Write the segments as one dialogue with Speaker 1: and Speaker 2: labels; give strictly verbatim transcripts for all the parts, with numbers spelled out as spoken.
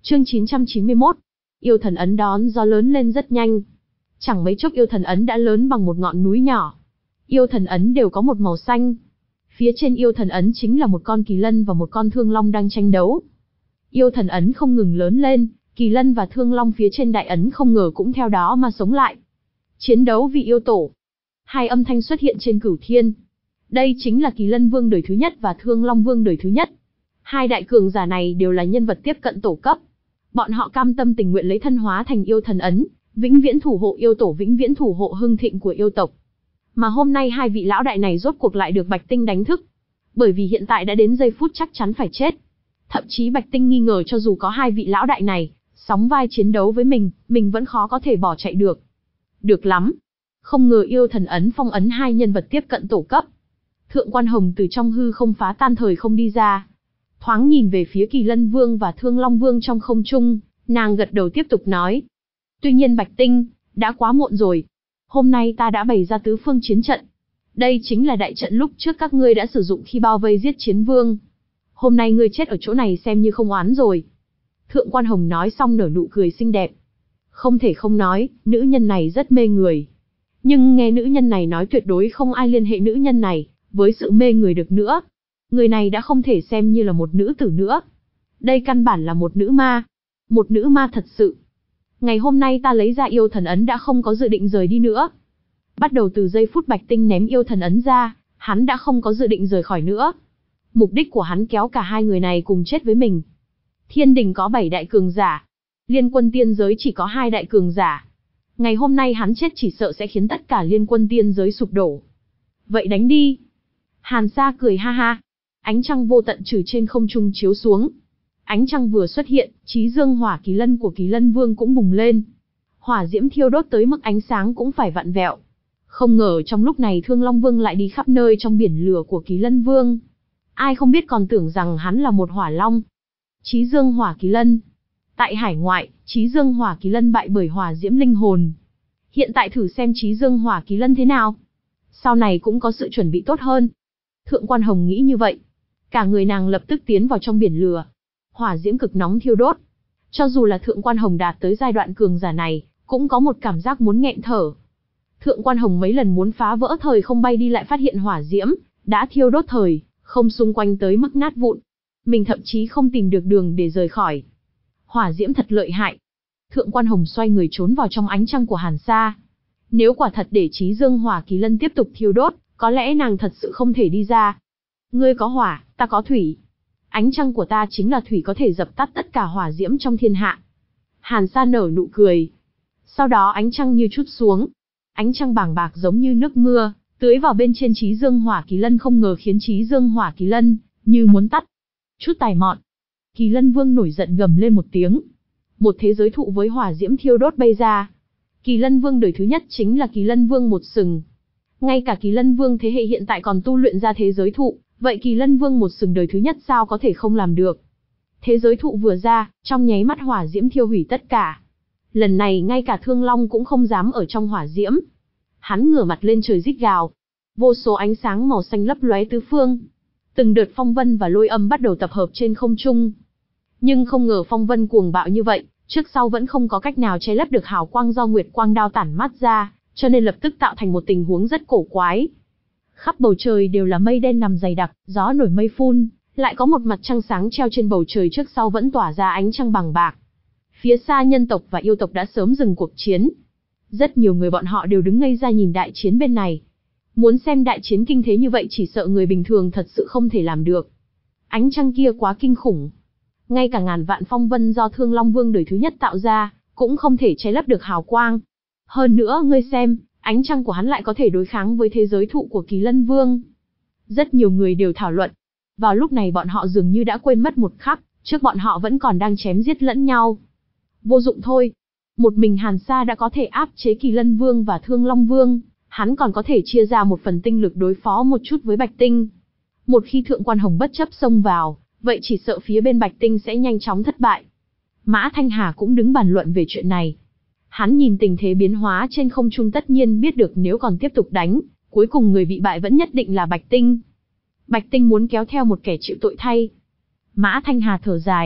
Speaker 1: Chương chín trăm chín mươi mốt. Yêu thần ấn đón gió lớn lên rất nhanh. Chẳng mấy chốc yêu thần ấn đã lớn bằng một ngọn núi nhỏ. Yêu thần ấn đều có một màu xanh. Phía trên yêu thần ấn chính là một con kỳ lân và một con thương long đang tranh đấu. Yêu thần ấn không ngừng lớn lên, kỳ lân và thương long phía trên đại ấn không ngờ cũng theo đó mà sống lại. Chiến đấu vì yêu tổ. Hai âm thanh xuất hiện trên cửu thiên. Đây chính là Kỳ Lân Vương đời thứ nhất và Thương Long Vương đời thứ nhất. Hai đại cường giả này đều là nhân vật tiếp cận tổ cấp. Bọn họ cam tâm tình nguyện lấy thân hóa thành yêu thần ấn, vĩnh viễn thủ hộ yêu tổ, vĩnh viễn thủ hộ hưng thịnh của yêu tộc. Mà hôm nay hai vị lão đại này rốt cuộc lại được Bạch Tinh đánh thức. Bởi vì hiện tại đã đến giây phút chắc chắn phải chết. Thậm chí Bạch Tinh nghi ngờ cho dù có hai vị lão đại này sóng vai chiến đấu với mình, mình vẫn khó có thể bỏ chạy được. Được lắm. Không ngờ yêu thần ấn phong ấn hai nhân vật tiếp cận tổ cấp. Thượng Quan Hồng từ trong hư không phá tan thời không đi ra. Thoáng nhìn về phía Kỳ Lân Vương và Thương Long Vương trong không trung, nàng gật đầu tiếp tục nói. Tuy nhiên Bạch Tinh, đã quá muộn rồi. Hôm nay ta đã bày ra tứ phương chiến trận. Đây chính là đại trận lúc trước các ngươi đã sử dụng khi bao vây giết chiến vương. Hôm nay ngươi chết ở chỗ này xem như không oán rồi. Thượng Quan Hồng nói xong nở nụ cười xinh đẹp. Không thể không nói, nữ nhân này rất mê người. Nhưng nghe nữ nhân này nói tuyệt đối không ai liên hệ nữ nhân này với sự mê người được nữa. Người này đã không thể xem như là một nữ tử nữa. Đây căn bản là một nữ ma. Một nữ ma thật sự. Ngày hôm nay ta lấy ra yêu thần ấn đã không có dự định rời đi nữa. Bắt đầu từ giây phút Bạch Tinh ném yêu thần ấn ra, hắn đã không có dự định rời khỏi nữa. Mục đích của hắn kéo cả hai người này cùng chết với mình. Thiên đình có bảy đại cường giả. Liên quân tiên giới chỉ có hai đại cường giả. Ngày hôm nay hắn chết chỉ sợ sẽ khiến tất cả liên quân tiên giới sụp đổ. Vậy đánh đi. Hàn Sa cười ha ha. Ánh trăng vô tận trừ trên không trung chiếu xuống. Ánh trăng vừa xuất hiện, chí dương hỏa kỳ lân của Kỳ Lân Vương cũng bùng lên. Hỏa diễm thiêu đốt tới mức ánh sáng cũng phải vặn vẹo. Không ngờ trong lúc này Thương Long Vương lại đi khắp nơi trong biển lửa của Kỳ Lân Vương. Ai không biết còn tưởng rằng hắn là một hỏa long. Chí dương hỏa kỳ lân. Tại hải ngoại, Chí Dương Hỏa Kỳ Lân bại bởi hỏa diễm linh hồn. Hiện tại thử xem Chí Dương Hỏa Kỳ Lân thế nào. Sau này cũng có sự chuẩn bị tốt hơn. Thượng Quan Hồng nghĩ như vậy. Cả người nàng lập tức tiến vào trong biển lửa. Hỏa diễm cực nóng thiêu đốt. Cho dù là Thượng Quan Hồng đạt tới giai đoạn cường giả này, cũng có một cảm giác muốn nghẹn thở. Thượng Quan Hồng mấy lần muốn phá vỡ thời không bay đi lại phát hiện hỏa diễm đã thiêu đốt thời không xung quanh tới mức nát vụn. Mình thậm chí không tìm được đường để rời khỏi. Hỏa diễm thật lợi hại. Thượng Quan Hồng xoay người trốn vào trong ánh trăng của Hàn Sa. Nếu quả thật để Chí Dương Hỏa Kỳ Lân tiếp tục thiêu đốt, có lẽ nàng thật sự không thể đi ra. Ngươi có hỏa, ta có thủy. Ánh trăng của ta chính là thủy có thể dập tắt tất cả hỏa diễm trong thiên hạ. Hàn Sa nở nụ cười. Sau đó ánh trăng như trút xuống. Ánh trăng bàng bạc giống như nước mưa, tưới vào bên trên Chí Dương Hỏa Kỳ Lân không ngờ khiến Chí Dương Hỏa Kỳ Lân như muốn tắt. Chút tài mọn. Kỳ Lân Vương nổi giận gầm lên một tiếng. Một thế giới thụ với hỏa diễm thiêu đốt bay ra. Kỳ Lân Vương đời thứ nhất chính là Kỳ Lân Vương một sừng. Ngay cả Kỳ Lân Vương thế hệ hiện tại còn tu luyện ra thế giới thụ, vậy Kỳ Lân Vương một sừng đời thứ nhất sao có thể không làm được. Thế giới thụ vừa ra, trong nháy mắt hỏa diễm thiêu hủy tất cả. Lần này ngay cả Thương Long cũng không dám ở trong hỏa diễm. Hắn ngửa mặt lên trời rít gào. Vô số ánh sáng màu xanh lấp lóe tứ phương. Từng đợt phong vân và lôi âm bắt đầu tập hợp trên không trung. Nhưng không ngờ phong vân cuồng bạo như vậy, trước sau vẫn không có cách nào che lấp được hào quang do Nguyệt Quang Đao tản mát ra, cho nên lập tức tạo thành một tình huống rất cổ quái. Khắp bầu trời đều là mây đen nằm dày đặc, gió nổi mây phun, lại có một mặt trăng sáng treo trên bầu trời trước sau vẫn tỏa ra ánh trăng bằng bạc. Phía xa nhân tộc và yêu tộc đã sớm dừng cuộc chiến. Rất nhiều người bọn họ đều đứng ngây ra nhìn đại chiến bên này. Muốn xem đại chiến kinh thế như vậy chỉ sợ người bình thường thật sự không thể làm được. Ánh trăng kia quá kinh khủng. Ngay cả ngàn vạn phong vân do Thương Long Vương đời thứ nhất tạo ra, cũng không thể che lấp được hào quang. Hơn nữa ngươi xem, ánh trăng của hắn lại có thể đối kháng với thế giới thụ của Kỳ Lân Vương. Rất nhiều người đều thảo luận. Vào lúc này bọn họ dường như đã quên mất một khắc, trước bọn họ vẫn còn đang chém giết lẫn nhau. Vô dụng thôi. Một mình Hàn Sa đã có thể áp chế Kỳ Lân Vương và Thương Long Vương, hắn còn có thể chia ra một phần tinh lực đối phó một chút với Bạch Tinh. Một khi Thượng Quan Hồng bất chấp xông vào, vậy chỉ sợ phía bên Bạch Tinh sẽ nhanh chóng thất bại. Mã Thanh Hà cũng đứng bàn luận về chuyện này. Hắn nhìn tình thế biến hóa trên không trung tất nhiên biết được nếu còn tiếp tục đánh, cuối cùng người bị bại vẫn nhất định là Bạch Tinh. Bạch Tinh muốn kéo theo một kẻ chịu tội thay. Mã Thanh Hà thở dài.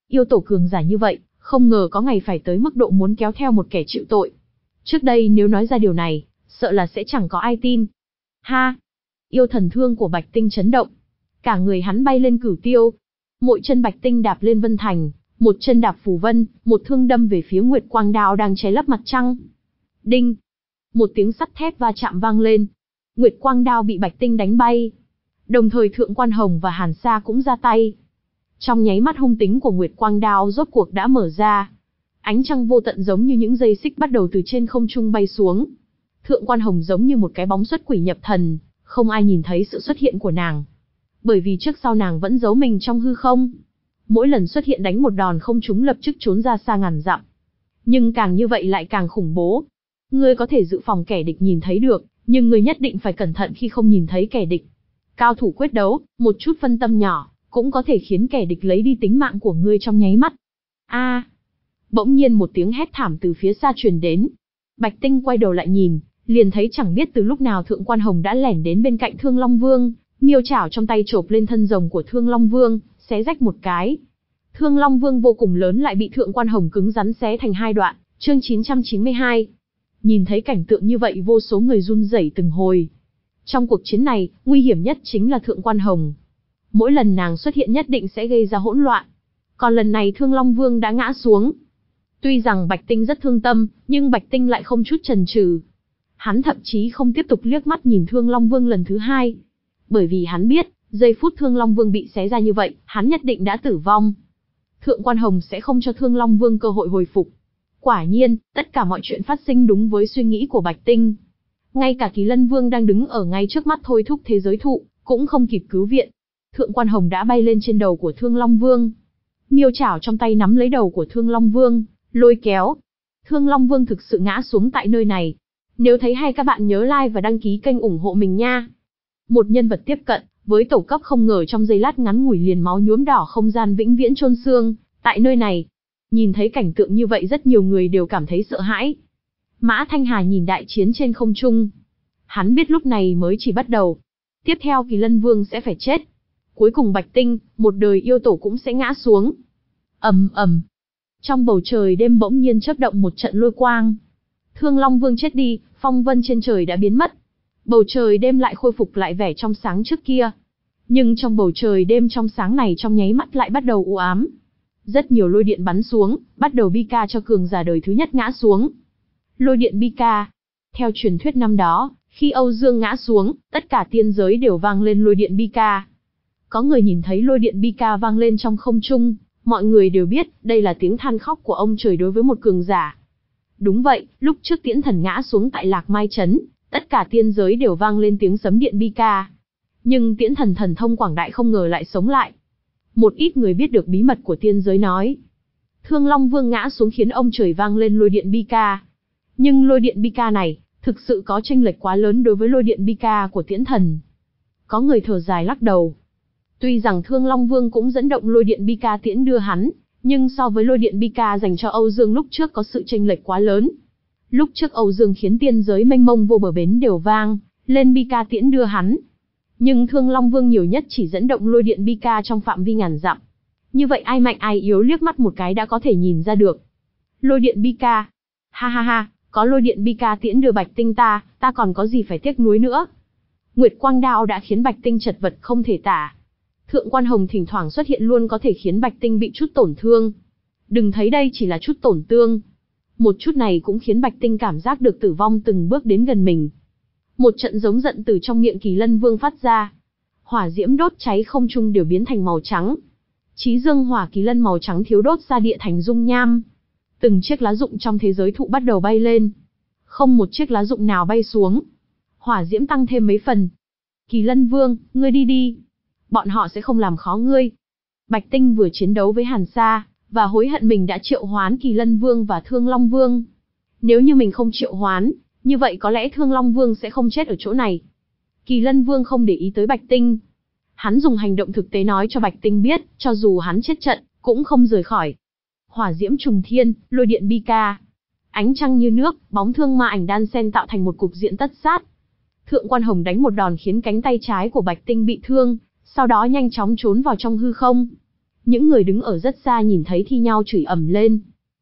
Speaker 1: Yêu tổ cường giả như vậy, không ngờ có ngày phải tới mức độ muốn kéo theo một kẻ chịu tội. Trước đây nếu nói ra điều này, sợ là sẽ chẳng có ai tin. Ha! Yêu thần thương của Bạch Tinh chấn động. Cả người hắn bay lên cửu tiêu. Mỗi chân Bạch Tinh đạp lên vân thành, một chân đạp phù vân, một thương đâm về phía Nguyệt Quang Đao đang che lấp mặt trăng. Đinh! Một tiếng sắt thép va chạm vang lên. Nguyệt Quang Đao bị Bạch Tinh đánh bay. Đồng thời Thượng Quan Hồng và Hàn Sa cũng ra tay. Trong nháy mắt hung tính của Nguyệt Quang Đao rốt cuộc đã mở ra. Ánh trăng vô tận giống như những dây xích bắt đầu từ trên không trung bay xuống. Thượng Quan Hồng giống như một cái bóng xuất quỷ nhập thần, không ai nhìn thấy sự xuất hiện của nàng. Bởi vì trước sau nàng vẫn giấu mình trong hư không. Mỗi lần xuất hiện đánh một đòn không trúng lập tức trốn ra xa ngàn dặm. Nhưng càng như vậy lại càng khủng bố. Ngươi có thể dự phòng kẻ địch nhìn thấy được, nhưng ngươi nhất định phải cẩn thận khi không nhìn thấy kẻ địch. Cao thủ quyết đấu, một chút phân tâm nhỏ, cũng có thể khiến kẻ địch lấy đi tính mạng của ngươi trong nháy mắt. A! À, bỗng nhiên một tiếng hét thảm từ phía xa truyền đến. Bạch Tinh quay đầu lại nhìn, liền thấy chẳng biết từ lúc nào Thượng Quan Hồng đã lẻn đến bên cạnh Thương Long Vương, miêu chảo trong tay chộp lên thân rồng của Thương Long Vương, xé rách một cái. Thương Long Vương vô cùng lớn lại bị Thượng Quan Hồng cứng rắn xé thành hai đoạn, chương chín trăm chín mươi hai. Nhìn thấy cảnh tượng như vậy vô số người run rẩy từng hồi. Trong cuộc chiến này, nguy hiểm nhất chính là Thượng Quan Hồng. Mỗi lần nàng xuất hiện nhất định sẽ gây ra hỗn loạn. Còn lần này Thương Long Vương đã ngã xuống. Tuy rằng Bạch Tinh rất thương tâm, nhưng Bạch Tinh lại không chút chần chừ. Hắn thậm chí không tiếp tục liếc mắt nhìn Thương Long Vương lần thứ hai. Bởi vì hắn biết, giây phút Thương Long Vương bị xé ra như vậy, hắn nhất định đã tử vong. Thượng Quan Hồng sẽ không cho Thương Long Vương cơ hội hồi phục. Quả nhiên, tất cả mọi chuyện phát sinh đúng với suy nghĩ của Bạch Tinh. Ngay cả Kỳ Lân Vương đang đứng ở ngay trước mắt thôi thúc thế giới thụ, cũng không kịp cứu viện. Thượng Quan Hồng đã bay lên trên đầu của Thương Long Vương. Miêu chảo trong tay nắm lấy đầu của Thương Long Vương, lôi kéo. Thương Long Vương thực sự ngã xuống tại nơi này. Nếu thấy hay các bạn nhớ like và đăng ký kênh ủng hộ mình nha. Một nhân vật tiếp cận, với tổ cấp không ngờ trong giây lát ngắn ngủi liền máu nhuốm đỏ không gian vĩnh viễn chôn xương, tại nơi này. Nhìn thấy cảnh tượng như vậy rất nhiều người đều cảm thấy sợ hãi. Mã Thanh Hà nhìn đại chiến trên không trung. Hắn biết lúc này mới chỉ bắt đầu. Tiếp theo Kỳ Lân Vương sẽ phải chết. Cuối cùng Bạch Tinh, một đời yêu tổ cũng sẽ ngã xuống. Ầm ầm. Trong bầu trời đêm bỗng nhiên chớp động một trận lôi quang. Thương Long Vương chết đi, phong vân trên trời đã biến mất. Bầu trời đêm lại khôi phục lại vẻ trong sáng trước kia. Nhưng trong bầu trời đêm trong sáng này trong nháy mắt lại bắt đầu u ám. Rất nhiều lôi điện bắn xuống, bắt đầu bi ca cho cường giả đời thứ nhất ngã xuống. Lôi điện bi ca. Theo truyền thuyết năm đó, khi Âu Dương ngã xuống, tất cả tiên giới đều vang lên lôi điện bi ca. Có người nhìn thấy lôi điện bi ca vang lên trong không trung, mọi người đều biết đây là tiếng than khóc của ông trời đối với một cường giả. Đúng vậy, lúc trước Tiễn Thần ngã xuống tại Lạc Mai Trấn, tất cả tiên giới đều vang lên tiếng sấm điện bi ca. Nhưng Tiễn Thần thần thông quảng đại không ngờ lại sống lại. Một ít người biết được bí mật của tiên giới nói, Thương Long Vương ngã xuống khiến ông trời vang lên lôi điện bi ca. Nhưng lôi điện bi ca này, thực sự có chênh lệch quá lớn đối với lôi điện bi ca của Tiễn Thần. Có người thở dài lắc đầu. Tuy rằng Thương Long Vương cũng dẫn động lôi điện bi ca tiễn đưa hắn, nhưng so với lôi điện bi ca dành cho Âu Dương lúc trước có sự chênh lệch quá lớn. Lúc trước Âu Dương khiến tiên giới mênh mông vô bờ bến đều vang lên bi ca tiễn đưa hắn. Nhưng Thương Long Vương nhiều nhất chỉ dẫn động lôi điện bi ca trong phạm vi ngàn dặm. Như vậy ai mạnh ai yếu liếc mắt một cái đã có thể nhìn ra được. Lôi điện bi ca. Ha ha ha, có lôi điện bi ca tiễn đưa Bạch Tinh ta, ta còn có gì phải tiếc nuối nữa. Nguyệt Quang Đao đã khiến Bạch Tinh chật vật không thể tả. Thượng Quan Hồng thỉnh thoảng xuất hiện luôn có thể khiến Bạch Tinh bị chút tổn thương. Đừng thấy đây chỉ là chút tổn thương. Một chút này cũng khiến Bạch Tinh cảm giác được tử vong từng bước đến gần mình. Một trận giống giận từ trong miệng Kỳ Lân Vương phát ra. Hỏa diễm đốt cháy không trung đều biến thành màu trắng. Chí dương hỏa kỳ lân màu trắng thiếu đốt ra địa thành dung nham. Từng chiếc lá rụng trong thế giới thụ bắt đầu bay lên. Không một chiếc lá rụng nào bay xuống. Hỏa diễm tăng thêm mấy phần. Kỳ Lân Vương, ngươi đi đi. Bọn họ sẽ không làm khó ngươi. Bạch Tinh vừa chiến đấu với Hàn Sa, và hối hận mình đã triệu hoán Kỳ Lân Vương và Thương Long Vương. Nếu như mình không triệu hoán, như vậy có lẽ Thương Long Vương sẽ không chết ở chỗ này. Kỳ Lân Vương không để ý tới Bạch Tinh. Hắn dùng hành động thực tế nói cho Bạch Tinh biết, cho dù hắn chết trận, cũng không rời khỏi. Hỏa diễm trùng thiên, lôi điện bi ca. Ánh trăng như nước, bóng thương ma ảnh đan xen tạo thành một cục diện tất sát. Thượng Quan Hồng đánh một đòn khiến cánh tay trái của Bạch Tinh bị thương, sau đó nhanh chóng trốn vào trong hư không. Những người đứng ở rất xa nhìn thấy thi nhau chửi ầm lên.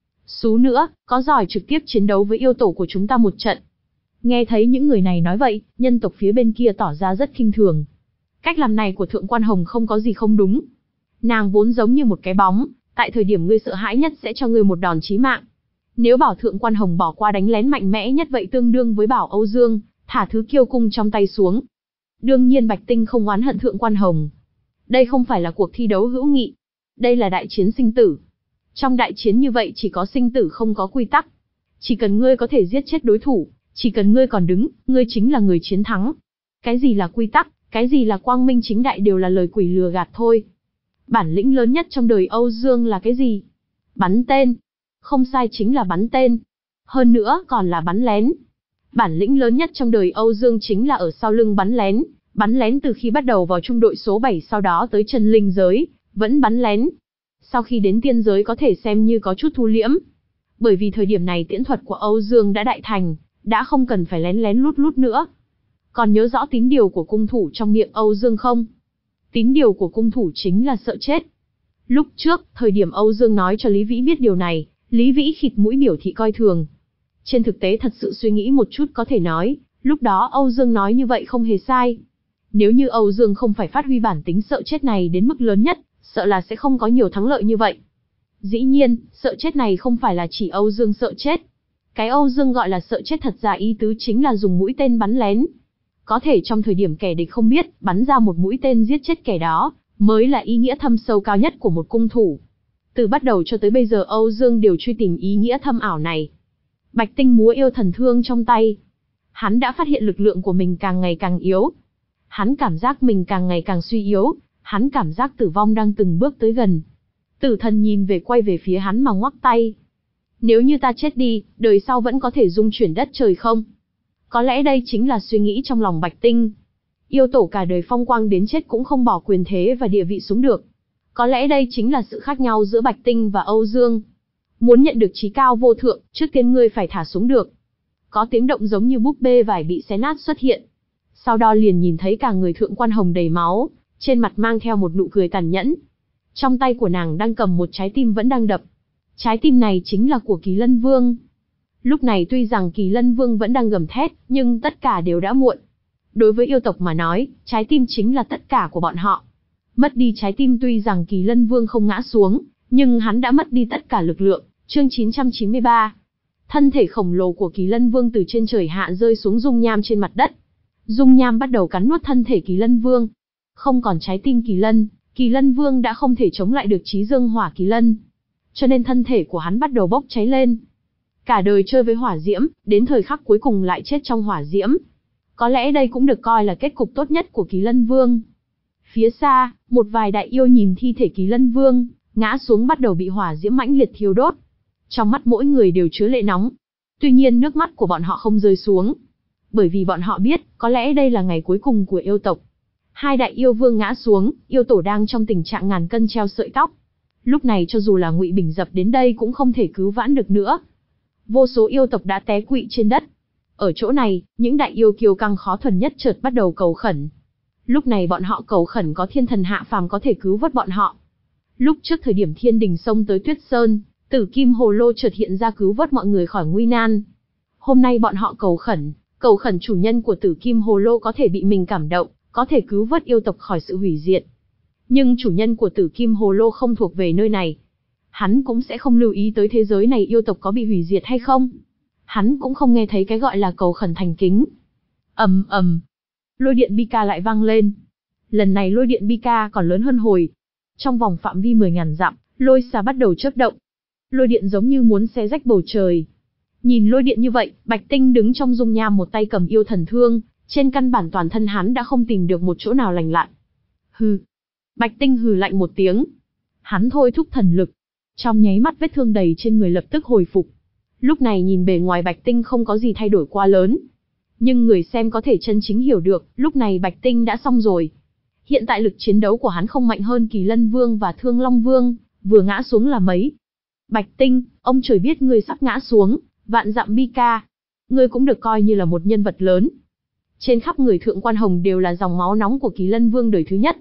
Speaker 1: Xú nữa, có giỏi trực tiếp chiến đấu với yêu tổ của chúng ta một trận. Nghe thấy những người này nói vậy, nhân tộc phía bên kia tỏ ra rất khinh thường. Cách làm này của Thượng Quan Hồng không có gì không đúng. Nàng vốn giống như một cái bóng, tại thời điểm ngươi sợ hãi nhất sẽ cho ngươi một đòn chí mạng. Nếu bảo Thượng Quan Hồng bỏ qua đánh lén mạnh mẽ nhất vậy tương đương với bảo Âu Dương thả thứ kiêu cung trong tay xuống. Đương nhiên Bạch Tinh không oán hận Thượng Quan Hồng. Đây không phải là cuộc thi đấu hữu nghị. Đây là đại chiến sinh tử. Trong đại chiến như vậy chỉ có sinh tử không có quy tắc. Chỉ cần ngươi có thể giết chết đối thủ, chỉ cần ngươi còn đứng, ngươi chính là người chiến thắng. Cái gì là quy tắc, cái gì là quang minh chính đại đều là lời quỷ lừa gạt thôi. Bản lĩnh lớn nhất trong đời Âu Dương là cái gì? Bắn tên. Không sai, chính là bắn tên. Hơn nữa còn là bắn lén. Bản lĩnh lớn nhất trong đời Âu Dương chính là ở sau lưng bắn lén. Bắn lén từ khi bắt đầu vào trung đội số bảy sau đó tới chân linh giới, vẫn bắn lén. Sau khi đến tiên giới có thể xem như có chút thu liễm. Bởi vì thời điểm này tiễn thuật của Âu Dương đã đại thành, đã không cần phải lén lén lút lút nữa. Còn nhớ rõ tín điều của cung thủ trong miệng Âu Dương không? Tín điều của cung thủ chính là sợ chết. Lúc trước, thời điểm Âu Dương nói cho Lý Vĩ biết điều này, Lý Vĩ khịt mũi biểu thị coi thường. Trên thực tế thật sự suy nghĩ một chút có thể nói, lúc đó Âu Dương nói như vậy không hề sai. Nếu như Âu Dương không phải phát huy bản tính sợ chết này đến mức lớn nhất, sợ là sẽ không có nhiều thắng lợi như vậy. Dĩ nhiên, sợ chết này không phải là chỉ Âu Dương sợ chết. Cái Âu Dương gọi là sợ chết thật ra ý tứ chính là dùng mũi tên bắn lén. Có thể trong thời điểm kẻ địch không biết, bắn ra một mũi tên giết chết kẻ đó, mới là ý nghĩa thâm sâu cao nhất của một cung thủ. Từ bắt đầu cho tới bây giờ Âu Dương đều truy tìm ý nghĩa thâm ảo này. Bạch Tinh múa yêu thần thương trong tay. Hắn đã phát hiện lực lượng của mình càng ngày càng yếu. Hắn cảm giác mình càng ngày càng suy yếu, hắn cảm giác tử vong đang từng bước tới gần. Tử thần nhìn về quay về phía hắn mà ngoắc tay. Nếu như ta chết đi, đời sau vẫn có thể dung chuyển đất trời không? Có lẽ đây chính là suy nghĩ trong lòng Bạch Tinh. Yêu tổ cả đời phong quang đến chết cũng không bỏ quyền thế và địa vị xuống được. Có lẽ đây chính là sự khác nhau giữa Bạch Tinh và Âu Dương. Muốn nhận được chí cao vô thượng, trước tiên ngươi phải thả xuống được. Có tiếng động giống như búp bê vải bị xé nát xuất hiện. Sau đó liền nhìn thấy cả người Thượng Quan Hồng đầy máu, trên mặt mang theo một nụ cười tàn nhẫn. Trong tay của nàng đang cầm một trái tim vẫn đang đập. Trái tim này chính là của Kỳ Lân Vương. Lúc này tuy rằng Kỳ Lân Vương vẫn đang gầm thét, nhưng tất cả đều đã muộn. Đối với yêu tộc mà nói, trái tim chính là tất cả của bọn họ. Mất đi trái tim tuy rằng Kỳ Lân Vương không ngã xuống, nhưng hắn đã mất đi tất cả lực lượng. Chương chín trăm chín mươi ba. Thân thể khổng lồ của Kỳ Lân Vương từ trên trời hạ rơi xuống dung nham trên mặt đất. Dung nham bắt đầu cắn nuốt thân thể Kỳ Lân Vương. Không còn trái tim Kỳ Lân, Kỳ Lân Vương đã không thể chống lại được chí dương hỏa Kỳ Lân. Cho nên thân thể của hắn bắt đầu bốc cháy lên. Cả đời chơi với hỏa diễm, đến thời khắc cuối cùng lại chết trong hỏa diễm. Có lẽ đây cũng được coi là kết cục tốt nhất của Kỳ Lân Vương. Phía xa, một vài đại yêu nhìn thi thể Kỳ Lân Vương, ngã xuống bắt đầu bị hỏa diễm mãnh liệt thiêu đốt. Trong mắt mỗi người đều chứa lệ nóng. Tuy nhiên nước mắt của bọn họ không rơi xuống. Bởi vì bọn họ biết, có lẽ đây là ngày cuối cùng của yêu tộc. Hai đại yêu vương ngã xuống, yêu tổ đang trong tình trạng ngàn cân treo sợi tóc. Lúc này cho dù là Ngụy Bình Dập đến đây cũng không thể cứu vãn được nữa. Vô số yêu tộc đã té quỵ trên đất. Ở chỗ này, những đại yêu kiêu căng khó thuần nhất chợt bắt đầu cầu khẩn. Lúc này bọn họ cầu khẩn có thiên thần hạ phàm có thể cứu vớt bọn họ. Lúc trước thời điểm thiên đình xông tới Tuyết Sơn, Tử Kim Hồ Lô chợt hiện ra cứu vớt mọi người khỏi nguy nan. Hôm nay bọn họ cầu khẩn, cầu khẩn chủ nhân của Tử Kim Hồ Lô có thể bị mình cảm động, có thể cứu vớt yêu tộc khỏi sự hủy diệt. Nhưng chủ nhân của Tử Kim Hồ Lô không thuộc về nơi này. Hắn cũng sẽ không lưu ý tới thế giới này yêu tộc có bị hủy diệt hay không. Hắn cũng không nghe thấy cái gọi là cầu khẩn thành kính. Ầm ầm, lôi điện Bika lại vang lên. Lần này lôi điện Bika còn lớn hơn hồi. Trong vòng phạm vi mười ngàn dặm, lôi xà bắt đầu chớp động. Lôi điện giống như muốn xé rách bầu trời. Nhìn lôi điện như vậy, Bạch Tinh đứng trong dung nham một tay cầm yêu thần thương, trên căn bản toàn thân hắn đã không tìm được một chỗ nào lành lặn. Hừ. Bạch Tinh hừ lạnh một tiếng. Hắn thôi thúc thần lực. Trong nháy mắt vết thương đầy trên người lập tức hồi phục. Lúc này nhìn bề ngoài Bạch Tinh không có gì thay đổi quá lớn. Nhưng người xem có thể chân chính hiểu được, lúc này Bạch Tinh đã xong rồi. Hiện tại lực chiến đấu của hắn không mạnh hơn Kỳ Lân Vương và Thương Long Vương, vừa ngã xuống là mấy. Bạch Tinh, ông trời biết ngươi sắp ngã xuống, vạn dặm Bika. Ngươi cũng được coi như là một nhân vật lớn. Trên khắp người Thượng Quan Hồng đều là dòng máu nóng của Kỳ Lân Vương đời thứ nhất.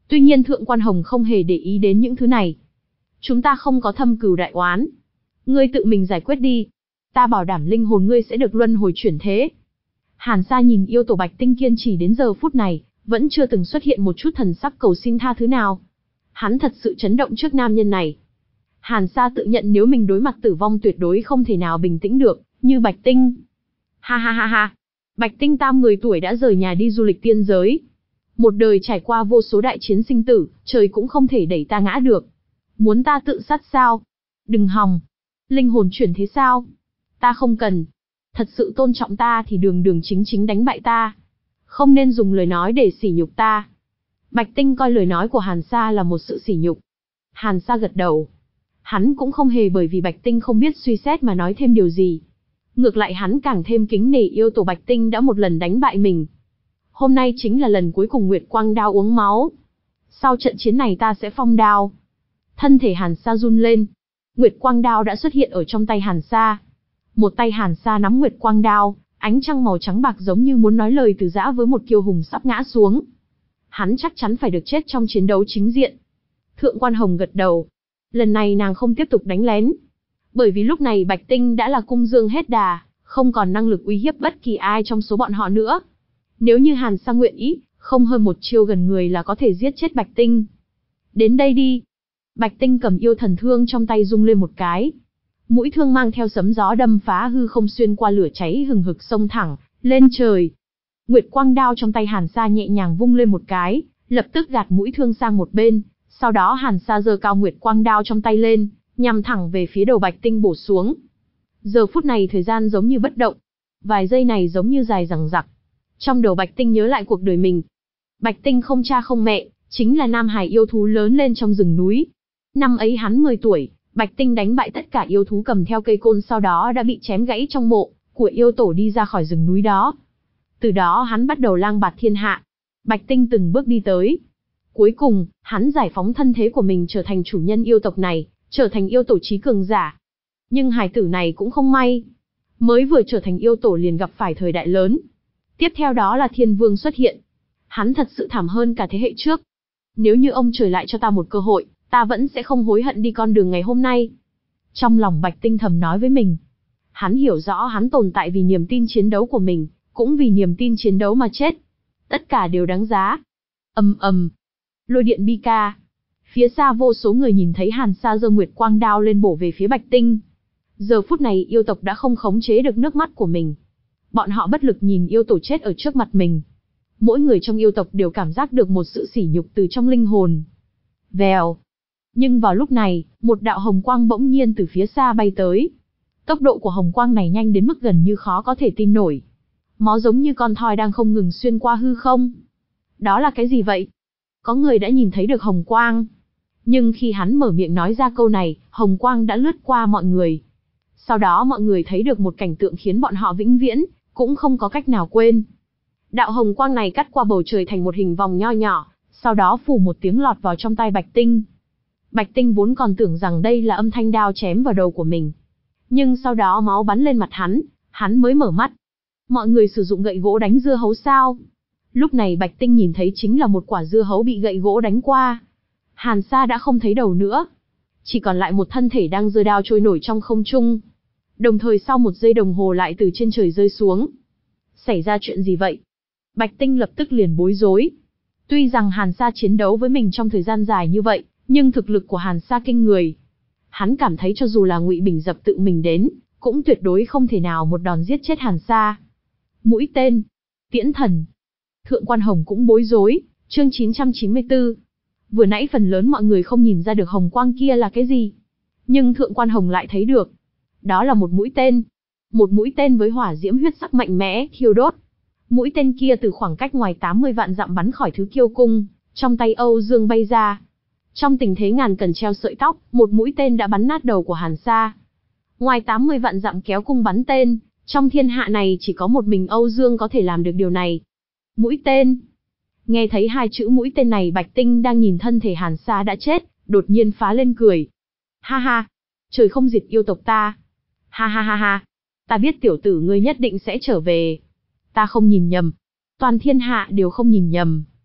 Speaker 1: Tuy nhiên Thượng Quan Hồng không hề để ý đến những thứ này. Chúng ta không có thâm cừu đại oán. Ngươi tự mình giải quyết đi. Ta bảo đảm linh hồn ngươi sẽ được luân hồi chuyển thế. Hàn Sa nhìn yêu tổ Bạch Tinh kiên trì đến giờ phút này, vẫn chưa từng xuất hiện một chút thần sắc cầu xin tha thứ nào. Hắn thật sự chấn động trước nam nhân này. Hàn Sa tự nhận nếu mình đối mặt tử vong tuyệt đối không thể nào bình tĩnh được, như Bạch Tinh. Ha ha ha ha. Bạch Tinh Tam mười tuổi đã rời nhà đi du lịch tiên giới. Một đời trải qua vô số đại chiến sinh tử, trời cũng không thể đẩy ta ngã được. Muốn ta tự sát sao? Đừng hòng. Linh hồn chuyển thế sao? Ta không cần. Thật sự tôn trọng ta thì đường đường chính chính đánh bại ta. Không nên dùng lời nói để sỉ nhục ta. Bạch Tinh coi lời nói của Hàn Sa là một sự sỉ nhục. Hàn Sa gật đầu. Hắn cũng không hề bởi vì Bạch Tinh không biết suy xét mà nói thêm điều gì. Ngược lại hắn càng thêm kính nể yêu tổ Bạch Tinh đã một lần đánh bại mình. Hôm nay chính là lần cuối cùng Nguyệt Quang Đao uống máu. Sau trận chiến này ta sẽ phong đao. Thân thể Hàn Sa run lên. Nguyệt Quang Đao đã xuất hiện ở trong tay Hàn Sa. Một tay Hàn Sa nắm Nguyệt Quang Đao, ánh trăng màu trắng bạc giống như muốn nói lời từ giã với một kiêu hùng sắp ngã xuống. Hắn chắc chắn phải được chết trong chiến đấu chính diện. Thượng Quan Hồng gật đầu. Lần này nàng không tiếp tục đánh lén. Bởi vì lúc này Bạch Tinh đã là cung dương hết đà, không còn năng lực uy hiếp bất kỳ ai trong số bọn họ nữa. Nếu như Hàn Sa nguyện ý, không hơn một chiêu gần người là có thể giết chết Bạch Tinh. Đến đây đi. Bạch Tinh cầm yêu thần thương trong tay rung lên một cái. Mũi thương mang theo sấm gió đâm phá hư không xuyên qua lửa cháy hừng hực xông thẳng lên trời. Nguyệt Quang Đao trong tay Hàn Sa nhẹ nhàng vung lên một cái, lập tức gạt mũi thương sang một bên. Sau đó Hàn Sa giơ cao Nguyệt Quang Đao trong tay lên, nhằm thẳng về phía đầu Bạch Tinh bổ xuống. Giờ phút này thời gian giống như bất động. Vài giây này giống như dài dằng dặc. Trong đầu Bạch Tinh nhớ lại cuộc đời mình. Bạch Tinh không cha không mẹ, chính là nam hài yêu thú lớn lên trong rừng núi. Năm ấy hắn mười tuổi, Bạch Tinh đánh bại tất cả yêu thú cầm theo cây côn, sau đó đã bị chém gãy trong mộ của yêu tổ đi ra khỏi rừng núi đó. Từ đó hắn bắt đầu lang bạt thiên hạ. Bạch Tinh từng bước đi tới. Cuối cùng, hắn giải phóng thân thế của mình trở thành chủ nhân yêu tộc này, trở thành yêu tổ chí cường giả. Nhưng hài tử này cũng không may. Mới vừa trở thành yêu tổ liền gặp phải thời đại lớn. Tiếp theo đó là Thiên Vương xuất hiện. Hắn thật sự thảm hơn cả thế hệ trước. Nếu như ông trời lại cho ta một cơ hội, ta vẫn sẽ không hối hận đi con đường ngày hôm nay. Trong lòng Bạch Tinh thầm nói với mình. Hắn hiểu rõ hắn tồn tại vì niềm tin chiến đấu của mình, cũng vì niềm tin chiến đấu mà chết. Tất cả đều đáng giá. Ầm ầm. Lôi điện bi ca. Phía xa vô số người nhìn thấy Hàn Sa giơ Nguyệt Quang Đao lên bổ về phía Bạch Tinh. Giờ phút này yêu tộc đã không khống chế được nước mắt của mình. Bọn họ bất lực nhìn yêu tổ chết ở trước mặt mình. Mỗi người trong yêu tộc đều cảm giác được một sự sỉ nhục từ trong linh hồn. Vèo. Nhưng vào lúc này, một đạo hồng quang bỗng nhiên từ phía xa bay tới. Tốc độ của hồng quang này nhanh đến mức gần như khó có thể tin nổi. Nó giống như con thoi đang không ngừng xuyên qua hư không. Đó là cái gì vậy? Có người đã nhìn thấy được hồng quang. Nhưng khi hắn mở miệng nói ra câu này, hồng quang đã lướt qua mọi người. Sau đó mọi người thấy được một cảnh tượng khiến bọn họ vĩnh viễn, cũng không có cách nào quên. Đạo hồng quang này cắt qua bầu trời thành một hình vòng nho nhỏ, sau đó phù một tiếng lọt vào trong tai Bạch Tinh. Bạch Tinh vốn còn tưởng rằng đây là âm thanh đao chém vào đầu của mình. Nhưng sau đó máu bắn lên mặt hắn, hắn mới mở mắt. Mọi người sử dụng gậy gỗ đánh dưa hấu sao? Lúc này Bạch Tinh nhìn thấy chính là một quả dưa hấu bị gậy gỗ đánh qua. Hàn Sa đã không thấy đầu nữa. Chỉ còn lại một thân thể đang giơ đao trôi nổi trong không trung. Đồng thời sau một giây đồng hồ lại từ trên trời rơi xuống. Xảy ra chuyện gì vậy? Bạch Tinh lập tức liền bối rối. Tuy rằng Hàn Sa chiến đấu với mình trong thời gian dài như vậy, nhưng thực lực của Hàn Sa kinh người. Hắn cảm thấy cho dù là Ngụy Bình Dập tự mình đến, cũng tuyệt đối không thể nào một đòn giết chết Hàn Sa. Mũi tên, tiễn thần. Thượng Quan Hồng cũng bối rối, chương chín trăm chín mươi tư. Vừa nãy phần lớn mọi người không nhìn ra được hồng quang kia là cái gì. Nhưng Thượng Quan Hồng lại thấy được. Đó là một mũi tên. Một mũi tên với hỏa diễm huyết sắc mạnh mẽ, thiêu đốt. Mũi tên kia từ khoảng cách ngoài tám mươi vạn dặm bắn khỏi thứ kiêu cung, trong tay Âu Dương bay ra. Trong tình thế ngàn cân treo sợi tóc, một mũi tên đã bắn nát đầu của Hàn Sa. Ngoài tám mươi vạn dặm kéo cung bắn tên, trong thiên hạ này chỉ có một mình Âu Dương có thể làm được điều này. Mũi tên. Nghe thấy hai chữ mũi tên này, Bạch Tinh đang nhìn thân thể Hàn Sa đã chết, đột nhiên phá lên cười. Ha ha, trời không diệt yêu tộc ta. Ha ha ha ha, ta biết tiểu tử ngươi nhất định sẽ trở về. Ta không nhìn nhầm. Toàn thiên hạ đều không nhìn nhầm.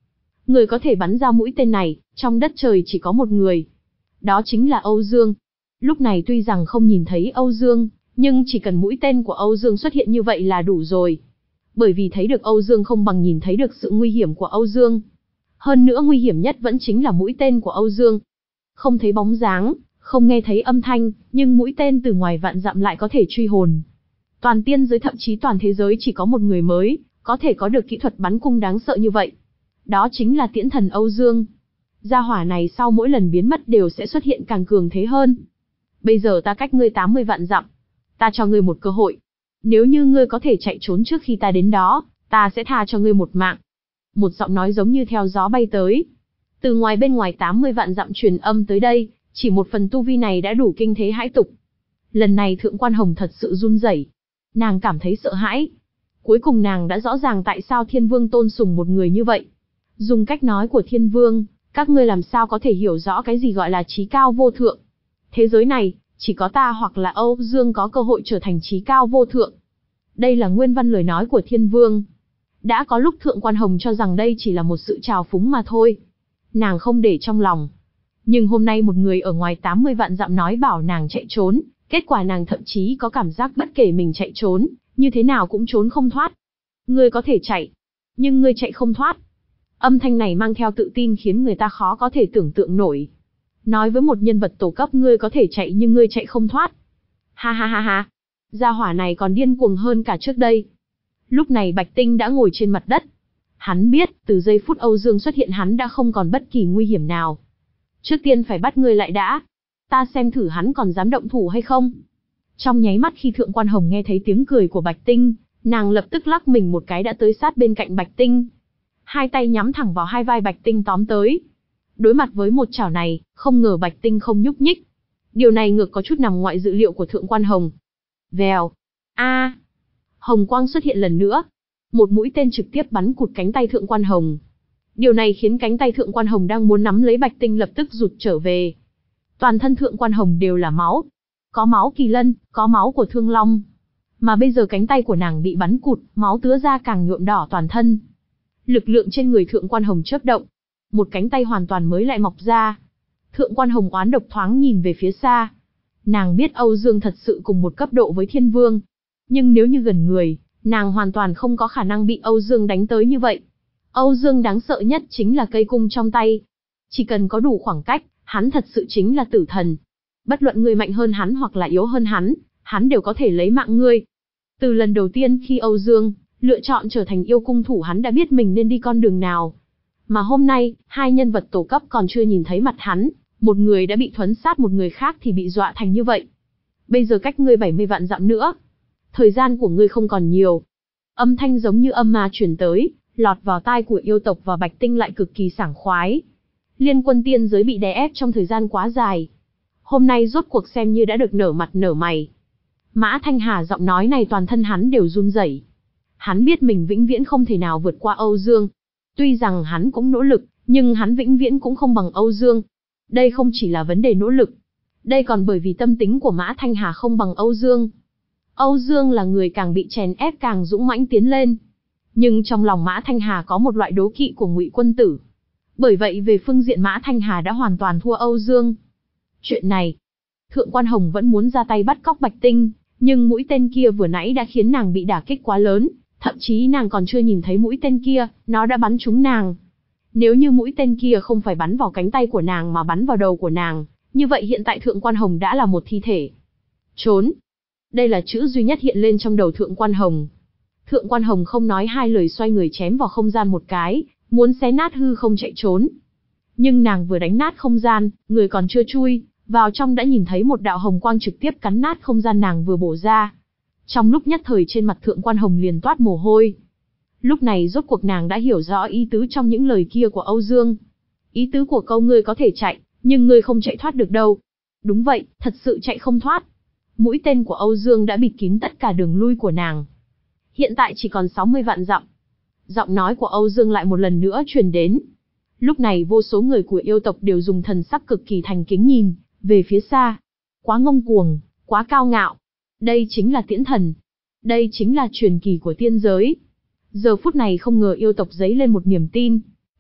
Speaker 1: Người có thể bắn ra mũi tên này, trong đất trời chỉ có một người. Đó chính là Âu Dương. Lúc này tuy rằng không nhìn thấy Âu Dương, nhưng chỉ cần mũi tên của Âu Dương xuất hiện như vậy là đủ rồi. Bởi vì thấy được Âu Dương không bằng nhìn thấy được sự nguy hiểm của Âu Dương. Hơn nữa nguy hiểm nhất vẫn chính là mũi tên của Âu Dương. Không thấy bóng dáng, không nghe thấy âm thanh, nhưng mũi tên từ ngoài vạn dặm lại có thể truy hồn. Toàn tiên giới thậm chí toàn thế giới chỉ có một người mới, có thể có được kỹ thuật bắn cung đáng sợ như vậy. Đó chính là tiễn thần Âu Dương. Gia hỏa này sau mỗi lần biến mất đều sẽ xuất hiện càng cường thế hơn. Bây giờ ta cách ngươi tám mươi vạn dặm. Ta cho ngươi một cơ hội. Nếu như ngươi có thể chạy trốn trước khi ta đến đó, ta sẽ tha cho ngươi một mạng. Một giọng nói giống như theo gió bay tới. Từ ngoài bên ngoài tám mươi vạn dặm truyền âm tới đây, chỉ một phần tu vi này đã đủ kinh thế hãi tục. Lần này Thượng Quan Hồng thật sự run rẩy. Nàng cảm thấy sợ hãi. Cuối cùng nàng đã rõ ràng tại sao Thiên Vương tôn sùng một người như vậy. Dùng cách nói của Thiên Vương, các ngươi làm sao có thể hiểu rõ cái gì gọi là trí cao vô thượng. Thế giới này, chỉ có ta hoặc là Âu Dương có cơ hội trở thành trí cao vô thượng. Đây là nguyên văn lời nói của Thiên Vương. Đã có lúc Thượng Quan Hồng cho rằng đây chỉ là một sự trào phúng mà thôi. Nàng không để trong lòng. Nhưng hôm nay một người ở ngoài tám mươi vạn dặm nói bảo nàng chạy trốn, kết quả nàng thậm chí có cảm giác bất kể mình chạy trốn, như thế nào cũng trốn không thoát. Ngươi có thể chạy, nhưng ngươi chạy không thoát. Âm thanh này mang theo tự tin khiến người ta khó có thể tưởng tượng nổi. Nói với một nhân vật tổ cấp ngươi có thể chạy nhưng ngươi chạy không thoát. Ha ha ha ha. Gia hỏa này còn điên cuồng hơn cả trước đây. Lúc này Bạch Tinh đã ngồi trên mặt đất. Hắn biết, từ giây phút Âu Dương xuất hiện hắn đã không còn bất kỳ nguy hiểm nào. Trước tiên phải bắt ngươi lại đã. Ta xem thử hắn còn dám động thủ hay không. Trong nháy mắt khi Thượng Quan Hồng nghe thấy tiếng cười của Bạch Tinh, nàng lập tức lắc mình một cái đã tới sát bên cạnh Bạch Tinh. Hai tay nhắm thẳng vào hai vai Bạch Tinh tóm tới. Đối mặt với một chảo này, không ngờ Bạch Tinh không nhúc nhích. Điều này ngược có chút nằm ngoại dự liệu của Thượng Quan Hồng. Vèo. A. Hồng quang xuất hiện lần nữa. Một mũi tên trực tiếp bắn cụt cánh tay Thượng Quan Hồng. Điều này khiến cánh tay Thượng Quan Hồng đang muốn nắm lấy Bạch Tinh lập tức rụt trở về. Toàn thân Thượng Quan Hồng đều là máu. Có máu kỳ lân, có máu của thương long. Mà bây giờ cánh tay của nàng bị bắn cụt, máu tứa ra càng nhuộm đỏ toàn thân. Lực lượng trên người Thượng Quan Hồng chớp động. Một cánh tay hoàn toàn mới lại mọc ra. Thượng Quan Hồng oán độc thoáng nhìn về phía xa. Nàng biết Âu Dương thật sự cùng một cấp độ với Thiên Vương. Nhưng nếu như gần người, nàng hoàn toàn không có khả năng bị Âu Dương đánh tới như vậy. Âu Dương đáng sợ nhất chính là cây cung trong tay. Chỉ cần có đủ khoảng cách, hắn thật sự chính là tử thần. Bất luận người mạnh hơn hắn hoặc là yếu hơn hắn, hắn đều có thể lấy mạng ngươi. Từ lần đầu tiên khi Âu Dương lựa chọn trở thành yêu cung thủ hắn đã biết mình nên đi con đường nào. Mà hôm nay, hai nhân vật tổ cấp còn chưa nhìn thấy mặt hắn, một người đã bị thuấn sát một người khác thì bị dọa thành như vậy. Bây giờ cách ngươi bảy mươi vạn dặm nữa. Thời gian của ngươi không còn nhiều. Âm thanh giống như âm ma truyền tới, lọt vào tai của yêu tộc và Bạch Tinh lại cực kỳ sảng khoái. Liên quân tiên giới bị đè ép trong thời gian quá dài. Hôm nay rốt cuộc xem như đã được nở mặt nở mày. Mã Thanh Hà giọng nói này toàn thân hắn đều run rẩy. Hắn biết mình vĩnh viễn không thể nào vượt qua Âu Dương. Tuy rằng hắn cũng nỗ lực, nhưng hắn vĩnh viễn cũng không bằng Âu Dương. Đây không chỉ là vấn đề nỗ lực. Đây còn bởi vì tâm tính của Mã Thanh Hà không bằng Âu Dương. Âu Dương là người càng bị chèn ép càng dũng mãnh tiến lên. Nhưng trong lòng Mã Thanh Hà có một loại đố kỵ của Ngụy Quân Tử. Bởi vậy về phương diện Mã Thanh Hà đã hoàn toàn thua Âu Dương. Chuyện này, Thượng Quan Hồng vẫn muốn ra tay bắt cóc Bạch Tinh, nhưng mũi tên kia vừa nãy đã khiến nàng bị đả kích quá lớn, thậm chí nàng còn chưa nhìn thấy mũi tên kia, nó đã bắn trúng nàng. Nếu như mũi tên kia không phải bắn vào cánh tay của nàng mà bắn vào đầu của nàng, như vậy hiện tại Thượng Quan Hồng đã là một thi thể. Trốn. Đây là chữ duy nhất hiện lên trong đầu Thượng Quan Hồng. Thượng Quan Hồng không nói hai lời xoay người chém vào không gian một cái, muốn xé nát hư không chạy trốn. Nhưng nàng vừa đánh nát không gian, người còn chưa chui vào trong đã nhìn thấy một đạo hồng quang trực tiếp cắn nát không gian nàng vừa bổ ra. Trong lúc nhất thời trên mặt Thượng Quan Hồng liền toát mồ hôi. Lúc này rốt cuộc nàng đã hiểu rõ ý tứ trong những lời kia của Âu Dương. Ý tứ của câu ngươi có thể chạy, nhưng ngươi không chạy thoát được đâu. Đúng vậy, thật sự chạy không thoát. Mũi tên của Âu Dương đã bịt kín tất cả đường lui của nàng. Hiện tại chỉ còn sáu mươi vạn dặm. Giọng nói của Âu Dương lại một lần nữa truyền đến. Lúc này vô số người của yêu tộc đều dùng thần sắc cực kỳ thành kính nhìn về phía xa. Quá ngông cuồng, quá cao ngạo. Đây chính là tiễn thần. Đây chính là truyền kỳ của tiên giới. Giờ phút này không ngờ yêu tộc dấy lên một niềm tin.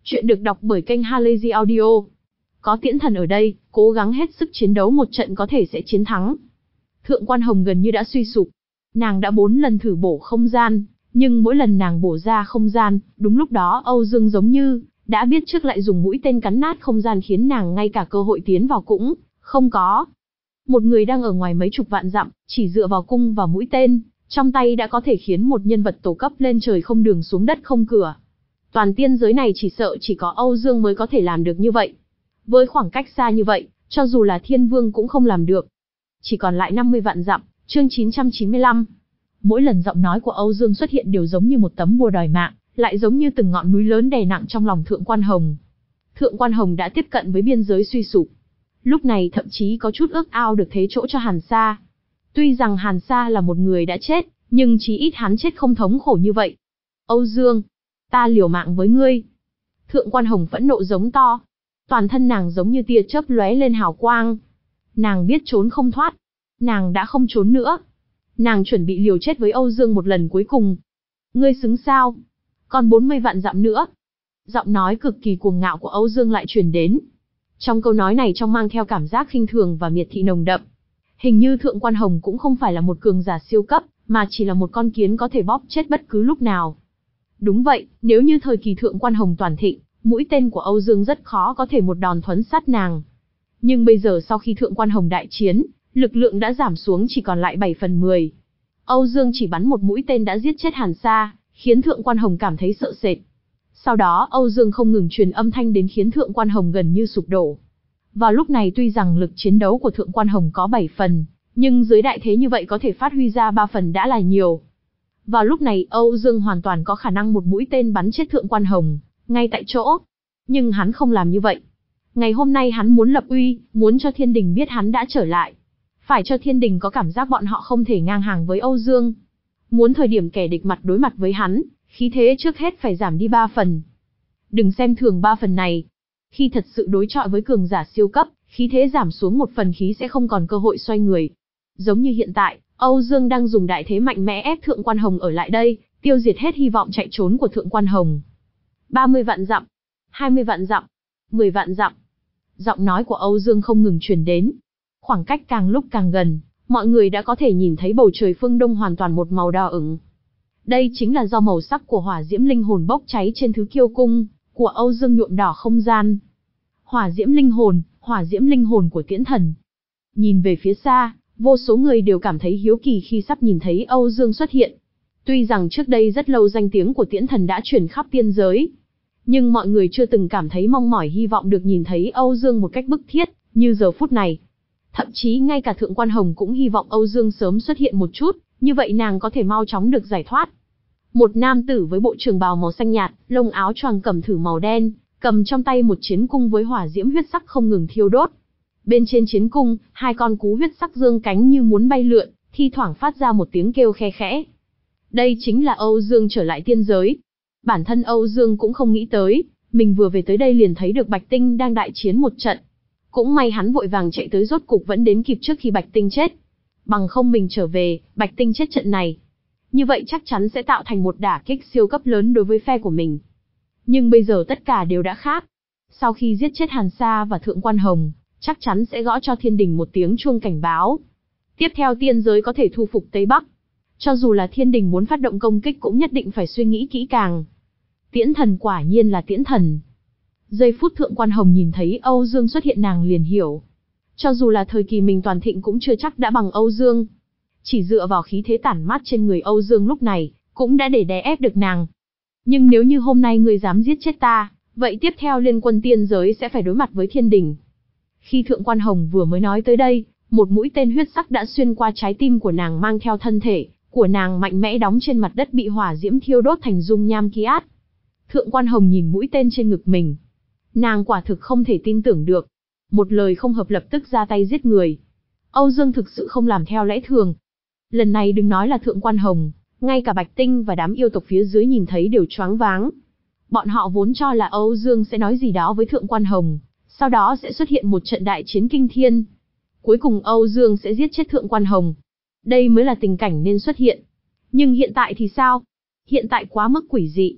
Speaker 1: Chuyện được đọc bởi kênh Halazy Audio. Có Tiễn Thần ở đây, cố gắng hết sức chiến đấu một trận có thể sẽ chiến thắng. Thượng Quan Hồng gần như đã suy sụp. Nàng đã bốn lần thử bổ không gian, nhưng mỗi lần nàng bổ ra không gian, đúng lúc đó Âu Dương giống như đã biết trước lại dùng mũi tên cắn nát không gian khiến nàng ngay cả cơ hội tiến vào cũng không có. Một người đang ở ngoài mấy chục vạn dặm, chỉ dựa vào cung và mũi tên, trong tay đã có thể khiến một nhân vật tổ cấp lên trời không đường xuống đất không cửa. Toàn tiên giới này chỉ sợ chỉ có Âu Dương mới có thể làm được như vậy. Với khoảng cách xa như vậy, cho dù là Thiên Vương cũng không làm được. Chỉ còn lại năm mươi vạn dặm, chương chín trăm chín mươi lăm. Mỗi lần giọng nói của Âu Dương xuất hiện đều giống như một tấm bùa đòi mạng, lại giống như từng ngọn núi lớn đè nặng trong lòng Thượng Quan Hồng. Thượng Quan Hồng đã tiếp cận với biên giới suy sụp. Lúc này thậm chí có chút ước ao được thế chỗ cho Hàn Sa. Tuy rằng Hàn Sa là một người đã chết, nhưng chí ít hắn chết không thống khổ như vậy. Âu Dương, ta liều mạng với ngươi. Thượng Quan Hồng phẫn nộ giống to. Toàn thân nàng giống như tia chớp lóe lên hào quang. Nàng biết trốn không thoát. Nàng đã không trốn nữa. Nàng chuẩn bị liều chết với Âu Dương một lần cuối cùng. Ngươi xứng sao? Còn bốn mươi vạn dặm nữa. Giọng nói cực kỳ cuồng ngạo của Âu Dương lại truyền đến. Trong câu nói này trong mang theo cảm giác khinh thường và miệt thị nồng đậm. Hình như Thượng Quan Hồng cũng không phải là một cường giả siêu cấp, mà chỉ là một con kiến có thể bóp chết bất cứ lúc nào. Đúng vậy, nếu như thời kỳ Thượng Quan Hồng toàn thịnh, mũi tên của Âu Dương rất khó có thể một đòn thuấn sát nàng. Nhưng bây giờ sau khi Thượng Quan Hồng đại chiến, lực lượng đã giảm xuống chỉ còn lại bảy phần mười. Âu Dương chỉ bắn một mũi tên đã giết chết Hàn Sa, khiến Thượng Quan Hồng cảm thấy sợ sệt. Sau đó Âu Dương không ngừng truyền âm thanh đến khiến Thượng Quan Hồng gần như sụp đổ. Vào lúc này tuy rằng lực chiến đấu của Thượng Quan Hồng có bảy phần, nhưng dưới đại thế như vậy có thể phát huy ra ba phần đã là nhiều. Vào lúc này Âu Dương hoàn toàn có khả năng một mũi tên bắn chết Thượng Quan Hồng, ngay tại chỗ. Nhưng hắn không làm như vậy. Ngày hôm nay hắn muốn lập uy, muốn cho thiên đình biết hắn đã trở lại. Phải cho thiên đình có cảm giác bọn họ không thể ngang hàng với Âu Dương. Muốn thời điểm kẻ địch mặt đối mặt với hắn, khí thế trước hết phải giảm đi ba phần. Đừng xem thường ba phần này. Khi thật sự đối chọi với cường giả siêu cấp, khí thế giảm xuống một phần khí sẽ không còn cơ hội xoay người. Giống như hiện tại, Âu Dương đang dùng đại thế mạnh mẽ ép Thượng Quan Hồng ở lại đây, tiêu diệt hết hy vọng chạy trốn của Thượng Quan Hồng. ba mươi vạn dặm, hai mươi vạn dặm, mười vạn dặm. Giọng nói của Âu Dương không ngừng truyền đến. Khoảng cách càng lúc càng gần, mọi người đã có thể nhìn thấy bầu trời phương Đông hoàn toàn một màu đỏ ửng. Đây chính là do màu sắc của hỏa diễm linh hồn bốc cháy trên thứ kiêu cung của Âu Dương nhuộm đỏ không gian. Hỏa diễm linh hồn, hỏa diễm linh hồn của Tiễn Thần. Nhìn về phía xa, vô số người đều cảm thấy hiếu kỳ khi sắp nhìn thấy Âu Dương xuất hiện. Tuy rằng trước đây rất lâu danh tiếng của Tiễn Thần đã truyền khắp tiên giới, nhưng mọi người chưa từng cảm thấy mong mỏi hy vọng được nhìn thấy Âu Dương một cách bức thiết, như giờ phút này. Thậm chí ngay cả Thượng Quan Hồng cũng hy vọng Âu Dương sớm xuất hiện một chút, như vậy nàng có thể mau chóng được giải thoát. Một nam tử với bộ trường bào màu xanh nhạt, lông áo choàng cẩm thử màu đen, cầm trong tay một chiến cung với hỏa diễm huyết sắc không ngừng thiêu đốt. Bên trên chiến cung, hai con cú huyết sắc dương cánh như muốn bay lượn, thi thoảng phát ra một tiếng kêu khe khẽ. Đây chính là Âu Dương trở lại tiên giới. Bản thân Âu Dương cũng không nghĩ tới, mình vừa về tới đây liền thấy được Bạch Tinh đang đại chiến một trận. Cũng may hắn vội vàng chạy tới rốt cục vẫn đến kịp trước khi Bạch Tinh chết. Bằng không mình trở về, Bạch Tinh chết trận này. Như vậy chắc chắn sẽ tạo thành một đả kích siêu cấp lớn đối với phe của mình. Nhưng bây giờ tất cả đều đã khác. Sau khi giết chết Hàn Sa và Thượng Quan Hồng, chắc chắn sẽ gõ cho thiên đình một tiếng chuông cảnh báo. Tiếp theo tiên giới có thể thu phục Tây Bắc. Cho dù là thiên đình muốn phát động công kích cũng nhất định phải suy nghĩ kỹ càng. Tiễn Thần quả nhiên là Tiễn Thần. Giây phút Thượng Quan Hồng nhìn thấy Âu Dương xuất hiện nàng liền hiểu. Cho dù là thời kỳ mình toàn thịnh cũng chưa chắc đã bằng Âu Dương. Chỉ dựa vào khí thế tản mát trên người Âu Dương lúc này, cũng đã để đè ép được nàng. Nhưng nếu như hôm nay ngươi dám giết chết ta, vậy tiếp theo liên quân tiên giới sẽ phải đối mặt với thiên đình. Khi Thượng Quan Hồng vừa mới nói tới đây, một mũi tên huyết sắc đã xuyên qua trái tim của nàng mang theo thân thể của nàng mạnh mẽ đóng trên mặt đất bị hỏa diễm thiêu đốt thành dung nham ký át. Thượng Quan Hồng nhìn mũi tên trên ngực mình. Nàng quả thực không thể tin tưởng được. Một lời không hợp lập tức ra tay giết người. Âu Dương thực sự không làm theo lẽ thường. Lần này đừng nói là Thượng Quan Hồng, ngay cả Bạch Tinh và đám yêu tộc phía dưới nhìn thấy đều choáng váng. Bọn họ vốn cho là Âu Dương sẽ nói gì đó với Thượng Quan Hồng, sau đó sẽ xuất hiện một trận đại chiến kinh thiên. Cuối cùng Âu Dương sẽ giết chết Thượng Quan Hồng. Đây mới là tình cảnh nên xuất hiện. Nhưng hiện tại thì sao? Hiện tại quá mức quỷ dị.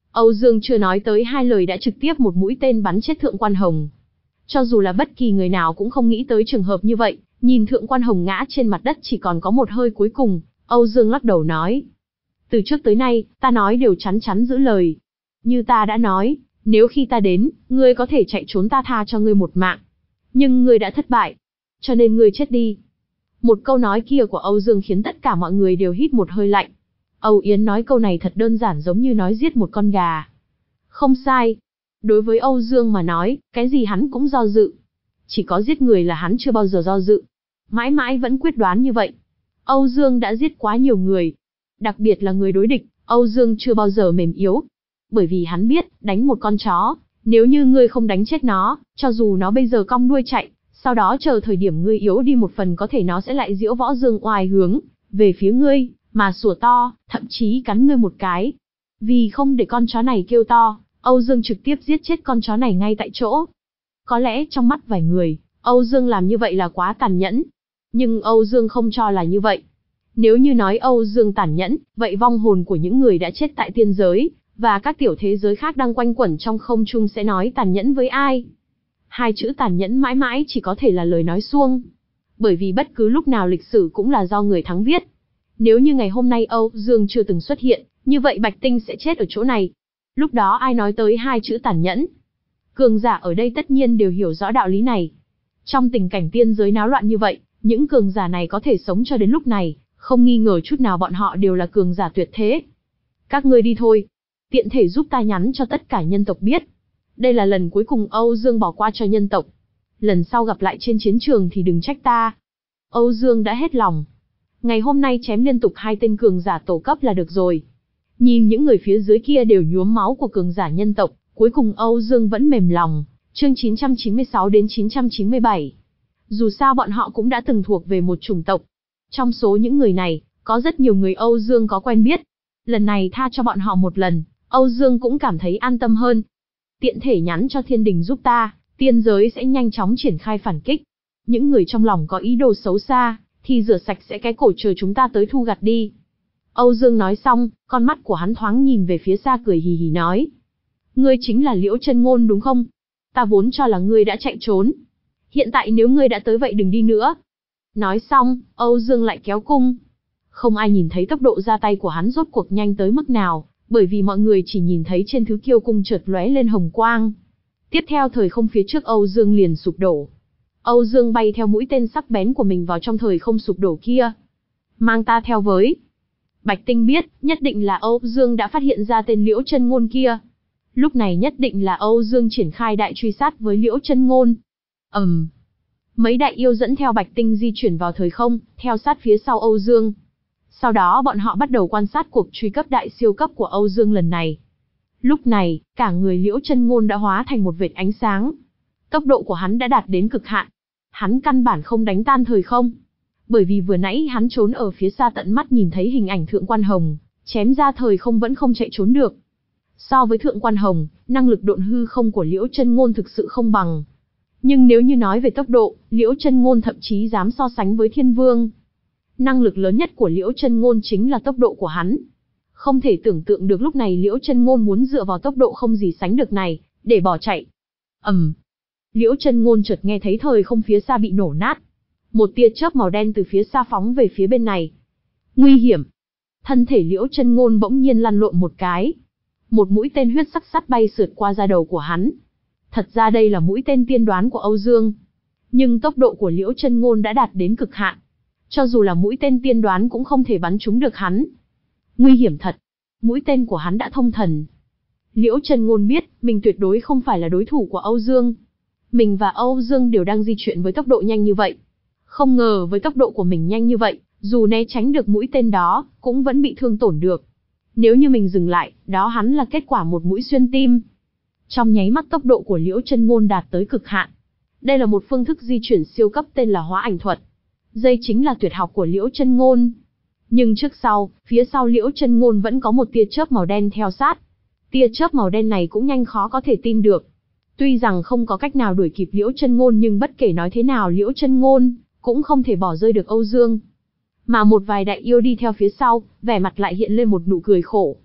Speaker 1: Âu Dương chưa nói tới hai lời đã trực tiếp một mũi tên bắn chết Thượng Quan Hồng. Cho dù là bất kỳ người nào cũng không nghĩ tới trường hợp như vậy, nhìn Thượng Quan Hồng ngã trên mặt đất chỉ còn có một hơi cuối cùng, Âu Dương lắc đầu nói. Từ trước tới nay, ta nói đều chắn chắn giữ lời. Như ta đã nói, nếu khi ta đến, ngươi có thể chạy trốn ta tha cho ngươi một mạng. Nhưng ngươi đã thất bại, cho nên ngươi chết đi. Một câu nói kia của Âu Dương khiến tất cả mọi người đều hít một hơi lạnh. Âu Yến nói câu này thật đơn giản giống như nói giết một con gà. Không sai. Đối với Âu Dương mà nói, cái gì hắn cũng do dự. Chỉ có giết người là hắn chưa bao giờ do dự. Mãi mãi vẫn quyết đoán như vậy. Âu Dương đã giết quá nhiều người. Đặc biệt là người đối địch, Âu Dương chưa bao giờ mềm yếu. Bởi vì hắn biết, đánh một con chó, nếu như ngươi không đánh chết nó, cho dù nó bây giờ cong đuôi chạy, sau đó chờ thời điểm ngươi yếu đi một phần có thể nó sẽ lại diễu võ dương oai hướng về phía ngươi, mà sủa to, thậm chí cắn ngươi một cái. Vì không để con chó này kêu to, Âu Dương trực tiếp giết chết con chó này ngay tại chỗ. Có lẽ trong mắt vài người, Âu Dương làm như vậy là quá tàn nhẫn. Nhưng Âu Dương không cho là như vậy. Nếu như nói Âu Dương tàn nhẫn, vậy vong hồn của những người đã chết tại tiên giới, và các tiểu thế giới khác đang quanh quẩn trong không trung sẽ nói tàn nhẫn với ai? Hai chữ tàn nhẫn mãi mãi chỉ có thể là lời nói suông. Bởi vì bất cứ lúc nào lịch sử cũng là do người thắng viết. Nếu như ngày hôm nay Âu Dương chưa từng xuất hiện, như vậy Bạch Tinh sẽ chết ở chỗ này. Lúc đó ai nói tới hai chữ tàn nhẫn? Cường giả ở đây tất nhiên đều hiểu rõ đạo lý này. Trong tình cảnh tiên giới náo loạn như vậy, những cường giả này có thể sống cho đến lúc này, không nghi ngờ chút nào bọn họ đều là cường giả tuyệt thế. Các ngươi đi thôi. Tiện thể giúp ta nhắn cho tất cả nhân tộc biết. Đây là lần cuối cùng Âu Dương bỏ qua cho nhân tộc. Lần sau gặp lại trên chiến trường thì đừng trách ta. Âu Dương đã hết lòng. Ngày hôm nay chém liên tục hai tên cường giả tổ cấp là được rồi. Nhìn những người phía dưới kia đều nhuốm máu của cường giả nhân tộc, cuối cùng Âu Dương vẫn mềm lòng. Chương chín trăm chín mươi sáu đến chín trăm chín mươi bảy. Dù sao bọn họ cũng đã từng thuộc về một chủng tộc. Trong số những người này, có rất nhiều người Âu Dương có quen biết. Lần này tha cho bọn họ một lần, Âu Dương cũng cảm thấy an tâm hơn. Tiện thể nhắn cho thiên đình giúp ta, tiên giới sẽ nhanh chóng triển khai phản kích. Những người trong lòng có ý đồ xấu xa, thì rửa sạch sẽ cái cổ chờ chúng ta tới thu gặt đi. Âu Dương nói xong, con mắt của hắn thoáng nhìn về phía xa cười hì hì nói. Ngươi chính là Liễu Chân Ngôn đúng không? Ta vốn cho là ngươi đã chạy trốn. Hiện tại nếu ngươi đã tới vậy đừng đi nữa. Nói xong, Âu Dương lại kéo cung. Không ai nhìn thấy tốc độ ra tay của hắn rốt cuộc nhanh tới mức nào, bởi vì mọi người chỉ nhìn thấy trên thứ kiêu cung chợt lóe lên hồng quang. Tiếp theo thời không phía trước Âu Dương liền sụp đổ. Âu Dương bay theo mũi tên sắc bén của mình vào trong thời không sụp đổ kia. Mang ta theo với. Bạch Tinh biết, nhất định là Âu Dương đã phát hiện ra tên Liễu Chân Ngôn kia. Lúc này nhất định là Âu Dương triển khai đại truy sát với Liễu Chân Ngôn. Ầm. Um. Mấy đại yêu dẫn theo Bạch Tinh di chuyển vào thời không, theo sát phía sau Âu Dương. Sau đó bọn họ bắt đầu quan sát cuộc truy cấp đại siêu cấp của Âu Dương lần này. Lúc này, cả người Liễu Chân Ngôn đã hóa thành một vệt ánh sáng. Tốc độ của hắn đã đạt đến cực hạn. Hắn căn bản không đánh tan thời không. Bởi vì vừa nãy hắn trốn ở phía xa tận mắt nhìn thấy hình ảnh Thượng Quan Hồng, chém ra thời không vẫn không chạy trốn được. So với Thượng Quan Hồng, năng lực độn hư không của Liễu Chân Ngôn thực sự không bằng. Nhưng nếu như nói về tốc độ, Liễu Chân Ngôn thậm chí dám so sánh với Thiên Vương. Năng lực lớn nhất của Liễu Chân Ngôn chính là tốc độ của hắn. Không thể tưởng tượng được lúc này Liễu Chân Ngôn muốn dựa vào tốc độ không gì sánh được này, để bỏ chạy. ầm, um. Liễu Chân Ngôn chợt nghe thấy thời không phía xa bị nổ nát. Một tia chớp màu đen từ phía xa phóng về phía bên này. Nguy hiểm. Thân thể Liễu Chân Ngôn bỗng nhiên lăn lộn một cái. Một mũi tên huyết sắc sắt bay sượt qua da đầu của hắn. Thật ra đây là mũi tên tiên đoán của Âu Dương. Nhưng tốc độ của Liễu Chân Ngôn đã đạt đến cực hạn. Cho dù là mũi tên tiên đoán cũng không thể bắn trúng được hắn. Nguy hiểm thật. Mũi tên của hắn đã thông thần. Liễu Chân Ngôn biết, mình tuyệt đối không phải là đối thủ của Âu Dương. Mình và Âu Dương đều đang di chuyển với tốc độ nhanh như vậy. Không ngờ với tốc độ của mình nhanh như vậy, dù né tránh được mũi tên đó, cũng vẫn bị thương tổn được. Nếu như mình dừng lại, đó hắn là kết quả một mũi xuyên tim. Trong nháy mắt tốc độ của Liễu Chân Ngôn đạt tới cực hạn. Đây là một phương thức di chuyển siêu cấp tên là hóa ảnh thuật. Đây chính là tuyệt học của Liễu Chân Ngôn. Nhưng trước sau, phía sau Liễu Chân Ngôn vẫn có một tia chớp màu đen theo sát. Tia chớp màu đen này cũng nhanh khó có thể tin được. Tuy rằng không có cách nào đuổi kịp Liễu Chân Ngôn nhưng bất kể nói thế nào Liễu Chân Ngôn cũng không thể bỏ rơi được Âu Dương. Mà một vài đại yêu đi theo phía sau, vẻ mặt lại hiện lên một nụ cười khổ.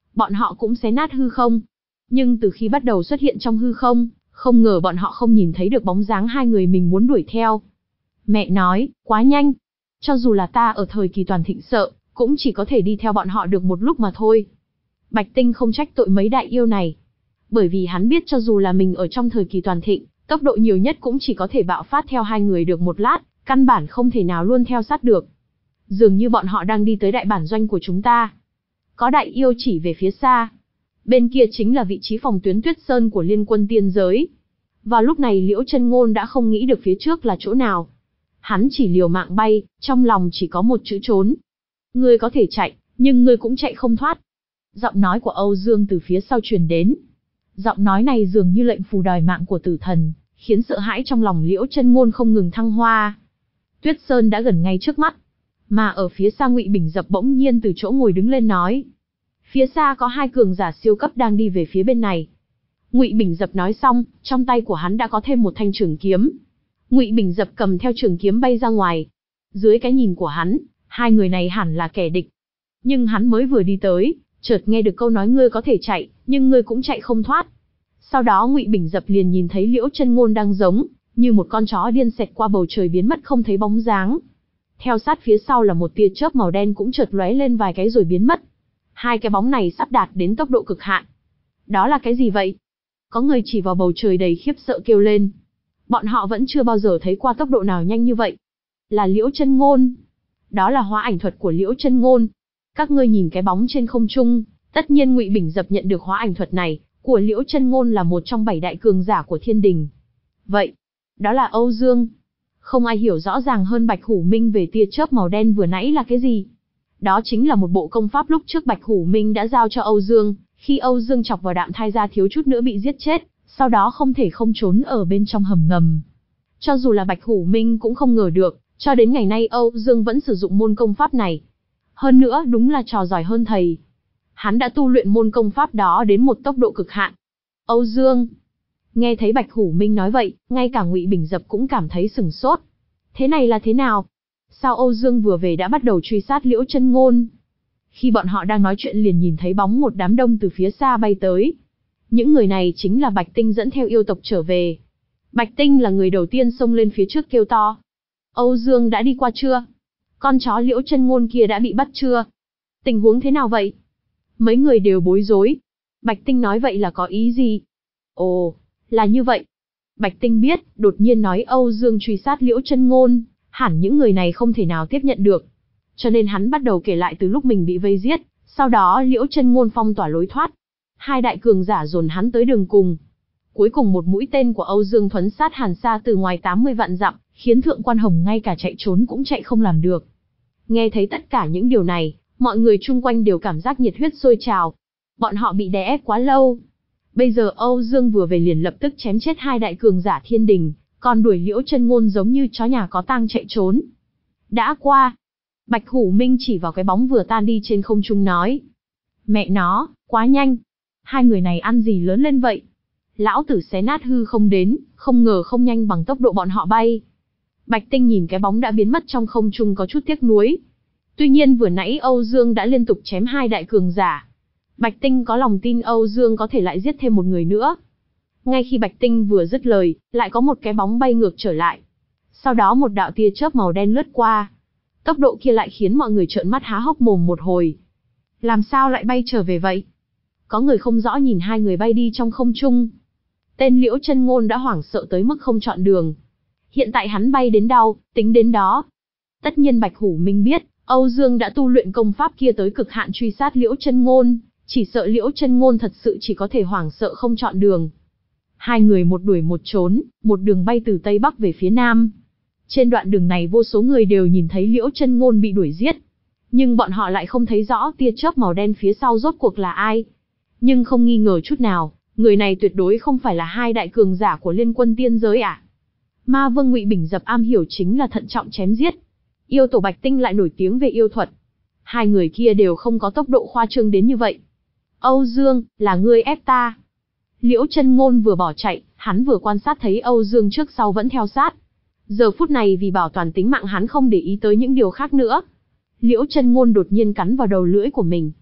Speaker 1: bọn họ cũng xé nát hư không. Nhưng từ khi bắt đầu xuất hiện trong hư không, không ngờ bọn họ không nhìn thấy được bóng dáng hai người mình muốn đuổi theo. Mẹ nói, quá nhanh. Cho dù là ta ở thời kỳ toàn thịnh sợ, cũng chỉ có thể đi theo bọn họ được một lúc mà thôi. Bạch Tinh không trách tội mấy đại yêu này. Bởi vì hắn biết cho dù là mình ở trong thời kỳ toàn thịnh, tốc độ nhiều nhất cũng chỉ có thể bạo phát theo hai người được một lát, căn bản không thể nào luôn theo sát được. Dường như bọn họ đang đi tới đại bản doanh của chúng ta. Có đại yêu chỉ về phía xa. Bên kia chính là vị trí phòng tuyến Tuyết Sơn của Liên Quân Tiên Giới. Vào lúc này Liễu Chân Ngôn đã không nghĩ được phía trước là chỗ nào. Hắn chỉ liều mạng bay, trong lòng chỉ có một chữ trốn. Ngươi có thể chạy, nhưng ngươi cũng chạy không thoát. Giọng nói của Âu Dương từ phía sau truyền đến. Giọng nói này dường như lệnh phù đòi mạng của tử thần, khiến sợ hãi trong lòng Liễu Chân Ngôn không ngừng thăng hoa. Tuyết Sơn đã gần ngay trước mắt, mà ở phía xa Ngụy Bình Dập bỗng nhiên từ chỗ ngồi đứng lên nói: phía xa có hai cường giả siêu cấp đang đi về phía bên này. Ngụy Bình Dập nói xong, trong tay của hắn đã có thêm một thanh trường kiếm. Ngụy Bình Dập cầm theo trường kiếm bay ra ngoài. Dưới cái nhìn của hắn, hai người này hẳn là kẻ địch. Nhưng hắn mới vừa đi tới, chợt nghe được câu nói ngươi có thể chạy, nhưng ngươi cũng chạy không thoát. Sau đó Ngụy Bình Dập liền nhìn thấy Liễu Chân Ngôn đang giống như một con chó điên xẹt qua bầu trời biến mất không thấy bóng dáng. Theo sát phía sau là một tia chớp màu đen cũng chợt lóe lên vài cái rồi biến mất. Hai cái bóng này sắp đạt đến tốc độ cực hạn. Đó là cái gì vậy? Có người chỉ vào bầu trời đầy khiếp sợ kêu lên. Bọn họ vẫn chưa bao giờ thấy qua tốc độ nào nhanh như vậy. Là Liễu Chân Ngôn. Đó là hóa ảnh thuật của Liễu Chân Ngôn. Các ngươi nhìn cái bóng trên không trung, tất nhiên Ngụy Bình Dập nhận được hóa ảnh thuật này, của Liễu Chân Ngôn là một trong bảy đại cường giả của thiên đình. Vậy, đó là Âu Dương. Không ai hiểu rõ ràng hơn Bạch Hủ Minh về tia chớp màu đen vừa nãy là cái gì. Đó chính là một bộ công pháp lúc trước Bạch Hủ Minh đã giao cho Âu Dương, khi Âu Dương chọc vào đạm thai ra thiếu chút nữa bị giết chết, sau đó không thể không trốn ở bên trong hầm ngầm. Cho dù là Bạch Hủ Minh cũng không ngờ được, cho đến ngày nay Âu Dương vẫn sử dụng môn công pháp này. Hơn nữa đúng là trò giỏi hơn thầy. Hắn đã tu luyện môn công pháp đó đến một tốc độ cực hạn. Âu Dương. Nghe thấy Bạch Hủ Minh nói vậy, ngay cả Ngụy Bình Dập cũng cảm thấy sửng sốt. Thế này là thế nào? Sao Âu Dương vừa về đã bắt đầu truy sát Liễu Chân Ngôn? Khi bọn họ đang nói chuyện liền nhìn thấy bóng một đám đông từ phía xa bay tới. Những người này chính là Bạch Tinh dẫn theo yêu tộc trở về. Bạch Tinh là người đầu tiên xông lên phía trước kêu to. Âu Dương đã đi qua chưa? Con chó Liễu Chân Ngôn kia đã bị bắt chưa? Tình huống thế nào vậy? Mấy người đều bối rối. Bạch Tinh nói vậy là có ý gì? Ồ, là như vậy. Bạch Tinh biết, đột nhiên nói Âu Dương truy sát Liễu Chân Ngôn, hẳn những người này không thể nào tiếp nhận được. Cho nên hắn bắt đầu kể lại từ lúc mình bị vây giết, sau đó Liễu Chân Ngôn phong tỏa lối thoát. Hai đại cường giả dồn hắn tới đường cùng. Cuối cùng một mũi tên của Âu Dương thuấn sát Hàn Sa từ ngoài tám mươi vạn dặm, khiến Thượng Quan Hồng ngay cả chạy trốn cũng chạy không làm được. Nghe thấy tất cả những điều này, mọi người chung quanh đều cảm giác nhiệt huyết sôi trào. Bọn họ bị đè ép quá lâu. Bây giờ Âu Dương vừa về liền lập tức chém chết hai đại cường giả thiên đình, còn đuổi Liễu Chân Ngôn giống như chó nhà có tang chạy trốn. Đã qua. Bạch Hủ Minh chỉ vào cái bóng vừa tan đi trên không trung nói. Mẹ nó, quá nhanh. Hai người này ăn gì lớn lên vậy? Lão tử xé nát hư không đến, không ngờ không nhanh bằng tốc độ bọn họ bay. Bạch Tinh nhìn cái bóng đã biến mất trong không trung có chút tiếc nuối. Tuy nhiên vừa nãy Âu Dương đã liên tục chém hai đại cường giả. Bạch Tinh có lòng tin Âu Dương có thể lại giết thêm một người nữa. Ngay khi Bạch Tinh vừa dứt lời, lại có một cái bóng bay ngược trở lại. Sau đó một đạo tia chớp màu đen lướt qua. Tốc độ kia lại khiến mọi người trợn mắt há hốc mồm một hồi. Làm sao lại bay trở về vậy? Có người không rõ nhìn hai người bay đi trong không trung. Tên Liễu Chân Ngôn đã hoảng sợ tới mức không chọn đường. Hiện tại hắn bay đến đâu, tính đến đó. Tất nhiên Bạch Hủ Minh biết, Âu Dương đã tu luyện công pháp kia tới cực hạn truy sát Liễu Chân Ngôn, chỉ sợ Liễu Chân Ngôn thật sự chỉ có thể hoảng sợ không chọn đường. Hai người một đuổi một trốn, một đường bay từ Tây Bắc về phía Nam. Trên đoạn đường này vô số người đều nhìn thấy Liễu Chân Ngôn bị đuổi giết. Nhưng bọn họ lại không thấy rõ tia chớp màu đen phía sau rốt cuộc là ai. Nhưng không nghi ngờ chút nào, người này tuyệt đối không phải là hai đại cường giả của Liên Quân Tiên Giới à. Ma Vương Ngụy Bình Dập am hiểu chính là thận trọng chém giết. Yêu tổ Bạch Tinh lại nổi tiếng về yêu thuật. Hai người kia đều không có tốc độ khoa trương đến như vậy. Âu Dương, là ngươi ép ta. Liễu Chân Ngôn vừa bỏ chạy, hắn vừa quan sát thấy Âu Dương trước sau vẫn theo sát. Giờ phút này vì bảo toàn tính mạng hắn không để ý tới những điều khác nữa. Liễu Chân Ngôn đột nhiên cắn vào đầu lưỡi của mình.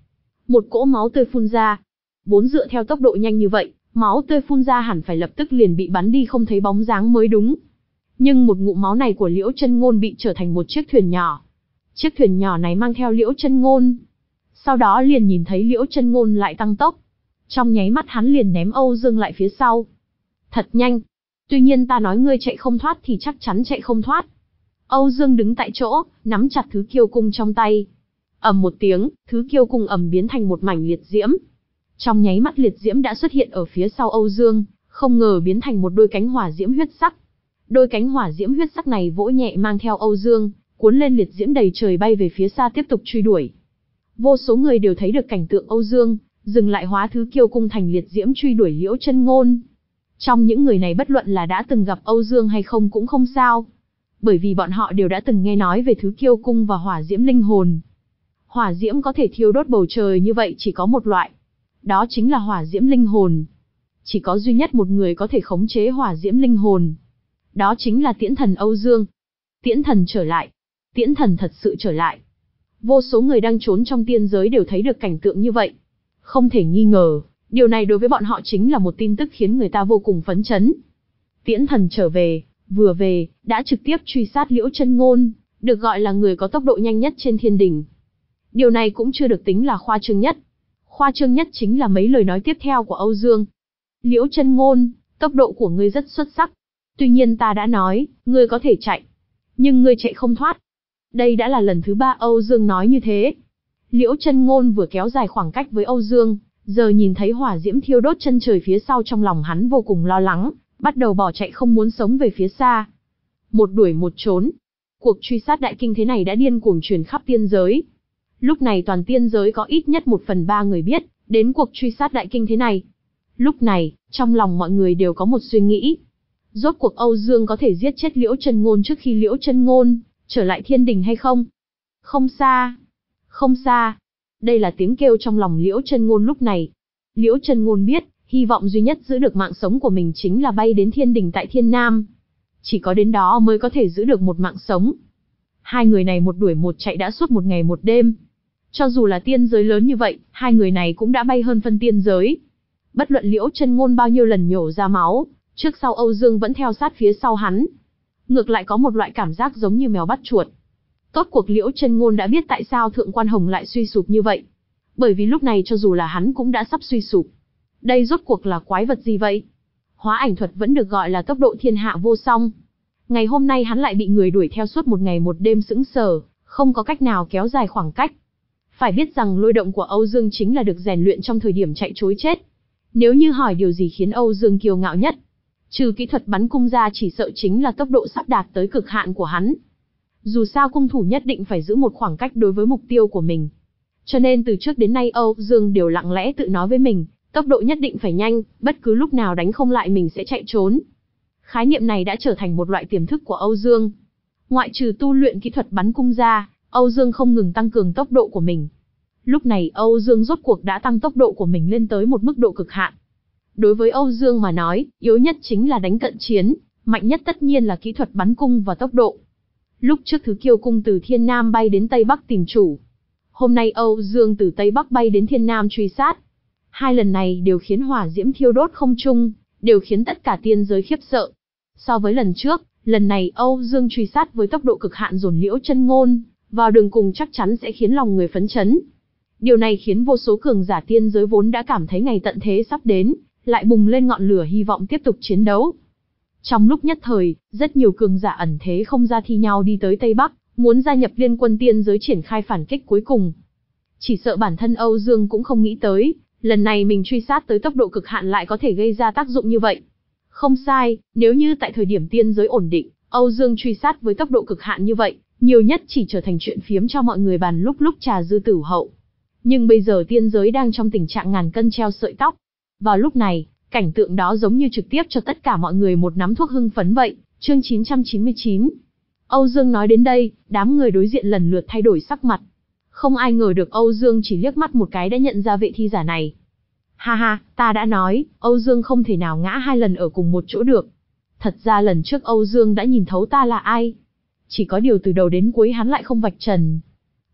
Speaker 1: Một cỗ máu tươi phun ra. Vốn dựa theo tốc độ nhanh như vậy, máu tươi phun ra hẳn phải lập tức liền bị bắn đi không thấy bóng dáng mới đúng. Nhưng một ngụm máu này của Liễu Chân Ngôn bị trở thành một chiếc thuyền nhỏ. Chiếc thuyền nhỏ này mang theo Liễu Chân Ngôn. Sau đó liền nhìn thấy Liễu Chân Ngôn lại tăng tốc. Trong nháy mắt hắn liền ném Âu Dương lại phía sau. Thật nhanh. Tuy nhiên ta nói ngươi chạy không thoát thì chắc chắn chạy không thoát. Âu Dương đứng tại chỗ, nắm chặt thứ kiêu cung trong tay. Ầm một tiếng, thứ kiêu cung ầm biến thành một mảnh liệt diễm. Trong nháy mắt liệt diễm đã xuất hiện ở phía sau Âu Dương, không ngờ biến thành một đôi cánh hỏa diễm huyết sắc. Đôi cánh hỏa diễm huyết sắc này vỗ nhẹ mang theo Âu Dương, cuốn lên liệt diễm đầy trời bay về phía xa tiếp tục truy đuổi. Vô số người đều thấy được cảnh tượng Âu Dương dừng lại hóa thứ kiêu cung thành liệt diễm truy đuổi Liễu Chân Ngôn. Trong những người này bất luận là đã từng gặp Âu Dương hay không cũng không sao, bởi vì bọn họ đều đã từng nghe nói về thứ kiêu cung và hỏa diễm linh hồn. Hỏa diễm có thể thiêu đốt bầu trời như vậy chỉ có một loại, đó chính là hỏa diễm linh hồn. Chỉ có duy nhất một người có thể khống chế hỏa diễm linh hồn, đó chính là Tiễn Thần Âu Dương. Tiễn Thần trở lại. Tiễn Thần thật sự trở lại. Vô số người đang trốn trong tiên giới đều thấy được cảnh tượng như vậy. Không thể nghi ngờ, điều này đối với bọn họ chính là một tin tức khiến người ta vô cùng phấn chấn. Tiễn Thần trở về, vừa về, đã trực tiếp truy sát Liễu Chân Ngôn, được gọi là người có tốc độ nhanh nhất trên thiên đình. Điều này cũng chưa được tính là khoa trương nhất. Khoa trương nhất chính là mấy lời nói tiếp theo của Âu Dương. Liễu Chân Ngôn, tốc độ của ngươi rất xuất sắc. Tuy nhiên ta đã nói, ngươi có thể chạy, nhưng ngươi chạy không thoát. Đây đã là lần thứ ba Âu Dương nói như thế. Liễu Chân Ngôn vừa kéo dài khoảng cách với Âu Dương, giờ nhìn thấy hỏa diễm thiêu đốt chân trời phía sau trong lòng hắn vô cùng lo lắng, bắt đầu bỏ chạy không muốn sống về phía xa. Một đuổi một trốn. Cuộc truy sát đại kinh thế này đã điên cuồng truyền khắp tiên giới. Lúc này toàn tiên giới có ít nhất một phần ba người biết đến cuộc truy sát đại kinh thế này. Lúc này, trong lòng mọi người đều có một suy nghĩ. Rốt cuộc Âu Dương có thể giết chết Liễu Chân Ngôn trước khi Liễu Chân Ngôn trở lại thiên đình hay không? Không xa. Không xa. Đây là tiếng kêu trong lòng Liễu Chân Ngôn lúc này. Liễu Chân Ngôn biết, hy vọng duy nhất giữ được mạng sống của mình chính là bay đến thiên đình tại Thiên Nam. Chỉ có đến đó mới có thể giữ được một mạng sống. Hai người này một đuổi một chạy đã suốt một ngày một đêm. Cho dù là tiên giới lớn như vậy, hai người này cũng đã bay hơn phân tiên giới. Bất luận Liễu Chân Ngôn bao nhiêu lần nhổ ra máu, trước sau Âu Dương vẫn theo sát phía sau hắn. Ngược lại có một loại cảm giác giống như mèo bắt chuột. Tốt cuộc Liễu Chân Ngôn đã biết tại sao Thượng Quan Hồng lại suy sụp như vậy. Bởi vì lúc này cho dù là hắn cũng đã sắp suy sụp. Đây rốt cuộc là quái vật gì vậy? Hóa ảnh thuật vẫn được gọi là tốc độ thiên hạ vô song. Ngày hôm nay hắn lại bị người đuổi theo suốt một ngày một đêm sững sờ, không có cách nào kéo dài khoảng cách. Phải biết rằng lôi động của Âu Dương chính là được rèn luyện trong thời điểm chạy trối chết. Nếu như hỏi điều gì khiến Âu Dương kiêu ngạo nhất, trừ kỹ thuật bắn cung ra chỉ sợ chính là tốc độ sắp đạt tới cực hạn của hắn. Dù sao cung thủ nhất định phải giữ một khoảng cách đối với mục tiêu của mình. Cho nên từ trước đến nay Âu Dương đều lặng lẽ tự nói với mình, tốc độ nhất định phải nhanh, bất cứ lúc nào đánh không lại mình sẽ chạy trốn. Khái niệm này đã trở thành một loại tiềm thức của Âu Dương. Ngoại trừ tu luyện kỹ thuật bắn cung ra, Âu Dương không ngừng tăng cường tốc độ của mình. Lúc này Âu Dương rốt cuộc đã tăng tốc độ của mình lên tới một mức độ cực hạn. Đối với Âu Dương mà nói, yếu nhất chính là đánh cận chiến, mạnh nhất tất nhiên là kỹ thuật bắn cung và tốc độ. Lúc trước thứ kiêu cung từ Thiên Nam bay đến Tây Bắc tìm chủ. Hôm nay Âu Dương từ Tây Bắc bay đến Thiên Nam truy sát. Hai lần này đều khiến hỏa diễm thiêu đốt không trung, đều khiến tất cả tiên giới khiếp sợ. So với lần trước, lần này Âu Dương truy sát với tốc độ cực hạn dồn Liễu Chân Ngôn vào đường cùng chắc chắn sẽ khiến lòng người phấn chấn. Điều này khiến vô số cường giả tiên giới vốn đã cảm thấy ngày tận thế sắp đến, lại bùng lên ngọn lửa hy vọng tiếp tục chiến đấu. Trong lúc nhất thời, rất nhiều cường giả ẩn thế không ra thi nhau đi tới Tây Bắc, muốn gia nhập liên quân tiên giới triển khai phản kích cuối cùng. Chỉ sợ bản thân Âu Dương cũng không nghĩ tới, lần này mình truy sát tới tốc độ cực hạn lại có thể gây ra tác dụng như vậy. Không sai, nếu như tại thời điểm tiên giới ổn định, Âu Dương truy sát với tốc độ cực hạn như vậy, nhiều nhất chỉ trở thành chuyện phiếm cho mọi người bàn lúc lúc trà dư tử hậu. Nhưng bây giờ tiên giới đang trong tình trạng ngàn cân treo sợi tóc. Vào lúc này, cảnh tượng đó giống như trực tiếp cho tất cả mọi người một nắm thuốc hưng phấn vậy. Chương chín trăm chín mươi chín. Âu Dương nói đến đây, đám người đối diện lần lượt thay đổi sắc mặt. Không ai ngờ được Âu Dương chỉ liếc mắt một cái đã nhận ra vệ thi giả này. Ha ha, ta đã nói, Âu Dương không thể nào ngã hai lần ở cùng một chỗ được. Thật ra lần trước Âu Dương đã nhìn thấu ta là ai. Chỉ có điều từ đầu đến cuối hắn lại không vạch trần.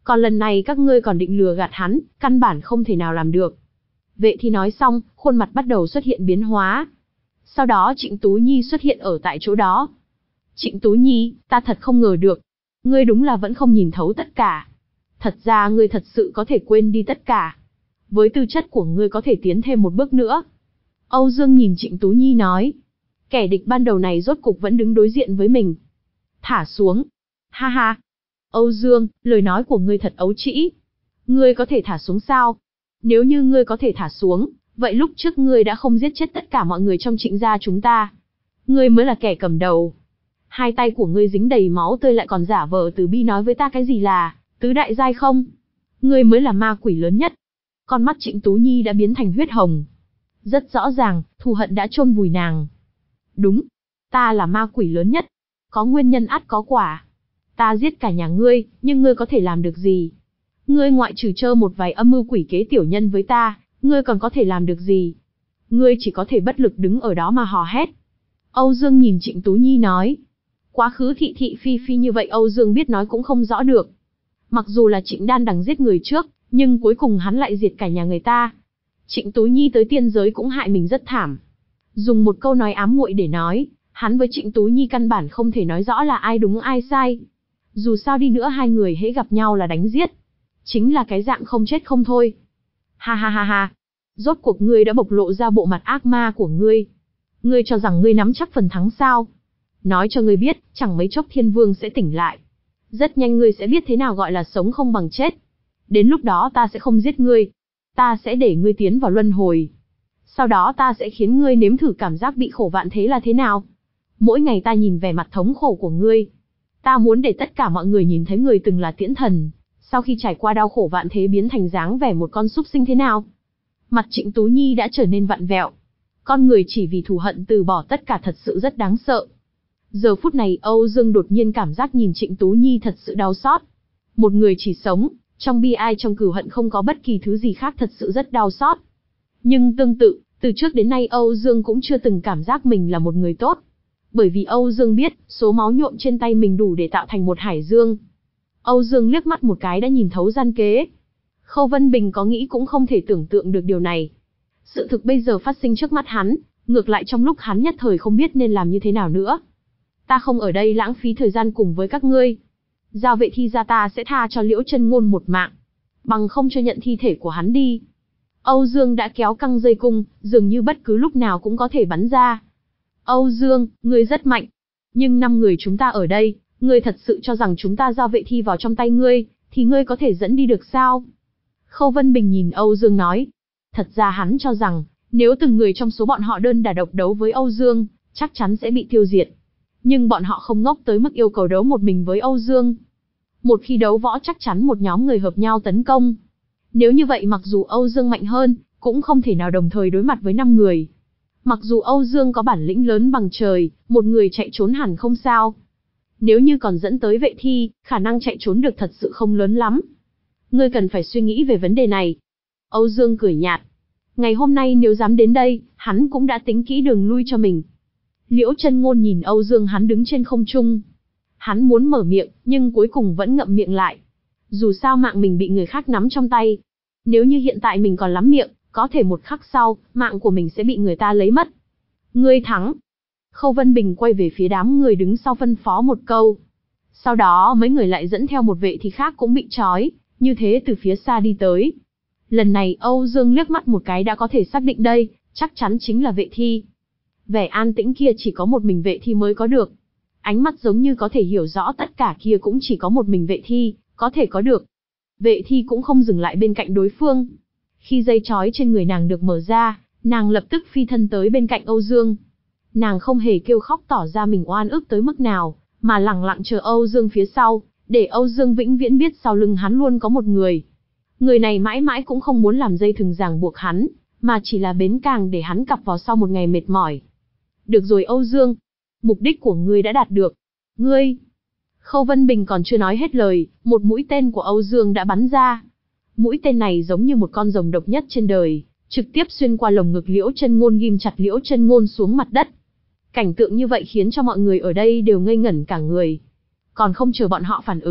Speaker 1: Còn lần này các ngươi còn định lừa gạt hắn, căn bản không thể nào làm được. Vệ thi nói xong, khuôn mặt bắt đầu xuất hiện biến hóa. Sau đó Trịnh Tú Nhi xuất hiện ở tại chỗ đó. Trịnh Tú Nhi, ta thật không ngờ được. Ngươi đúng là vẫn không nhìn thấu tất cả. Thật ra ngươi thật sự có thể quên đi tất cả. Với tư chất của ngươi có thể tiến thêm một bước nữa. Âu Dương nhìn Trịnh Tú Nhi nói. Kẻ địch ban đầu này rốt cục vẫn đứng đối diện với mình. Thả xuống. Ha ha. Âu Dương, lời nói của ngươi thật ấu trĩ. Ngươi có thể thả xuống sao? Nếu như ngươi có thể thả xuống, vậy lúc trước ngươi đã không giết chết tất cả mọi người trong Trịnh gia chúng ta. Ngươi mới là kẻ cầm đầu. Hai tay của ngươi dính đầy máu tươi lại còn giả vờ từ bi nói với ta cái gì là tứ đại giai không? Ngươi mới là ma quỷ lớn nhất. Con mắt Trịnh Tú Nhi đã biến thành huyết hồng. Rất rõ ràng, thù hận đã chôn vùi nàng. Đúng, ta là ma quỷ lớn nhất. Có nguyên nhân ắt có quả. Ta giết cả nhà ngươi, nhưng ngươi có thể làm được gì? Ngươi ngoại trừ trơ một vài âm mưu quỷ kế tiểu nhân với ta, ngươi còn có thể làm được gì? Ngươi chỉ có thể bất lực đứng ở đó mà hò hét. Âu Dương nhìn Trịnh Tú Nhi nói. Quá khứ thị thị phi phi như vậy Âu Dương biết nói cũng không rõ được. Mặc dù là Trịnh Đan Đằng giết người trước, nhưng cuối cùng hắn lại diệt cả nhà người ta. Trịnh Tú Nhi tới tiên giới cũng hại mình rất thảm. Dùng một câu nói ám muội để nói, hắn với Trịnh Tú Nhi căn bản không thể nói rõ là ai đúng ai sai. Dù sao đi nữa hai người hễ gặp nhau là đánh giết. Chính là cái dạng không chết không thôi. Ha ha ha ha. Rốt cuộc ngươi đã bộc lộ ra bộ mặt ác ma của ngươi. Ngươi cho rằng ngươi nắm chắc phần thắng sao? Nói cho ngươi biết, chẳng mấy chốc Thiên Vương sẽ tỉnh lại. Rất nhanh ngươi sẽ biết thế nào gọi là sống không bằng chết. Đến lúc đó ta sẽ không giết ngươi. Ta sẽ để ngươi tiến vào luân hồi. Sau đó ta sẽ khiến ngươi nếm thử cảm giác bị khổ vạn thế là thế nào. Mỗi ngày ta nhìn vẻ mặt thống khổ của ngươi. Ta muốn để tất cả mọi người nhìn thấy người từng là tiễn thần. Sau khi trải qua đau khổ vạn thế biến thành dáng vẻ một con súc sinh thế nào. Mặt Trịnh Tú Nhi đã trở nên vặn vẹo. Con người chỉ vì thù hận từ bỏ tất cả thật sự rất đáng sợ. Giờ phút này Âu Dương đột nhiên cảm giác nhìn Trịnh Tú Nhi thật sự đau xót. Một người chỉ sống, trong bi ai trong cừu hận không có bất kỳ thứ gì khác thật sự rất đau xót. Nhưng tương tự, từ trước đến nay Âu Dương cũng chưa từng cảm giác mình là một người tốt. Bởi vì Âu Dương biết, số máu nhuộm trên tay mình đủ để tạo thành một hải dương. Âu Dương liếc mắt một cái đã nhìn thấu gian kế. Khâu Vân Bình có nghĩ cũng không thể tưởng tượng được điều này. Sự thực bây giờ phát sinh trước mắt hắn, ngược lại trong lúc hắn nhất thời không biết nên làm như thế nào nữa. Ta không ở đây lãng phí thời gian cùng với các ngươi. Giao Vệ Thi ra ta sẽ tha cho Liễu Chân Ngôn một mạng. Bằng không cho nhận thi thể của hắn đi. Âu Dương đã kéo căng dây cung, dường như bất cứ lúc nào cũng có thể bắn ra. Âu Dương, ngươi rất mạnh. Nhưng năm người chúng ta ở đây, ngươi thật sự cho rằng chúng ta giao Vệ Thi vào trong tay ngươi, thì ngươi có thể dẫn đi được sao? Khâu Vân Bình nhìn Âu Dương nói. Thật ra hắn cho rằng, nếu từng người trong số bọn họ đơn đả độc đấu với Âu Dương, chắc chắn sẽ bị tiêu diệt. Nhưng bọn họ không ngốc tới mức yêu cầu đấu một mình với Âu Dương. Một khi đấu võ chắc chắn một nhóm người hợp nhau tấn công. Nếu như vậy mặc dù Âu Dương mạnh hơn, cũng không thể nào đồng thời đối mặt với năm người. Mặc dù Âu Dương có bản lĩnh lớn bằng trời, một người chạy trốn hẳn không sao. Nếu như còn dẫn tới Vệ Thi, khả năng chạy trốn được thật sự không lớn lắm. Ngươi cần phải suy nghĩ về vấn đề này. Âu Dương cười nhạt. Ngày hôm nay nếu dám đến đây, hắn cũng đã tính kỹ đường lui cho mình. Liễu Chân Ngôn nhìn Âu Dương hắn đứng trên không trung. Hắn muốn mở miệng, nhưng cuối cùng vẫn ngậm miệng lại. Dù sao mạng mình bị người khác nắm trong tay. Nếu như hiện tại mình còn lắm miệng, có thể một khắc sau, mạng của mình sẽ bị người ta lấy mất. Ngươi thắng. Khâu Vân Bình quay về phía đám người đứng sau phân phó một câu. Sau đó mấy người lại dẫn theo một vệ thì khác cũng bị trói, như thế từ phía xa đi tới. Lần này Âu Dương liếc mắt một cái đã có thể xác định đây, chắc chắn chính là Vệ Thi. Vẻ an tĩnh kia chỉ có một mình Vệ Thi mới có được. Ánh mắt giống như có thể hiểu rõ tất cả kia cũng chỉ có một mình Vệ Thi, có thể có được. Vệ Thi cũng không dừng lại bên cạnh đối phương. Khi dây trói trên người nàng được mở ra, nàng lập tức phi thân tới bên cạnh Âu Dương. Nàng không hề kêu khóc tỏ ra mình oan ức tới mức nào, mà lặng lặng chờ Âu Dương phía sau, để Âu Dương vĩnh viễn biết sau lưng hắn luôn có một người. Người này mãi mãi cũng không muốn làm dây thừng ràng buộc hắn, mà chỉ là bến càng để hắn cặp vào sau một ngày mệt mỏi. Được rồi Âu Dương, mục đích của ngươi đã đạt được. Ngươi... Khâu Vân Bình còn chưa nói hết lời, một mũi tên của Âu Dương đã bắn ra. Mũi tên này giống như một con rồng độc nhất trên đời, trực tiếp xuyên qua lồng ngực Liễu Chân Ngôn ghim chặt Liễu Chân Ngôn xuống mặt đất. Cảnh tượng như vậy khiến cho mọi người ở đây đều ngây ngẩn cả người. Còn không chờ bọn họ phản ứng,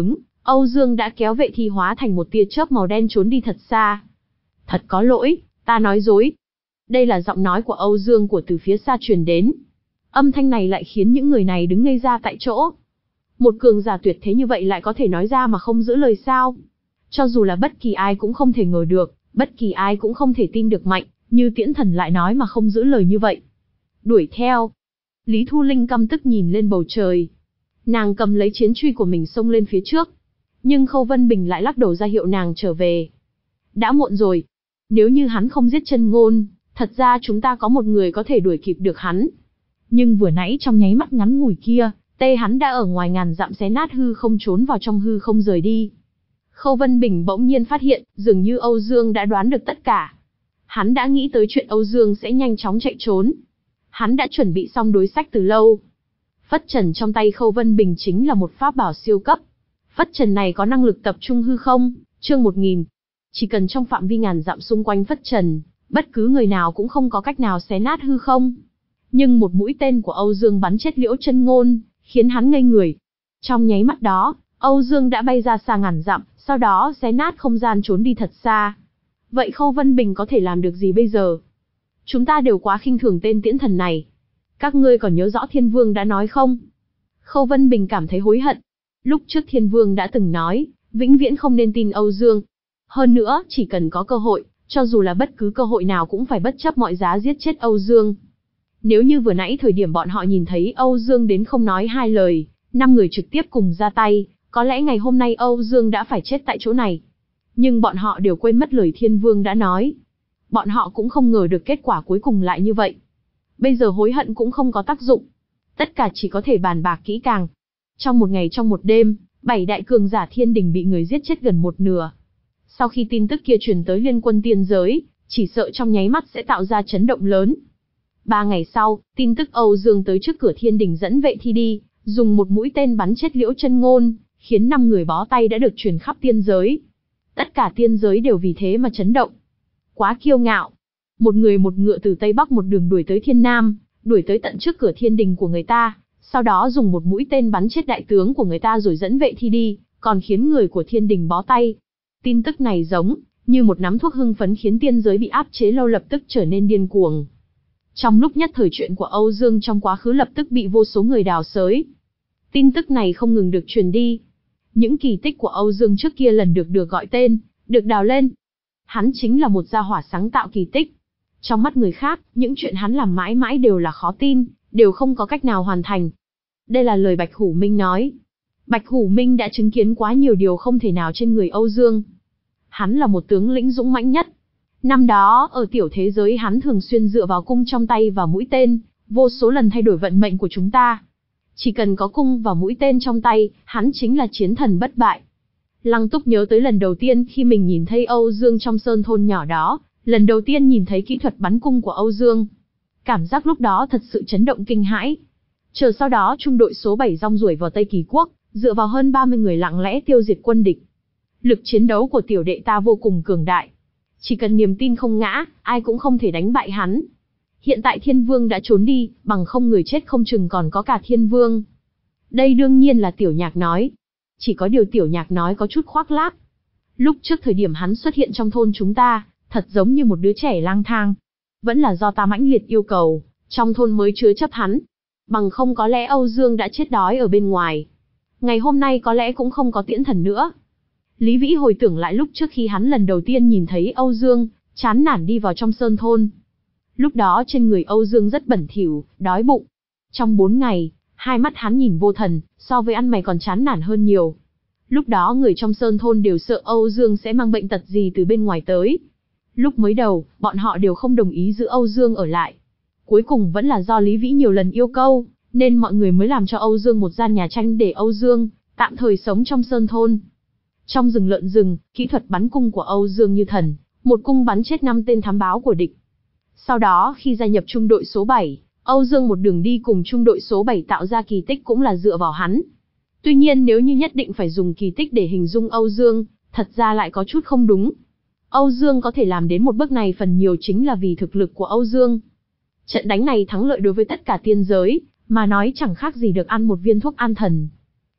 Speaker 1: Âu Dương đã kéo vệ thi hóa thành một tia chớp màu đen trốn đi thật xa. Thật có lỗi, ta nói dối. Đây là giọng nói của Âu Dương của từ phía xa truyền đến. Âm thanh này lại khiến những người này đứng ngây ra tại chỗ. Một cường giả tuyệt thế như vậy lại có thể nói ra mà không giữ lời sao? Cho dù là bất kỳ ai cũng không thể ngờ được, bất kỳ ai cũng không thể tin được mạnh, như Tiễn Thần lại nói mà không giữ lời như vậy. Đuổi theo. Lý Thu Linh căm tức nhìn lên bầu trời. Nàng cầm lấy chiến truy của mình xông lên phía trước. Nhưng Khâu Vân Bình lại lắc đầu ra hiệu nàng trở về. Đã muộn rồi. Nếu như hắn không giết Chân Ngôn, thật ra chúng ta có một người có thể đuổi kịp được hắn. Nhưng vừa nãy trong nháy mắt ngắn ngủi kia, tê hắn đã ở ngoài ngàn dặm xé nát hư không trốn vào trong hư không rời đi. Khâu Vân Bình bỗng nhiên phát hiện, dường như Âu Dương đã đoán được tất cả. Hắn đã nghĩ tới chuyện Âu Dương sẽ nhanh chóng chạy trốn. Hắn đã chuẩn bị xong đối sách từ lâu. Phất trần trong tay Khâu Vân Bình chính là một pháp bảo siêu cấp. Phất trần này có năng lực tập trung hư không, chương một nghìn. Chỉ cần trong phạm vi ngàn dặm xung quanh phất trần, bất cứ người nào cũng không có cách nào xé nát hư không. Nhưng một mũi tên của Âu Dương bắn chết Liễu Chân Ngôn, khiến hắn ngây người. Trong nháy mắt đó, Âu Dương đã bay ra xa ngàn dặm, sau đó xé nát không gian trốn đi thật xa. Vậy Khâu Vân Bình có thể làm được gì bây giờ? Chúng ta đều quá khinh thường tên Tiễn Thần này. Các ngươi còn nhớ rõ Thiên Vương đã nói không? Khâu Vân Bình cảm thấy hối hận. Lúc trước Thiên Vương đã từng nói, vĩnh viễn không nên tin Âu Dương. Hơn nữa, chỉ cần có cơ hội, cho dù là bất cứ cơ hội nào cũng phải bất chấp mọi giá giết chết Âu Dương. Nếu như vừa nãy thời điểm bọn họ nhìn thấy Âu Dương đến không nói hai lời, năm người trực tiếp cùng ra tay, có lẽ ngày hôm nay Âu Dương đã phải chết tại chỗ này. Nhưng bọn họ đều quên mất lời Thiên Vương đã nói. Bọn họ cũng không ngờ được kết quả cuối cùng lại như vậy. Bây giờ hối hận cũng không có tác dụng. Tất cả chỉ có thể bàn bạc kỹ càng. Trong một ngày trong một đêm, bảy đại cường giả thiên đình bị người giết chết gần một nửa. Sau khi tin tức kia truyền tới liên quân tiên giới, chỉ sợ trong nháy mắt sẽ tạo ra chấn động lớn. Ba ngày sau, tin tức Âu Dương tới trước cửa thiên đình dẫn vệ thi đi, dùng một mũi tên bắn chết Liễu Chân Ngôn, khiến năm người bó tay đã được truyền khắp tiên giới. Tất cả tiên giới đều vì thế mà chấn động. Quá kiêu ngạo. Một người một ngựa từ Tây Bắc một đường đuổi tới Thiên Nam, đuổi tới tận trước cửa thiên đình của người ta, sau đó dùng một mũi tên bắn chết đại tướng của người ta rồi dẫn vệ thi đi, còn khiến người của thiên đình bó tay. Tin tức này giống như một nắm thuốc hưng phấn khiến tiên giới bị áp chế lâu lập tức trở nên điên cuồng. Trong lúc nhất thời chuyện của Âu Dương trong quá khứ lập tức bị vô số người đào xới. Tin tức này không ngừng được truyền đi. Những kỳ tích của Âu Dương trước kia lần được được gọi tên, được đào lên. Hắn chính là một gia hỏa sáng tạo kỳ tích. Trong mắt người khác, những chuyện hắn làm mãi mãi đều là khó tin, đều không có cách nào hoàn thành. Đây là lời Bạch Hủ Minh nói. Bạch Hủ Minh đã chứng kiến quá nhiều điều không thể nào trên người Âu Dương. Hắn là một tướng lĩnh dũng mãnh nhất. Năm đó, ở tiểu thế giới hắn thường xuyên dựa vào cung trong tay và mũi tên, vô số lần thay đổi vận mệnh của chúng ta. Chỉ cần có cung và mũi tên trong tay, hắn chính là chiến thần bất bại. Lăng Túc nhớ tới lần đầu tiên khi mình nhìn thấy Âu Dương trong sơn thôn nhỏ đó, lần đầu tiên nhìn thấy kỹ thuật bắn cung của Âu Dương. Cảm giác lúc đó thật sự chấn động kinh hãi. Chờ sau đó trung đội số bảy rong ruổi vào Tây Kỳ Quốc, dựa vào hơn ba mươi người lặng lẽ tiêu diệt quân địch. Lực chiến đấu của tiểu đệ ta vô cùng cường đại. Chỉ cần niềm tin không ngã, ai cũng không thể đánh bại hắn. Hiện tại Thiên Vương đã trốn đi, bằng không người chết không chừng còn có cả Thiên Vương. Đây đương nhiên là Tiểu Nhạc nói. Chỉ có điều Tiểu Nhạc nói có chút khoác lác. Lúc trước thời điểm hắn xuất hiện trong thôn chúng ta, thật giống như một đứa trẻ lang thang. Vẫn là do ta mãnh liệt yêu cầu, trong thôn mới chứa chấp hắn. Bằng không có lẽ Âu Dương đã chết đói ở bên ngoài. Ngày hôm nay có lẽ cũng không có Tiễn Thần nữa. Lý Vĩ hồi tưởng lại lúc trước khi hắn lần đầu tiên nhìn thấy Âu Dương, chán nản đi vào trong sơn thôn. Lúc đó trên người Âu Dương rất bẩn thỉu, đói bụng. Trong bốn ngày, hai mắt hắn nhìn vô thần, so với ăn mày còn chán nản hơn nhiều. Lúc đó người trong sơn thôn đều sợ Âu Dương sẽ mang bệnh tật gì từ bên ngoài tới. Lúc mới đầu, bọn họ đều không đồng ý giữ Âu Dương ở lại. Cuối cùng vẫn là do Lý Vĩ nhiều lần yêu cầu, nên mọi người mới làm cho Âu Dương một gian nhà tranh để Âu Dương tạm thời sống trong sơn thôn. Trong rừng lợn rừng, kỹ thuật bắn cung của Âu Dương như thần, một cung bắn chết năm tên thám báo của địch. Sau đó khi gia nhập trung đội số bảy, Âu Dương một đường đi cùng trung đội số bảy tạo ra kỳ tích cũng là dựa vào hắn. Tuy nhiên nếu như nhất định phải dùng kỳ tích để hình dung Âu Dương, thật ra lại có chút không đúng. Âu Dương có thể làm đến một bước này phần nhiều chính là vì thực lực của Âu Dương. Trận đánh này thắng lợi đối với tất cả tiên giới, mà nói chẳng khác gì được ăn một viên thuốc an thần.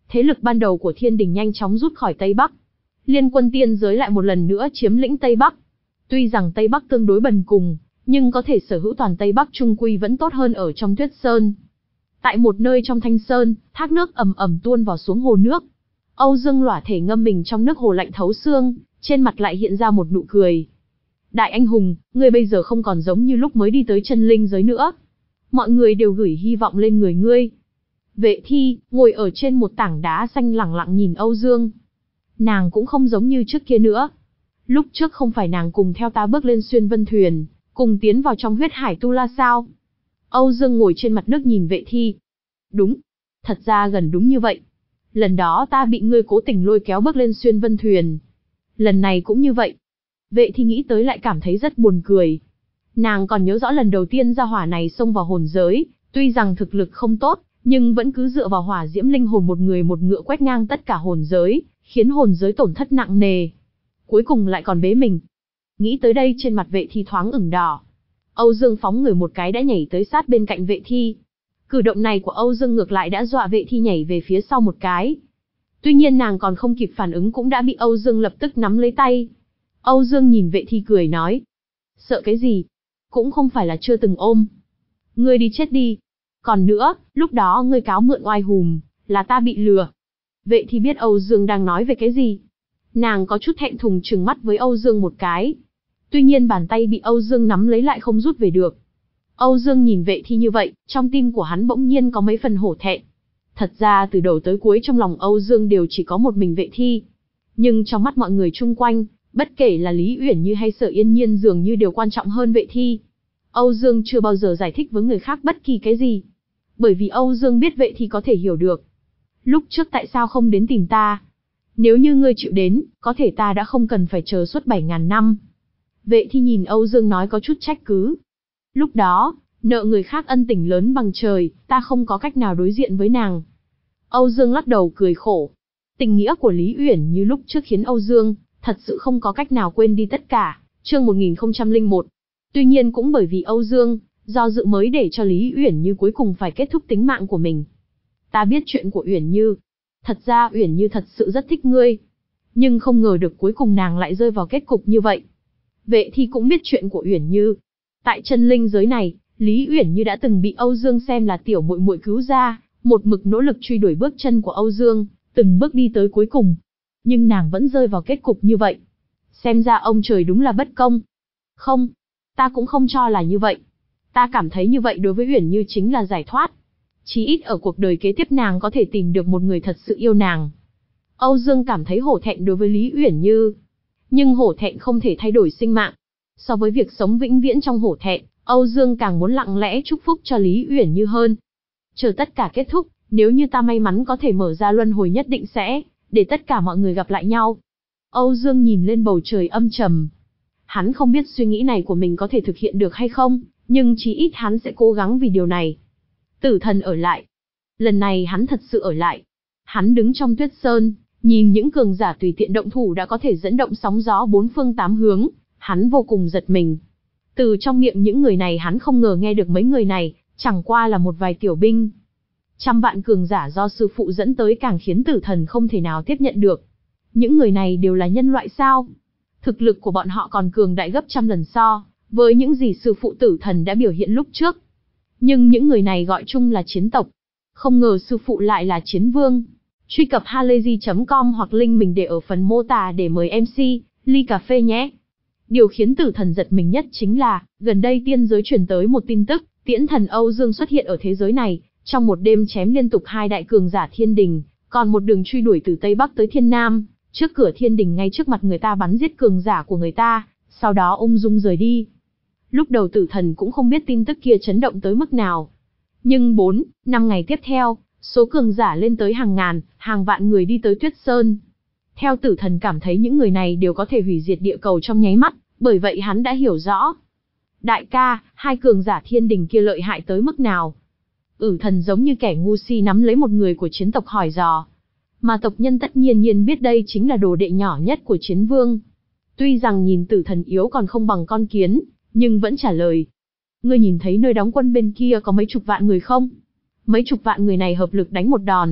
Speaker 1: Thế lực ban đầu của thiên đình nhanh chóng rút khỏi Tây Bắc. Liên quân tiên giới lại một lần nữa chiếm lĩnh Tây Bắc. Tuy rằng Tây Bắc tương đối bần cùng, nhưng có thể sở hữu toàn Tây Bắc trung quy vẫn tốt hơn ở trong Tuyết Sơn. Tại một nơi trong Thanh Sơn, thác nước ầm ầm tuôn vào xuống hồ nước. Âu Dương Lỏa thể ngâm mình trong nước hồ lạnh thấu xương, trên mặt lại hiện ra một nụ cười. Đại anh hùng, ngươi bây giờ không còn giống như lúc mới đi tới chân linh giới nữa. Mọi người đều gửi hy vọng lên người ngươi. Vệ Thi, ngồi ở trên một tảng đá xanh lẳng lặng nhìn Âu Dương. Nàng cũng không giống như trước kia nữa. Lúc trước không phải nàng cùng theo ta bước lên xuyên vân thuyền, cùng tiến vào trong huyết hải tu la sao? Âu Dương ngồi trên mặt nước nhìn Vệ Thi. Đúng. Thật ra gần đúng như vậy. Lần đó ta bị ngươi cố tình lôi kéo bước lên xuyên vân thuyền. Lần này cũng như vậy. Vệ Thi nghĩ tới lại cảm thấy rất buồn cười. Nàng còn nhớ rõ lần đầu tiên gia hỏa này xông vào hồn giới, tuy rằng thực lực không tốt, nhưng vẫn cứ dựa vào hỏa diễm linh hồn một người một ngựa quét ngang tất cả hồn giới, khiến hồn giới tổn thất nặng nề. Cuối cùng lại còn bế mình. Nghĩ tới đây trên mặt Vệ Thi thoáng ửng đỏ. Âu Dương phóng người một cái đã nhảy tới sát bên cạnh Vệ Thi. Cử động này của Âu Dương ngược lại đã dọa Vệ Thi nhảy về phía sau một cái. Tuy nhiên nàng còn không kịp phản ứng cũng đã bị Âu Dương lập tức nắm lấy tay. Âu Dương nhìn Vệ Thi cười nói. Sợ cái gì? Cũng không phải là chưa từng ôm. Ngươi đi chết đi. Còn nữa, lúc đó ngươi cáo mượn oai hùm, là ta bị lừa. Vệ Thi biết Âu Dương đang nói về cái gì. Nàng có chút thẹn thùng trừng mắt với Âu Dương một cái. Tuy nhiên bàn tay bị Âu Dương nắm lấy lại không rút về được. Âu Dương nhìn Vệ Thi như vậy, trong tim của hắn bỗng nhiên có mấy phần hổ thẹn. Thật ra từ đầu tới cuối trong lòng Âu Dương đều chỉ có một mình Vệ Thi. Nhưng trong mắt mọi người chung quanh, bất kể là Lý Uyển Như hay Sở Yên Nhiên dường như đều quan trọng hơn Vệ Thi. Âu Dương chưa bao giờ giải thích với người khác bất kỳ cái gì. Bởi vì Âu Dương biết Vệ Thi có thể hiểu được. Lúc trước tại sao không đến tìm ta? Nếu như ngươi chịu đến, có thể ta đã không cần phải chờ suốt bảy ngàn năm. Vệ Thi nhìn Âu Dương nói có chút trách cứ. Lúc đó, nợ người khác ân tình lớn bằng trời, ta không có cách nào đối diện với nàng. Âu Dương lắc đầu cười khổ. Tình nghĩa của Lý Uyển Như lúc trước khiến Âu Dương thật sự không có cách nào quên đi tất cả. Chương một nghìn không trăm lẻ một. Tuy nhiên cũng bởi vì Âu Dương do dự mới để cho Lý Uyển Như cuối cùng phải kết thúc tính mạng của mình. Ta biết chuyện của Uyển Như. Thật ra Uyển Như thật sự rất thích ngươi. Nhưng không ngờ được cuối cùng nàng lại rơi vào kết cục như vậy. Vệ Thi cũng biết chuyện của Uyển Như. Tại chân linh giới này, Lý Uyển Như đã từng bị Âu Dương xem là tiểu muội muội cứu ra, một mực nỗ lực truy đuổi bước chân của Âu Dương, từng bước đi tới cuối cùng. Nhưng nàng vẫn rơi vào kết cục như vậy. Xem ra ông trời đúng là bất công. Không, ta cũng không cho là như vậy. Ta cảm thấy như vậy đối với Uyển Như chính là giải thoát. Chí ít ở cuộc đời kế tiếp nàng có thể tìm được một người thật sự yêu nàng. Âu Dương cảm thấy hổ thẹn đối với Lý Uyển Như. Nhưng hổ thẹn không thể thay đổi sinh mạng. So với việc sống vĩnh viễn trong hổ thẹn, Âu Dương càng muốn lặng lẽ chúc phúc cho Lý Uyển Như hơn. Chờ tất cả kết thúc, nếu như ta may mắn có thể mở ra luân hồi nhất định sẽ để tất cả mọi người gặp lại nhau. Âu Dương nhìn lên bầu trời âm trầm. Hắn không biết suy nghĩ này của mình có thể thực hiện được hay không, nhưng chí ít hắn sẽ cố gắng vì điều này. Tử thần ở lại. Lần này hắn thật sự ở lại. Hắn đứng trong tuyết sơn, nhìn những cường giả tùy tiện động thủ đã có thể dẫn động sóng gió bốn phương tám hướng, hắn vô cùng giật mình. Từ trong miệng những người này hắn không ngờ nghe được mấy người này, chẳng qua là một vài tiểu binh. Trăm vạn cường giả do sư phụ dẫn tới càng khiến tử thần không thể nào tiếp nhận được. Những người này đều là nhân loại sao? Thực lực của bọn họ còn cường đại gấp trăm lần so với những gì sư phụ tử thần đã biểu hiện lúc trước. Nhưng những người này gọi chung là chiến tộc. Không ngờ sư phụ lại là chiến vương. Truy cập halayzi chấm com hoặc link mình để ở phần mô tả để mời em xê, ly cà phê nhé. Điều khiến tử thần giật mình nhất chính là, gần đây tiên giới truyền tới một tin tức, tiễn thần Âu Dương xuất hiện ở thế giới này, trong một đêm chém liên tục hai đại cường giả thiên đình, còn một đường truy đuổi từ Tây Bắc tới Thiên Nam, trước cửa thiên đình ngay trước mặt người ta bắn giết cường giả của người ta, sau đó ung dung rời đi. Lúc đầu tử thần cũng không biết tin tức kia chấn động tới mức nào. Nhưng bốn, năm ngày tiếp theo, số cường giả lên tới hàng ngàn, hàng vạn người đi tới Tuyết Sơn. Theo tử thần cảm thấy những người này đều có thể hủy diệt địa cầu trong nháy mắt, bởi vậy hắn đã hiểu rõ. Đại ca, hai cường giả thiên đình kia lợi hại tới mức nào? Ử thần giống như kẻ ngu si nắm lấy một người của chiến tộc hỏi dò. Mà tộc nhân tất nhiên nhiên biết đây chính là đồ đệ nhỏ nhất của chiến vương. Tuy rằng nhìn tử thần yếu còn không bằng con kiến, nhưng vẫn trả lời. Ngươi nhìn thấy nơi đóng quân bên kia có mấy chục vạn người không? Mấy chục vạn người này hợp lực đánh một đòn,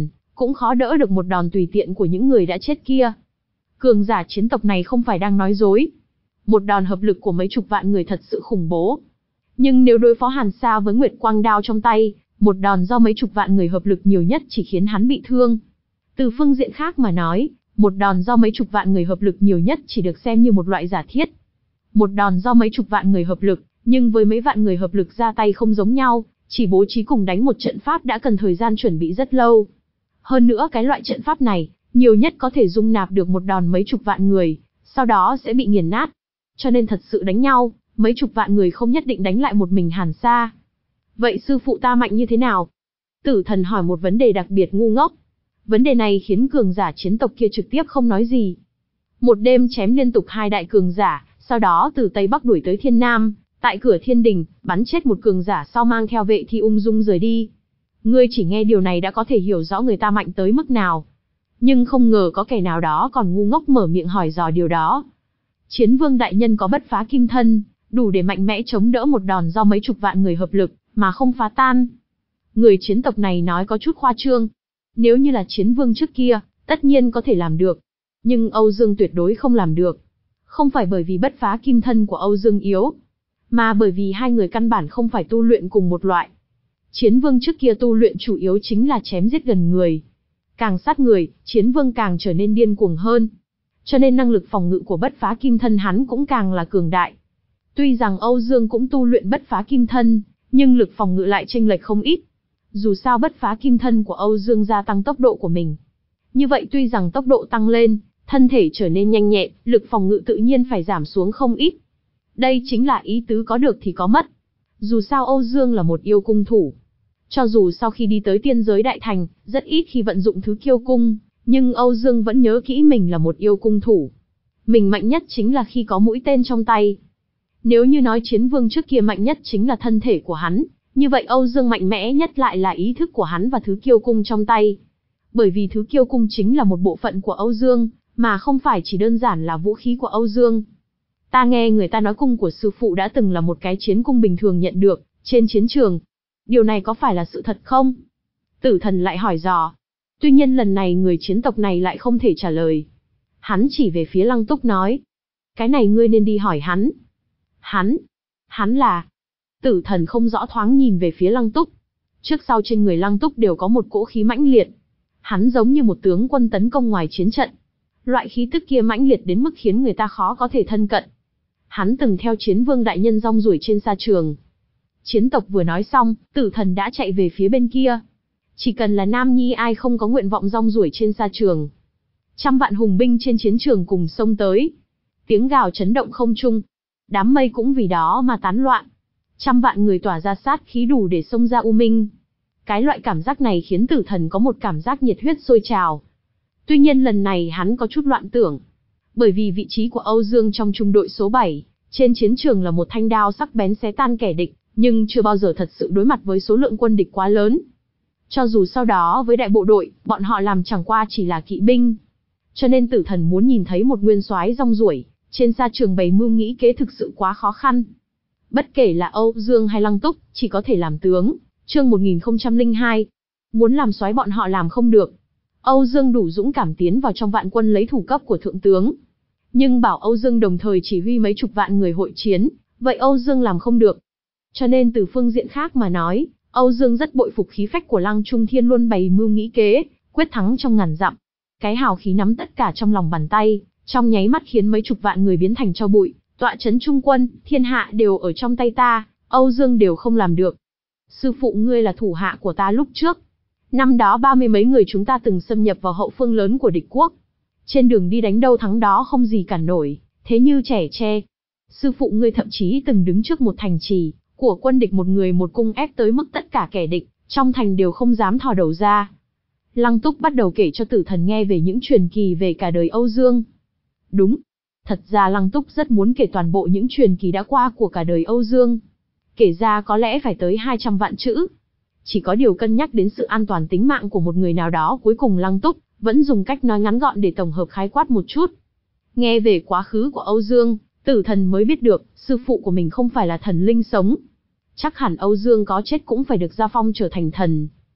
Speaker 1: cũng khó đỡ được một đòn tùy tiện của những người đã chết kia. Cường giả chiến tộc này không phải đang nói dối. Một đòn hợp lực của mấy chục vạn người thật sự khủng bố. Nhưng nếu đối phó Hàn Sa với Nguyệt Quang đao trong tay, một đòn do mấy chục vạn người hợp lực nhiều nhất chỉ khiến hắn bị thương. Từ phương diện khác mà nói, một đòn do mấy chục vạn người hợp lực nhiều nhất chỉ được xem như một loại giả thiết. Một đòn do mấy chục vạn người hợp lực, nhưng với mấy vạn người hợp lực ra tay không giống nhau, chỉ bố trí cùng đánh một trận pháp đã cần thời gian chuẩn bị rất lâu. Hơn nữa cái loại trận pháp này, nhiều nhất có thể dung nạp được một đòn mấy chục vạn người, sau đó sẽ bị nghiền nát. Cho nên thật sự đánh nhau, mấy chục vạn người không nhất định đánh lại một mình Hàn Sa. Vậy sư phụ ta mạnh như thế nào? Tử Thần hỏi một vấn đề đặc biệt ngu ngốc. Vấn đề này khiến cường giả chiến tộc kia trực tiếp không nói gì. Một đêm chém liên tục hai đại cường giả, sau đó từ Tây Bắc đuổi tới Thiên Nam, tại cửa Thiên Đình, bắn chết một cường giả sau mang theo vệ thi ung dung rời đi. Ngươi chỉ nghe điều này đã có thể hiểu rõ người ta mạnh tới mức nào. Nhưng không ngờ có kẻ nào đó còn ngu ngốc mở miệng hỏi dò điều đó. Chiến vương đại nhân có bất phá kim thân, đủ để mạnh mẽ chống đỡ một đòn do mấy chục vạn người hợp lực, mà không phá tan. Người chiến tộc này nói có chút khoa trương. Nếu như là chiến vương trước kia, tất nhiên có thể làm được. Nhưng Âu Dương tuyệt đối không làm được. Không phải bởi vì bất phá kim thân của Âu Dương yếu, mà bởi vì hai người căn bản không phải tu luyện cùng một loại. Chiến vương trước kia tu luyện chủ yếu chính là chém giết gần người. Càng sát người, chiến vương càng trở nên điên cuồng hơn. Cho nên năng lực phòng ngự của bất phá kim thân hắn cũng càng là cường đại. Tuy rằng Âu Dương cũng tu luyện bất phá kim thân, nhưng lực phòng ngự lại chênh lệch không ít. Dù sao bất phá kim thân của Âu Dương gia tăng tốc độ của mình. Như vậy tuy rằng tốc độ tăng lên, thân thể trở nên nhanh nhẹn, lực phòng ngự tự nhiên phải giảm xuống không ít. Đây chính là ý tứ có được thì có mất. Dù sao Âu Dương là một yêu cung thủ. Cho dù sau khi đi tới tiên giới đại thành, rất ít khi vận dụng thứ kiêu cung, nhưng Âu Dương vẫn nhớ kỹ mình là một yêu cung thủ. Mình mạnh nhất chính là khi có mũi tên trong tay. Nếu như nói chiến vương trước kia mạnh nhất chính là thân thể của hắn, như vậy Âu Dương mạnh mẽ nhất lại là ý thức của hắn và thứ kiêu cung trong tay. Bởi vì thứ kiêu cung chính là một bộ phận của Âu Dương, mà không phải chỉ đơn giản là vũ khí của Âu Dương. Ta nghe người ta nói cung của sư phụ đã từng là một cái chiến cung bình thường nhận được, trên chiến trường. Điều này có phải là sự thật không? Tử Thần lại hỏi dò. Tuy nhiên lần này người chiến tộc này lại không thể trả lời. Hắn chỉ về phía Lăng Túc nói. Cái này ngươi nên đi hỏi hắn. Hắn? Hắn là... Tử Thần không rõ thoáng nhìn về phía Lăng Túc. Trước sau trên người Lăng Túc đều có một cỗ khí mãnh liệt. Hắn giống như một tướng quân tấn công ngoài chiến trận. Loại khí tức kia mãnh liệt đến mức khiến người ta khó có thể thân cận. Hắn từng theo chiến vương đại nhân rong ruổi trên sa trường. Chiến tộc vừa nói xong, Tử Thần đã chạy về phía bên kia. Chỉ cần là nam nhi ai không có nguyện vọng rong ruổi trên sa trường. Trăm vạn hùng binh trên chiến trường cùng xông tới. Tiếng gào chấn động không trung. Đám mây cũng vì đó mà tán loạn. Trăm vạn người tỏa ra sát khí đủ để xông ra U Minh. Cái loại cảm giác này khiến Tử Thần có một cảm giác nhiệt huyết sôi trào. Tuy nhiên lần này hắn có chút loạn tưởng. Bởi vì vị trí của Âu Dương trong trung đội số bảy, trên chiến trường là một thanh đao sắc bén xé tan kẻ địch, nhưng chưa bao giờ thật sự đối mặt với số lượng quân địch quá lớn. Cho dù sau đó với đại bộ đội, bọn họ làm chẳng qua chỉ là kỵ binh. Cho nên Tử Thần muốn nhìn thấy một nguyên soái rong ruổi, trên sa trường bày mưu nghĩ kế thực sự quá khó khăn. Bất kể là Âu Dương hay Lăng Túc, chỉ có thể làm tướng. Chương một nghìn không trăm lẻ hai. Muốn làm soái bọn họ làm không được. Âu Dương đủ dũng cảm tiến vào trong vạn quân lấy thủ cấp của thượng tướng. Nhưng bảo Âu Dương đồng thời chỉ huy mấy chục vạn người hội chiến, vậy Âu Dương làm không được. Cho nên từ phương diện khác mà nói, Âu Dương rất bội phục khí phách của Lăng Trung Thiên luôn bày mưu nghĩ kế, quyết thắng trong ngàn dặm. Cái hào khí nắm tất cả trong lòng bàn tay, trong nháy mắt khiến mấy chục vạn người biến thành tro bụi, tọa trấn trung quân, thiên hạ đều ở trong tay ta, Âu Dương đều không làm được. Sư phụ ngươi là thủ hạ của ta lúc trước. Năm đó ba mươi mấy người chúng ta từng xâm nhập vào hậu phương lớn của địch quốc. Trên đường đi đánh đâu thắng đó không gì cản nổi, thế như trẻ tre. Sư phụ ngươi thậm chí từng đứng trước một thành trì của quân địch một người một cung ép tới mức tất cả kẻ địch trong thành đều không dám thò đầu ra. Lăng Túc bắt đầu kể cho Tử Thần nghe về những truyền kỳ về cả đời Âu Dương. Đúng, thật ra Lăng Túc rất muốn kể toàn bộ những truyền kỳ đã qua của cả đời Âu Dương. Kể ra có lẽ phải tới hai trăm vạn chữ. Chỉ có điều cân nhắc đến sự an toàn tính mạng của một người nào đó, cuối cùng Lăng Túc vẫn dùng cách nói ngắn gọn để tổng hợp khái quát một chút. Nghe về quá khứ của Âu Dương, Tử Thần mới biết được, sư phụ của mình không phải là thần linh sống. Chắc hẳn Âu Dương có chết cũng phải được gia phong trở thành thần.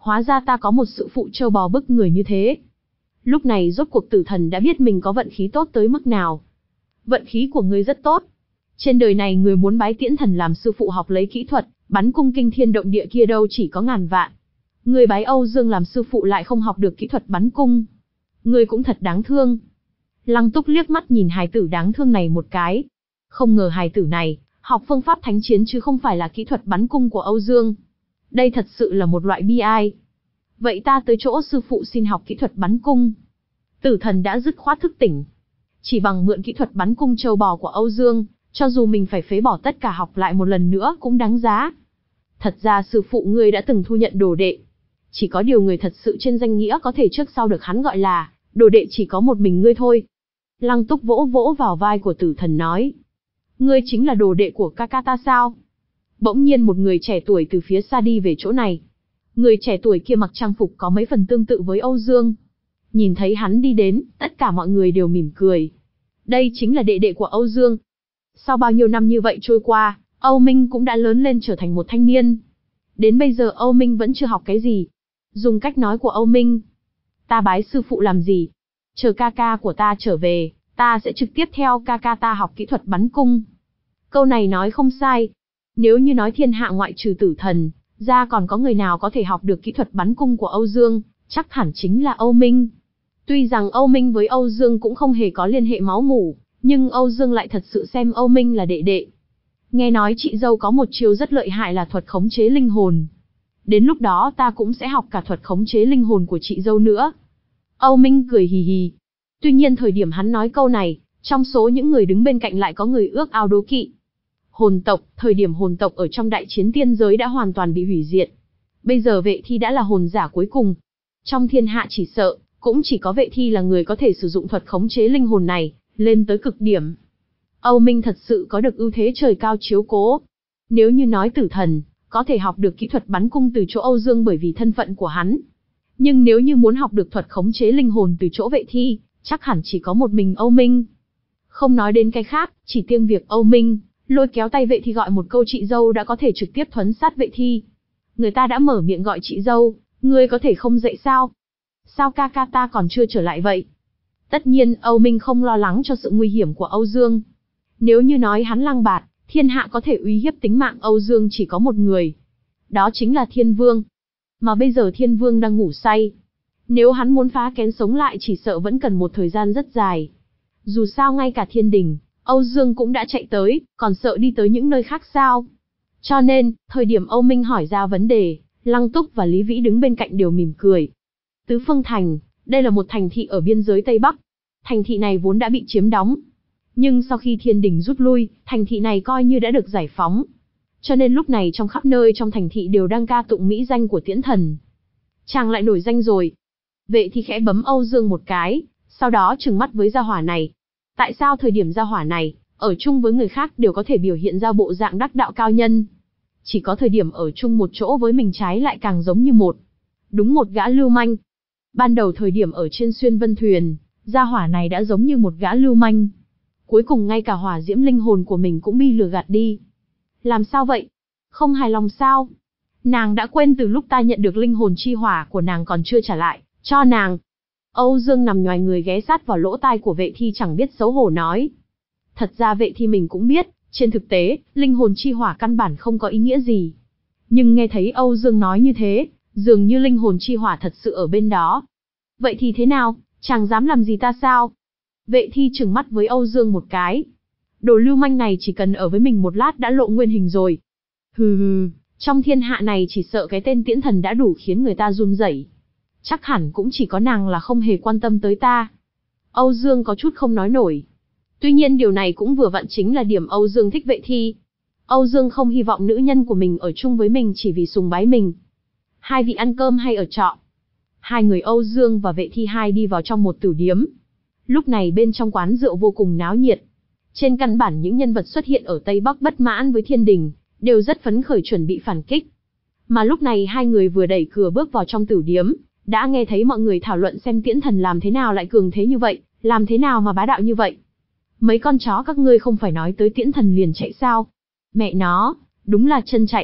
Speaker 1: Hóa ra ta có một sư phụ trâu bò bức người như thế. Lúc này rốt cuộc Tử Thần đã biết mình có vận khí tốt tới mức nào. Vận khí của ngươi rất tốt. Trên đời này người muốn bái Tiễn Thần làm sư phụ học lấy kỹ thuật bắn cung kinh thiên động địa kia đâu chỉ có ngàn vạn. Người bái Âu Dương làm sư phụ lại không học được kỹ thuật bắn cung. Người cũng thật đáng thương. Lăng Túc liếc mắt nhìn hài tử đáng thương này một cái. Không ngờ hài tử này học phương pháp thánh chiến chứ không phải là kỹ thuật bắn cung của Âu Dương. Đây thật sự là một loại bi ai. Vậy ta tới chỗ sư phụ xin học kỹ thuật bắn cung. Tử Thần đã dứt khoát thức tỉnh. Chỉ bằng mượn kỹ thuật bắn cung trâu bò của Âu Dương, cho dù mình phải phế bỏ tất cả học lại một lần nữa cũng đáng giá. Thật ra sư phụ ngươi đã từng thu nhận đồ đệ. Chỉ có điều người thật sự trên danh nghĩa có thể trước sau được hắn gọi là đồ đệ chỉ có một mình ngươi thôi. Lăng Túc vỗ vỗ vào vai của Tử Thần nói. Ngươi chính là đồ đệ của ca ca ta sao? Bỗng nhiên một người trẻ tuổi từ phía xa đi về chỗ này. Người trẻ tuổi kia mặc trang phục có mấy phần tương tự với Âu Dương. Nhìn thấy hắn đi đến, tất cả mọi người đều mỉm cười. Đây chính là đệ đệ của Âu Dương. Sau bao nhiêu năm như vậy trôi qua, Âu Minh cũng đã lớn lên trở thành một thanh niên. Đến bây giờ Âu Minh vẫn chưa học cái gì. Dùng cách nói của Âu Minh. Ta bái sư phụ làm gì? Chờ ca ca của ta trở về, ta sẽ trực tiếp theo ca ca ta học kỹ thuật bắn cung. Câu này nói không sai. Nếu như nói thiên hạ ngoại trừ Tử Thần, ra còn có người nào có thể học được kỹ thuật bắn cung của Âu Dương, chắc hẳn chính là Âu Minh. Tuy rằng Âu Minh với Âu Dương cũng không hề có liên hệ máu mủ, nhưng Âu Dương lại thật sự xem Âu Minh là đệ đệ. Nghe nói chị dâu có một chiêu rất lợi hại là thuật khống chế linh hồn. Đến lúc đó ta cũng sẽ học cả thuật khống chế linh hồn của chị dâu nữa. Âu Minh cười hì hì. Tuy nhiên thời điểm hắn nói câu này, trong số những người đứng bên cạnh lại có người ước ao đố kỵ. Hồn tộc, thời điểm hồn tộc ở trong đại chiến tiên giới đã hoàn toàn bị hủy diệt. Bây giờ Vệ Thi đã là hồn giả cuối cùng. Trong thiên hạ chỉ sợ, cũng chỉ có Vệ Thi là người có thể sử dụng thuật khống chế linh hồn này, lên tới cực điểm. Âu Minh thật sự có được ưu thế trời cao chiếu cố. Nếu như nói Tử Thần, có thể học được kỹ thuật bắn cung từ chỗ Âu Dương bởi vì thân phận của hắn. Nhưng nếu như muốn học được thuật khống chế linh hồn từ chỗ Vệ Thi, chắc hẳn chỉ có một mình Âu Minh. Không nói đến cái khác, chỉ riêng việc Âu Minh lôi kéo tay Vệ Thi gọi một câu chị dâu đã có thể trực tiếp thuấn sát Vệ Thi. Người ta đã mở miệng gọi chị dâu, ngươi có thể không dậy sao? Sao ca ca ta còn chưa trở lại vậy? Tất nhiên Âu Minh không lo lắng cho sự nguy hiểm của Âu Dương. Nếu như nói hắn Lăng Bạt, thiên hạ có thể uy hiếp tính mạng Âu Dương chỉ có một người. Đó chính là Thiên Vương. Mà bây giờ Thiên Vương đang ngủ say. Nếu hắn muốn phá kén sống lại chỉ sợ vẫn cần một thời gian rất dài. Dù sao ngay cả thiên đình, Âu Dương cũng đã chạy tới, còn sợ đi tới những nơi khác sao? Cho nên, thời điểm Âu Minh hỏi ra vấn đề, Lăng Túc và Lý Vĩ đứng bên cạnh đều mỉm cười. Tứ Phương Thành, đây là một thành thị ở biên giới Tây Bắc. Thành thị này vốn đã bị chiếm đóng. Nhưng sau khi thiên đình rút lui, thành thị này coi như đã được giải phóng. Cho nên lúc này trong khắp nơi trong thành thị đều đang ca tụng mỹ danh của Tiễn Thần. Chàng lại nổi danh rồi. Vệ Thi khẽ bấm Âu Dương một cái, sau đó trừng mắt với gia hỏa này. Tại sao thời điểm gia hỏa này, ở chung với người khác đều có thể biểu hiện ra bộ dạng đắc đạo cao nhân? Chỉ có thời điểm ở chung một chỗ với mình trái lại càng giống như một. Đúng một gã lưu manh. Ban đầu thời điểm ở trên xuyên vân thuyền, gia hỏa này đã giống như một gã lưu manh. Cuối cùng ngay cả hỏa diễm linh hồn của mình cũng bị lừa gạt đi. Làm sao vậy? Không hài lòng sao? Nàng đã quên từ lúc ta nhận được linh hồn chi hỏa của nàng còn chưa trả lại cho nàng. Âu Dương nằm nhoài người ghé sát vào lỗ tai của Vệ Thi chẳng biết xấu hổ nói. Thật ra Vệ Thi mình cũng biết, trên thực tế, linh hồn chi hỏa căn bản không có ý nghĩa gì. Nhưng nghe thấy Âu Dương nói như thế, dường như linh hồn chi hỏa thật sự ở bên đó. Vậy thì thế nào, chàng dám làm gì ta sao? Vệ Thi trừng mắt với Âu Dương một cái. Đồ lưu manh này chỉ cần ở với mình một lát đã lộ nguyên hình rồi. Hừ hừ, trong thiên hạ này chỉ sợ cái tên Tiễn Thần đã đủ khiến người ta run rẩy. Chắc hẳn cũng chỉ có nàng là không hề quan tâm tới ta. Âu Dương có chút không nói nổi. Tuy nhiên điều này cũng vừa vặn chính là điểm Âu Dương thích Vệ Thi. Âu Dương không hy vọng nữ nhân của mình ở chung với mình chỉ vì sùng bái mình. Hai vị ăn cơm hay ở trọ? Hai người Âu Dương và Vệ Thi hai đi vào trong một tử điếm. Lúc này bên trong quán rượu vô cùng náo nhiệt. Trên căn bản những nhân vật xuất hiện ở Tây Bắc bất mãn với thiên đình, đều rất phấn khởi chuẩn bị phản kích. Mà lúc này hai người vừa đẩy cửa bước vào trong tử điếm, đã nghe thấy mọi người thảo luận xem Tiễn Thần làm thế nào lại cường thế như vậy, làm thế nào mà bá đạo như vậy. Mấy con chó các ngươi không phải nói tới Tiễn Thần liền chạy sao? Mẹ nó, đúng là chân chạy.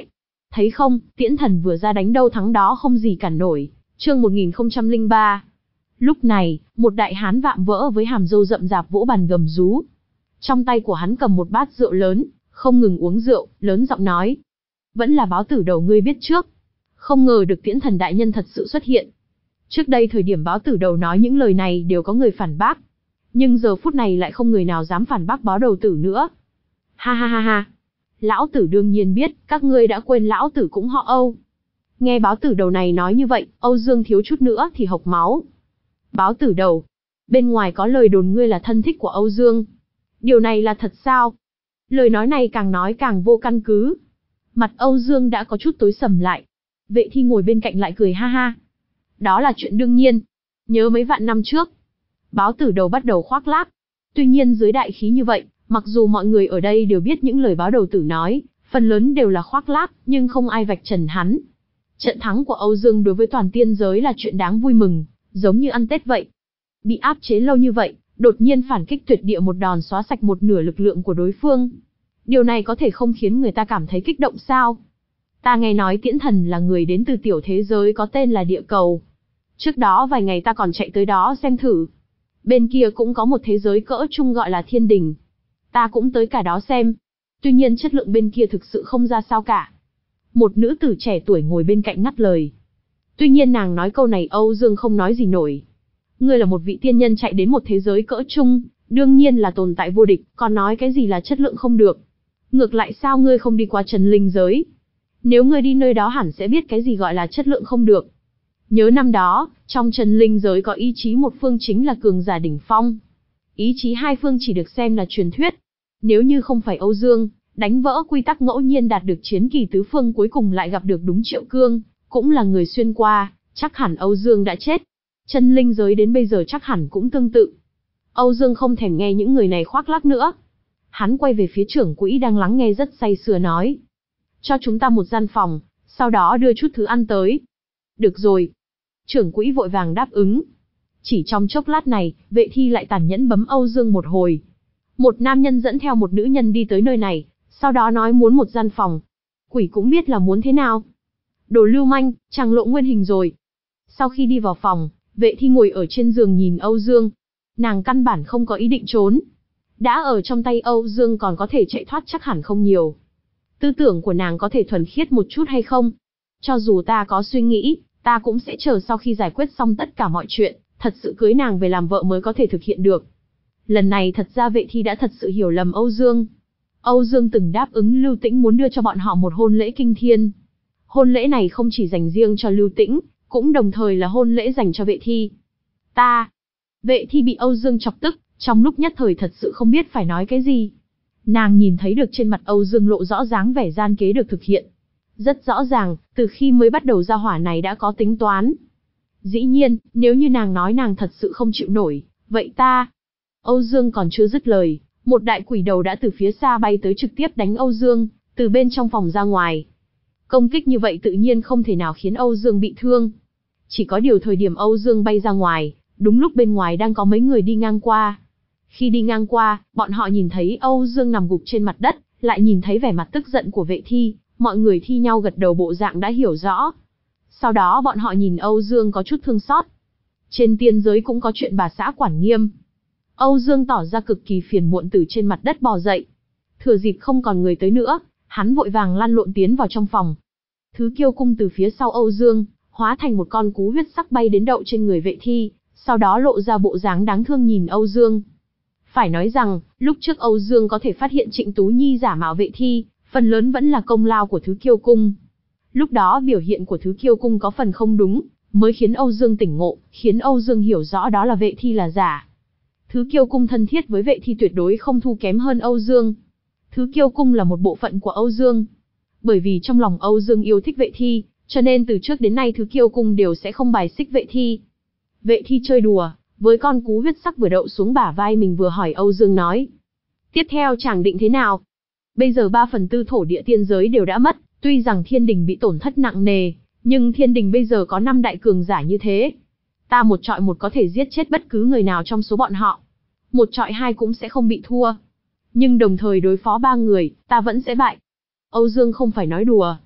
Speaker 1: Thấy không, Tiễn Thần vừa ra đánh đâu thắng đó không gì cản nổi. Chương một nghìn không trăm lẻ ba. Lúc này, một đại hán vạm vỡ với hàm râu rậm rạp vỗ bàn gầm rú. Trong tay của hắn cầm một bát rượu lớn, không ngừng uống rượu, lớn giọng nói. Vẫn là báo tử đầu ngươi biết trước. Không ngờ được Tiễn Thần đại nhân thật sự xuất hiện. Trước đây thời điểm báo tử đầu nói những lời này đều có người phản bác. Nhưng giờ phút này lại không người nào dám phản bác báo đầu tử nữa. Ha ha ha ha. Lão tử đương nhiên biết, các ngươi đã quên lão tử cũng họ Âu. Nghe báo tử đầu này nói như vậy, Âu Dương thiếu chút nữa thì hộc máu. Báo tử đầu, bên ngoài có lời đồn ngươi là thân thích của Âu Dương. Điều này là thật sao? Lời nói này càng nói càng vô căn cứ. Mặt Âu Dương đã có chút tối sầm lại. Vệ Thi ngồi bên cạnh lại cười ha ha. Đó là chuyện đương nhiên. Nhớ mấy vạn năm trước. Báo tử đầu bắt đầu khoác lác. Tuy nhiên dưới đại khí như vậy, mặc dù mọi người ở đây đều biết những lời báo đầu tử nói, phần lớn đều là khoác lác, nhưng không ai vạch trần hắn. Trận thắng của Âu Dương đối với toàn tiên giới là chuyện đáng vui mừng, giống như ăn Tết vậy. Bị áp chế lâu như vậy, đột nhiên phản kích tuyệt địa một đòn xóa sạch một nửa lực lượng của đối phương. Điều này có thể không khiến người ta cảm thấy kích động sao? Ta nghe nói Tiễn Thần là người đến từ tiểu thế giới có tên là địa cầu. Trước đó vài ngày ta còn chạy tới đó xem thử. Bên kia cũng có một thế giới cỡ trung gọi là thiên đình. Ta cũng tới cả đó xem. Tuy nhiên chất lượng bên kia thực sự không ra sao cả. Một nữ tử trẻ tuổi ngồi bên cạnh ngắt lời. Tuy nhiên nàng nói câu này Âu Dương không nói gì nổi. Ngươi là một vị tiên nhân chạy đến một thế giới cỡ trung, đương nhiên là tồn tại vô địch, còn nói cái gì là chất lượng không được. Ngược lại sao ngươi không đi qua Trần Linh giới? Nếu ngươi đi nơi đó hẳn sẽ biết cái gì gọi là chất lượng không được. Nhớ năm đó, trong Trần Linh giới có ý chí một phương chính là cường giả đỉnh phong. Ý chí hai phương chỉ được xem là truyền thuyết. Nếu như không phải Âu Dương, đánh vỡ quy tắc ngẫu nhiên đạt được chiến kỳ tứ phương cuối cùng lại gặp được đúng Triệu Cương, cũng là người xuyên qua, chắc hẳn Âu Dương đã chết. Chân linh giới đến bây giờ chắc hẳn cũng tương tự. Âu Dương không thèm nghe những người này khoác lác nữa. Hắn quay về phía trưởng quỹ đang lắng nghe rất say sưa nói. Cho chúng ta một gian phòng, sau đó đưa chút thứ ăn tới. Được rồi. Trưởng quỹ vội vàng đáp ứng. Chỉ trong chốc lát này, Vệ Thi lại tàn nhẫn bấm Âu Dương một hồi. Một nam nhân dẫn theo một nữ nhân đi tới nơi này, sau đó nói muốn một gian phòng. Quỷ cũng biết là muốn thế nào. Đồ lưu manh, chàng lộ nguyên hình rồi. Sau khi đi vào phòng, Vệ Thi ngồi ở trên giường nhìn Âu Dương. Nàng căn bản không có ý định trốn. Đã ở trong tay Âu Dương còn có thể chạy thoát chắc hẳn không nhiều. Tư tưởng của nàng có thể thuần khiết một chút hay không? Cho dù ta có suy nghĩ, ta cũng sẽ chờ sau khi giải quyết xong tất cả mọi chuyện, thật sự cưới nàng về làm vợ mới có thể thực hiện được. Lần này thật ra Vệ Thi đã thật sự hiểu lầm Âu Dương. Âu Dương từng đáp ứng Lưu Tĩnh muốn đưa cho bọn họ một hôn lễ kinh thiên. Hôn lễ này không chỉ dành riêng cho Lưu Tĩnh, cũng đồng thời là hôn lễ dành cho Vệ Thi. Ta... Vệ Thi bị Âu Dương chọc tức, trong lúc nhất thời thật sự không biết phải nói cái gì. Nàng nhìn thấy được trên mặt Âu Dương lộ rõ dáng vẻ gian kế được thực hiện. Rất rõ ràng, từ khi mới bắt đầu ra hỏa này đã có tính toán. Dĩ nhiên, nếu như nàng nói nàng thật sự không chịu nổi, vậy ta... Âu Dương còn chưa dứt lời, một đại quỷ đầu đã từ phía xa bay tới trực tiếp đánh Âu Dương, từ bên trong phòng ra ngoài. Công kích như vậy tự nhiên không thể nào khiến Âu Dương bị thương. Chỉ có điều thời điểm Âu Dương bay ra ngoài, đúng lúc bên ngoài đang có mấy người đi ngang qua. Khi đi ngang qua, bọn họ nhìn thấy Âu Dương nằm gục trên mặt đất, lại nhìn thấy vẻ mặt tức giận của Vệ Thi, mọi người thi nhau gật đầu bộ dạng đã hiểu rõ. Sau đó bọn họ nhìn Âu Dương có chút thương xót. Trên tiên giới cũng có chuyện bà xã quản nghiêm. Âu Dương tỏ ra cực kỳ phiền muộn từ trên mặt đất bò dậy. Thừa dịp không còn người tới nữa, hắn vội vàng lăn lộn tiến vào trong phòng. Thứ kiêu cung từ phía sau Âu Dương, hóa thành một con cú huyết sắc bay đến đậu trên người Vệ Thi, sau đó lộ ra bộ dáng đáng thương nhìn Âu Dương. Phải nói rằng, lúc trước Âu Dương có thể phát hiện Trịnh Tú Nhi giả mạo Vệ Thi, phần lớn vẫn là công lao của thứ kiêu cung. Lúc đó biểu hiện của thứ kiêu cung có phần không đúng, mới khiến Âu Dương tỉnh ngộ, khiến Âu Dương hiểu rõ đó là Vệ Thi là giả. Thứ kiêu cung thân thiết với Vệ Thi tuyệt đối không thu kém hơn Âu Dương. Thứ kiêu cung là một bộ phận của Âu Dương. Bởi vì trong lòng Âu Dương yêu thích Vệ Thi, cho nên từ trước đến nay thứ kiêu cung đều sẽ không bài xích Vệ Thi. Vệ Thi chơi đùa, với con cú huyết sắc vừa đậu xuống bả vai mình vừa hỏi Âu Dương nói. Tiếp theo chàng định thế nào? Bây giờ ba phần tư thổ địa tiên giới đều đã mất, tuy rằng thiên đình bị tổn thất nặng nề, nhưng thiên đình bây giờ có năm đại cường giả như thế. Ta một trọi một có thể giết chết bất cứ người nào trong số bọn họ. Một trọi hai cũng sẽ không bị thua. Nhưng đồng thời đối phó ba người, ta vẫn sẽ bại. Âu Dương không phải nói đùa.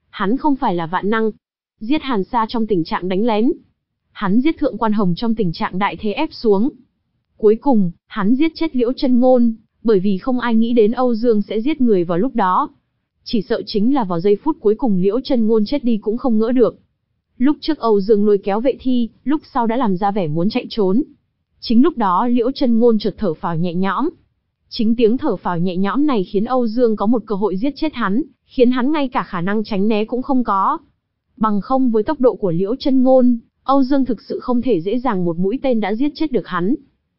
Speaker 1: Hắn không phải là vạn năng. Giết Hàn Sa trong tình trạng đánh lén. Hắn giết Thượng Quan Hồng trong tình trạng đại thế ép xuống. Cuối cùng, hắn giết chết Liễu Chân Ngôn, bởi vì không ai nghĩ đến Âu Dương sẽ giết người vào lúc đó. Chỉ sợ chính là vào giây phút cuối cùng Liễu Chân Ngôn chết đi cũng không ngỡ được. Lúc trước Âu Dương lôi kéo Vệ Thi, lúc sau đã làm ra vẻ muốn chạy trốn. Chính lúc đó Liễu Chân Ngôn chợt thở phào nhẹ nhõm. Chính tiếng thở phào nhẹ nhõm này khiến Âu Dương có một cơ hội giết chết hắn, khiến hắn ngay cả khả năng tránh né cũng không có. Bằng không với tốc độ của Liễu Chân Ngôn, Âu Dương thực sự không thể dễ dàng một mũi tên đã giết chết được hắn.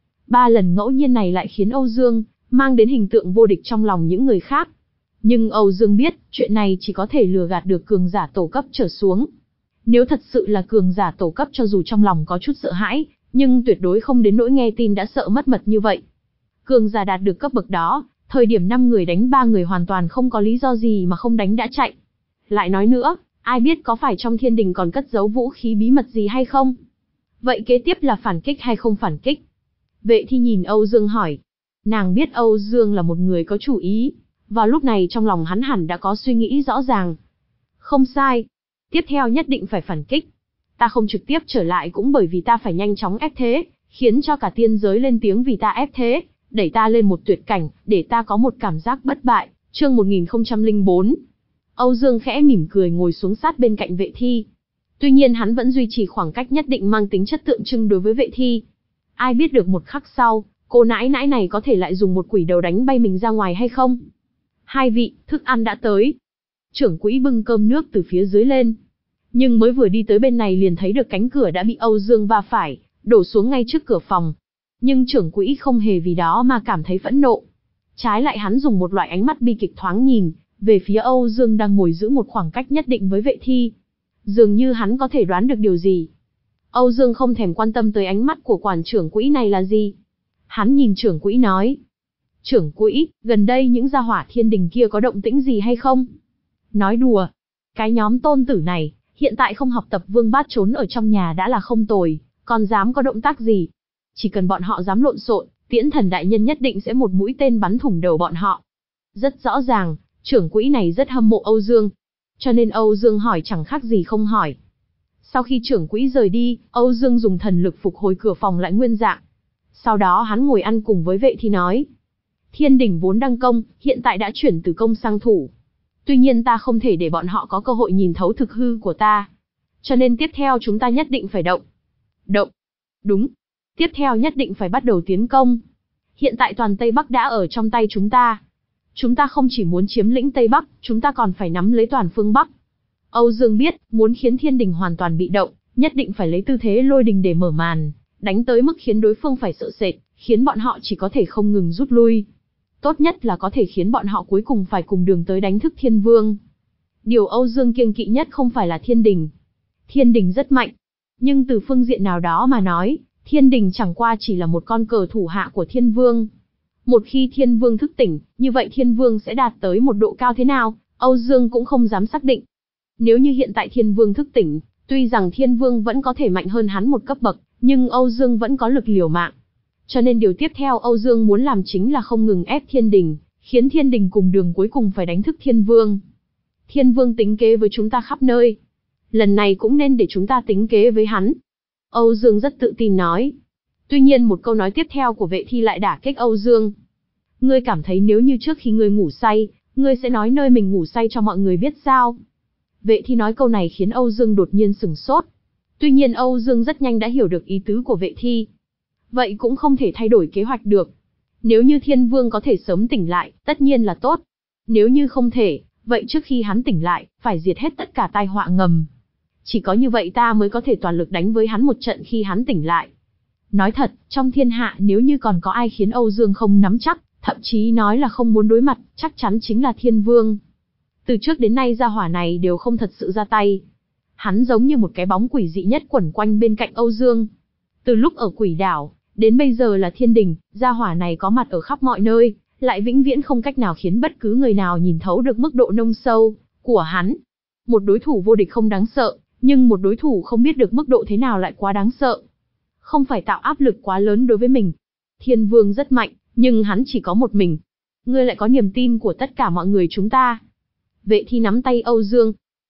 Speaker 1: Ba lần ngẫu nhiên này lại khiến Âu Dương mang đến hình tượng vô địch trong lòng những người khác. Nhưng Âu Dương biết, chuyện này chỉ có thể lừa gạt được cường giả tổ cấp trở xuống. Nếu thật sự là cường giả tổ cấp cho dù trong lòng có chút sợ hãi, nhưng tuyệt đối không đến nỗi nghe tin đã sợ mất mật như vậy. Cường giả đạt được cấp bậc đó, thời điểm năm người đánh ba người hoàn toàn không có lý do gì mà không đánh đã chạy. Lại nói nữa, ai biết có phải trong thiên đình còn cất giấu vũ khí bí mật gì hay không? Vậy kế tiếp là phản kích hay không phản kích? Vệ Thi nhìn Âu Dương hỏi. Nàng biết Âu Dương là một người có chủ ý. Vào lúc này trong lòng hắn hẳn đã có suy nghĩ rõ ràng. Không sai. Tiếp theo nhất định phải phản kích. Ta không trực tiếp trở lại cũng bởi vì ta phải nhanh chóng ép thế, khiến cho cả tiên giới lên tiếng vì ta ép thế, đẩy ta lên một tuyệt cảnh, để ta có một cảm giác bất bại. Chương một nghìn không trăm lẻ bốn. Âu Dương khẽ mỉm cười ngồi xuống sát bên cạnh Vệ Thi. Tuy nhiên hắn vẫn duy trì khoảng cách nhất định mang tính chất tượng trưng đối với Vệ Thi. Ai biết được một khắc sau, cô nãi nãi này có thể lại dùng một quỷ đầu đánh bay mình ra ngoài hay không? Hai vị, thức ăn đã tới. Trưởng quỹ bưng cơm nước từ phía dưới lên. Nhưng mới vừa đi tới bên này liền thấy được cánh cửa đã bị Âu Dương va phải, đổ xuống ngay trước cửa phòng. Nhưng trưởng quỹ không hề vì đó mà cảm thấy phẫn nộ. Trái lại hắn dùng một loại ánh mắt bi kịch thoáng nhìn về phía Âu Dương đang ngồi giữ một khoảng cách nhất định với Vệ Thi. Dường như hắn có thể đoán được điều gì. Âu Dương không thèm quan tâm tới ánh mắt của quản trưởng quỹ này là gì. Hắn nhìn trưởng quỹ nói. Trưởng quỹ, gần đây những gia hỏa thiên đình kia có động tĩnh gì hay không? Nói đùa. Cái nhóm tôn tử này, hiện tại không học tập vương bát trốn ở trong nhà đã là không tồi, còn dám có động tác gì? Chỉ cần bọn họ dám lộn xộn, Tiễn Thần đại nhân nhất định sẽ một mũi tên bắn thủng đầu bọn họ. Rất rõ ràng, trưởng quỹ này rất hâm mộ Âu Dương. Cho nên Âu Dương hỏi chẳng khác gì không hỏi. Sau khi trưởng quỹ rời đi, Âu Dương dùng thần lực phục hồi cửa phòng lại nguyên dạng. Sau đó hắn ngồi ăn cùng với Vệ Thi nói. Thiên đình vốn đang công, hiện tại đã chuyển từ công sang thủ. Tuy nhiên ta không thể để bọn họ có cơ hội nhìn thấu thực hư của ta. Cho nên tiếp theo chúng ta nhất định phải động. Động. Đúng. Tiếp theo nhất định phải bắt đầu tiến công. Hiện tại toàn Tây Bắc đã ở trong tay chúng ta. Chúng ta không chỉ muốn chiếm lĩnh Tây Bắc, chúng ta còn phải nắm lấy toàn phương Bắc. Âu Dương biết, muốn khiến thiên đình hoàn toàn bị động, nhất định phải lấy tư thế lôi đình để mở màn, đánh tới mức khiến đối phương phải sợ sệt, khiến bọn họ chỉ có thể không ngừng rút lui. Tốt nhất là có thể khiến bọn họ cuối cùng phải cùng đường tới đánh thức Thiên Vương. Điều Âu Dương kiêng kỵ nhất không phải là thiên đình. Thiên đình rất mạnh, nhưng từ phương diện nào đó mà nói, thiên đình chẳng qua chỉ là một con cờ thủ hạ của Thiên Vương. Một khi Thiên Vương thức tỉnh, như vậy Thiên Vương sẽ đạt tới một độ cao thế nào, Âu Dương cũng không dám xác định. Nếu như hiện tại Thiên Vương thức tỉnh, tuy rằng Thiên Vương vẫn có thể mạnh hơn hắn một cấp bậc, nhưng Âu Dương vẫn có lực liều mạng. Cho nên điều tiếp theo Âu Dương muốn làm chính là không ngừng ép thiên đình, khiến thiên đình cùng đường cuối cùng phải đánh thức Thiên Vương. Thiên Vương tính kế với chúng ta khắp nơi. Lần này cũng nên để chúng ta tính kế với hắn. Âu Dương rất tự tin nói. Tuy nhiên một câu nói tiếp theo của Vệ Thi lại đả kích Âu Dương. Ngươi cảm thấy nếu như trước khi ngươi ngủ say, ngươi sẽ nói nơi mình ngủ say cho mọi người biết sao? Vệ Thi nói câu này khiến Âu Dương đột nhiên sửng sốt. Tuy nhiên Âu Dương rất nhanh đã hiểu được ý tứ của Vệ Thi. Vậy cũng không thể thay đổi kế hoạch được. Nếu như Thiên Vương có thể sớm tỉnh lại, tất nhiên là tốt. Nếu như không thể, vậy trước khi hắn tỉnh lại, phải diệt hết tất cả tai họa ngầm. Chỉ có như vậy ta mới có thể toàn lực đánh với hắn một trận khi hắn tỉnh lại. Nói thật, trong thiên hạ nếu như còn có ai khiến Âu Dương không nắm chắc, thậm chí nói là không muốn đối mặt, chắc chắn chính là Thiên Vương. Từ trước đến nay gia hỏa này đều không thật sự ra tay. Hắn giống như một cái bóng quỷ dị nhất quẩn quanh bên cạnh Âu Dương. Từ lúc ở Quỷ Đảo, đến bây giờ là thiên đình, gia hỏa này có mặt ở khắp mọi nơi, lại vĩnh viễn không cách nào khiến bất cứ người nào nhìn thấu được mức độ nông sâu của hắn. Một đối thủ vô địch không đáng sợ, nhưng một đối thủ không biết được mức độ thế nào lại quá đáng sợ. Không phải tạo áp lực quá lớn đối với mình. Thiên Vương rất mạnh, nhưng hắn chỉ có một mình. Ngươi lại có niềm tin của tất cả mọi người chúng ta. Vệ Thi nắm tay Âu Dương.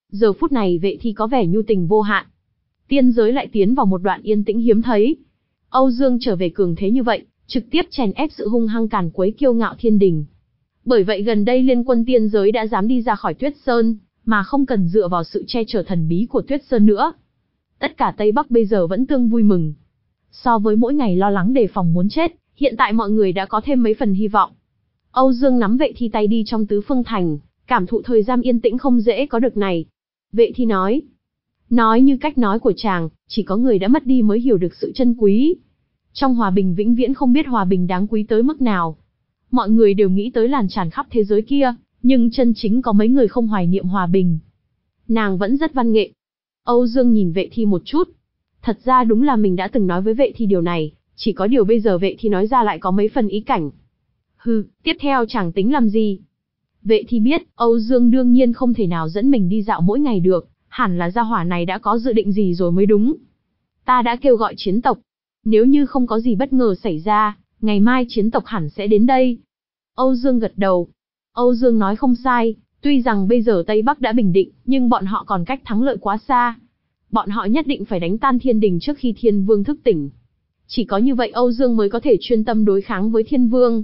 Speaker 1: Giờ phút này Vệ Thi có vẻ nhu tình vô hạn. Tiên giới lại tiến vào một đoạn yên tĩnh hiếm thấy. Âu Dương trở về cường thế như vậy, trực tiếp chèn ép sự hung hăng càn quấy kiêu ngạo thiên đình. Bởi vậy gần đây liên quân tiên giới đã dám đi ra khỏi Tuyết Sơn, mà không cần dựa vào sự che chở thần bí của Tuyết Sơn nữa. Tất cả Tây Bắc bây giờ vẫn tương vui mừng. So với mỗi ngày lo lắng đề phòng muốn chết, hiện tại mọi người đã có thêm mấy phần hy vọng. Âu Dương nắm Vệ Thi tay đi trong Tứ Phương Thành, cảm thụ thời gian yên tĩnh không dễ có được này. Vệ Thi nói. Nói như cách nói của chàng, chỉ có người đã mất đi mới hiểu được sự chân quý. Trong hòa bình vĩnh viễn không biết hòa bình đáng quý tới mức nào. Mọi người đều nghĩ tới làn tràn khắp thế giới kia, nhưng chân chính có mấy người không hoài niệm hòa bình. Nàng vẫn rất văn nghệ. Âu Dương nhìn Vệ Thi một chút. Thật ra đúng là mình đã từng nói với Vệ Thi điều này, chỉ có điều bây giờ Vệ Thi nói ra lại có mấy phần ý cảnh. Hừ, tiếp theo chẳng tính làm gì. Vệ Thi biết, Âu Dương đương nhiên không thể nào dẫn mình đi dạo mỗi ngày được, hẳn là gia hỏa này đã có dự định gì rồi mới đúng. Ta đã kêu gọi chiến tộc. Nếu như không có gì bất ngờ xảy ra, ngày mai chiến tộc hẳn sẽ đến đây. Âu Dương gật đầu. Âu Dương nói không sai, tuy rằng bây giờ Tây Bắc đã bình định, nhưng bọn họ còn cách thắng lợi quá xa. Bọn họ nhất định phải đánh tan thiên đình trước khi thiên vương thức tỉnh. Chỉ có như vậy Âu Dương mới có thể chuyên tâm đối kháng với thiên vương.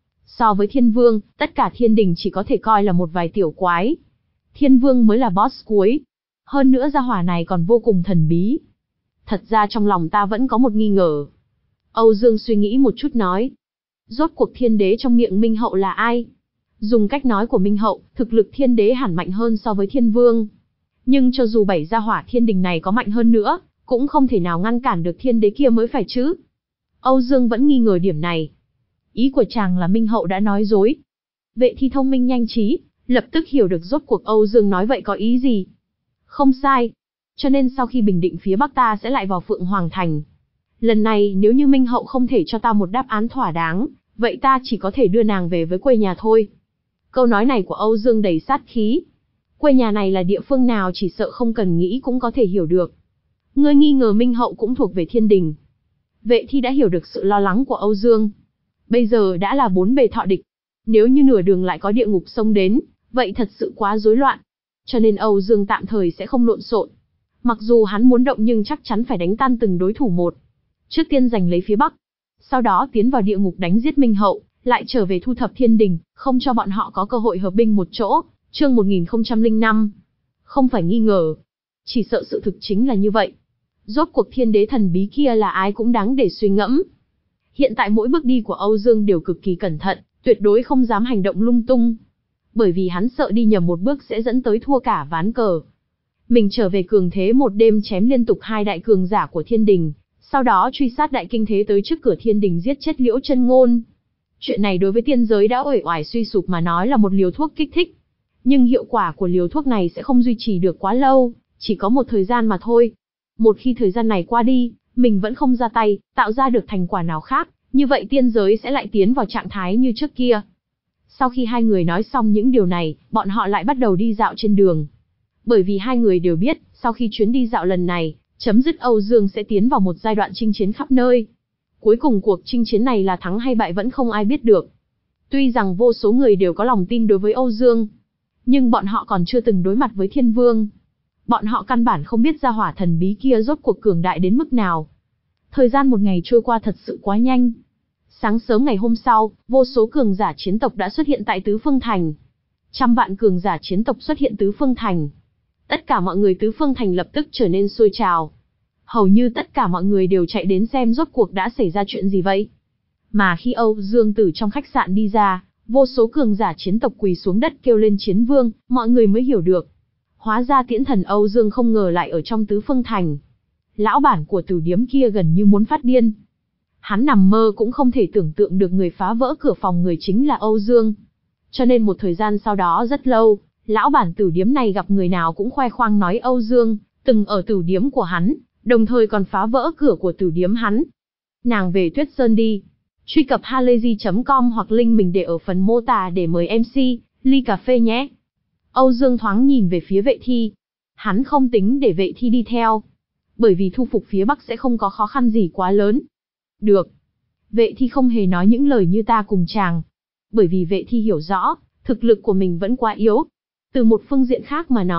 Speaker 1: So với thiên vương, tất cả thiên đình chỉ có thể coi là một vài tiểu quái. Thiên vương mới là boss cuối. Hơn nữa gia hỏa này còn vô cùng thần bí. Thật ra trong lòng ta vẫn có một nghi ngờ. Âu Dương suy nghĩ một chút nói. Rốt cuộc thiên đế trong miệng Minh Hậu là ai? Dùng cách nói của Minh Hậu, thực lực thiên đế hẳn mạnh hơn so với thiên vương. Nhưng cho dù bảy gia hỏa thiên đình này có mạnh hơn nữa, cũng không thể nào ngăn cản được thiên đế kia mới phải chứ. Âu Dương vẫn nghi ngờ điểm này. Ý của chàng là Minh Hậu đã nói dối. Vệ Thi thông minh nhanh trí, lập tức hiểu được rốt cuộc Âu Dương nói vậy có ý gì. Không sai. Cho nên sau khi bình định phía Bắc ta sẽ lại vào Phượng Hoàng Thành. Lần này nếu như Minh Hậu không thể cho ta một đáp án thỏa đáng, vậy ta chỉ có thể đưa nàng về với quê nhà thôi. Câu nói này của Âu Dương đầy sát khí. Quê nhà này là địa phương nào chỉ sợ không cần nghĩ cũng có thể hiểu được. Ngươi nghi ngờ Minh Hậu cũng thuộc về thiên đình. Vệ Thi đã hiểu được sự lo lắng của Âu Dương. Bây giờ đã là bốn bề thọ địch. Nếu như nửa đường lại có địa ngục xông đến, vậy thật sự quá rối loạn. Cho nên Âu Dương tạm thời sẽ không lộn xộn. Mặc dù hắn muốn động nhưng chắc chắn phải đánh tan từng đối thủ một. Trước tiên giành lấy phía Bắc. Sau đó tiến vào địa ngục đánh giết Minh Hậu, lại trở về thu thập thiên đình, không cho bọn họ có cơ hội hợp binh một chỗ. Chương một nghìn không trăm lẻ năm. Không phải nghi ngờ. Chỉ sợ sự thực chính là như vậy. Rốt cuộc thiên đế thần bí kia là ai cũng đáng để suy ngẫm. Hiện tại mỗi bước đi của Âu Dương đều cực kỳ cẩn thận, tuyệt đối không dám hành động lung tung. Bởi vì hắn sợ đi nhầm một bước sẽ dẫn tới thua cả ván cờ. Mình trở về cường thế một đêm chém liên tục hai đại cường giả của thiên đình, sau đó truy sát đại kinh thế tới trước cửa thiên đình giết chết Liễu Chân Ngôn. Chuyện này đối với tiên giới đã uể oải suy sụp mà nói là một liều thuốc kích thích. Nhưng hiệu quả của liều thuốc này sẽ không duy trì được quá lâu, chỉ có một thời gian mà thôi. Một khi thời gian này qua đi, mình vẫn không ra tay, tạo ra được thành quả nào khác, như vậy tiên giới sẽ lại tiến vào trạng thái như trước kia. Sau khi hai người nói xong những điều này, bọn họ lại bắt đầu đi dạo trên đường. Bởi vì hai người đều biết, sau khi chuyến đi dạo lần này, chấm dứt Âu Dương sẽ tiến vào một giai đoạn chinh chiến khắp nơi. Cuối cùng cuộc chinh chiến này là thắng hay bại vẫn không ai biết được. Tuy rằng vô số người đều có lòng tin đối với Âu Dương, nhưng bọn họ còn chưa từng đối mặt với Thiên Vương. Bọn họ căn bản không biết gia hỏa thần bí kia rốt cuộc cường đại đến mức nào. Thời gian một ngày trôi qua thật sự quá nhanh. Sáng sớm ngày hôm sau, vô số cường giả chiến tộc đã xuất hiện tại Tứ Phương Thành. Trăm vạn cường giả chiến tộc xuất hiện Tứ Phương Thành. Tất cả mọi người Tứ Phương Thành lập tức trở nên sôi trào. Hầu như tất cả mọi người đều chạy đến xem rốt cuộc đã xảy ra chuyện gì vậy. Mà khi Âu Dương từ trong khách sạn đi ra, vô số cường giả chiến tộc quỳ xuống đất kêu lên chiến vương, mọi người mới hiểu được. Hóa ra tiễn thần Âu Dương không ngờ lại ở trong Tứ Phương Thành. Lão bản của tử điếm kia gần như muốn phát điên. Hắn nằm mơ cũng không thể tưởng tượng được người phá vỡ cửa phòng người chính là Âu Dương. Cho nên một thời gian sau đó rất lâu, lão bản tử điếm này gặp người nào cũng khoe khoang nói Âu Dương từng ở tử điếm của hắn, đồng thời còn phá vỡ cửa của tử điếm hắn. Nàng về Tuyết Sơn đi. Truy cập halayzi chấm com hoặc link mình để ở phần mô tả để mời em xê, ly cà phê nhé. Âu Dương thoáng nhìn về phía Vệ Thi. Hắn không tính để Vệ Thi đi theo. Bởi vì thu phục phía Bắc sẽ không có khó khăn gì quá lớn. Được. Vệ Thi không hề nói những lời như ta cùng chàng. Bởi vì Vệ Thi hiểu rõ, thực lực của mình vẫn quá yếu. Từ một phương diện khác mà nói,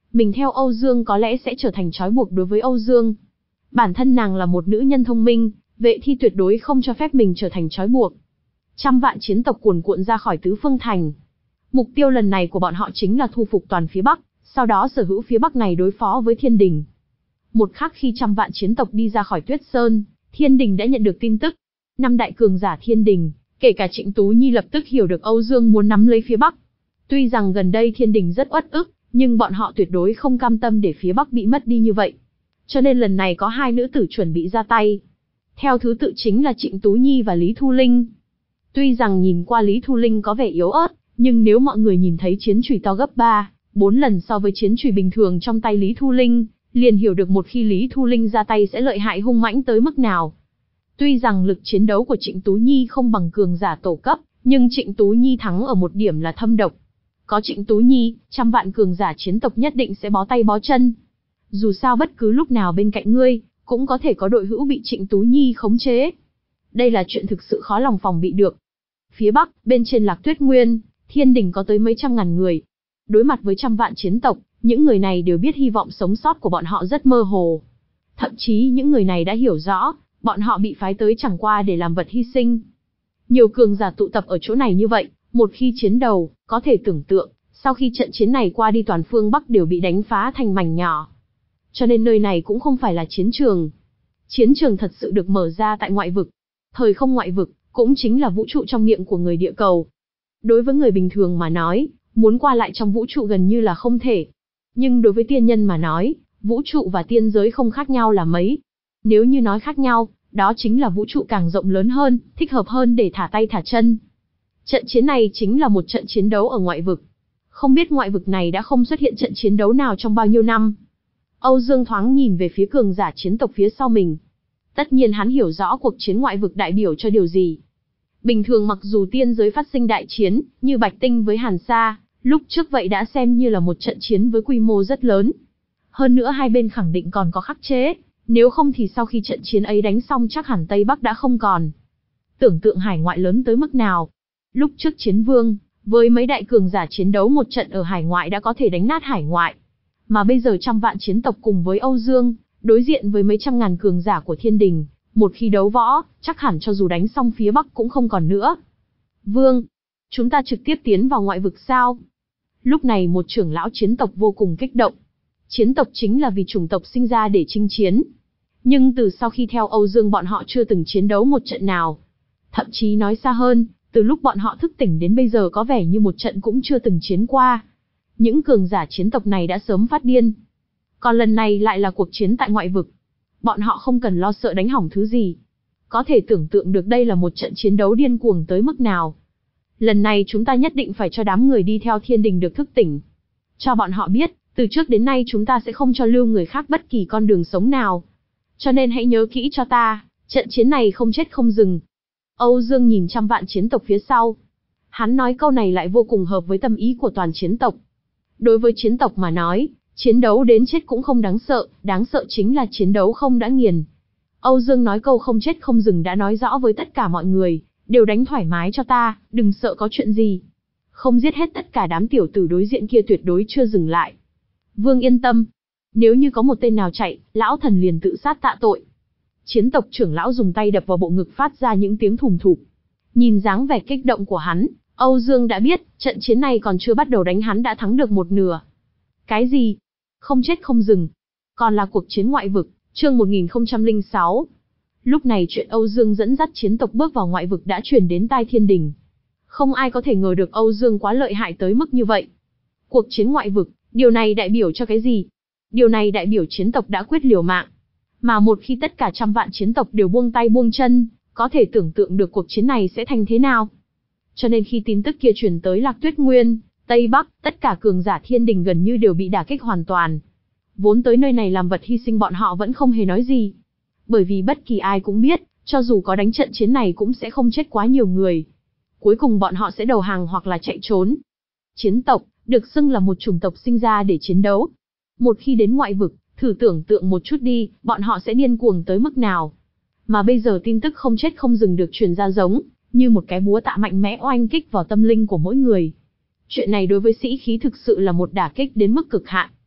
Speaker 1: mình theo Âu Dương có lẽ sẽ trở thành trói buộc đối với Âu Dương. Bản thân nàng là một nữ nhân thông minh, vệ thi tuyệt đối không cho phép mình trở thành trói buộc. Trăm vạn chiến tộc cuồn cuộn ra khỏi tứ phương thành. Mục tiêu lần này của bọn họ chính là thu phục toàn phía Bắc, sau đó sở hữu phía Bắc này đối phó với Thiên Đình. Một khắc khi trăm vạn chiến tộc đi ra khỏi Tuyết Sơn, Thiên Đình đã nhận được tin tức. Năm đại cường giả Thiên Đình, kể cả Trịnh Tú Nhi lập tức hiểu được Âu Dương muốn nắm lấy phía Bắc. Tuy rằng gần đây Thiên Đình rất uất ức, nhưng bọn họ tuyệt đối không cam tâm để phía Bắc bị mất đi như vậy. Cho nên lần này có hai nữ tử chuẩn bị ra tay. Theo thứ tự chính là Trịnh Tú Nhi và Lý Thu Linh. Tuy rằng nhìn qua Lý Thu Linh có vẻ yếu ớt, nhưng nếu mọi người nhìn thấy chiến chùy to gấp ba, bốn lần so với chiến chùy bình thường trong tay Lý Thu Linh, liền hiểu được một khi Lý Thu Linh ra tay sẽ lợi hại hung mãnh tới mức nào. Tuy rằng lực chiến đấu của Trịnh Tú Nhi không bằng cường giả tổ cấp, nhưng Trịnh Tú Nhi thắng ở một điểm là thâm độc. Có Trịnh Tú Nhi, trăm vạn cường giả chiến tộc nhất định sẽ bó tay bó chân. Dù sao bất cứ lúc nào bên cạnh ngươi, cũng có thể có đội hữu bị Trịnh Tú Nhi khống chế. Đây là chuyện thực sự khó lòng phòng bị được. Phía Bắc, bên trên Lạc Tuyết Nguyên, Thiên Đình có tới mấy trăm ngàn người. Đối mặt với trăm vạn chiến tộc, những người này đều biết hy vọng sống sót của bọn họ rất mơ hồ. Thậm chí những người này đã hiểu rõ, bọn họ bị phái tới chẳng qua để làm vật hy sinh. Nhiều cường giả tụ tập ở chỗ này như vậy, một khi chiến đầu, có thể tưởng tượng, sau khi trận chiến này qua đi toàn phương Bắc đều bị đánh phá thành mảnh nhỏ. Cho nên nơi này cũng không phải là chiến trường. Chiến trường thật sự được mở ra tại ngoại vực. Thời không ngoại vực, cũng chính là vũ trụ trong miệng của người địa cầu. Đối với người bình thường mà nói, muốn qua lại trong vũ trụ gần như là không thể. Nhưng đối với tiên nhân mà nói, vũ trụ và tiên giới không khác nhau là mấy. Nếu như nói khác nhau, đó chính là vũ trụ càng rộng lớn hơn, thích hợp hơn để thả tay thả chân. Trận chiến này chính là một trận chiến đấu ở ngoại vực. Không biết ngoại vực này đã không xuất hiện trận chiến đấu nào trong bao nhiêu năm. Âu Dương thoáng nhìn về phía cường giả chiến tộc phía sau mình. Tất nhiên hắn hiểu rõ cuộc chiến ngoại vực đại biểu cho điều gì. Bình thường mặc dù tiên giới phát sinh đại chiến, như Bạch Tinh với Hàn Sa, lúc trước vậy đã xem như là một trận chiến với quy mô rất lớn. Hơn nữa hai bên khẳng định còn có khắc chế, nếu không thì sau khi trận chiến ấy đánh xong chắc hẳn Tây Bắc đã không còn. Tưởng tượng hải ngoại lớn tới mức nào. Lúc trước chiến vương, với mấy đại cường giả chiến đấu một trận ở hải ngoại đã có thể đánh nát hải ngoại. Mà bây giờ trăm vạn chiến tộc cùng với Âu Dương, đối diện với mấy trăm ngàn cường giả của Thiên Đình, một khi đấu võ, chắc hẳn cho dù đánh xong phía Bắc cũng không còn nữa. Vương, chúng ta trực tiếp tiến vào ngoại vực sao? Lúc này một trưởng lão chiến tộc vô cùng kích động. Chiến tộc chính là vì chủng tộc sinh ra để chinh chiến. Nhưng từ sau khi theo Âu Dương bọn họ chưa từng chiến đấu một trận nào. Thậm chí nói xa hơn, từ lúc bọn họ thức tỉnh đến bây giờ có vẻ như một trận cũng chưa từng chiến qua. Những cường giả chiến tộc này đã sớm phát điên. Còn lần này lại là cuộc chiến tại ngoại vực. Bọn họ không cần lo sợ đánh hỏng thứ gì. Có thể tưởng tượng được đây là một trận chiến đấu điên cuồng tới mức nào. Lần này chúng ta nhất định phải cho đám người đi theo Thiên Đình được thức tỉnh. Cho bọn họ biết, từ trước đến nay chúng ta sẽ không cho lưu người khác bất kỳ con đường sống nào. Cho nên hãy nhớ kỹ cho ta, trận chiến này không chết không dừng. Âu Dương nhìn trăm vạn chiến tộc phía sau. Hắn nói câu này lại vô cùng hợp với tâm ý của toàn chiến tộc. Đối với chiến tộc mà nói, chiến đấu đến chết cũng không đáng sợ, đáng sợ chính là chiến đấu không đã nghiền. Âu Dương nói câu không chết không dừng đã nói rõ với tất cả mọi người, đều đánh thoải mái cho ta, đừng sợ có chuyện gì. Không giết hết tất cả đám tiểu tử đối diện kia tuyệt đối chưa dừng lại. Vương yên tâm, nếu như có một tên nào chạy, lão thần liền tự sát tạ tội. Chiến tộc trưởng lão dùng tay đập vào bộ ngực phát ra những tiếng thùm thụp. Nhìn dáng vẻ kích động của hắn, Âu Dương đã biết, trận chiến này còn chưa bắt đầu đánh hắn đã thắng được một nửa. Cái gì? Không chết không dừng. Còn là cuộc chiến ngoại vực, chương một nghìn không trăm lẻ sáu. Lúc này chuyện Âu Dương dẫn dắt chiến tộc bước vào ngoại vực đã truyền đến tai Thiên Đình. Không ai có thể ngờ được Âu Dương quá lợi hại tới mức như vậy. Cuộc chiến ngoại vực, điều này đại biểu cho cái gì? Điều này đại biểu chiến tộc đã quyết liều mạng. Mà một khi tất cả trăm vạn chiến tộc đều buông tay buông chân, có thể tưởng tượng được cuộc chiến này sẽ thành thế nào. Cho nên khi tin tức kia truyền tới Lạc Tuyết Nguyên, Tây Bắc, tất cả cường giả Thiên Đình gần như đều bị đả kích hoàn toàn. Vốn tới nơi này làm vật hy sinh bọn họ vẫn không hề nói gì. Bởi vì bất kỳ ai cũng biết, cho dù có đánh trận chiến này cũng sẽ không chết quá nhiều người. Cuối cùng bọn họ sẽ đầu hàng hoặc là chạy trốn. Chiến tộc, được xưng là một chủng tộc sinh ra để chiến đấu. Một khi đến ngoại vực, thử tưởng tượng một chút đi, bọn họ sẽ điên cuồng tới mức nào. Mà bây giờ tin tức không chết không dừng được truyền ra giống như một cái búa tạ mạnh mẽ oanh kích vào tâm linh của mỗi người. Chuyện này đối với sĩ khí thực sự là một đả kích đến mức cực hạn.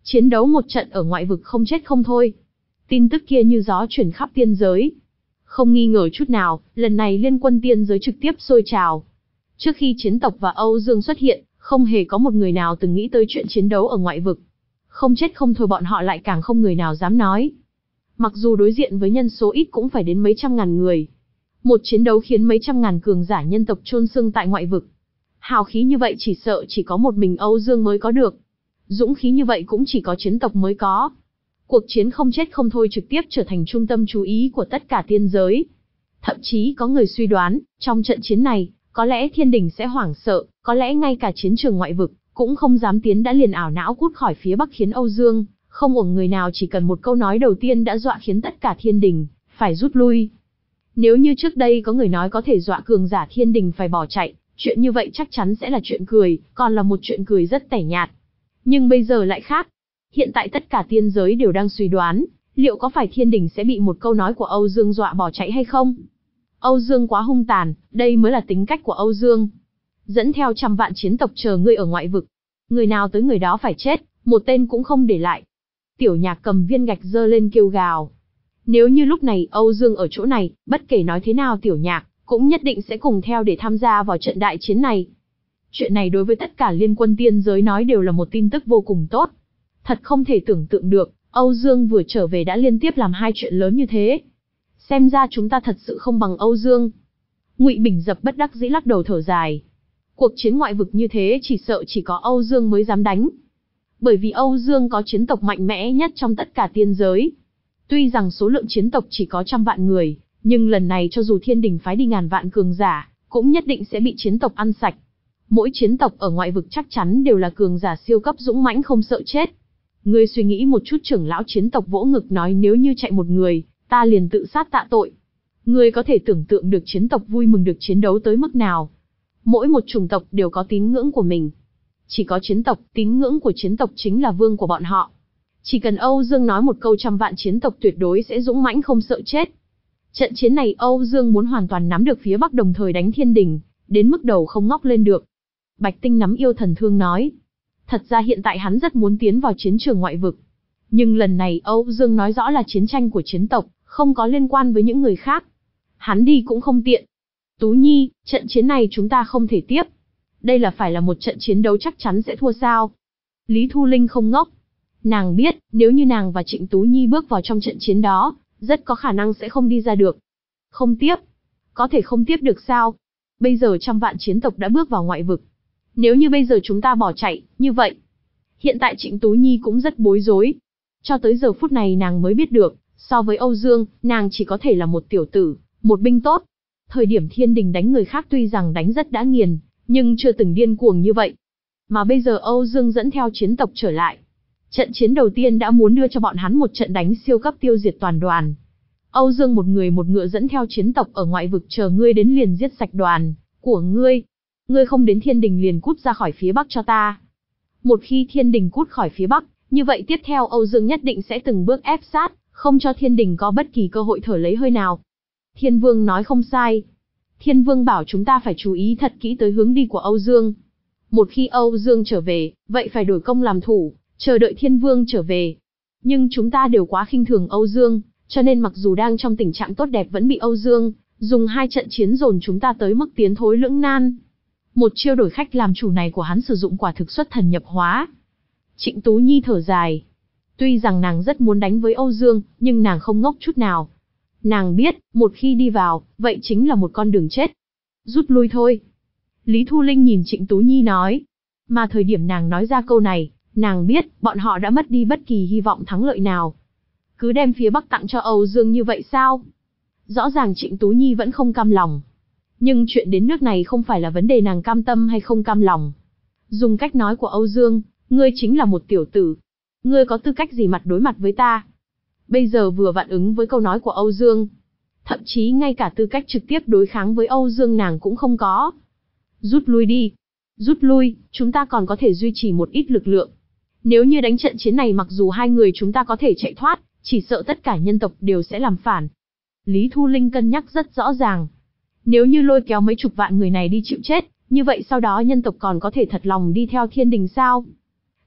Speaker 1: Chiến đấu một trận ở ngoại vực không chết không thôi. Tin tức kia như gió chuyển khắp tiên giới. Không nghi ngờ chút nào, lần này liên quân tiên giới trực tiếp sôi trào. Trước khi chiến tộc và Âu Dương xuất hiện, không hề có một người nào từng nghĩ tới chuyện chiến đấu ở ngoại vực. Không chết không thôi bọn họ lại càng không người nào dám nói. Mặc dù đối diện với nhân số ít cũng phải đến mấy trăm ngàn người. Một chiến đấu khiến mấy trăm ngàn cường giả nhân tộc chôn xương tại ngoại vực. Hào khí như vậy chỉ sợ chỉ có một mình Âu Dương mới có được. Dũng khí như vậy cũng chỉ có chiến tộc mới có. Cuộc chiến không chết không thôi trực tiếp trở thành trung tâm chú ý của tất cả tiên giới. Thậm chí có người suy đoán, trong trận chiến này, có lẽ thiên đình sẽ hoảng sợ, có lẽ ngay cả chiến trường ngoại vực, cũng không dám tiến đã liền ảo não cút khỏi phía bắc khiến Âu Dương, không uổng người nào chỉ cần một câu nói đầu tiên đã dọa khiến tất cả thiên đình, phải rút lui. Nếu như trước đây có người nói có thể dọa cường giả thiên đình phải bỏ chạy, chuyện như vậy chắc chắn sẽ là chuyện cười, còn là một chuyện cười rất tẻ nhạt. Nhưng bây giờ lại khác. Hiện tại tất cả tiên giới đều đang suy đoán, liệu có phải thiên đình sẽ bị một câu nói của Âu Dương dọa bỏ chạy hay không? Âu Dương quá hung tàn, đây mới là tính cách của Âu Dương. Dẫn theo trăm vạn chiến tộc chờ ngươi ở ngoại vực. Người nào tới người đó phải chết, một tên cũng không để lại. Tiểu Nhạc cầm viên gạch giơ lên kêu gào. Nếu như lúc này Âu Dương ở chỗ này, bất kể nói thế nào Tiểu Nhạc, cũng nhất định sẽ cùng theo để tham gia vào trận đại chiến này. Chuyện này đối với tất cả liên quân tiên giới nói đều là một tin tức vô cùng tốt. Thật không thể tưởng tượng được, Âu Dương vừa trở về đã liên tiếp làm hai chuyện lớn như thế. Xem ra chúng ta thật sự không bằng Âu Dương. Ngụy Bình Dập bất đắc dĩ lắc đầu thở dài. Cuộc chiến ngoại vực như thế chỉ sợ chỉ có Âu Dương mới dám đánh. Bởi vì Âu Dương có chiến tộc mạnh mẽ nhất trong tất cả tiên giới. Tuy rằng số lượng chiến tộc chỉ có trăm vạn người, nhưng lần này cho dù thiên đình phái đi ngàn vạn cường giả, cũng nhất định sẽ bị chiến tộc ăn sạch. Mỗi chiến tộc ở ngoại vực chắc chắn đều là cường giả siêu cấp dũng mãnh không sợ chết. Ngươi suy nghĩ một chút, trưởng lão chiến tộc vỗ ngực nói, nếu như chạy một người, ta liền tự sát tạ tội. Ngươi có thể tưởng tượng được chiến tộc vui mừng được chiến đấu tới mức nào. Mỗi một chủng tộc đều có tín ngưỡng của mình. Chỉ có chiến tộc, tín ngưỡng của chiến tộc chính là vương của bọn họ. Chỉ cần Âu Dương nói một câu, trăm vạn chiến tộc tuyệt đối sẽ dũng mãnh không sợ chết. Trận chiến này Âu Dương muốn hoàn toàn nắm được phía Bắc đồng thời đánh thiên đình, đến mức đầu không ngóc lên được. Bạch Tinh nắm yêu thần thương nói. Thật ra hiện tại hắn rất muốn tiến vào chiến trường ngoại vực. Nhưng lần này Âu Dương nói rõ là chiến tranh của chiến tộc, không có liên quan với những người khác. Hắn đi cũng không tiện. Tú Nhi, trận chiến này chúng ta không thể tiếp. Đây là phải là một trận chiến đấu chắc chắn sẽ thua sao? Lý Thu Linh không ngốc. Nàng biết, nếu như nàng và Trịnh Tú Nhi bước vào trong trận chiến đó, rất có khả năng sẽ không đi ra được. Không tiếp. Có thể không tiếp được sao? Bây giờ trăm vạn chiến tộc đã bước vào ngoại vực. Nếu như bây giờ chúng ta bỏ chạy, như vậy. Hiện tại Trịnh Tú Nhi cũng rất bối rối. Cho tới giờ phút này nàng mới biết được, so với Âu Dương, nàng chỉ có thể là một tiểu tử, một binh tốt. Thời điểm thiên đình đánh người khác tuy rằng đánh rất đã nghiền, nhưng chưa từng điên cuồng như vậy. Mà bây giờ Âu Dương dẫn theo chiến tộc trở lại. Trận chiến đầu tiên đã muốn đưa cho bọn hắn một trận đánh siêu cấp tiêu diệt toàn đoàn. Âu Dương một người một ngựa dẫn theo chiến tộc ở ngoại vực chờ ngươi đến liền giết sạch đoàn của ngươi. Ngươi không đến thiên đình liền cút ra khỏi phía Bắc cho ta. Một khi thiên đình cút khỏi phía Bắc, như vậy tiếp theo Âu Dương nhất định sẽ từng bước ép sát, không cho thiên đình có bất kỳ cơ hội thở lấy hơi nào. Thiên Vương nói không sai. Thiên Vương bảo chúng ta phải chú ý thật kỹ tới hướng đi của Âu Dương. Một khi Âu Dương trở về, vậy phải đổi công làm thủ, chờ đợi Thiên Vương trở về. Nhưng chúng ta đều quá khinh thường Âu Dương, cho nên mặc dù đang trong tình trạng tốt đẹp vẫn bị Âu Dương dùng hai trận chiến dồn chúng ta tới mức tiến thối lưỡng nan. Một chiêu đổi khách làm chủ này của hắn sử dụng quả thực xuất thần nhập hóa. Trịnh Tú Nhi thở dài. Tuy rằng nàng rất muốn đánh với Âu Dương, nhưng nàng không ngốc chút nào. Nàng biết, một khi đi vào, vậy chính là một con đường chết. Rút lui thôi. Lý Thu Linh nhìn Trịnh Tú Nhi nói. Mà thời điểm nàng nói ra câu này, nàng biết, bọn họ đã mất đi bất kỳ hy vọng thắng lợi nào. Cứ đem phía Bắc tặng cho Âu Dương như vậy sao? Rõ ràng Trịnh Tú Nhi vẫn không cam lòng. Nhưng chuyện đến nước này không phải là vấn đề nàng cam tâm hay không cam lòng. Dùng cách nói của Âu Dương, ngươi chính là một tiểu tử. Ngươi có tư cách gì mặt đối mặt với ta? Bây giờ vừa vặn ứng với câu nói của Âu Dương. Thậm chí ngay cả tư cách trực tiếp đối kháng với Âu Dương nàng cũng không có. Rút lui đi. Rút lui, chúng ta còn có thể duy trì một ít lực lượng. Nếu như đánh trận chiến này mặc dù hai người chúng ta có thể chạy thoát, chỉ sợ tất cả nhân tộc đều sẽ làm phản. Lý Thu Linh cân nhắc rất rõ ràng. Nếu như lôi kéo mấy chục vạn người này đi chịu chết, như vậy sau đó nhân tộc còn có thể thật lòng đi theo thiên đình sao?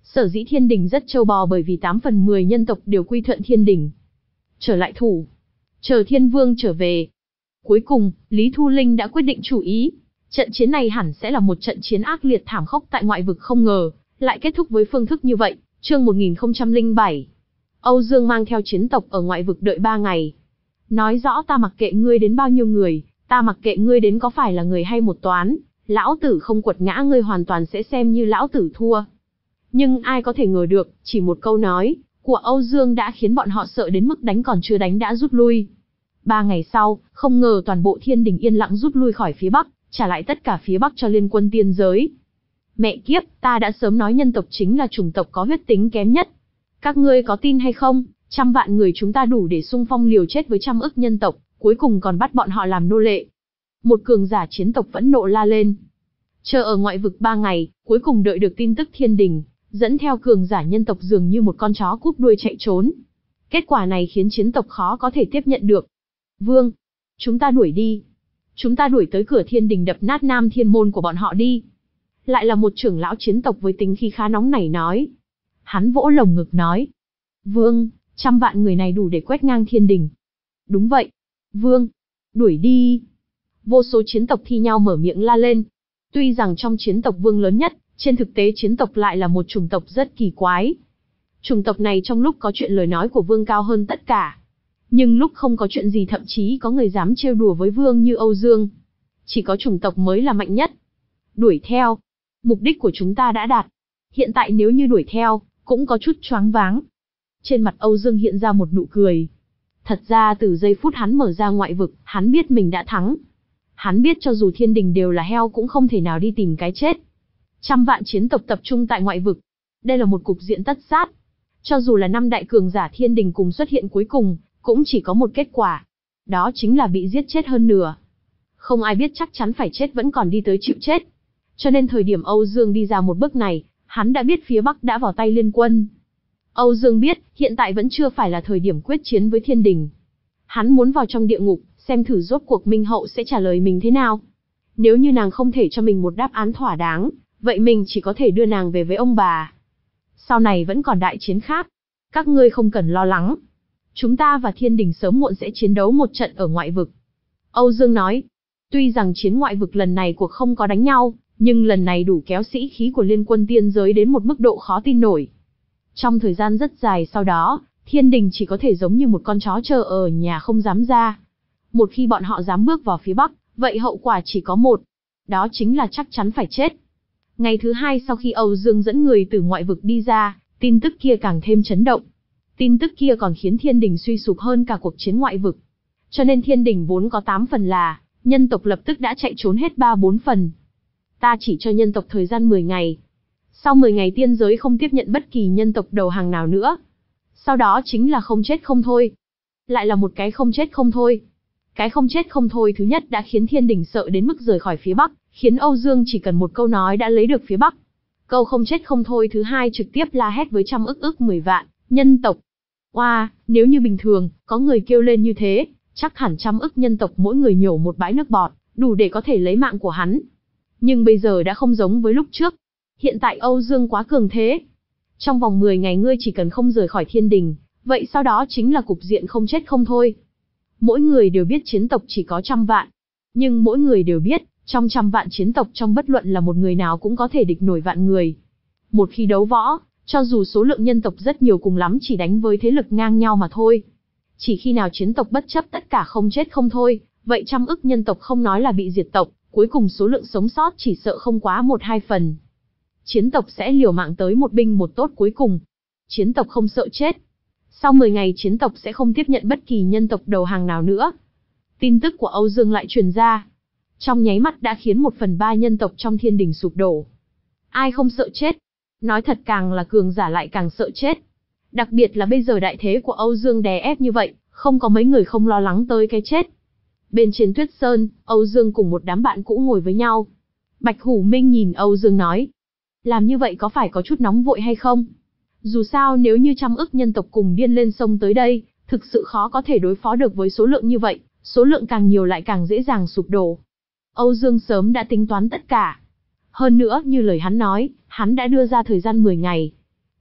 Speaker 1: Sở dĩ thiên đình rất trâu bò bởi vì tám phần mười nhân tộc đều quy thuận thiên đình. Trở lại thủ. Chờ thiên vương trở về. Cuối cùng, Lý Thu Linh đã quyết định chủ ý. Trận chiến này hẳn sẽ là một trận chiến ác liệt thảm khốc tại ngoại vực, không ngờ lại kết thúc với phương thức như vậy. Chương một nghìn không trăm lẻ bảy. Âu Dương mang theo chiến tộc ở ngoại vực đợi ba ngày. Nói rõ ta mặc kệ ngươi đến bao nhiêu người, ta mặc kệ ngươi đến có phải là người hay một toán, lão tử không quật ngã ngươi hoàn toàn sẽ xem như lão tử thua. Nhưng ai có thể ngờ được, chỉ một câu nói của Âu Dương đã khiến bọn họ sợ đến mức đánh còn chưa đánh đã rút lui. Ba ngày sau, không ngờ toàn bộ thiên đình yên lặng rút lui khỏi phía Bắc, trả lại tất cả phía Bắc cho liên quân tiên giới. Mẹ kiếp, ta đã sớm nói nhân tộc chính là chủng tộc có huyết tính kém nhất. Các ngươi có tin hay không, trăm vạn người chúng ta đủ để xung phong liều chết với trăm ức nhân tộc, cuối cùng còn bắt bọn họ làm nô lệ. Một cường giả chiến tộc vẫn nộ la lên. Chờ ở ngoại vực ba ngày, cuối cùng đợi được tin tức thiên đình, dẫn theo cường giả nhân tộc dường như một con chó cúp đuôi chạy trốn. Kết quả này khiến chiến tộc khó có thể tiếp nhận được. Vương, chúng ta đuổi đi. Chúng ta đuổi tới cửa thiên đình đập nát nam thiên môn của bọn họ đi. Lại là một trưởng lão chiến tộc với tính khí khá nóng nảy nói. Hắn vỗ lồng ngực nói. Vương, trăm vạn người này đủ để quét ngang thiên đình. Đúng vậy. Vương, đuổi đi. Vô số chiến tộc thi nhau mở miệng la lên. Tuy rằng trong chiến tộc vương lớn nhất, trên thực tế chiến tộc lại là một chủng tộc rất kỳ quái. Chủng tộc này trong lúc có chuyện lời nói của vương cao hơn tất cả. Nhưng lúc không có chuyện gì thậm chí có người dám trêu đùa với vương như Âu Dương. Chỉ có chủng tộc mới là mạnh nhất. Đuổi theo. Mục đích của chúng ta đã đạt. Hiện tại nếu như đuổi theo, cũng có chút choáng váng. Trên mặt Âu Dương hiện ra một nụ cười. Thật ra từ giây phút hắn mở ra ngoại vực, hắn biết mình đã thắng. Hắn biết cho dù thiên đình đều là heo cũng không thể nào đi tìm cái chết. Trăm vạn chiến tộc tập trung tại ngoại vực. Đây là một cục diện tất sát. Cho dù là năm đại cường giả thiên đình cùng xuất hiện cuối cùng, cũng chỉ có một kết quả. Đó chính là bị giết chết hơn nửa. Không ai biết chắc chắn phải chết vẫn còn đi tới chịu chết. Cho nên thời điểm Âu Dương đi ra một bước này, hắn đã biết phía Bắc đã vào tay liên quân. Âu Dương biết, hiện tại vẫn chưa phải là thời điểm quyết chiến với thiên đình. Hắn muốn vào trong địa ngục, xem thử rốt cuộc Minh Hậu sẽ trả lời mình thế nào. Nếu như nàng không thể cho mình một đáp án thỏa đáng, vậy mình chỉ có thể đưa nàng về với ông bà. Sau này vẫn còn đại chiến khác. Các ngươi không cần lo lắng. Chúng ta và thiên đình sớm muộn sẽ chiến đấu một trận ở ngoại vực. Âu Dương nói. Tuy rằng chiến ngoại vực lần này cuộc không có đánh nhau, nhưng lần này đủ kéo sĩ khí của liên quân tiên giới đến một mức độ khó tin nổi. Trong thời gian rất dài sau đó, thiên đình chỉ có thể giống như một con chó chờ ở nhà không dám ra. Một khi bọn họ dám bước vào phía Bắc, vậy hậu quả chỉ có một. Đó chính là chắc chắn phải chết. Ngày thứ hai sau khi Âu Dương dẫn người từ ngoại vực đi ra, tin tức kia càng thêm chấn động. Tin tức kia còn khiến thiên đình suy sụp hơn cả cuộc chiến ngoại vực. Cho nên thiên đình vốn có tám phần là, nhân tộc lập tức đã chạy trốn hết ba bốn phần. Ta chỉ cho nhân tộc thời gian mười ngày. Sau mười ngày tiên giới không tiếp nhận bất kỳ nhân tộc đầu hàng nào nữa. Sau đó chính là không chết không thôi. Lại là một cái không chết không thôi. Cái không chết không thôi thứ nhất đã khiến thiên đình sợ đến mức rời khỏi phía Bắc, khiến Âu Dương chỉ cần một câu nói đã lấy được phía Bắc. Câu không chết không thôi thứ hai trực tiếp la hét với trăm ức ức mười vạn nhân tộc. Oa, wow, nếu như bình thường, có người kêu lên như thế, chắc hẳn trăm ức nhân tộc mỗi người nhổ một bãi nước bọt, đủ để có thể lấy mạng của hắn. Nhưng bây giờ đã không giống với lúc trước. Hiện tại Âu Dương quá cường thế. Trong vòng mười ngày ngươi chỉ cần không rời khỏi thiên đình, vậy sau đó chính là cục diện không chết không thôi. Mỗi người đều biết chiến tộc chỉ có trăm vạn. Nhưng mỗi người đều biết, trong trăm vạn chiến tộc trong bất luận là một người nào cũng có thể địch nổi vạn người. Một khi đấu võ, cho dù số lượng nhân tộc rất nhiều cùng lắm chỉ đánh với thế lực ngang nhau mà thôi. Chỉ khi nào chiến tộc bất chấp tất cả không chết không thôi, vậy trăm ức nhân tộc không nói là bị diệt tộc, cuối cùng số lượng sống sót chỉ sợ không quá một hai phần. Chiến tộc sẽ liều mạng tới một binh một tốt cuối cùng. Chiến tộc không sợ chết. Sau mười ngày chiến tộc sẽ không tiếp nhận bất kỳ nhân tộc đầu hàng nào nữa. Tin tức của Âu Dương lại truyền ra. Trong nháy mắt đã khiến một phần ba nhân tộc trong thiên đình sụp đổ. Ai không sợ chết? Nói thật càng là cường giả lại càng sợ chết. Đặc biệt là bây giờ đại thế của Âu Dương đè ép như vậy, không có mấy người không lo lắng tới cái chết. Bên trên Tuyết Sơn, Âu Dương cùng một đám bạn cũ ngồi với nhau. Bạch Hủ Minh nhìn Âu Dương nói. Làm như vậy có phải có chút nóng vội hay không? Dù sao nếu như trăm ức nhân tộc cùng điên lên sông tới đây, thực sự khó có thể đối phó được với số lượng như vậy, số lượng càng nhiều lại càng dễ dàng sụp đổ. Âu Dương sớm đã tính toán tất cả. Hơn nữa, như lời hắn nói, hắn đã đưa ra thời gian mười ngày.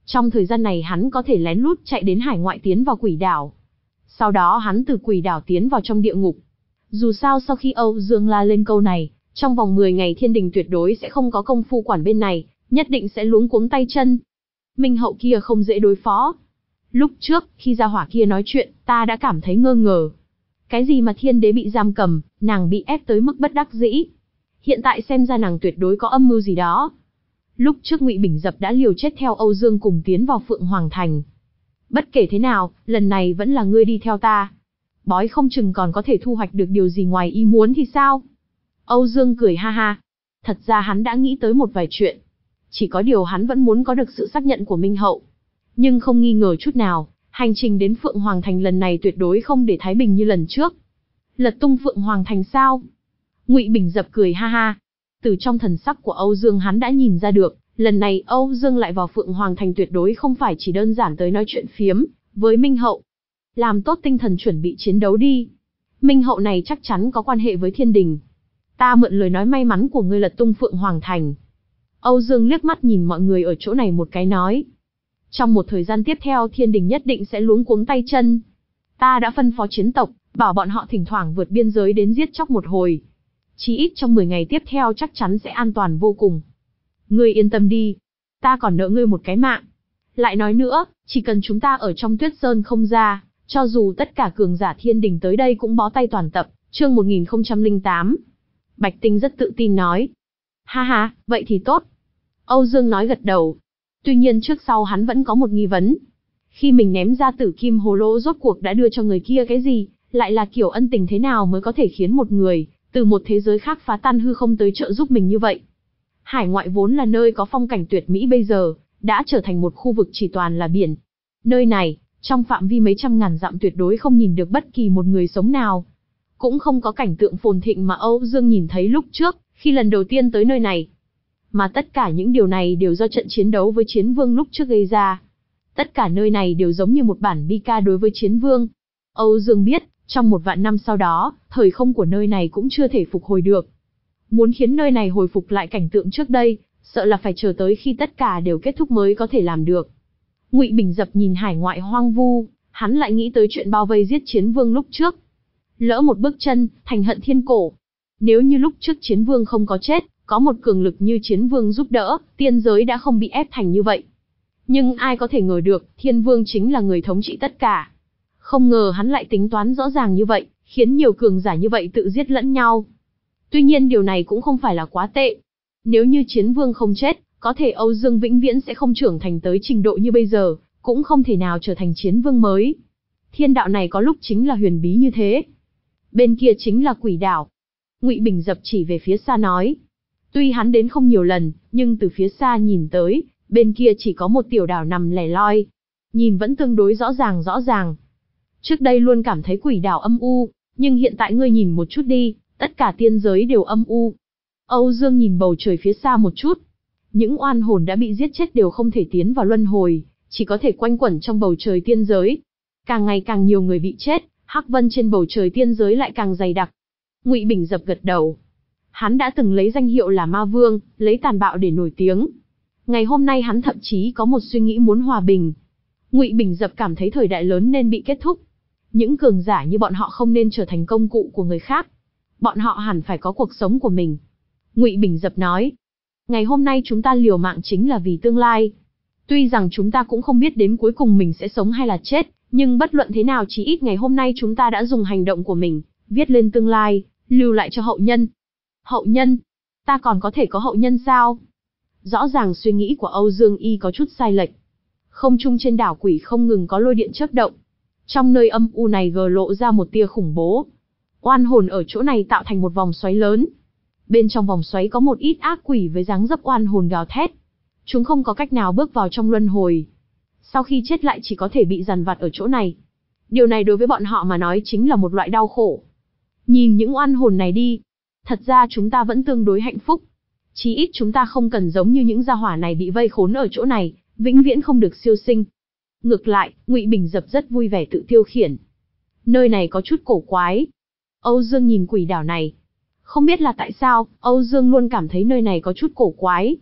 Speaker 1: Trong thời gian này hắn có thể lén lút chạy đến hải ngoại tiến vào quỷ đảo. Sau đó hắn từ quỷ đảo tiến vào trong địa ngục. Dù sao sau khi Âu Dương la lên câu này, trong vòng mười ngày thiên đình tuyệt đối sẽ không có công phu quản bên này, nhất định sẽ luống cuống tay chân. Minh hậu kia không dễ đối phó. Lúc trước, khi gia hỏa kia nói chuyện, ta đã cảm thấy ngơ ngờ. Cái gì mà thiên đế bị giam cầm, nàng bị ép tới mức bất đắc dĩ. Hiện tại xem ra nàng tuyệt đối có âm mưu gì đó. Lúc trước Ngụy Bình Dập đã liều chết theo Âu Dương cùng tiến vào Phượng Hoàng Thành. Bất kể thế nào, lần này vẫn là ngươi đi theo ta. Bói không chừng còn có thể thu hoạch được điều gì ngoài ý muốn thì sao? Âu Dương cười ha ha. Thật ra hắn đã nghĩ tới một vài chuyện. Chỉ có điều hắn vẫn muốn có được sự xác nhận của Minh hậu. Nhưng không nghi ngờ chút nào, hành trình đến Phượng Hoàng Thành lần này tuyệt đối không để thái bình như lần trước. Lật tung Phượng Hoàng Thành sao? Ngụy Bình Dập cười ha ha. Từ trong thần sắc của Âu Dương hắn đã nhìn ra được, lần này Âu Dương lại vào Phượng Hoàng Thành tuyệt đối không phải chỉ đơn giản tới nói chuyện phiếm với Minh hậu. Làm tốt tinh thần chuẩn bị chiến đấu đi. Minh hậu này chắc chắn có quan hệ với thiên đình. Ta mượn lời nói may mắn của ngươi lật tung Phượng Hoàng Thành. Âu Dương liếc mắt nhìn mọi người ở chỗ này một cái nói. Trong một thời gian tiếp theo thiên đình nhất định sẽ luống cuống tay chân. Ta đã phân phó chiến tộc, bảo bọn họ thỉnh thoảng vượt biên giới đến giết chóc một hồi. Chí ít trong mười ngày tiếp theo chắc chắn sẽ an toàn vô cùng. Ngươi yên tâm đi. Ta còn nợ ngươi một cái mạng. Lại nói nữa, chỉ cần chúng ta ở trong Tuyết Sơn không ra, cho dù tất cả cường giả thiên đình tới đây cũng bó tay toàn tập. Chương một nghìn không trăm lẻ tám. Bạch Tinh rất tự tin nói. Ha ha, vậy thì tốt. Âu Dương nói gật đầu. Tuy nhiên trước sau hắn vẫn có một nghi vấn. Khi mình ném ra tử kim hồ lô rốt cuộc đã đưa cho người kia cái gì, lại là kiểu ân tình thế nào mới có thể khiến một người từ một thế giới khác phá tan hư không tới trợ giúp mình như vậy. Hải ngoại vốn là nơi có phong cảnh tuyệt mỹ bây giờ, đã trở thành một khu vực chỉ toàn là biển. Nơi này, trong phạm vi mấy trăm ngàn dặm tuyệt đối không nhìn được bất kỳ một người sống nào. Cũng không có cảnh tượng phồn thịnh mà Âu Dương nhìn thấy lúc trước, khi lần đầu tiên tới nơi này. Mà tất cả những điều này đều do trận chiến đấu với Chiến Vương lúc trước gây ra. Tất cả nơi này đều giống như một bản bi ca đối với Chiến Vương. Âu Dương biết, trong một vạn năm sau đó, thời không của nơi này cũng chưa thể phục hồi được. Muốn khiến nơi này hồi phục lại cảnh tượng trước đây, sợ là phải chờ tới khi tất cả đều kết thúc mới có thể làm được. Ngụy Bình Dập nhìn hải ngoại hoang vu, hắn lại nghĩ tới chuyện bao vây giết Chiến Vương lúc trước. Lỡ một bước chân, thành hận thiên cổ. Nếu như lúc trước Chiến Vương không có chết, có một cường lực như Chiến Vương giúp đỡ, tiên giới đã không bị ép thành như vậy. Nhưng ai có thể ngờ được, Thiên Vương chính là người thống trị tất cả. Không ngờ hắn lại tính toán rõ ràng như vậy, khiến nhiều cường giả như vậy tự giết lẫn nhau. Tuy nhiên điều này cũng không phải là quá tệ. Nếu như Chiến Vương không chết, có thể Âu Dương vĩnh viễn sẽ không trưởng thành tới trình độ như bây giờ, cũng không thể nào trở thành Chiến Vương mới. Thiên đạo này có lúc chính là huyền bí như thế. Bên kia chính là quỷ đảo. Ngụy Bình Dập chỉ về phía xa nói. Tuy hắn đến không nhiều lần, nhưng từ phía xa nhìn tới, bên kia chỉ có một tiểu đảo nằm lẻ loi. Nhìn vẫn tương đối rõ ràng rõ ràng. Trước đây luôn cảm thấy quỷ đảo âm u, nhưng hiện tại ngươi nhìn một chút đi, tất cả tiên giới đều âm u. Âu Dương nhìn bầu trời phía xa một chút. Những oan hồn đã bị giết chết đều không thể tiến vào luân hồi, chỉ có thể quanh quẩn trong bầu trời tiên giới. Càng ngày càng nhiều người bị chết, hắc vân trên bầu trời tiên giới lại càng dày đặc. Ngụy Bình Dập gật đầu. Hắn đã từng lấy danh hiệu là Ma Vương, lấy tàn bạo để nổi tiếng. Ngày hôm nay hắn thậm chí có một suy nghĩ muốn hòa bình. Ngụy Bình Dập cảm thấy thời đại lớn nên bị kết thúc. Những cường giả như bọn họ không nên trở thành công cụ của người khác. Bọn họ hẳn phải có cuộc sống của mình. Ngụy Bình Dập nói. Ngày hôm nay chúng ta liều mạng chính là vì tương lai. Tuy rằng chúng ta cũng không biết đến cuối cùng mình sẽ sống hay là chết, nhưng bất luận thế nào chí ít ngày hôm nay chúng ta đã dùng hành động của mình, viết lên tương lai, lưu lại cho hậu nhân. Hậu nhân? Ta còn có thể có hậu nhân sao? Rõ ràng suy nghĩ của Âu Dương Y có chút sai lệch. Không trung trên đảo quỷ không ngừng có lôi điện chớp động. Trong nơi âm u này gờ lộ ra một tia khủng bố. Oan hồn ở chỗ này tạo thành một vòng xoáy lớn. Bên trong vòng xoáy có một ít ác quỷ với dáng dấp oan hồn gào thét. Chúng không có cách nào bước vào trong luân hồi. Sau khi chết lại chỉ có thể bị dằn vặt ở chỗ này. Điều này đối với bọn họ mà nói chính là một loại đau khổ. Nhìn những oan hồn này đi. Thật ra chúng ta vẫn tương đối hạnh phúc. Chí ít chúng ta không cần giống như những gia hỏa này bị vây khốn ở chỗ này, vĩnh viễn không được siêu sinh. Ngược lại, Ngụy Bình Dập rất vui vẻ tự tiêu khiển. Nơi này có chút cổ quái. Âu Dương nhìn quỷ đảo này. Không biết là tại sao, Âu Dương luôn cảm thấy nơi này có chút cổ quái.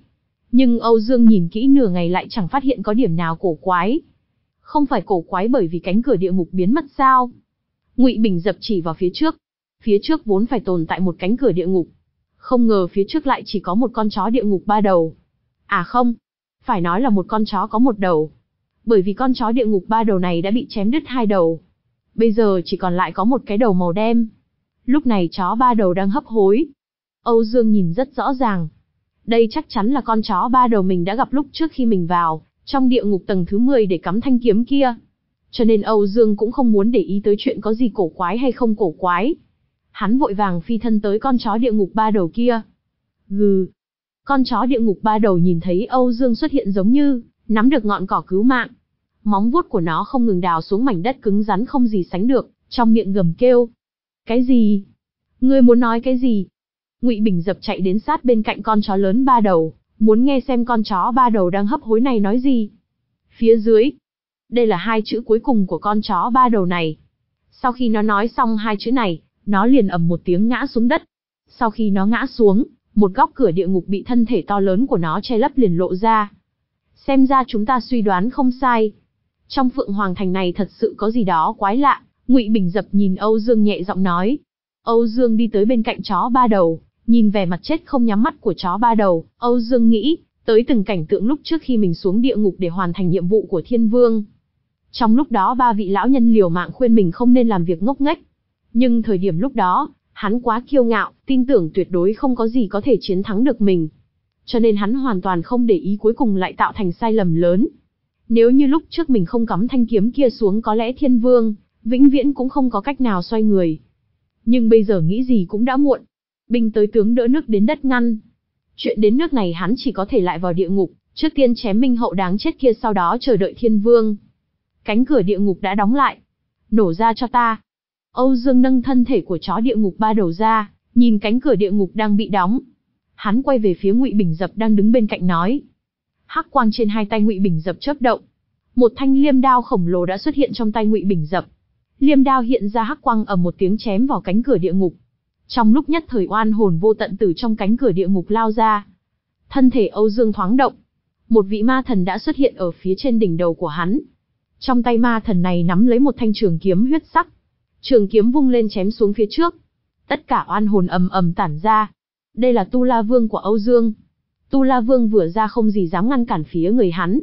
Speaker 1: Nhưng Âu Dương nhìn kỹ nửa ngày lại chẳng phát hiện có điểm nào cổ quái. Không phải cổ quái bởi vì cánh cửa địa ngục biến mất sao? Ngụy Bình Dập chỉ vào phía trước. Phía trước vốn phải tồn tại một cánh cửa địa ngục. Không ngờ phía trước lại chỉ có một con chó địa ngục ba đầu. À không, phải nói là một con chó có một đầu. Bởi vì con chó địa ngục ba đầu này đã bị chém đứt hai đầu. Bây giờ chỉ còn lại có một cái đầu màu đen. Lúc này chó ba đầu đang hấp hối. Âu Dương nhìn rất rõ ràng. Đây chắc chắn là con chó ba đầu mình đã gặp lúc trước khi mình vào trong địa ngục tầng thứ mười để cắm thanh kiếm kia. Cho nên Âu Dương cũng không muốn để ý tới chuyện có gì cổ quái hay không cổ quái. Hắn vội vàng phi thân tới con chó địa ngục ba đầu kia. Gừ. Con chó địa ngục ba đầu nhìn thấy Âu Dương xuất hiện giống như nắm được ngọn cỏ cứu mạng. Móng vuốt của nó không ngừng đào xuống mảnh đất cứng rắn không gì sánh được, trong miệng gầm kêu. Cái gì? Ngươi muốn nói cái gì? Ngụy Bình Dập chạy đến sát bên cạnh con chó lớn ba đầu, muốn nghe xem con chó ba đầu đang hấp hối này nói gì. Phía dưới. Đây là hai chữ cuối cùng của con chó ba đầu này. Sau khi nó nói xong hai chữ này, nó liền ầm một tiếng ngã xuống đất. Sau khi nó ngã xuống, một góc cửa địa ngục bị thân thể to lớn của nó che lấp liền lộ ra. Xem ra chúng ta suy đoán không sai. Trong Phượng Hoàng Thành này thật sự có gì đó quái lạ. Ngụy Bình Dập nhìn Âu Dương nhẹ giọng nói. Âu Dương đi tới bên cạnh chó ba đầu, nhìn vẻ mặt chết không nhắm mắt của chó ba đầu, Âu Dương nghĩ tới từng cảnh tượng lúc trước khi mình xuống địa ngục để hoàn thành nhiệm vụ của Thiên Vương. Trong lúc đó ba vị lão nhân liều mạng khuyên mình không nên làm việc ngốc nghếch. Nhưng thời điểm lúc đó, hắn quá kiêu ngạo, tin tưởng tuyệt đối không có gì có thể chiến thắng được mình. Cho nên hắn hoàn toàn không để ý, cuối cùng lại tạo thành sai lầm lớn. Nếu như lúc trước mình không cắm thanh kiếm kia xuống, có lẽ Thiên Vương vĩnh viễn cũng không có cách nào xoay người. Nhưng bây giờ nghĩ gì cũng đã muộn. Binh tới tướng đỡ, nước đến đất ngăn. Chuyện đến nước này hắn chỉ có thể lại vào địa ngục, trước tiên chém Minh Hậu đáng chết kia, sau đó chờ đợi Thiên Vương. Cánh cửa địa ngục đã đóng lại. Nổ ra cho ta. Âu Dương nâng thân thể của chó địa ngục ba đầu ra, nhìn cánh cửa địa ngục đang bị đóng. Hắn quay về phía Ngụy Bình Dập đang đứng bên cạnh nói. Hắc quang trên hai tay Ngụy Bình Dập chớp động. Một thanh liêm đao khổng lồ đã xuất hiện trong tay Ngụy Bình Dập. Liêm đao hiện ra hắc quang ầm một tiếng chém vào cánh cửa địa ngục. Trong lúc nhất thời oan hồn vô tận từ trong cánh cửa địa ngục lao ra. Thân thể Âu Dương thoáng động. Một vị ma thần đã xuất hiện ở phía trên đỉnh đầu của hắn. Trong tay ma thần này nắm lấy một thanh trường kiếm huyết sắc. Trường kiếm vung lên chém xuống phía trước. Tất cả oan hồn ầm ầm tản ra. Đây là Tu La Vương của Âu Dương. Tu La Vương vừa ra không gì dám ngăn cản phía người hắn.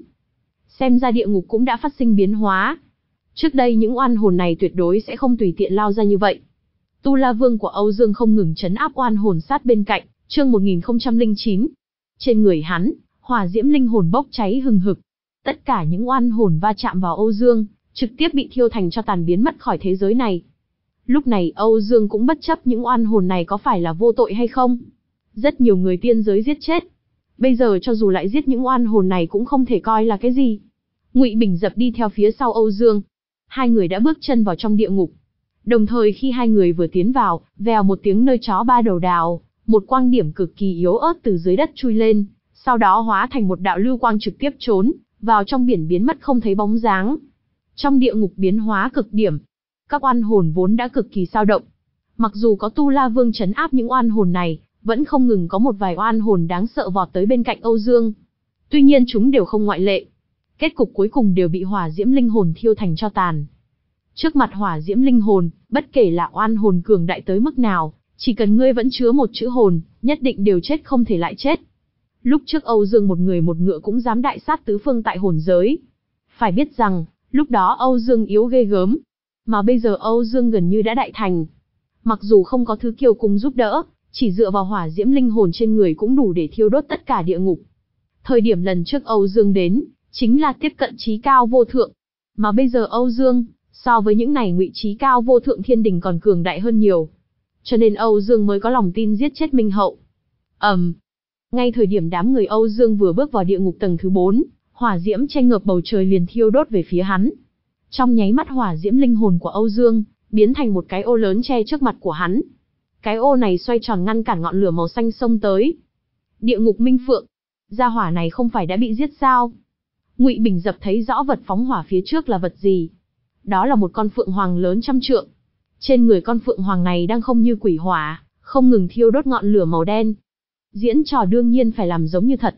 Speaker 1: Xem ra địa ngục cũng đã phát sinh biến hóa. Trước đây những oan hồn này tuyệt đối sẽ không tùy tiện lao ra như vậy. Tu La Vương của Âu Dương không ngừng trấn áp oan hồn sát bên cạnh, chương một nghìn không trăm lẻ chín. Trên người hắn, hỏa diễm linh hồn bốc cháy hừng hực. Tất cả những oan hồn va chạm vào Âu Dương, trực tiếp bị thiêu thành tro tàn biến mất khỏi thế giới này. Lúc này Âu Dương cũng bất chấp những oan hồn này có phải là vô tội hay không. Rất nhiều người tiên giới giết chết. Bây giờ cho dù lại giết những oan hồn này cũng không thể coi là cái gì. Ngụy Bình Dập đi theo phía sau Âu Dương. Hai người đã bước chân vào trong địa ngục. Đồng thời khi hai người vừa tiến vào, vèo một tiếng, nơi chó ba đầu đào, một quang điểm cực kỳ yếu ớt từ dưới đất chui lên, sau đó hóa thành một đạo lưu quang trực tiếp trốn vào trong biển, biến mất không thấy bóng dáng. Trong địa ngục biến hóa cực điểm, các oan hồn vốn đã cực kỳ dao động. Mặc dù có Tu La Vương trấn áp những oan hồn này, vẫn không ngừng có một vài oan hồn đáng sợ vọt tới bên cạnh Âu Dương. Tuy nhiên chúng đều không ngoại lệ. Kết cục cuối cùng đều bị hỏa diễm linh hồn thiêu thành tro tàn. Trước mặt hỏa diễm linh hồn, bất kể là oan hồn cường đại tới mức nào, chỉ cần ngươi vẫn chứa một chữ hồn, nhất định đều chết không thể lại chết. Lúc trước Âu Dương một người một ngựa cũng dám đại sát tứ phương tại hồn giới. Phải biết rằng, lúc đó Âu Dương yếu ghê gớm, mà bây giờ Âu Dương gần như đã đại thành. Mặc dù không có thứ kiều cùng giúp đỡ, chỉ dựa vào hỏa diễm linh hồn trên người cũng đủ để thiêu đốt tất cả địa ngục. Thời điểm lần trước Âu Dương đến, chính là tiếp cận trí cao vô thượng. Mà bây giờ Âu Dương, so với những này ngụy trí cao vô thượng thiên đình còn cường đại hơn nhiều. Cho nên Âu Dương mới có lòng tin giết chết Minh Hậu. ầm, um, ngay thời điểm đám người Âu Dương vừa bước vào địa ngục tầng thứ bốn, hỏa diễm che ngập bầu trời liền thiêu đốt về phía hắn. Trong nháy mắt hỏa diễm linh hồn của Âu Dương biến thành một cái ô lớn che trước mặt của hắn. Cái ô này xoay tròn ngăn cản ngọn lửa màu xanh xông tới. Địa ngục Minh Phượng, gia hỏa này không phải đã bị giết sao? Ngụy Bình Dập thấy rõ vật phóng hỏa phía trước là vật gì. Đó là một con phượng hoàng lớn trăm trượng. Trên người con phượng hoàng này đang không như quỷ hỏa, không ngừng thiêu đốt ngọn lửa màu đen. Diễn trò đương nhiên phải làm giống như thật.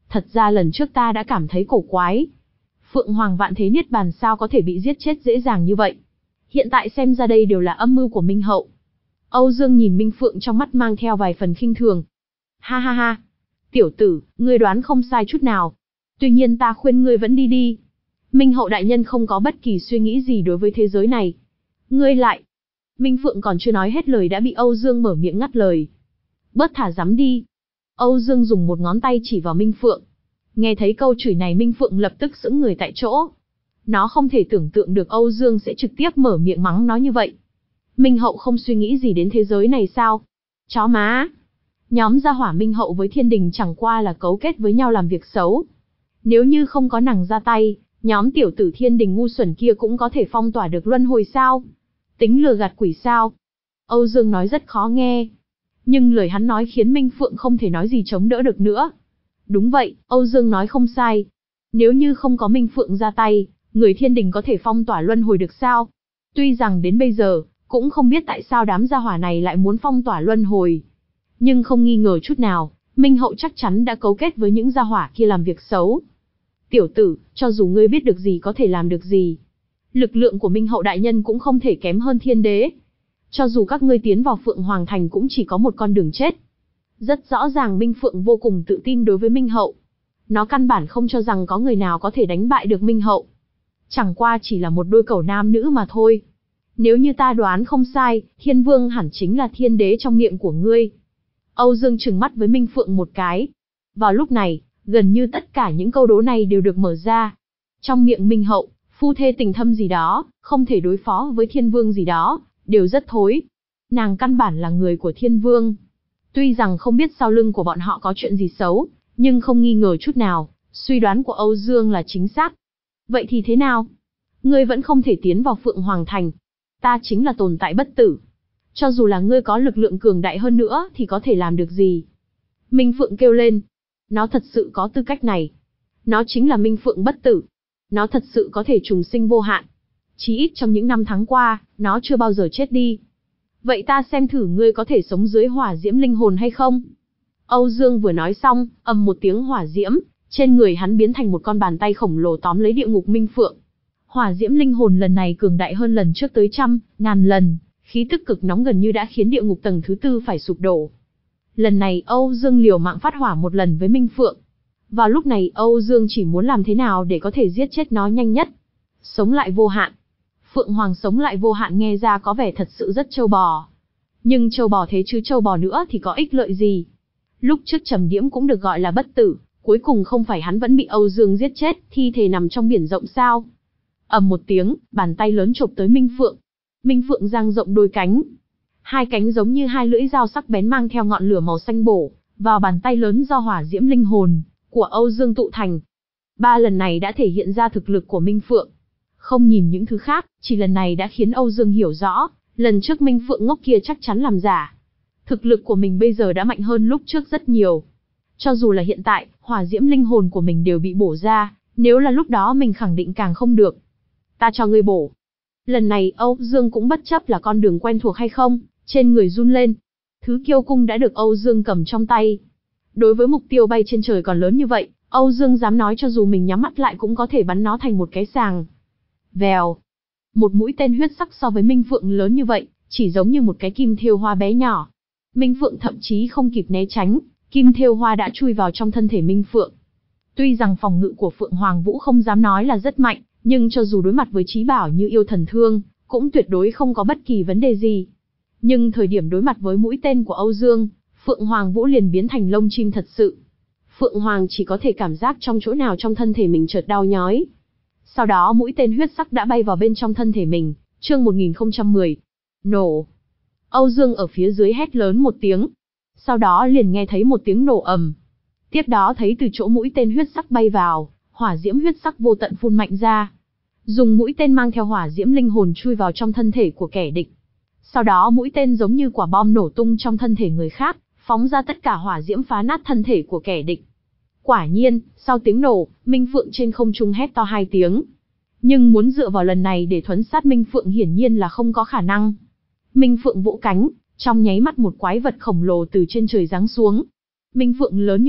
Speaker 1: Thật ra lần trước ta đã cảm thấy cổ quái. Phượng Hoàng Vạn Thế Niết Bàn sao có thể bị giết chết dễ dàng như vậy? Hiện tại xem ra đây đều là âm mưu của Minh Hậu. Âu Dương nhìn Minh Phượng trong mắt mang theo vài phần khinh thường. Ha ha ha. Tiểu tử, ngươi đoán không sai chút nào. Tuy nhiên ta khuyên ngươi vẫn đi đi. Minh Hậu đại nhân không có bất kỳ suy nghĩ gì đối với thế giới này. Ngươi lại. Minh Phượng còn chưa nói hết lời đã bị Âu Dương mở miệng ngắt lời. Bớt thả dám đi. Âu Dương dùng một ngón tay chỉ vào Minh Phượng. Nghe thấy câu chửi này Minh Phượng lập tức sững người tại chỗ. Nó không thể tưởng tượng được Âu Dương sẽ trực tiếp mở miệng mắng nó như vậy. Minh Hậu không suy nghĩ gì đến thế giới này sao? Chó má. Nhóm gia hỏa Minh Hậu với Thiên Đình chẳng qua là cấu kết với nhau làm việc xấu. Nếu như không có nàng ra tay, nhóm tiểu tử Thiên Đình ngu xuẩn kia cũng có thể phong tỏa được luân hồi sao? Tính lừa gạt quỷ sao? Âu Dương nói rất khó nghe. Nhưng lời hắn nói khiến Minh Phượng không thể nói gì chống đỡ được nữa. Đúng vậy, Âu Dương nói không sai. Nếu như không có Minh Phượng ra tay, người Thiên Đình có thể phong tỏa luân hồi được sao? Tuy rằng đến bây giờ, cũng không biết tại sao đám gia hỏa này lại muốn phong tỏa luân hồi. Nhưng không nghi ngờ chút nào, Minh Hậu chắc chắn đã cấu kết với những gia hỏa kia làm việc xấu. Tiểu tử, cho dù ngươi biết được gì có thể làm được gì. Lực lượng của Minh Hậu đại nhân cũng không thể kém hơn thiên đế. Cho dù các ngươi tiến vào Phượng Hoàng Thành cũng chỉ có một con đường chết. Rất rõ ràng Minh Phượng vô cùng tự tin đối với Minh Hậu. Nó căn bản không cho rằng có người nào có thể đánh bại được Minh Hậu. Chẳng qua chỉ là một đôi cẩu nam nữ mà thôi. Nếu như ta đoán không sai, Thiên Vương hẳn chính là thiên đế trong miệng của ngươi. Âu Dương trừng mắt với Minh Phượng một cái. Vào lúc này, gần như tất cả những câu đố này đều được mở ra. Trong miệng Minh Hậu, phu thê tình thâm gì đó, không thể đối phó với Thiên Vương gì đó, đều rất thối. Nàng căn bản là người của Thiên Vương. Tuy rằng không biết sau lưng của bọn họ có chuyện gì xấu, nhưng không nghi ngờ chút nào, suy đoán của Âu Dương là chính xác. Vậy thì thế nào? Ngươi vẫn không thể tiến vào Phượng Hoàng Thành. Ta chính là tồn tại bất tử. Cho dù là ngươi có lực lượng cường đại hơn nữa thì có thể làm được gì? Minh Phượng kêu lên. Nó thật sự có tư cách này. Nó chính là Minh Phượng bất tử. Nó thật sự có thể trùng sinh vô hạn. Chí ít trong những năm tháng qua, nó chưa bao giờ chết đi. Vậy ta xem thử ngươi có thể sống dưới hỏa diễm linh hồn hay không? Âu Dương vừa nói xong, ầm một tiếng hỏa diễm, trên người hắn biến thành một con bàn tay khổng lồ tóm lấy địa ngục Minh Phượng. Hỏa diễm linh hồn lần này cường đại hơn lần trước tới trăm, ngàn lần, khí tức cực nóng gần như đã khiến địa ngục tầng thứ tư phải sụp đổ. Lần này Âu Dương liều mạng phát hỏa một lần với Minh Phượng. Vào lúc này Âu Dương chỉ muốn làm thế nào để có thể giết chết nó nhanh nhất. Sống lại vô hạn. Phượng Hoàng sống lại vô hạn nghe ra có vẻ thật sự rất trâu bò. Nhưng trâu bò thế chứ trâu bò nữa thì có ích lợi gì? Lúc trước Trầm Diễm cũng được gọi là bất tử, cuối cùng không phải hắn vẫn bị Âu Dương giết chết, thi thể nằm trong biển rộng sao? Ầm một tiếng, bàn tay lớn chộp tới Minh Phượng. Minh Phượng dang rộng đôi cánh. Hai cánh giống như hai lưỡi dao sắc bén mang theo ngọn lửa màu xanh bổ, vào bàn tay lớn do hỏa diễm linh hồn của Âu Dương tụ thành. Ba lần này đã thể hiện ra thực lực của Minh Phượng. Không nhìn những thứ khác, chỉ lần này đã khiến Âu Dương hiểu rõ, lần trước Minh Phượng ngốc kia chắc chắn làm giả. Thực lực của mình bây giờ đã mạnh hơn lúc trước rất nhiều. Cho dù là hiện tại, hỏa diễm linh hồn của mình đều bị bổ ra, nếu là lúc đó mình khẳng định càng không được. Ta cho ngươi bổ. Lần này Âu Dương cũng bất chấp là con đường quen thuộc hay không, trên người run lên. Thứ kiêu cung đã được Âu Dương cầm trong tay. Đối với mục tiêu bay trên trời còn lớn như vậy, Âu Dương dám nói cho dù mình nhắm mắt lại cũng có thể bắn nó thành một cái sàng. Vèo. Một mũi tên huyết sắc so với Minh Phượng lớn như vậy, chỉ giống như một cái kim thêu hoa bé nhỏ. Minh Phượng thậm chí không kịp né tránh, kim thêu hoa đã chui vào trong thân thể Minh Phượng. Tuy rằng phòng ngự của Phượng Hoàng Vũ không dám nói là rất mạnh, nhưng cho dù đối mặt với chí bảo như yêu thần thương, cũng tuyệt đối không có bất kỳ vấn đề gì. Nhưng thời điểm đối mặt với mũi tên của Âu Dương, Phượng Hoàng Vũ liền biến thành lông chim thật sự. Phượng Hoàng chỉ có thể cảm giác trong chỗ nào trong thân thể mình chợt đau nhói. Sau đó mũi tên huyết sắc đã bay vào bên trong thân thể mình, chương một nghìn không trăm mười. Nổ. Âu Dương ở phía dưới hét lớn một tiếng. Sau đó liền nghe thấy một tiếng nổ ầm. Tiếp đó thấy từ chỗ mũi tên huyết sắc bay vào, hỏa diễm huyết sắc vô tận phun mạnh ra. Dùng mũi tên mang theo hỏa diễm linh hồn chui vào trong thân thể của kẻ địch. Sau đó mũi tên giống như quả bom nổ tung trong thân thể người khác, phóng ra tất cả hỏa diễm phá nát thân thể của kẻ địch. Quả nhiên, sau tiếng nổ, Minh Phượng trên không trung hét to hai tiếng. Nhưng muốn dựa vào lần này để thuấn sát Minh Phượng hiển nhiên là không có khả năng. Minh Phượng vỗ cánh, trong nháy mắt một quái vật khổng lồ từ trên trời giáng xuống. Minh Phượng lớn như vậy,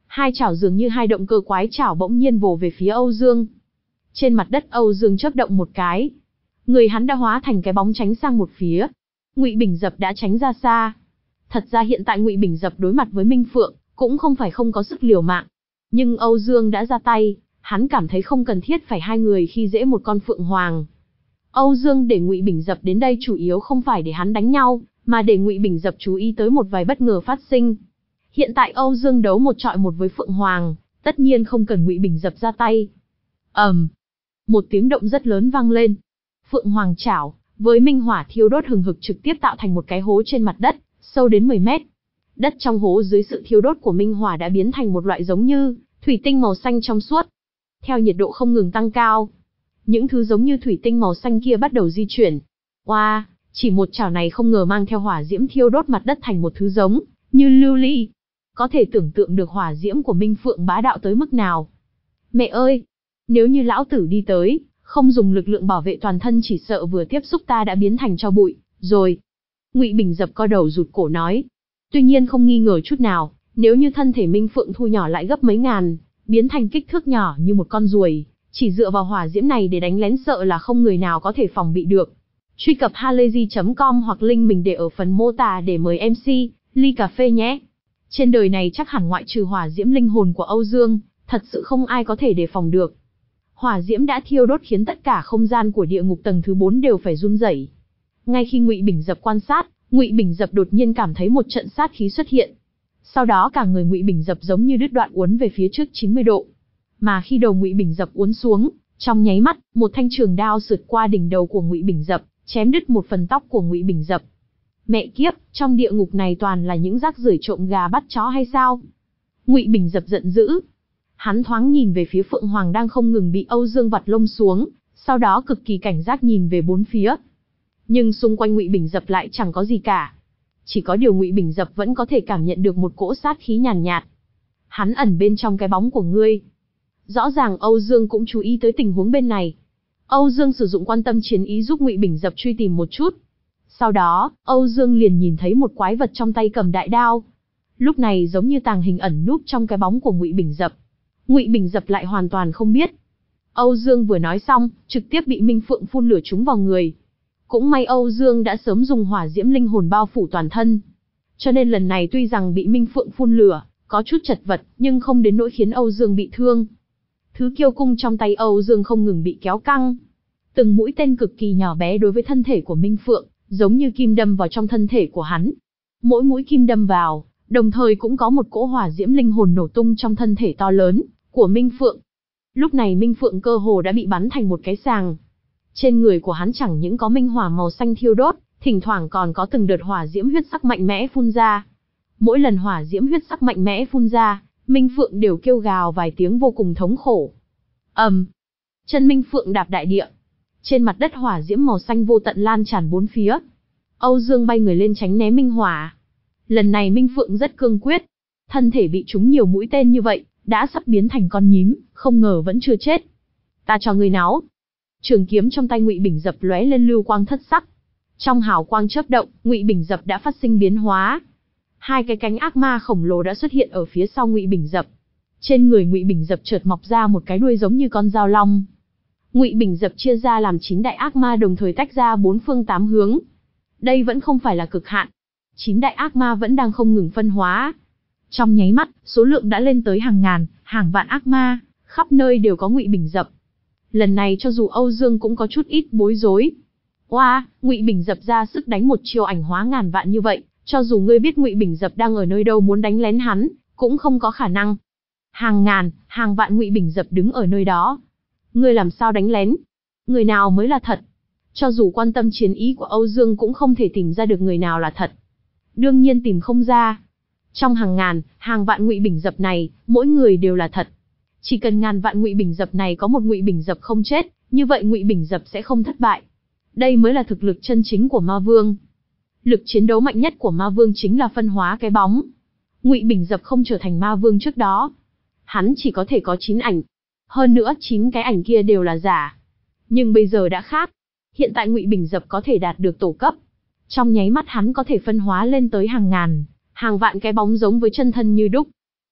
Speaker 1: Hai chảo dường như hai động cơ quái chảo bỗng nhiên vồ về phía Âu Dương. Trên mặt đất Âu Dương chớp động một cái, người hắn đã hóa thành cái bóng tránh sang một phía. Ngụy Bình Dập đã tránh ra xa. Thật ra hiện tại Ngụy Bình Dập đối mặt với Minh Phượng cũng không phải không có sức liều mạng, nhưng Âu Dương đã ra tay, hắn cảm thấy không cần thiết phải hai người khi dễ một con phượng hoàng. Âu Dương để Ngụy Bình Dập đến đây chủ yếu không phải để hắn đánh nhau, mà để Ngụy Bình Dập chú ý tới một vài bất ngờ phát sinh. Hiện tại Âu Dương đấu một trọi một với Phượng Hoàng, tất nhiên không cần Ngụy Bình Dập ra tay. ầm, um, một tiếng động rất lớn vang lên. Phượng Hoàng chảo với minh hỏa thiêu đốt hừng hực trực tiếp tạo thành một cái hố trên mặt đất, sâu đến mười mét. Đất trong hố dưới sự thiêu đốt của minh hỏa đã biến thành một loại giống như thủy tinh màu xanh trong suốt. Theo nhiệt độ không ngừng tăng cao, những thứ giống như thủy tinh màu xanh kia bắt đầu di chuyển. Oa, wow, chỉ một chảo này không ngờ mang theo hỏa diễm thiêu đốt mặt đất thành một thứ giống như lưu ly. Có thể tưởng tượng được hỏa diễm của Minh Phượng bá đạo tới mức nào. Mẹ ơi, nếu như lão tử đi tới, không dùng lực lượng bảo vệ toàn thân chỉ sợ vừa tiếp xúc ta đã biến thành tro bụi rồi. Ngụy Bình Dập co đầu rụt cổ nói. Tuy nhiên không nghi ngờ chút nào, nếu như thân thể Minh Phượng thu nhỏ lại gấp mấy ngàn, biến thành kích thước nhỏ như một con ruồi, chỉ dựa vào hỏa diễm này để đánh lén sợ là không người nào có thể phòng bị được. Truy cập halayzi chấm com hoặc link mình để ở phần mô tả để mời em xê, ly cà phê nhé. Trên đời này chắc hẳn ngoại trừ hỏa diễm linh hồn của Âu Dương, thật sự không ai có thể đề phòng được. Hỏa diễm đã thiêu đốt khiến tất cả không gian của địa ngục tầng thứ bốn đều phải run rẩy. Ngay khi Ngụy Bình Dập quan sát, Ngụy Bình Dập đột nhiên cảm thấy một trận sát khí xuất hiện. Sau đó cả người Ngụy Bình Dập giống như đứt đoạn uốn về phía trước chín mươi độ. Mà khi đầu Ngụy Bình Dập uốn xuống, trong nháy mắt, một thanh trường đao sượt qua đỉnh đầu của Ngụy Bình Dập, chém đứt một phần tóc của Ngụy Bình Dập. Mẹ kiếp, trong địa ngục này toàn là những rác rưởi trộm gà bắt chó hay sao? Ngụy Bình Dập giận dữ. Hắn thoáng nhìn về phía Phượng Hoàng đang không ngừng bị Âu Dương vặt lông xuống, sau đó cực kỳ cảnh giác nhìn về bốn phía. Nhưng xung quanh Ngụy Bình Dập lại chẳng có gì cả. Chỉ có điều Ngụy Bình Dập vẫn có thể cảm nhận được một cỗ sát khí nhàn nhạt, nhạt. Hắn ẩn bên trong cái bóng của ngươi. Rõ ràng Âu Dương cũng chú ý tới tình huống bên này. Âu Dương sử dụng quan tâm chiến ý giúp Ngụy Bình Dập truy tìm một chút. Sau đó, Âu Dương liền nhìn thấy một quái vật trong tay cầm đại đao. Lúc này giống như tàng hình ẩn núp trong cái bóng của Ngụy Bình Dập. Ngụy Bình Dập lại hoàn toàn không biết. Âu Dương vừa nói xong, trực tiếp bị Minh Phượng phun lửa trúng vào người. Cũng may Âu Dương đã sớm dùng hỏa diễm linh hồn bao phủ toàn thân. Cho nên lần này tuy rằng bị Minh Phượng phun lửa, có chút chật vật, nhưng không đến nỗi khiến Âu Dương bị thương. Thứ kiêu cung trong tay Âu Dương không ngừng bị kéo căng. Từng mũi tên cực kỳ nhỏ bé đối với thân thể của Minh Phượng, giống như kim đâm vào trong thân thể của hắn. Mỗi mũi kim đâm vào, đồng thời cũng có một cỗ hỏa diễm linh hồn nổ tung trong thân thể to lớn của Minh Phượng. Lúc này Minh Phượng cơ hồ đã bị bắn thành một cái sàng. Trên người của hắn chẳng những có minh hỏa màu xanh thiêu đốt, thỉnh thoảng còn có từng đợt hỏa diễm huyết sắc mạnh mẽ phun ra. Mỗi lần hỏa diễm huyết sắc mạnh mẽ phun ra, Minh Phượng đều kêu gào vài tiếng vô cùng thống khổ. ầm, um, chân Minh Phượng đạp đại địa. Trên mặt đất hỏa diễm màu xanh vô tận lan tràn bốn phía. Âu Dương bay người lên tránh né minh hỏa. Lần này Minh Phượng rất cương quyết. Thân thể bị trúng nhiều mũi tên như vậy, đã sắp biến thành con nhím, không ngờ vẫn chưa chết. Ta cho ngươi náu. Trường kiếm trong tay Ngụy Bình Dập lóe lên lưu quang thất sắc. Trong hào quang chớp động, Ngụy Bình Dập đã phát sinh biến hóa. Hai cái cánh ác ma khổng lồ đã xuất hiện ở phía sau Ngụy Bình Dập. Trên người Ngụy Bình Dập chợt mọc ra một cái đuôi giống như con dao long. Ngụy Bình Dập chia ra làm chín đại ác ma đồng thời tách ra bốn phương tám hướng. Đây vẫn không phải là cực hạn. Chín đại ác ma vẫn đang không ngừng phân hóa. Trong nháy mắt, số lượng đã lên tới hàng ngàn, hàng vạn ác ma, khắp nơi đều có Ngụy Bình Dập. Lần này cho dù Âu Dương cũng có chút ít bối rối. Oa, wow, Ngụy Bình Dập ra sức đánh một chiêu ảnh hóa ngàn vạn như vậy, cho dù ngươi biết Ngụy Bình Dập đang ở nơi đâu muốn đánh lén hắn, cũng không có khả năng. Hàng ngàn, hàng vạn Ngụy Bình Dập đứng ở nơi đó. Ngươi làm sao đánh lén? Người nào mới là thật? Cho dù quan tâm chiến ý của Âu Dương cũng không thể tìm ra được người nào là thật. Đương nhiên tìm không ra. Trong hàng ngàn, hàng vạn Ngụy Bình Dập này, mỗi người đều là thật. Chỉ cần ngàn vạn Ngụy Bình Dập này có một Ngụy Bình Dập không chết, như vậy Ngụy Bình Dập sẽ không thất bại. Đây mới là thực lực chân chính của Ma Vương. Lực chiến đấu mạnh nhất của Ma Vương chính là phân hóa cái bóng. Ngụy Bình Dập không trở thành Ma Vương trước đó, hắn chỉ có thể có chín ảnh. Hơn nữa chín cái ảnh kia đều là giả. Nhưng bây giờ đã khác. Hiện tại Ngụy Bình Dập có thể đạt được tổ cấp. Trong nháy mắt hắn có thể phân hóa lên tới hàng ngàn, hàng vạn cái bóng giống với chân thân như đúc.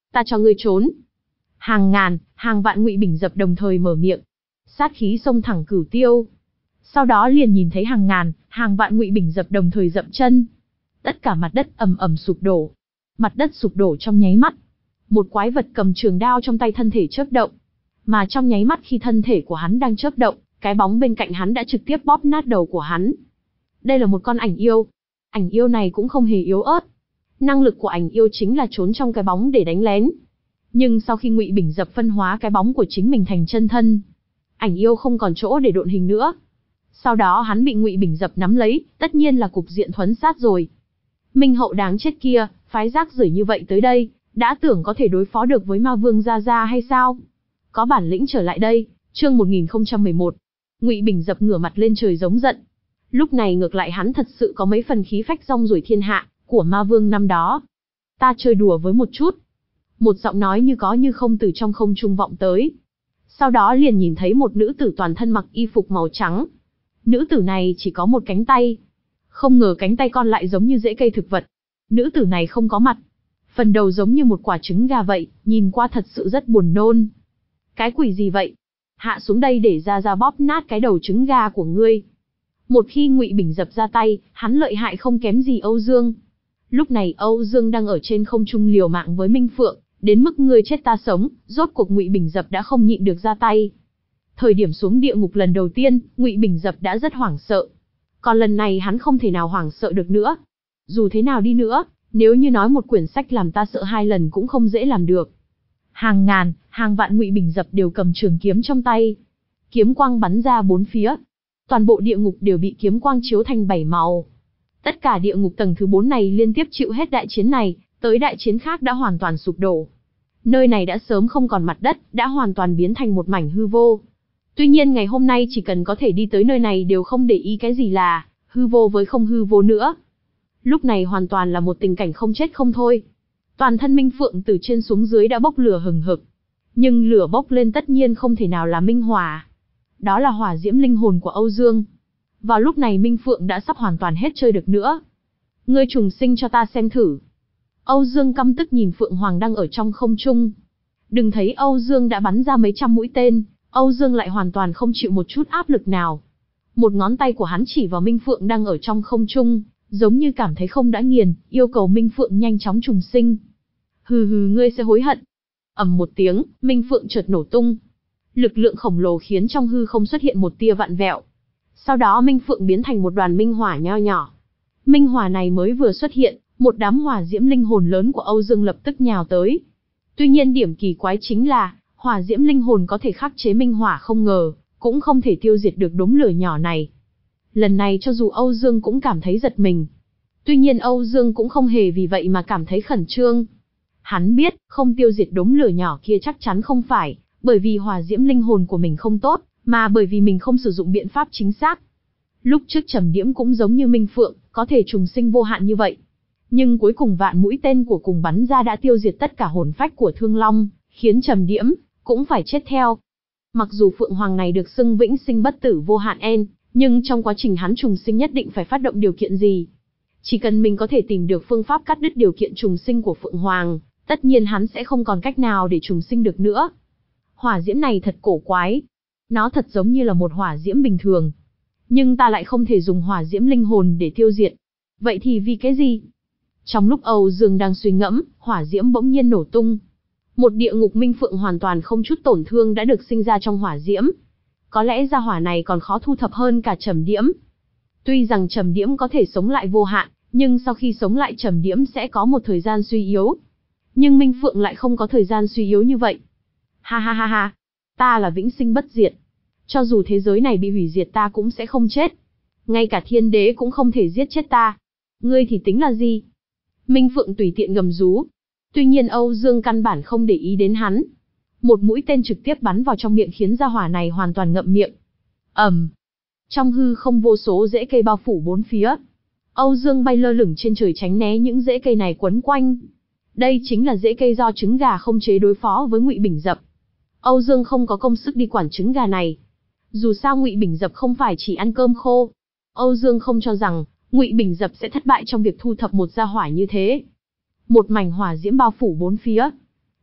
Speaker 1: Ta cho ngươi trốn. Hàng ngàn, hàng vạn Ngụy Bình Dập đồng thời mở miệng. Sát khí xông thẳng cửu tiêu. Sau đó liền nhìn thấy hàng ngàn, hàng vạn Ngụy Bình Dập đồng thời dậm chân. Tất cả mặt đất ầm ầm sụp đổ. Mặt đất sụp đổ trong nháy mắt. Một quái vật cầm trường đao trong tay thân thể chớp động. Mà trong nháy mắt khi thân thể của hắn đang chớp động, cái bóng bên cạnh hắn đã trực tiếp bóp nát đầu của hắn. Đây là một con ảnh yêu. Ảnh yêu này cũng không hề yếu ớt. Năng lực của ảnh yêu chính là trốn trong cái bóng để đánh lén. Nhưng sau khi Ngụy Bình Dập phân hóa cái bóng của chính mình thành chân thân, ảnh yêu không còn chỗ để độn hình nữa. Sau đó hắn bị Ngụy Bình Dập nắm lấy, tất nhiên là cục diện thuấn sát rồi. Minh hậu đáng chết kia, phái rác rưởi như vậy tới đây, đã tưởng có thể đối phó được với ma vương Gia Gia hay sao? Có bản lĩnh trở lại đây. Chương một nghìn không trăm mười một. Ngụy Bình Dập ngửa mặt lên trời giống giận. Lúc này ngược lại hắn thật sự có mấy phần khí phách rong ruổi thiên hạ của ma vương năm đó. Ta chơi đùa với một chút. Một giọng nói như có như không từ trong không trung vọng tới. Sau đó liền nhìn thấy một nữ tử toàn thân mặc y phục màu trắng. Nữ tử này chỉ có một cánh tay. Không ngờ cánh tay con lại giống như rễ cây thực vật. Nữ tử này không có mặt. Phần đầu giống như một quả trứng gà vậy, nhìn qua thật sự rất buồn nôn. Cái quỷ gì vậy? Hạ xuống đây để Gia Gia bóp nát cái đầu trứng gà của ngươi. Một khi Ngụy Bình Dập ra tay, hắn lợi hại không kém gì Âu Dương. Lúc này Âu Dương đang ở trên không trung liều mạng với Minh Phượng, đến mức ngươi chết ta sống, rốt cuộc Ngụy Bình Dập đã không nhịn được ra tay. Thời điểm xuống địa ngục lần đầu tiên, Ngụy Bình Dập đã rất hoảng sợ. Còn lần này hắn không thể nào hoảng sợ được nữa. Dù thế nào đi nữa, nếu như nói một quyển sách làm ta sợ hai lần cũng không dễ làm được. Hàng ngàn, hàng vạn Ngụy Bình Dập đều cầm trường kiếm trong tay. Kiếm quang bắn ra bốn phía. Toàn bộ địa ngục đều bị kiếm quang chiếu thành bảy màu. Tất cả địa ngục tầng thứ bốn này liên tiếp chịu hết đại chiến này, tới đại chiến khác đã hoàn toàn sụp đổ. Nơi này đã sớm không còn mặt đất, đã hoàn toàn biến thành một mảnh hư vô. Tuy nhiên ngày hôm nay chỉ cần có thể đi tới nơi này đều không để ý cái gì là hư vô với không hư vô nữa. Lúc này hoàn toàn là một tình cảnh không chết không thôi. Toàn thân Minh Phượng từ trên xuống dưới đã bốc lửa hừng hực. Nhưng lửa bốc lên tất nhiên không thể nào là minh hỏa. Đó là hỏa diễm linh hồn của Âu Dương. Vào lúc này Minh Phượng đã sắp hoàn toàn hết chơi được nữa. Ngươi trùng sinh cho ta xem thử. Âu Dương căm tức nhìn Phượng Hoàng đang ở trong không trung. Đừng thấy Âu Dương đã bắn ra mấy trăm mũi tên, Âu Dương lại hoàn toàn không chịu một chút áp lực nào. Một ngón tay của hắn chỉ vào Minh Phượng đang ở trong không trung, giống như cảm thấy không đã nghiền, yêu cầu Minh Phượng nhanh chóng trùng sinh. Hừ hừ, ngươi sẽ hối hận. Ầm một tiếng, Minh Phượng chợt nổ tung. Lực lượng khổng lồ khiến trong hư không xuất hiện một tia vặn vẹo. Sau đó Minh Phượng biến thành một đoàn minh hỏa nho nhỏ. Minh hỏa này mới vừa xuất hiện, một đám hỏa diễm linh hồn lớn của Âu Dương lập tức nhào tới. Tuy nhiên điểm kỳ quái chính là, hỏa diễm linh hồn có thể khắc chế minh hỏa không ngờ, cũng không thể tiêu diệt được đống lửa nhỏ này. Lần này cho dù Âu Dương cũng cảm thấy giật mình. Tuy nhiên Âu Dương cũng không hề vì vậy mà cảm thấy khẩn trương. Hắn biết, không tiêu diệt đống lửa nhỏ kia chắc chắn không phải, bởi vì hỏa diễm linh hồn của mình không tốt, mà bởi vì mình không sử dụng biện pháp chính xác. Lúc trước Trầm Diễm cũng giống như Minh Phượng, có thể trùng sinh vô hạn như vậy. Nhưng cuối cùng vạn mũi tên của cùng bắn ra đã tiêu diệt tất cả hồn phách của Thương Long, khiến Trầm Diễm cũng phải chết theo. Mặc dù Phượng Hoàng này được xưng vĩnh sinh bất tử vô hạn en, nhưng trong quá trình hắn trùng sinh nhất định phải phát động điều kiện gì. Chỉ cần mình có thể tìm được phương pháp cắt đứt điều kiện trùng sinh của Phượng Hoàng, tất nhiên hắn sẽ không còn cách nào để trùng sinh được nữa. Hỏa diễm này thật cổ quái. Nó thật giống như là một hỏa diễm bình thường. Nhưng ta lại không thể dùng hỏa diễm linh hồn để tiêu diệt. Vậy thì vì cái gì? Trong lúc Âu Dương đang suy ngẫm, hỏa diễm bỗng nhiên nổ tung. Một địa ngục Minh Phượng hoàn toàn không chút tổn thương đã được sinh ra trong hỏa diễm. Có lẽ gia hỏa này còn khó thu thập hơn cả Trầm Diễm. Tuy rằng Trầm Diễm có thể sống lại vô hạn, nhưng sau khi sống lại Trầm Diễm sẽ có một thời gian suy yếu. Nhưng Minh Phượng lại không có thời gian suy yếu như vậy. Ha ha ha ha, ta là vĩnh sinh bất diệt. Cho dù thế giới này bị hủy diệt ta cũng sẽ không chết. Ngay cả thiên đế cũng không thể giết chết ta. Ngươi thì tính là gì? Minh Phượng tùy tiện gầm rú. Tuy nhiên Âu Dương căn bản không để ý đến hắn. Một mũi tên trực tiếp bắn vào trong miệng khiến gia hỏa này hoàn toàn ngậm miệng. ầm, um. Trong hư không vô số rễ cây bao phủ bốn phía. Âu Dương bay lơ lửng trên trời tránh né những rễ cây này quấn quanh. Đây chính là rễ cây do trứng gà không chế đối phó với Ngụy Bình Dập. Âu Dương không có công sức đi quản trứng gà này. Dù sao Ngụy Bình Dập không phải chỉ ăn cơm khô. Âu Dương không cho rằng Ngụy Bình Dập sẽ thất bại trong việc thu thập một gia hỏa như thế. Một mảnh hỏa diễm bao phủ bốn phía.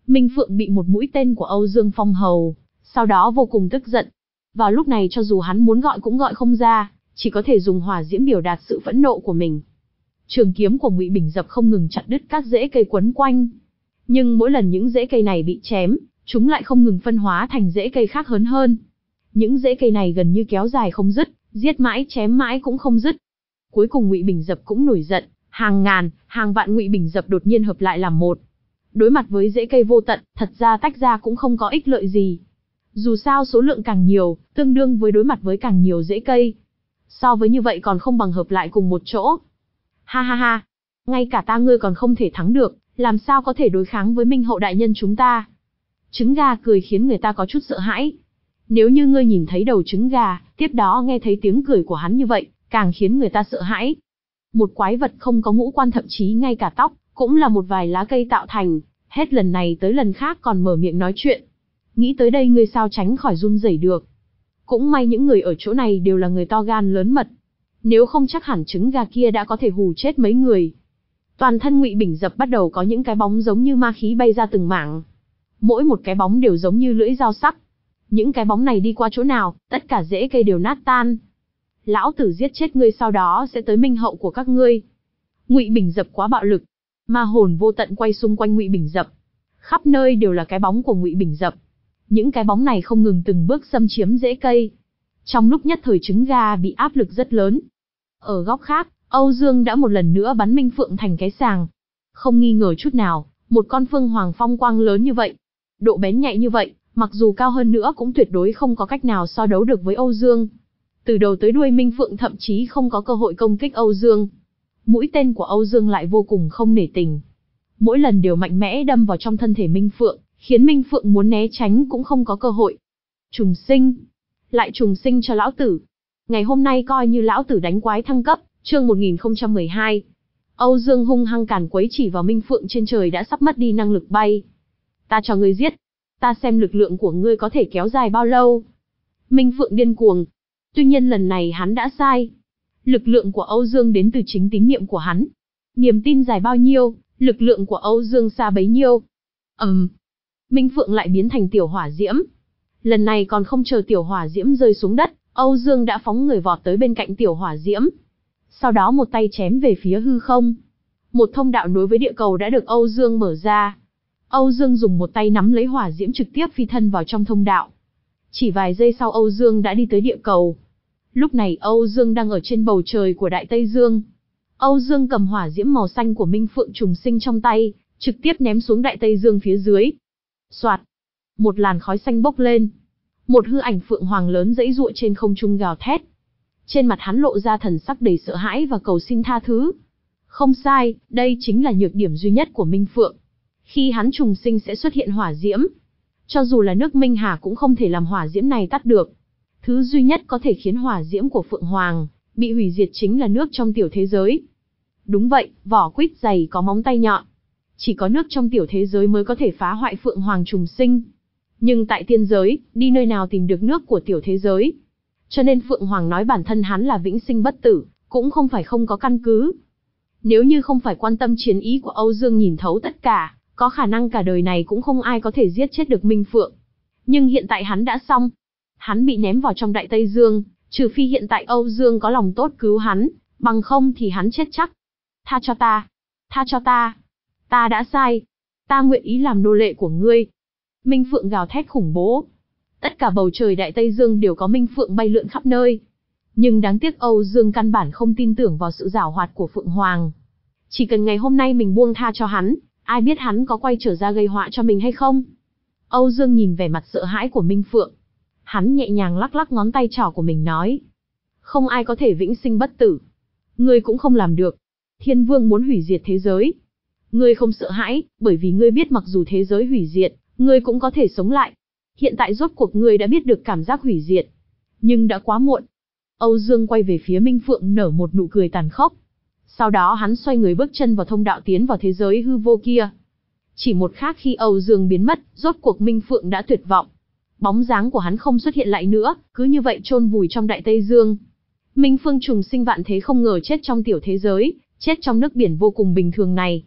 Speaker 1: Minh Phượng bị một mũi tên của Âu Dương Phong hầu, sau đó vô cùng tức giận. Vào lúc này cho dù hắn muốn gọi cũng gọi không ra, chỉ có thể dùng hỏa diễm biểu đạt sự phẫn nộ của mình. Trường kiếm của Ngụy Bình Dập không ngừng chặt đứt các rễ cây quấn quanh. Nhưng mỗi lần những rễ cây này bị chém, chúng lại không ngừng phân hóa thành rễ cây khác lớn hơn. Những rễ cây này gần như kéo dài không dứt, giết mãi chém mãi cũng không dứt. Cuối cùng Ngụy Bình Dập cũng nổi giận, hàng ngàn, hàng vạn Ngụy Bình Dập đột nhiên hợp lại làm một. Đối mặt với rễ cây vô tận, thật ra tách ra cũng không có ích lợi gì. Dù sao số lượng càng nhiều, tương đương với đối mặt với càng nhiều rễ cây. So với như vậy còn không bằng hợp lại cùng một chỗ. Ha ha ha, ngay cả ta ngươi còn không thể thắng được, làm sao có thể đối kháng với Minh Hậu đại nhân chúng ta. Trứng gà cười khiến người ta có chút sợ hãi. Nếu như ngươi nhìn thấy đầu trứng gà, tiếp đó nghe thấy tiếng cười của hắn như vậy, càng khiến người ta sợ hãi. Một quái vật không có ngũ quan, thậm chí ngay cả tóc, cũng là một vài lá cây tạo thành, hết lần này tới lần khác còn mở miệng nói chuyện. Nghĩ tới đây ngươi sao tránh khỏi run rẩy được. Cũng may những người ở chỗ này đều là người to gan lớn mật. Nếu không chắc hẳn trứng gà kia đã có thể hù chết mấy người. Toàn thân Ngụy Bình Dập bắt đầu có những cái bóng giống như ma khí bay ra từng mảng. Mỗi một cái bóng đều giống như lưỡi dao sắc. Những cái bóng này đi qua chỗ nào, tất cả rễ cây đều nát tan. Lão tử giết chết ngươi, sau đó sẽ tới Minh Hậu của các ngươi. Ngụy Bình Dập quá bạo lực. Ma hồn vô tận quay xung quanh Ngụy Bình Dập. Khắp nơi đều là cái bóng của Ngụy Bình Dập. Những cái bóng này không ngừng từng bước xâm chiếm rễ cây. Trong lúc nhất thời trứng gà bị áp lực rất lớn. Ở góc khác, Âu Dương đã một lần nữa bắn Minh Phượng thành cái sàng. Không nghi ngờ chút nào, một con Phương Hoàng phong quang lớn như vậy, độ bén nhạy như vậy, mặc dù cao hơn nữa cũng tuyệt đối không có cách nào so đấu được với Âu Dương. Từ đầu tới đuôi Minh Phượng thậm chí không có cơ hội công kích Âu Dương. Mũi tên của Âu Dương lại vô cùng không nể tình. Mỗi lần đều mạnh mẽ đâm vào trong thân thể Minh Phượng, khiến Minh Phượng muốn né tránh cũng không có cơ hội. Trùng sinh. Lại trùng sinh cho lão tử. Ngày hôm nay coi như lão tử đánh quái thăng cấp, chương một nghìn không trăm mười hai. Âu Dương hung hăng càn quấy chỉ vào Minh Phượng trên trời đã sắp mất đi năng lực bay. Ta cho ngươi giết. Ta xem lực lượng của ngươi có thể kéo dài bao lâu. Minh Phượng điên cuồng. Tuy nhiên lần này hắn đã sai. Lực lượng của Âu Dương đến từ chính tín niệm của hắn. Niềm tin dài bao nhiêu, lực lượng của Âu Dương xa bấy nhiêu. Ầm. Um, Minh Phượng lại biến thành tiểu hỏa diễm. Lần này còn không chờ tiểu hỏa diễm rơi xuống đất, Âu Dương đã phóng người vọt tới bên cạnh tiểu hỏa diễm. Sau đó một tay chém về phía hư không. Một thông đạo nối với địa cầu đã được Âu Dương mở ra. Âu Dương dùng một tay nắm lấy hỏa diễm trực tiếp phi thân vào trong thông đạo. Chỉ vài giây sau Âu Dương đã đi tới địa cầu. Lúc này Âu Dương đang ở trên bầu trời của Đại Tây Dương. Âu Dương cầm hỏa diễm màu xanh của Minh Phượng trùng sinh trong tay, trực tiếp ném xuống Đại Tây Dương phía dưới. Soạt, một làn khói xanh bốc lên. Một hư ảnh Phượng Hoàng lớn giãy giụa trên không trung gào thét. Trên mặt hắn lộ ra thần sắc đầy sợ hãi và cầu xin tha thứ. Không sai, đây chính là nhược điểm duy nhất của Minh Phượng. Khi hắn trùng sinh sẽ xuất hiện hỏa diễm. Cho dù là nước Minh Hà cũng không thể làm hỏa diễm này tắt được. Thứ duy nhất có thể khiến hỏa diễm của Phượng Hoàng bị hủy diệt chính là nước trong tiểu thế giới. Đúng vậy, vỏ quýt dày có móng tay nhọn. Chỉ có nước trong tiểu thế giới mới có thể phá hoại Phượng Hoàng trùng sinh. Nhưng tại tiên giới, đi nơi nào tìm được nước của tiểu thế giới. Cho nên Phượng Hoàng nói bản thân hắn là vĩnh sinh bất tử, cũng không phải không có căn cứ. Nếu như không phải quan tâm chiến ý của Âu Dương nhìn thấu tất cả, có khả năng cả đời này cũng không ai có thể giết chết được Minh Phượng. Nhưng hiện tại hắn đã xong. Hắn bị ném vào trong Đại Tây Dương, trừ phi hiện tại Âu Dương có lòng tốt cứu hắn, bằng không thì hắn chết chắc. Tha cho ta, tha cho ta, ta đã sai, ta nguyện ý làm nô lệ của ngươi. Minh Phượng gào thét khủng bố. Tất cả bầu trời Đại Tây Dương đều có Minh Phượng bay lượn khắp nơi. Nhưng đáng tiếc Âu Dương căn bản không tin tưởng vào sự giảo hoạt của Phượng Hoàng. Chỉ cần ngày hôm nay mình buông tha cho hắn, ai biết hắn có quay trở ra gây họa cho mình hay không? Âu Dương nhìn vẻ mặt sợ hãi của Minh Phượng. Hắn nhẹ nhàng lắc lắc ngón tay trỏ của mình nói. Không ai có thể vĩnh sinh bất tử. Ngươi cũng không làm được. Thiên Vương muốn hủy diệt thế giới. Ngươi không sợ hãi, bởi vì ngươi biết mặc dù thế giới hủy diệt, ngươi cũng có thể sống lại. Hiện tại rốt cuộc ngươi đã biết được cảm giác hủy diệt. Nhưng đã quá muộn. Âu Dương quay về phía Minh Phượng nở một nụ cười tàn khốc. Sau đó hắn xoay người bước chân vào thông đạo tiến vào thế giới hư vô kia. Chỉ một khắc khi Âu Dương biến mất, rốt cuộc Minh Phượng đã tuyệt vọng. Bóng dáng của hắn không xuất hiện lại nữa, cứ như vậy chôn vùi trong Đại Tây Dương. Minh Phương trùng sinh vạn thế không ngờ chết trong tiểu thế giới, chết trong nước biển vô cùng bình thường này.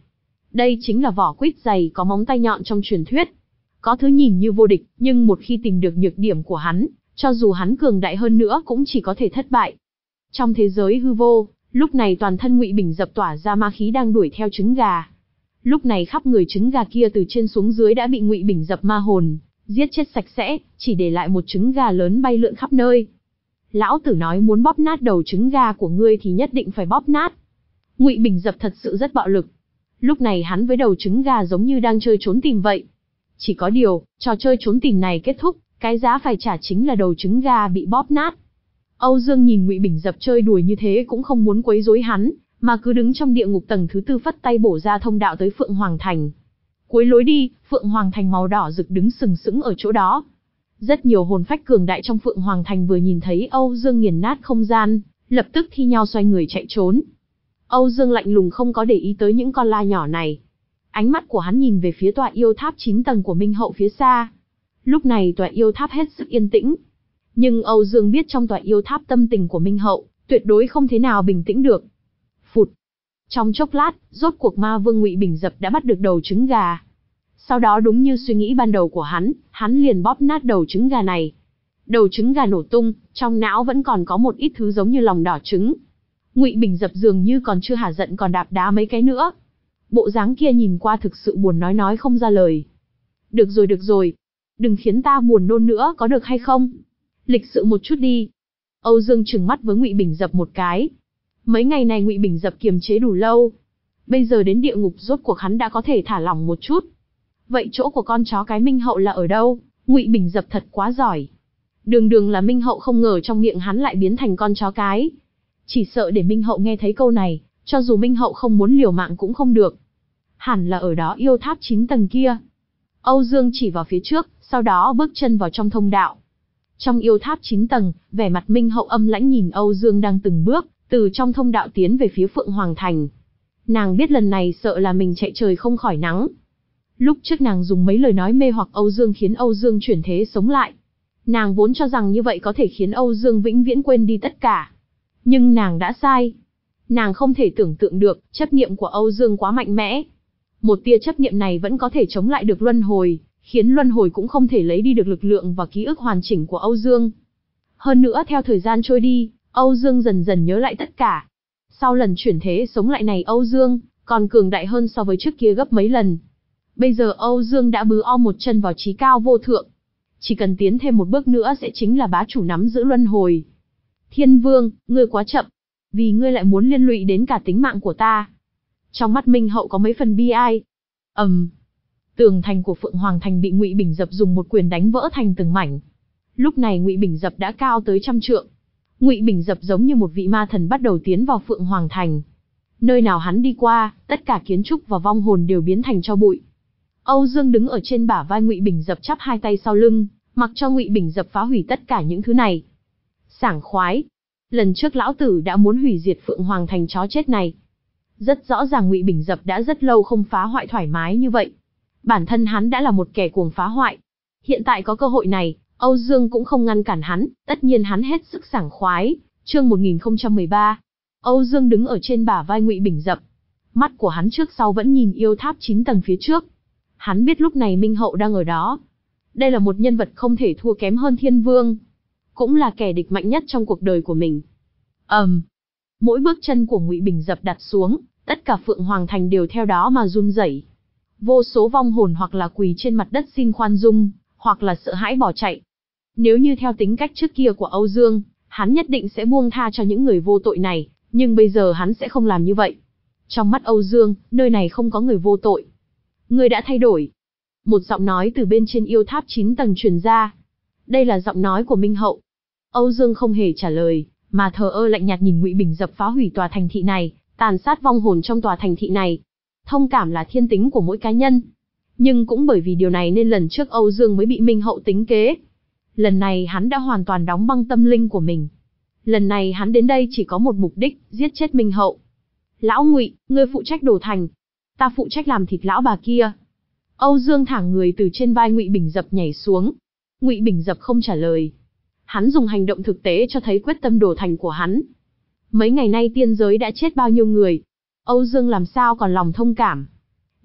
Speaker 1: Đây chính là vỏ quýt dày có móng tay nhọn trong truyền thuyết. Có thứ nhìn như vô địch, nhưng một khi tìm được nhược điểm của hắn, cho dù hắn cường đại hơn nữa cũng chỉ có thể thất bại. Trong thế giới hư vô, lúc này toàn thân Ngụy Bình Dập tỏa ra ma khí đang đuổi theo trứng gà. Lúc này khắp người trứng gà kia từ trên xuống dưới đã bị Ngụy Bình Dập ma hồn giết chết sạch sẽ, chỉ để lại một trứng gà lớn bay lượn khắp nơi. Lão tử nói muốn bóp nát đầu trứng gà của ngươi thì nhất định phải bóp nát. Ngụy Bình Dập thật sự rất bạo lực. Lúc này hắn với đầu trứng gà giống như đang chơi trốn tìm vậy. Chỉ có điều, trò chơi trốn tìm này kết thúc, cái giá phải trả chính là đầu trứng gà bị bóp nát. Âu Dương nhìn Ngụy Bình Dập chơi đùa như thế cũng không muốn quấy rối hắn, mà cứ đứng trong địa ngục tầng thứ tư phất tay bổ ra thông đạo tới Phượng Hoàng Thành. Cuối lối đi, Phượng Hoàng Thành màu đỏ rực đứng sừng sững ở chỗ đó. Rất nhiều hồn phách cường đại trong Phượng Hoàng Thành vừa nhìn thấy Âu Dương nghiền nát không gian, lập tức thi nhau xoay người chạy trốn. Âu Dương lạnh lùng không có để ý tới những con la nhỏ này. Ánh mắt của hắn nhìn về phía tòa yêu tháp chín tầng của Minh Hậu phía xa. Lúc này tòa yêu tháp hết sức yên tĩnh. Nhưng Âu Dương biết trong tòa yêu tháp tâm tình của Minh Hậu, tuyệt đối không thế nào bình tĩnh được. Phụt. Trong chốc lát, rốt cuộc ma vương Ngụy Bình Dập đã bắt được đầu trứng gà. Sau đó đúng như suy nghĩ ban đầu của hắn, hắn liền bóp nát đầu trứng gà này. Đầu trứng gà nổ tung, trong não vẫn còn có một ít thứ giống như lòng đỏ trứng. Ngụy Bình Dập dường như còn chưa hả giận còn đạp đá mấy cái nữa. Bộ dáng kia nhìn qua thực sự buồn nói nói không ra lời. Được rồi được rồi, đừng khiến ta buồn nôn nữa có được hay không? Lịch sự một chút đi. Âu Dương trừng mắt với Ngụy Bình Dập một cái. Mấy ngày này Ngụy Bình Dập kiềm chế đủ lâu. Bây giờ đến địa ngục rốt cuộc hắn đã có thể thả lỏng một chút. Vậy chỗ của con chó cái Minh Hậu là ở đâu? Ngụy Bình Dập thật quá giỏi. Đường đường là Minh Hậu không ngờ trong miệng hắn lại biến thành con chó cái. Chỉ sợ để Minh Hậu nghe thấy câu này, cho dù Minh Hậu không muốn liều mạng cũng không được. Hẳn là ở đó yêu tháp chín tầng kia. Âu Dương chỉ vào phía trước, sau đó bước chân vào trong thông đạo. Trong yêu tháp chín tầng, vẻ mặt Minh Hậu âm lãnh nhìn Âu Dương đang từng bước từ trong thông đạo tiến về phía Phượng Hoàng Thành. Nàng biết lần này sợ là mình chạy trời không khỏi nắng. Lúc trước nàng dùng mấy lời nói mê hoặc Âu Dương khiến Âu Dương chuyển thế sống lại. Nàng vốn cho rằng như vậy có thể khiến Âu Dương vĩnh viễn quên đi tất cả. Nhưng nàng đã sai. Nàng không thể tưởng tượng được, chấp niệm của Âu Dương quá mạnh mẽ. Một tia chấp niệm này vẫn có thể chống lại được luân hồi, khiến luân hồi cũng không thể lấy đi được lực lượng và ký ức hoàn chỉnh của Âu Dương. Hơn nữa theo thời gian trôi đi, Âu Dương dần dần nhớ lại tất cả. Sau lần chuyển thế sống lại này Âu Dương còn cường đại hơn so với trước kia gấp mấy lần. Bây giờ Âu Dương đã bứ o một chân vào trí cao vô thượng. Chỉ cần tiến thêm một bước nữa sẽ chính là bá chủ nắm giữ luân hồi. Thiên Vương, ngươi quá chậm. Vì ngươi lại muốn liên lụy đến cả tính mạng của ta. Trong mắt Minh Hậu có mấy phần bi ai. ầm, um, tường thành của Phượng Hoàng Thành bị Ngụy Bình Dập dùng một quyền đánh vỡ thành từng mảnh. Lúc này Ngụy Bình Dập đã cao tới trăm trượng. Ngụy Bình Dập giống như một vị ma thần bắt đầu tiến vào Phượng Hoàng Thành. Nơi nào hắn đi qua, tất cả kiến trúc và vong hồn đều biến thành tro bụi. Âu Dương đứng ở trên bả vai Ngụy Bình Dập chắp hai tay sau lưng, mặc cho Ngụy Bình Dập phá hủy tất cả những thứ này. Sảng khoái. Lần trước lão tử đã muốn hủy diệt Phượng Hoàng Thành chó chết này. Rất rõ ràng Ngụy Bình Dập đã rất lâu không phá hoại thoải mái như vậy. Bản thân hắn đã là một kẻ cuồng phá hoại. Hiện tại có cơ hội này, Âu Dương cũng không ngăn cản hắn, tất nhiên hắn hết sức sảng khoái. Chương một nghìn không trăm mười ba. Âu Dương đứng ở trên bả vai Ngụy Bình Dập. Mắt của hắn trước sau vẫn nhìn yêu tháp chín tầng phía trước. Hắn biết lúc này Minh Hậu đang ở đó. Đây là một nhân vật không thể thua kém hơn Thiên Vương. Cũng là kẻ địch mạnh nhất trong cuộc đời của mình. ầm, um, mỗi bước chân của Ngụy Bình Dập đặt xuống, tất cả Phượng Hoàng Thành đều theo đó mà run rẩy. Vô số vong hồn hoặc là quỳ trên mặt đất xin khoan dung, hoặc là sợ hãi bỏ chạy. Nếu như theo tính cách trước kia của Âu Dương, hắn nhất định sẽ buông tha cho những người vô tội này, nhưng bây giờ hắn sẽ không làm như vậy. Trong mắt Âu Dương, nơi này không có người vô tội. Ngươi đã thay đổi. Một giọng nói từ bên trên yêu tháp chín tầng truyền ra. Đây là giọng nói của Minh Hậu. Âu Dương không hề trả lời, mà thờ ơ lạnh nhạt nhìn Ngụy Bình Dập phá hủy tòa thành thị này, tàn sát vong hồn trong tòa thành thị này. Thông cảm là thiên tính của mỗi cá nhân. Nhưng cũng bởi vì điều này nên lần trước Âu Dương mới bị Minh Hậu tính kế. Lần này hắn đã hoàn toàn đóng băng tâm linh của mình. Lần này hắn đến đây chỉ có một mục đích, giết chết Minh Hậu. Lão Ngụy, ngươi phụ trách đổ thành. Ta phụ trách làm thịt lão bà kia. Âu Dương thả người từ trên vai Ngụy Bình Dập nhảy xuống. Ngụy Bình Dập không trả lời. Hắn dùng hành động thực tế cho thấy quyết tâm đổ thành của hắn. Mấy ngày nay tiên giới đã chết bao nhiêu người. Âu Dương làm sao còn lòng thông cảm.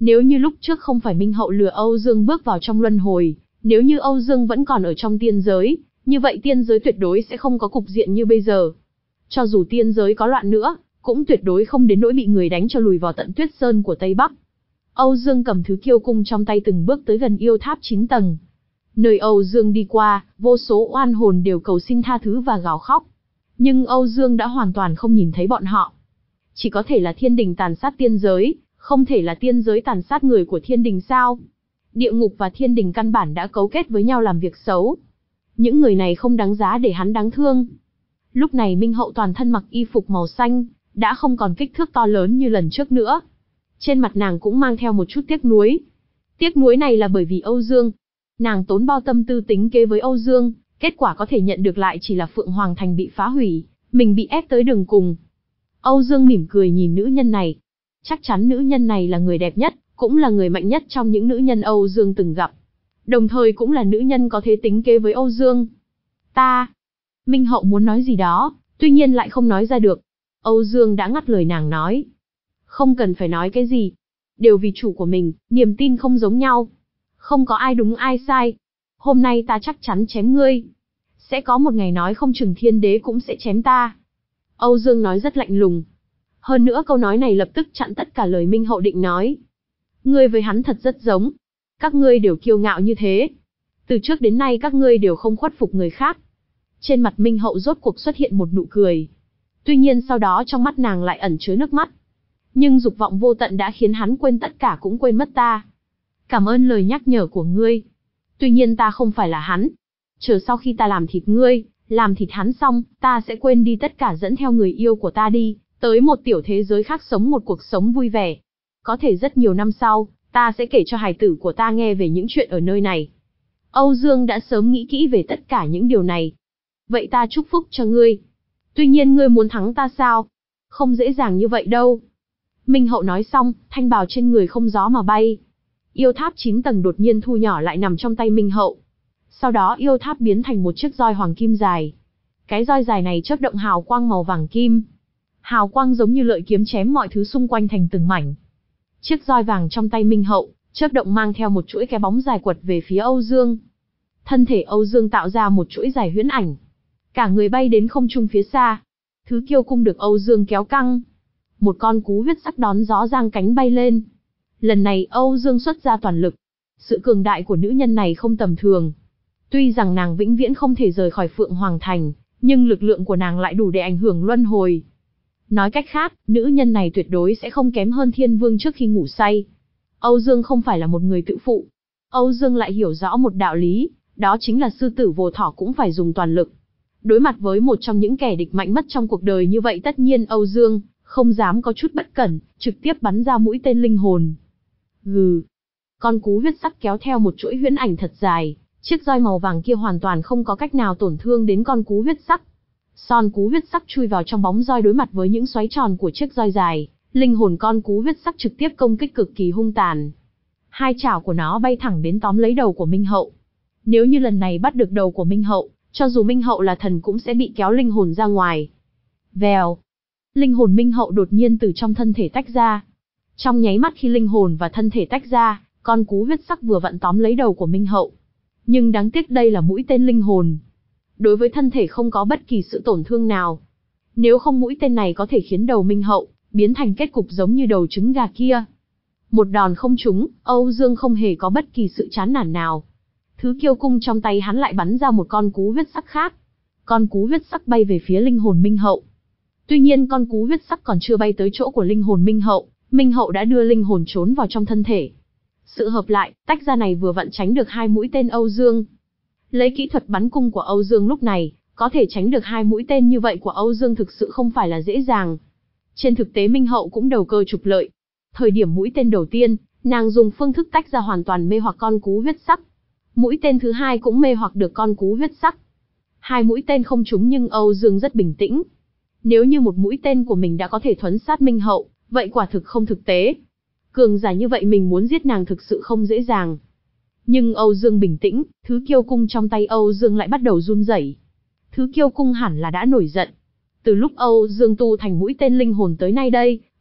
Speaker 1: Nếu như lúc trước không phải Minh Hậu lừa Âu Dương bước vào trong luân hồi, nếu như Âu Dương vẫn còn ở trong tiên giới, như vậy tiên giới tuyệt đối sẽ không có cục diện như bây giờ. Cho dù tiên giới có loạn nữa, cũng tuyệt đối không đến nỗi bị người đánh cho lùi vào tận Tuyết Sơn của Tây Bắc. Âu Dương cầm thứ kiêu cung trong tay từng bước tới gần yêu tháp chín tầng. Nơi Âu Dương đi qua, vô số oan hồn đều cầu xin tha thứ và gào khóc. Nhưng Âu Dương đã hoàn toàn không nhìn thấy bọn họ. Chỉ có thể là thiên đình tàn sát tiên giới, không thể là tiên giới tàn sát người của thiên đình sao? Địa ngục và thiên đình căn bản đã cấu kết với nhau làm việc xấu. Những người này không đáng giá để hắn đáng thương. Lúc này Minh Hậu toàn thân mặc y phục màu xanh, đã không còn kích thước to lớn như lần trước nữa. Trên mặt nàng cũng mang theo một chút tiếc nuối. Tiếc nuối này là bởi vì Âu Dương. Nàng tốn bao tâm tư tính kế với Âu Dương, kết quả có thể nhận được lại chỉ là Phượng Hoàng Thành bị phá hủy, mình bị ép tới đường cùng. Âu Dương mỉm cười nhìn nữ nhân này. Chắc chắn nữ nhân này là người đẹp nhất, cũng là người mạnh nhất trong những nữ nhân Âu Dương từng gặp. Đồng thời cũng là nữ nhân có thể tính kế với Âu Dương. Ta... Minh Hậu muốn nói gì đó, tuy nhiên lại không nói ra được. Âu Dương đã ngắt lời nàng nói. Không cần phải nói cái gì. Đều vì chủ của mình, niềm tin không giống nhau. Không có ai đúng ai sai. Hôm nay ta chắc chắn chém ngươi. Sẽ có một ngày nói không chừng thiên đế cũng sẽ chém ta. Âu Dương nói rất lạnh lùng. Hơn nữa câu nói này lập tức chặn tất cả lời Minh Hậu định nói. Ngươi với hắn thật rất giống. Các ngươi đều kiêu ngạo như thế. Từ trước đến nay các ngươi đều không khuất phục người khác. Trên mặt Minh Hậu rốt cuộc xuất hiện một nụ cười. Tuy nhiên sau đó trong mắt nàng lại ẩn chứa nước mắt. Nhưng dục vọng vô tận đã khiến hắn quên tất cả cũng quên mất ta. Cảm ơn lời nhắc nhở của ngươi. Tuy nhiên ta không phải là hắn. Chờ sau khi ta làm thịt ngươi, làm thịt hắn xong, ta sẽ quên đi tất cả dẫn theo người yêu của ta đi, tới một tiểu thế giới khác sống một cuộc sống vui vẻ. Có thể rất nhiều năm sau, ta sẽ kể cho hài tử của ta nghe về những chuyện ở nơi này. Âu Dương đã sớm nghĩ kỹ về tất cả những điều này. Vậy ta chúc phúc cho ngươi. Tuy nhiên ngươi muốn thắng ta sao? Không dễ dàng như vậy đâu. Minh Hậu nói xong, thanh bào trên người không gió mà bay. Yêu tháp chín tầng đột nhiên thu nhỏ lại nằm trong tay Minh Hậu. Sau đó yêu tháp biến thành một chiếc roi hoàng kim dài. Cái roi dài này chớp động hào quang màu vàng kim. Hào quang giống như lợi kiếm chém mọi thứ xung quanh thành từng mảnh. Chiếc roi vàng trong tay Minh Hậu, chớp động mang theo một chuỗi cái bóng dài quật về phía Âu Dương. Thân thể Âu Dương tạo ra một chuỗi dài huyễn ảnh. Cả người bay đến không trung phía xa. Thứ kiêu cung được Âu Dương kéo căng. Một con cú huyết sắc đón gió giang cánh bay lên. Lần này Âu Dương xuất ra toàn lực. Sự cường đại của nữ nhân này không tầm thường. Tuy rằng nàng vĩnh viễn không thể rời khỏi Phượng Hoàng Thành, nhưng lực lượng của nàng lại đủ để ảnh hưởng luân hồi. Nói cách khác, nữ nhân này tuyệt đối sẽ không kém hơn Thiên Vương trước khi ngủ say. Âu Dương không phải là một người tự phụ. Âu Dương lại hiểu rõ một đạo lý, đó chính là sư tử vô thỏ cũng phải dùng toàn lực. Đối mặt với một trong những kẻ địch mạnh nhất trong cuộc đời như vậy, tất nhiên Âu Dương không dám có chút bất cẩn, trực tiếp bắn ra mũi tên linh hồn. Gừ. Con cú huyết sắc kéo theo một chuỗi huyễn ảnh thật dài, chiếc roi màu vàng kia hoàn toàn không có cách nào tổn thương đến con cú huyết sắc. Son cú huyết sắc chui vào trong bóng roi đối mặt với những xoáy tròn của chiếc roi dài, linh hồn con cú huyết sắc trực tiếp công kích cực kỳ hung tàn. Hai chảo của nó bay thẳng đến tóm lấy đầu của Minh Hậu. Nếu như lần này bắt được đầu của Minh Hậu, cho dù Minh Hậu là thần cũng sẽ bị kéo linh hồn ra ngoài. Vèo. Linh hồn Minh Hậu đột nhiên từ trong thân thể tách ra. Trong nháy mắt khi linh hồn và thân thể tách ra, con cú huyết sắc vừa vặn tóm lấy đầu của Minh Hậu. Nhưng đáng tiếc đây là mũi tên linh hồn. Đối với thân thể không có bất kỳ sự tổn thương nào. Nếu không mũi tên này có thể khiến đầu Minh Hậu biến thành kết cục giống như đầu trứng gà kia. Một đòn không trúng, Âu Dương không hề có bất kỳ sự chán nản nào. Thứ kiêu cung trong tay hắn lại bắn ra một con cú huyết sắc khác. Con cú huyết sắc bay về phía linh hồn Minh Hậu. Tuy nhiên con cú huyết sắc còn chưa bay tới chỗ của linh hồn Minh Hậu, Minh Hậu đã đưa linh hồn trốn vào trong thân thể. Sự hợp lại, tách ra này vừa vặn tránh được hai mũi tên Âu Dương. Lấy kỹ thuật bắn cung của Âu Dương lúc này, có thể tránh được hai mũi tên như vậy của Âu Dương thực sự không phải là dễ dàng. Trên thực tế Minh Hậu cũng đầu cơ trục lợi. Thời điểm mũi tên đầu tiên, nàng dùng phương thức tách ra hoàn toàn mê hoặc con cú huyết sắc. Mũi tên thứ hai cũng mê hoặc được con cú huyết sắc. Hai mũi tên không trúng nhưng Âu Dương rất bình tĩnh. Nếu như một mũi tên của mình đã có thể thuấn sát Minh Hậu, vậy quả thực không thực tế. Cường giả như vậy mình muốn giết nàng thực sự không dễ dàng. Nhưng Âu Dương bình tĩnh, thứ kiêu cung trong tay Âu Dương lại bắt đầu run rẩy. Thứ kiêu cung hẳn là đã nổi giận. Từ lúc Âu Dương tu thành mũi tên linh hồn tới nay đây,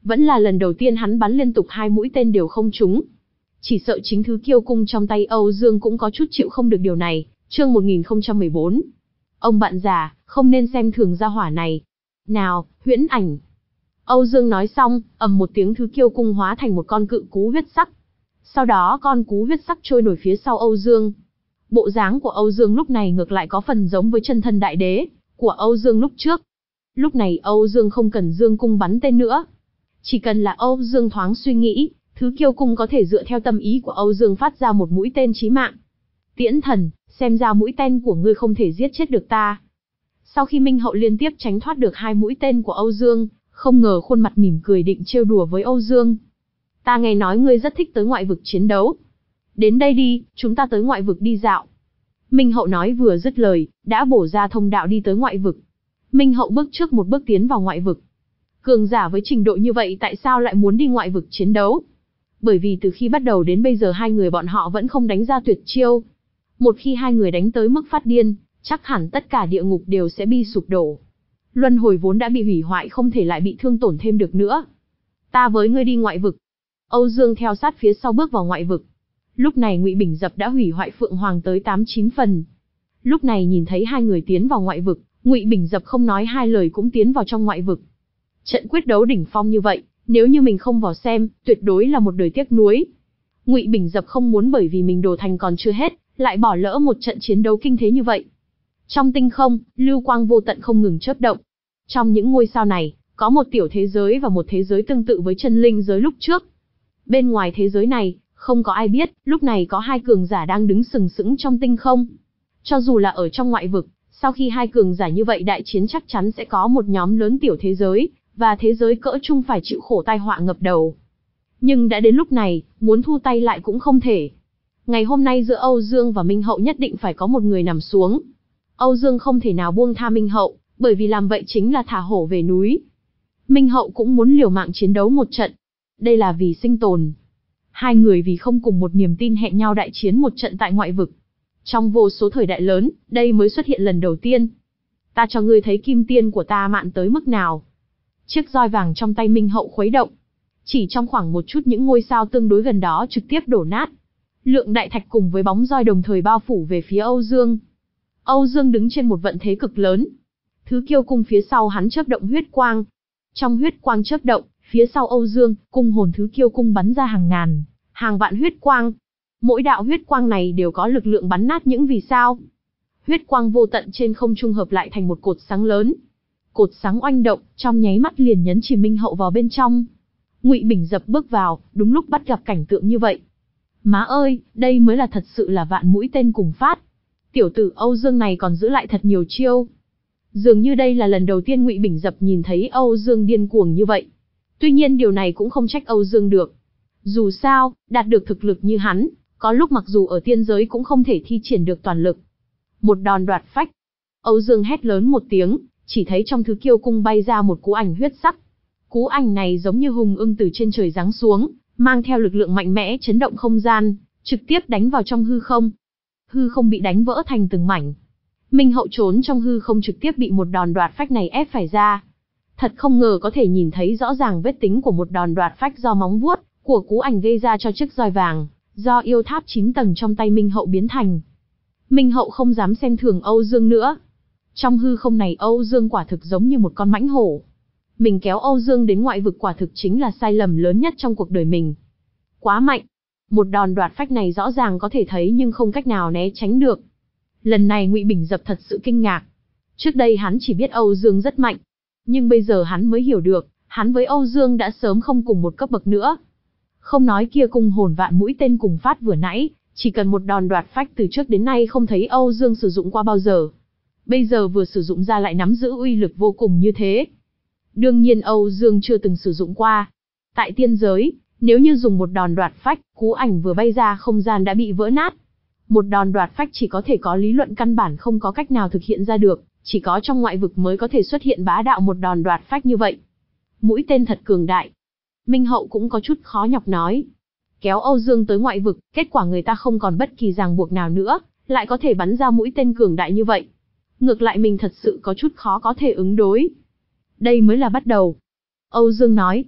Speaker 1: Vẫn là lần đầu tiên hắn bắn liên tục hai mũi tên đều không trúng. Chỉ sợ chính thứ kiêu cung trong tay Âu Dương cũng có chút chịu không được điều này. Chương một nghìn không trăm mười bốn. Ông bạn già, không nên xem thường gia hỏa này. Nào, huyễn ảnh. Âu Dương nói xong, ầm một tiếng thứ kiêu cung hóa thành một con cự cú huyết sắc. Sau đó con cú huyết sắc trôi nổi phía sau Âu Dương. Bộ dáng của Âu Dương lúc này ngược lại có phần giống với chân thân đại đế của Âu Dương lúc trước. Lúc này Âu Dương không cần dương cung bắn tên nữa. Chỉ cần là Âu Dương thoáng suy nghĩ, thứ kiêu cung có thể dựa theo tâm ý của Âu Dương phát ra một mũi tên chí mạng. Tiễn thần, xem ra mũi tên của ngươi không thể giết chết được ta. Sau khi Minh Hậu liên tiếp tránh thoát được hai mũi tên của Âu Dương, không ngờ khuôn mặt mỉm cười định trêu đùa với Âu Dương. Ta nghe nói ngươi rất thích tới ngoại vực chiến đấu. Đến đây đi, chúng ta tới ngoại vực đi dạo. Minh Hậu nói vừa dứt lời, đã bổ ra thông đạo đi tới ngoại vực. Minh Hậu bước trước một bước tiến vào ngoại vực. Cường giả với trình độ như vậy tại sao lại muốn đi ngoại vực chiến đấu? Bởi vì từ khi bắt đầu đến bây giờ hai người bọn họ vẫn không đánh ra tuyệt chiêu. Một khi hai người đánh tới mức phát điên, chắc hẳn tất cả địa ngục đều sẽ bị sụp đổ. Luân hồi vốn đã bị hủy hoại không thể lại bị thương tổn thêm được nữa. Ta với ngươi đi ngoại vực. Âu Dương theo sát phía sau bước vào ngoại vực. Lúc này Ngụy Bình Dập đã hủy hoại Phượng Hoàng tới tám chín phần. Lúc này nhìn thấy hai người tiến vào ngoại vực, Ngụy Bình Dập không nói hai lời cũng tiến vào trong ngoại vực. Trận quyết đấu đỉnh phong như vậy, nếu như mình không vào xem, tuyệt đối là một đời tiếc nuối. Ngụy Bình Dập không muốn bởi vì mình đồ thành còn chưa hết, lại bỏ lỡ một trận chiến đấu kinh thế như vậy. Trong tinh không, lưu quang vô tận không ngừng chớp động. Trong những ngôi sao này, có một tiểu thế giới và một thế giới tương tự với chân linh giới lúc trước. Bên ngoài thế giới này, không có ai biết, lúc này có hai cường giả đang đứng sừng sững trong tinh không. Cho dù là ở trong ngoại vực, sau khi hai cường giả như vậy đại chiến chắc chắn sẽ có một nhóm lớn tiểu thế giới, và thế giới cỡ trung phải chịu khổ tai họa ngập đầu. Nhưng đã đến lúc này, muốn thu tay lại cũng không thể. Ngày hôm nay giữa Âu Dương và Minh Hậu nhất định phải có một người nằm xuống. Âu Dương không thể nào buông tha Minh Hậu, bởi vì làm vậy chính là thả hổ về núi. Minh Hậu cũng muốn liều mạng chiến đấu một trận. Đây là vì sinh tồn. Hai người vì không cùng một niềm tin hẹn nhau đại chiến một trận tại ngoại vực. Trong vô số thời đại lớn, đây mới xuất hiện lần đầu tiên. Ta cho ngươi thấy kim tiên của ta mạn tới mức nào. Chiếc roi vàng trong tay Minh Hậu khuấy động. Chỉ trong khoảng một chút những ngôi sao tương đối gần đó trực tiếp đổ nát. Lượng đại thạch cùng với bóng roi đồng thời bao phủ về phía Âu Dương. Âu Dương đứng trên một vận thế cực lớn. Thứ kiêu cung phía sau hắn chớp động huyết quang. Trong huyết quang chớp động, phía sau Âu Dương, cung hồn thứ kiêu cung bắn ra hàng ngàn, hàng vạn huyết quang. Mỗi đạo huyết quang này đều có lực lượng bắn nát những vì sao. Huyết quang vô tận trên không trung hợp lại thành một cột sáng lớn. Cột sáng oanh động, trong nháy mắt liền nhấn chìm Minh Hậu vào bên trong. Ngụy Bình Dập bước vào, đúng lúc bắt gặp cảnh tượng như vậy. Má ơi, đây mới là thật sự là vạn mũi tên cùng phát. Tiểu tử Âu Dương này còn giữ lại thật nhiều chiêu. Dường như đây là lần đầu tiên Ngụy Bình Dập nhìn thấy Âu Dương điên cuồng như vậy. Tuy nhiên điều này cũng không trách Âu Dương được. Dù sao, đạt được thực lực như hắn, có lúc mặc dù ở tiên giới cũng không thể thi triển được toàn lực. Một đòn đoạt phách. Âu Dương hét lớn một tiếng, chỉ thấy trong thứ kiêu cung bay ra một cú ảnh huyết sắc. Cú ảnh này giống như hùng ưng từ trên trời giáng xuống, mang theo lực lượng mạnh mẽ chấn động không gian, trực tiếp đánh vào trong hư không. Hư không bị đánh vỡ thành từng mảnh. Minh Hậu trốn trong hư không trực tiếp bị một đòn đoạt phách này ép phải ra. Thật không ngờ có thể nhìn thấy rõ ràng vết tính của một đòn đoạt phách do móng vuốt của cú ảnh gây ra cho chiếc roi vàng, do yêu tháp chín tầng trong tay Minh Hậu biến thành. Minh Hậu không dám xem thường Âu Dương nữa. Trong hư không này Âu Dương quả thực giống như một con mãnh hổ. Mình kéo Âu Dương đến ngoại vực quả thực chính là sai lầm lớn nhất trong cuộc đời mình. Quá mạnh. Một đòn đoạt phách này rõ ràng có thể thấy nhưng không cách nào né tránh được. Lần này Ngụy Bình Dập thật sự kinh ngạc. Trước đây hắn chỉ biết Âu Dương rất mạnh. Nhưng bây giờ hắn mới hiểu được, hắn với Âu Dương đã sớm không cùng một cấp bậc nữa. Không nói kia cung hồn vạn mũi tên cùng phát vừa nãy, chỉ cần một đòn đoạt phách từ trước đến nay không thấy Âu Dương sử dụng qua bao giờ. Bây giờ vừa sử dụng ra lại nắm giữ uy lực vô cùng như thế. Đương nhiên Âu Dương chưa từng sử dụng qua. Tại tiên giới, nếu như dùng một đòn đoạt phách, cú ảnh vừa bay ra không gian đã bị vỡ nát. Một đòn đoạt phách chỉ có thể có lý luận căn bản không có cách nào thực hiện ra được, chỉ có trong ngoại vực mới có thể xuất hiện bá đạo một đòn đoạt phách như vậy. Mũi tên thật cường đại. Minh Hậu cũng có chút khó nhọc nói. Kéo Âu Dương tới ngoại vực, kết quả người ta không còn bất kỳ ràng buộc nào nữa, lại có thể bắn ra mũi tên cường đại như vậy. Ngược lại mình thật sự có chút khó có thể ứng đối. Đây mới là bắt đầu. Âu Dương nói.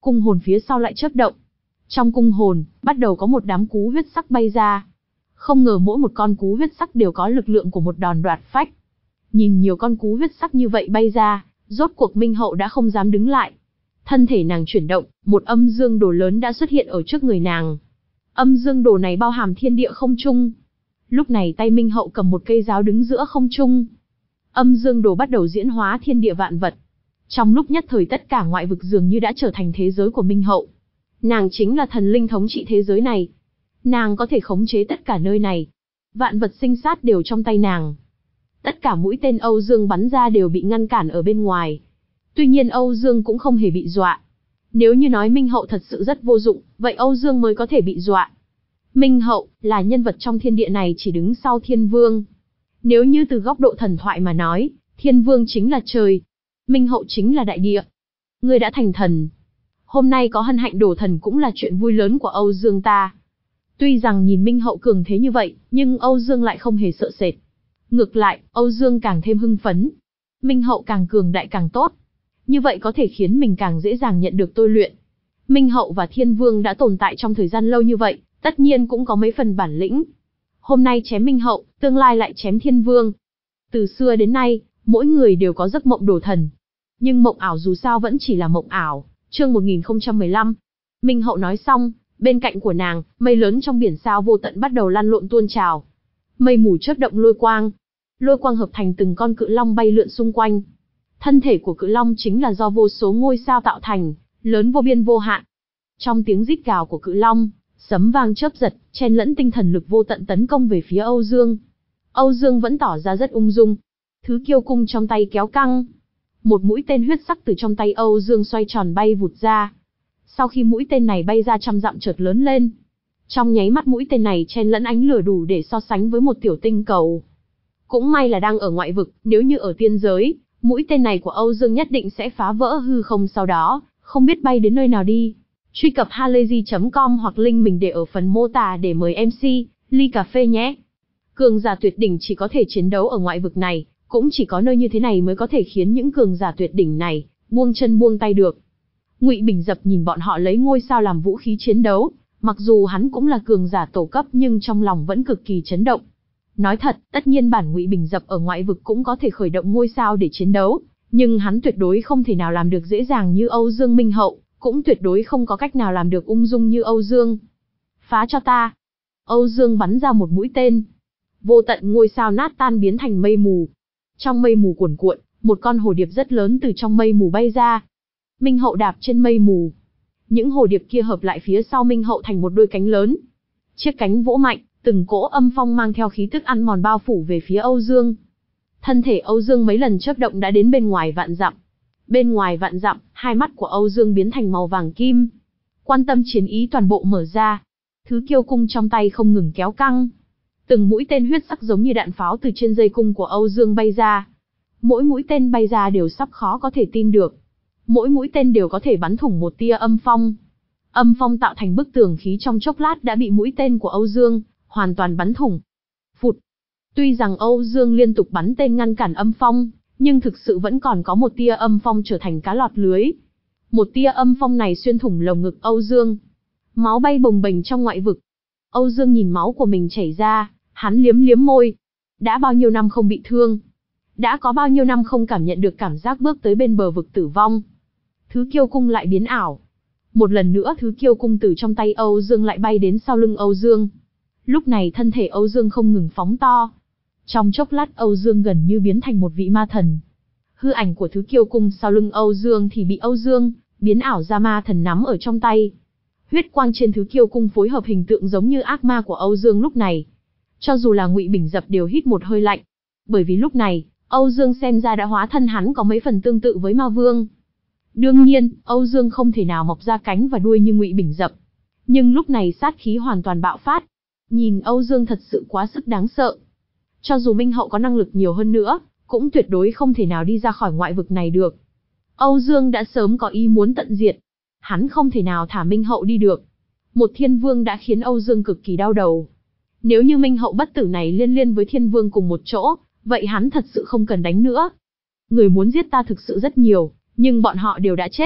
Speaker 1: Cung hồn phía sau lại chớp động. Trong cung hồn, bắt đầu có một đám cú huyết sắc bay ra. Không ngờ mỗi một con cú huyết sắc đều có lực lượng của một đòn đoạt phách. Nhìn nhiều con cú huyết sắc như vậy bay ra, rốt cuộc Minh Hậu đã không dám đứng lại. Thân thể nàng chuyển động, một âm dương đồ lớn đã xuất hiện ở trước người nàng. Âm dương đồ này bao hàm thiên địa không trung. Lúc này tay Minh Hậu cầm một cây giáo đứng giữa không trung. Âm dương đồ bắt đầu diễn hóa thiên địa vạn vật. Trong lúc nhất thời tất cả ngoại vực dường như đã trở thành thế giới của Minh Hậu. Nàng chính là thần linh thống trị thế giới này. Nàng có thể khống chế tất cả nơi này. Vạn vật sinh sát đều trong tay nàng. Tất cả mũi tên Âu Dương bắn ra đều bị ngăn cản ở bên ngoài. Tuy nhiên Âu Dương cũng không hề bị dọa. Nếu như nói Minh Hậu thật sự rất vô dụng, vậy Âu Dương mới có thể bị dọa. Minh Hậu là nhân vật trong thiên địa này chỉ đứng sau Thiên Vương. Nếu như từ góc độ thần thoại mà nói, Thiên Vương chính là trời. Minh Hậu chính là đại địa. Ngươi đã thành thần. Hôm nay có hân hạnh đổ thần cũng là chuyện vui lớn của Âu Dương ta. Tuy rằng nhìn Minh Hậu cường thế như vậy, nhưng Âu Dương lại không hề sợ sệt. Ngược lại, Âu Dương càng thêm hưng phấn. Minh Hậu càng cường đại càng tốt. Như vậy có thể khiến mình càng dễ dàng nhận được tôi luyện. Minh Hậu và Thiên Vương đã tồn tại trong thời gian lâu như vậy, tất nhiên cũng có mấy phần bản lĩnh. Hôm nay chém Minh Hậu, tương lai lại chém Thiên Vương. Từ xưa đến nay, mỗi người đều có giấc mộng đổ thần. Nhưng mộng ảo dù sao vẫn chỉ là mộng ảo. Chương một nghìn không trăm mười lăm. Minh Hậu nói xong, bên cạnh của nàng, mây lớn trong biển sao vô tận bắt đầu lăn lộn tuôn trào. Mây mù chớp động lôi quang. Lôi quang hợp thành từng con cự long bay lượn xung quanh. Thân thể của cự long chính là do vô số ngôi sao tạo thành, lớn vô biên vô hạn. Trong tiếng rít gào của cự long, sấm vang chớp giật, chen lẫn tinh thần lực vô tận tấn công về phía Âu Dương. Âu Dương vẫn tỏ ra rất ung dung. Thứ kiêu cung trong tay kéo căng. Một mũi tên huyết sắc từ trong tay Âu Dương xoay tròn bay vụt ra. Sau khi mũi tên này bay ra trăm dặm chợt lớn lên. Trong nháy mắt mũi tên này chen lẫn ánh lửa đủ để so sánh với một tiểu tinh cầu. Cũng may là đang ở ngoại vực, nếu như ở tiên giới, mũi tên này của Âu Dương nhất định sẽ phá vỡ hư không sau đó, không biết bay đến nơi nào đi. Truy cập halayzi chấm com hoặc link mình để ở phần mô tả để mời em xê, ly cà phê nhé. Cường giả tuyệt đỉnh chỉ có thể chiến đấu ở ngoại vực này, cũng chỉ có nơi như thế này mới có thể khiến những cường giả tuyệt đỉnh này buông chân buông tay được. Ngụy Bình Dập nhìn bọn họ lấy ngôi sao làm vũ khí chiến đấu, mặc dù hắn cũng là cường giả tổ cấp nhưng trong lòng vẫn cực kỳ chấn động. Nói thật, tất nhiên bản Ngụy Bình Dập ở ngoại vực cũng có thể khởi động ngôi sao để chiến đấu, nhưng hắn tuyệt đối không thể nào làm được dễ dàng như Âu Dương. Minh Hậu cũng tuyệt đối không có cách nào làm được ung dung như Âu Dương. Phá cho ta! Âu Dương bắn ra một mũi tên. Vô tận ngôi sao nát tan biến thành mây mù. Trong mây mù cuồn cuộn, một con hồ điệp rất lớn từ trong mây mù bay ra. Minh Hậu đạp trên mây mù. Những hồ điệp kia hợp lại phía sau Minh Hậu thành một đôi cánh lớn. Chiếc cánh vỗ mạnh, từng cỗ âm phong mang theo khí tức ăn mòn bao phủ về phía Âu Dương. Thân thể Âu Dương mấy lần chớp động đã đến bên ngoài vạn dặm. Bên ngoài vạn dặm, hai mắt của Âu Dương biến thành màu vàng kim. Quan tâm chiến ý toàn bộ mở ra. Thứ kiêu cung trong tay không ngừng kéo căng. Từng mũi tên huyết sắc giống như đạn pháo từ trên dây cung của Âu Dương bay ra. Mỗi mũi tên bay ra đều sắp khó có thể tin được. Mỗi mũi tên đều có thể bắn thủng một tia âm phong. Âm phong tạo thành bức tường khí trong chốc lát đã bị mũi tên của Âu Dương hoàn toàn bắn thủng. Phụt. Tuy rằng Âu Dương liên tục bắn tên ngăn cản âm phong, nhưng thực sự vẫn còn có một tia âm phong trở thành cá lọt lưới. Một tia âm phong này xuyên thủng lồng ngực Âu Dương. Máu bay bồng bềnh trong ngoại vực. Âu Dương nhìn máu của mình chảy ra, hắn liếm liếm môi. Đã bao nhiêu năm không bị thương. Đã có bao nhiêu năm không cảm nhận được cảm giác bước tới bên bờ vực tử vong. Thứ kiêu cung lại biến ảo. Một lần nữa thứ kiêu cung từ trong tay Âu Dương lại bay đến sau lưng Âu Dương. Lúc này thân thể Âu Dương không ngừng phóng to. Trong chốc lát Âu Dương gần như biến thành một vị ma thần. Hư ảnh của thứ kiêu cung sau lưng Âu Dương thì bị Âu Dương biến ảo ra ma thần nắm ở trong tay. Huyết quang trên thứ kiêu cung phối hợp hình tượng giống như ác ma của Âu Dương lúc này. Cho dù là Ngụy Bình Dập đều hít một hơi lạnh. Bởi vì lúc này, Âu Dương xem ra đã hóa thân hắn có mấy phần tương tự với ma vương. Đương nhiên, Âu Dương không thể nào mọc ra cánh và đuôi như Ngụy Bình Dập. Nhưng lúc này sát khí hoàn toàn bạo phát. Nhìn Âu Dương thật sự quá sức đáng sợ. Cho dù Minh Hậu có năng lực nhiều hơn nữa, cũng tuyệt đối không thể nào đi ra khỏi ngoại vực này được. Âu Dương đã sớm có ý muốn tận diệt. Hắn không thể nào thả Minh Hậu đi được. Một thiên vương đã khiến Âu Dương cực kỳ đau đầu. Nếu như Minh Hậu bất tử này liên liên với thiên vương cùng một chỗ, vậy hắn thật sự không cần đánh nữa. Người muốn giết ta thực sự rất nhiều, nhưng bọn họ đều đã chết.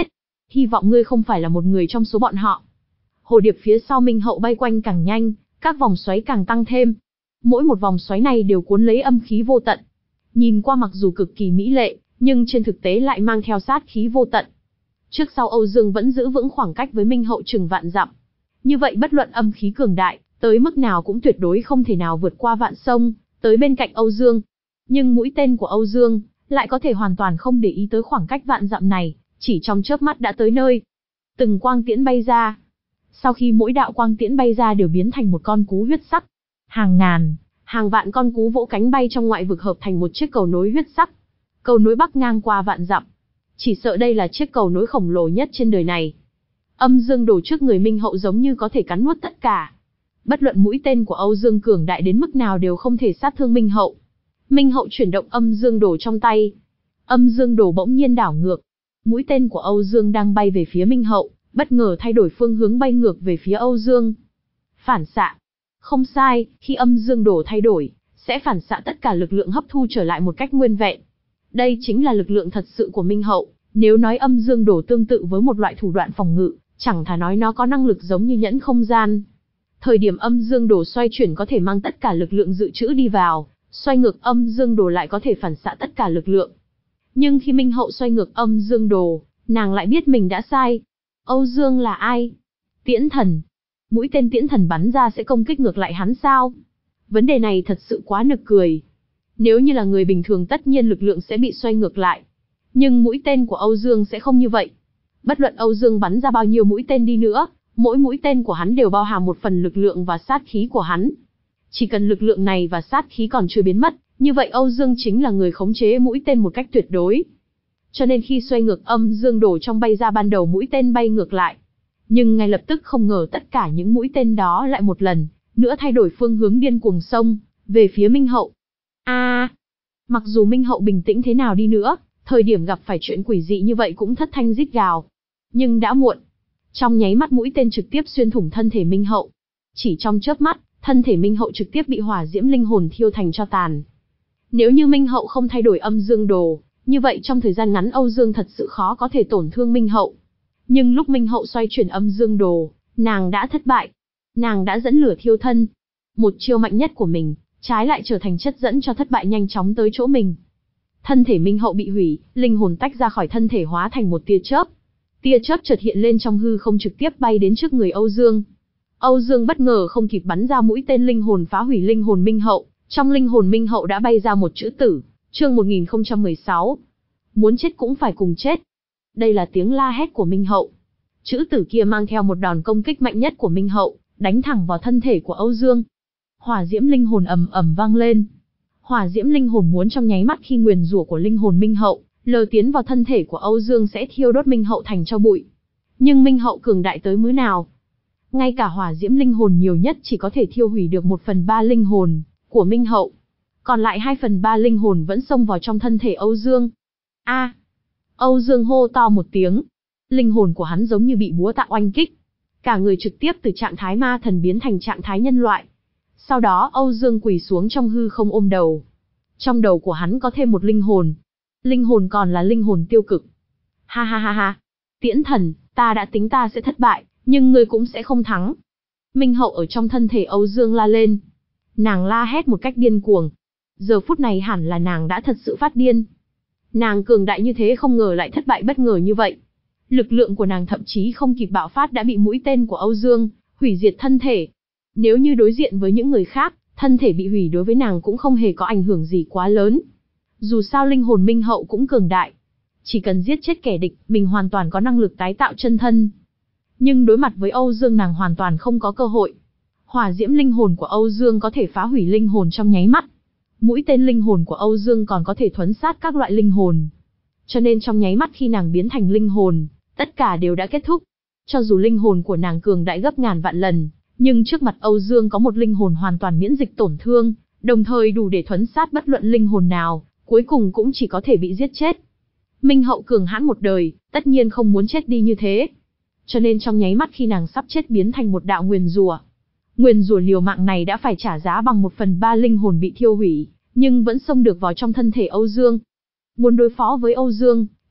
Speaker 1: hy vọng ngươi không phải là một người trong số bọn họ. Hồ điệp phía sau Minh Hậu bay quanh càng nhanh, các vòng xoáy càng tăng thêm. Mỗi một vòng xoáy này đều cuốn lấy âm khí vô tận. Nhìn qua mặc dù cực kỳ mỹ lệ, nhưng trên thực tế lại mang theo sát khí vô tận. Trước sau Âu Dương vẫn giữ vững khoảng cách với Minh Hậu chừng vạn dặm. Như vậy bất luận âm khí cường đại, tới mức nào cũng tuyệt đối không thể nào vượt qua vạn sông, tới bên cạnh Âu Dương. Nhưng mũi tên của Âu Dương lại có thể hoàn toàn không để ý tới khoảng cách vạn dặm này, chỉ trong chớp mắt đã tới nơi. Từng quang tiễn bay ra. Sau khi mỗi đạo quang tiễn bay ra đều biến thành một con cú huyết sắc. Hàng ngàn, hàng vạn con cú vỗ cánh bay trong ngoại vực hợp thành một chiếc cầu nối huyết sắc. Cầu nối bắc ngang qua vạn dặm. Chỉ sợ đây là chiếc cầu nối khổng lồ nhất trên đời này. Âm dương đổ trước người Minh Hậu giống như có thể cắn nuốt tất cả. Bất luận mũi tên của Âu Dương cường đại đến mức nào đều không thể sát thương Minh Hậu. Minh Hậu chuyển động âm dương đổ trong tay. Âm dương đổ bỗng nhiên đảo ngược. Mũi tên của Âu Dương đang bay về phía Minh Hậu, bất ngờ thay đổi phương hướng bay ngược về phía Âu Dương. Phản xạ. Không sai, khi âm dương đổ thay đổi, sẽ phản xạ tất cả lực lượng hấp thu trở lại một cách nguyên vẹn. Đây chính là lực lượng thật sự của Minh Hậu. Nếu nói âm dương đổ tương tự với một loại thủ đoạn phòng ngự, chẳng thà nói nó có năng lực giống như nhẫn không gian. Thời điểm âm dương đổ xoay chuyển có thể mang tất cả lực lượng dự trữ đi vào, xoay ngược âm dương đổ lại có thể phản xạ tất cả lực lượng. Nhưng khi Minh Hậu xoay ngược âm dương đổ, nàng lại biết mình đã sai. Âu Dương là ai? Tiễn thần. Mũi tên tiễn thần bắn ra sẽ công kích ngược lại hắn sao? Vấn đề này thật sự quá nực cười. Nếu như là người bình thường tất nhiên lực lượng sẽ bị xoay ngược lại. Nhưng mũi tên của Âu Dương sẽ không như vậy. Bất luận Âu Dương bắn ra bao nhiêu mũi tên đi nữa, mỗi mũi tên của hắn đều bao hàm một phần lực lượng và sát khí của hắn. Chỉ cần lực lượng này và sát khí còn chưa biến mất, như vậy Âu Dương chính là người khống chế mũi tên một cách tuyệt đối. Cho nên khi xoay ngược âm dương đổ trong bay ra ban đầu mũi tên bay ngược lại. Nhưng ngay lập tức không ngờ tất cả những mũi tên đó lại một lần nữa thay đổi phương hướng điên cuồng xông về phía Minh Hậu. A, à, mặc dù Minh Hậu bình tĩnh thế nào đi nữa, thời điểm gặp phải chuyện quỷ dị như vậy cũng thất thanh rít gào. Nhưng đã muộn. Trong nháy mắt mũi tên trực tiếp xuyên thủng thân thể Minh Hậu. Chỉ trong chớp mắt, thân thể Minh Hậu trực tiếp bị hỏa diễm linh hồn thiêu thành tro tàn. Nếu như Minh Hậu không thay đổi âm dương đồ, như vậy trong thời gian ngắn Âu Dương thật sự khó có thể tổn thương Minh Hậu. Nhưng lúc Minh Hậu xoay chuyển âm dương đồ, nàng đã thất bại. Nàng đã dẫn lửa thiêu thân. Một chiêu mạnh nhất của mình, trái lại trở thành chất dẫn cho thất bại nhanh chóng tới chỗ mình. Thân thể Minh Hậu bị hủy, linh hồn tách ra khỏi thân thể hóa thành một tia chớp. Tia chớp chợt hiện lên trong hư không trực tiếp bay đến trước người Âu Dương. Âu Dương bất ngờ không kịp bắn ra mũi tên linh hồn phá hủy linh hồn Minh Hậu, trong linh hồn Minh Hậu đã bay ra một chữ tử, chương một nghìn không trăm mười sáu. Muốn chết cũng phải cùng chết. Đây là tiếng la hét của Minh Hậu. Chữ tử kia mang theo một đòn công kích mạnh nhất của Minh Hậu, đánh thẳng vào thân thể của Âu Dương. Hỏa diễm linh hồn ầm ầm vang lên. Hỏa diễm linh hồn muốn trong nháy mắt khi nguyền rủa của linh hồn Minh Hậu lờ tiến vào thân thể của Âu Dương sẽ thiêu đốt Minh Hậu thành tro bụi. Nhưng Minh Hậu cường đại tới mức nào? Ngay cả hỏa diễm linh hồn nhiều nhất chỉ có thể thiêu hủy được một phần ba linh hồn của Minh Hậu. Còn lại hai phần ba linh hồn vẫn xông vào trong thân thể Âu Dương. A! À, Âu Dương hô to một tiếng. Linh hồn của hắn giống như bị búa tạ oanh kích. Cả người trực tiếp từ trạng thái ma thần biến thành trạng thái nhân loại. Sau đó Âu Dương quỳ xuống trong hư không ôm đầu. Trong đầu của hắn có thêm một linh hồn. Linh hồn còn là linh hồn tiêu cực. Ha ha ha ha. Tiễn thần, ta đã tính ta sẽ thất bại, nhưng ngươi cũng sẽ không thắng. Minh Hậu ở trong thân thể Âu Dương la lên. Nàng la hét một cách điên cuồng. Giờ phút này hẳn là nàng đã thật sự phát điên. Nàng cường đại như thế không ngờ lại thất bại bất ngờ như vậy. Lực lượng của nàng thậm chí không kịp bạo phát đã bị mũi tên của Âu Dương hủy diệt thân thể. Nếu như đối diện với những người khác, thân thể bị hủy đối với nàng cũng không hề có ảnh hưởng gì quá lớn. Dù sao linh hồn Minh Hậu cũng cường đại. Chỉ cần giết chết kẻ địch, mình hoàn toàn có năng lực tái tạo chân thân. Nhưng đối mặt với Âu Dương nàng hoàn toàn không có cơ hội. Hỏa diễm linh hồn của Âu Dương có thể phá hủy linh hồn trong nháy mắt. Mũi tên linh hồn của Âu Dương còn có thể thuấn sát các loại linh hồn. Cho nên trong nháy mắt khi nàng biến thành linh hồn, tất cả đều đã kết thúc. Cho dù linh hồn của nàng cường đại gấp ngàn vạn lần, nhưng trước mặt Âu Dương có một linh hồn hoàn toàn miễn dịch tổn thương, đồng thời đủ để thuấn sát bất luận linh hồn nào, cuối cùng cũng chỉ có thể bị giết chết. Minh Hậu cường hãn một đời, tất nhiên không muốn chết đi như thế. Cho nên trong nháy mắt khi nàng sắp chết biến thành một đạo nguyền rủa. Nguyền rủa liều mạng này đã phải trả giá bằng một phần ba linh hồn bị thiêu hủy, nhưng vẫn xông được vào trong thân thể Âu Dương. Muốn đối phó với Âu Dương,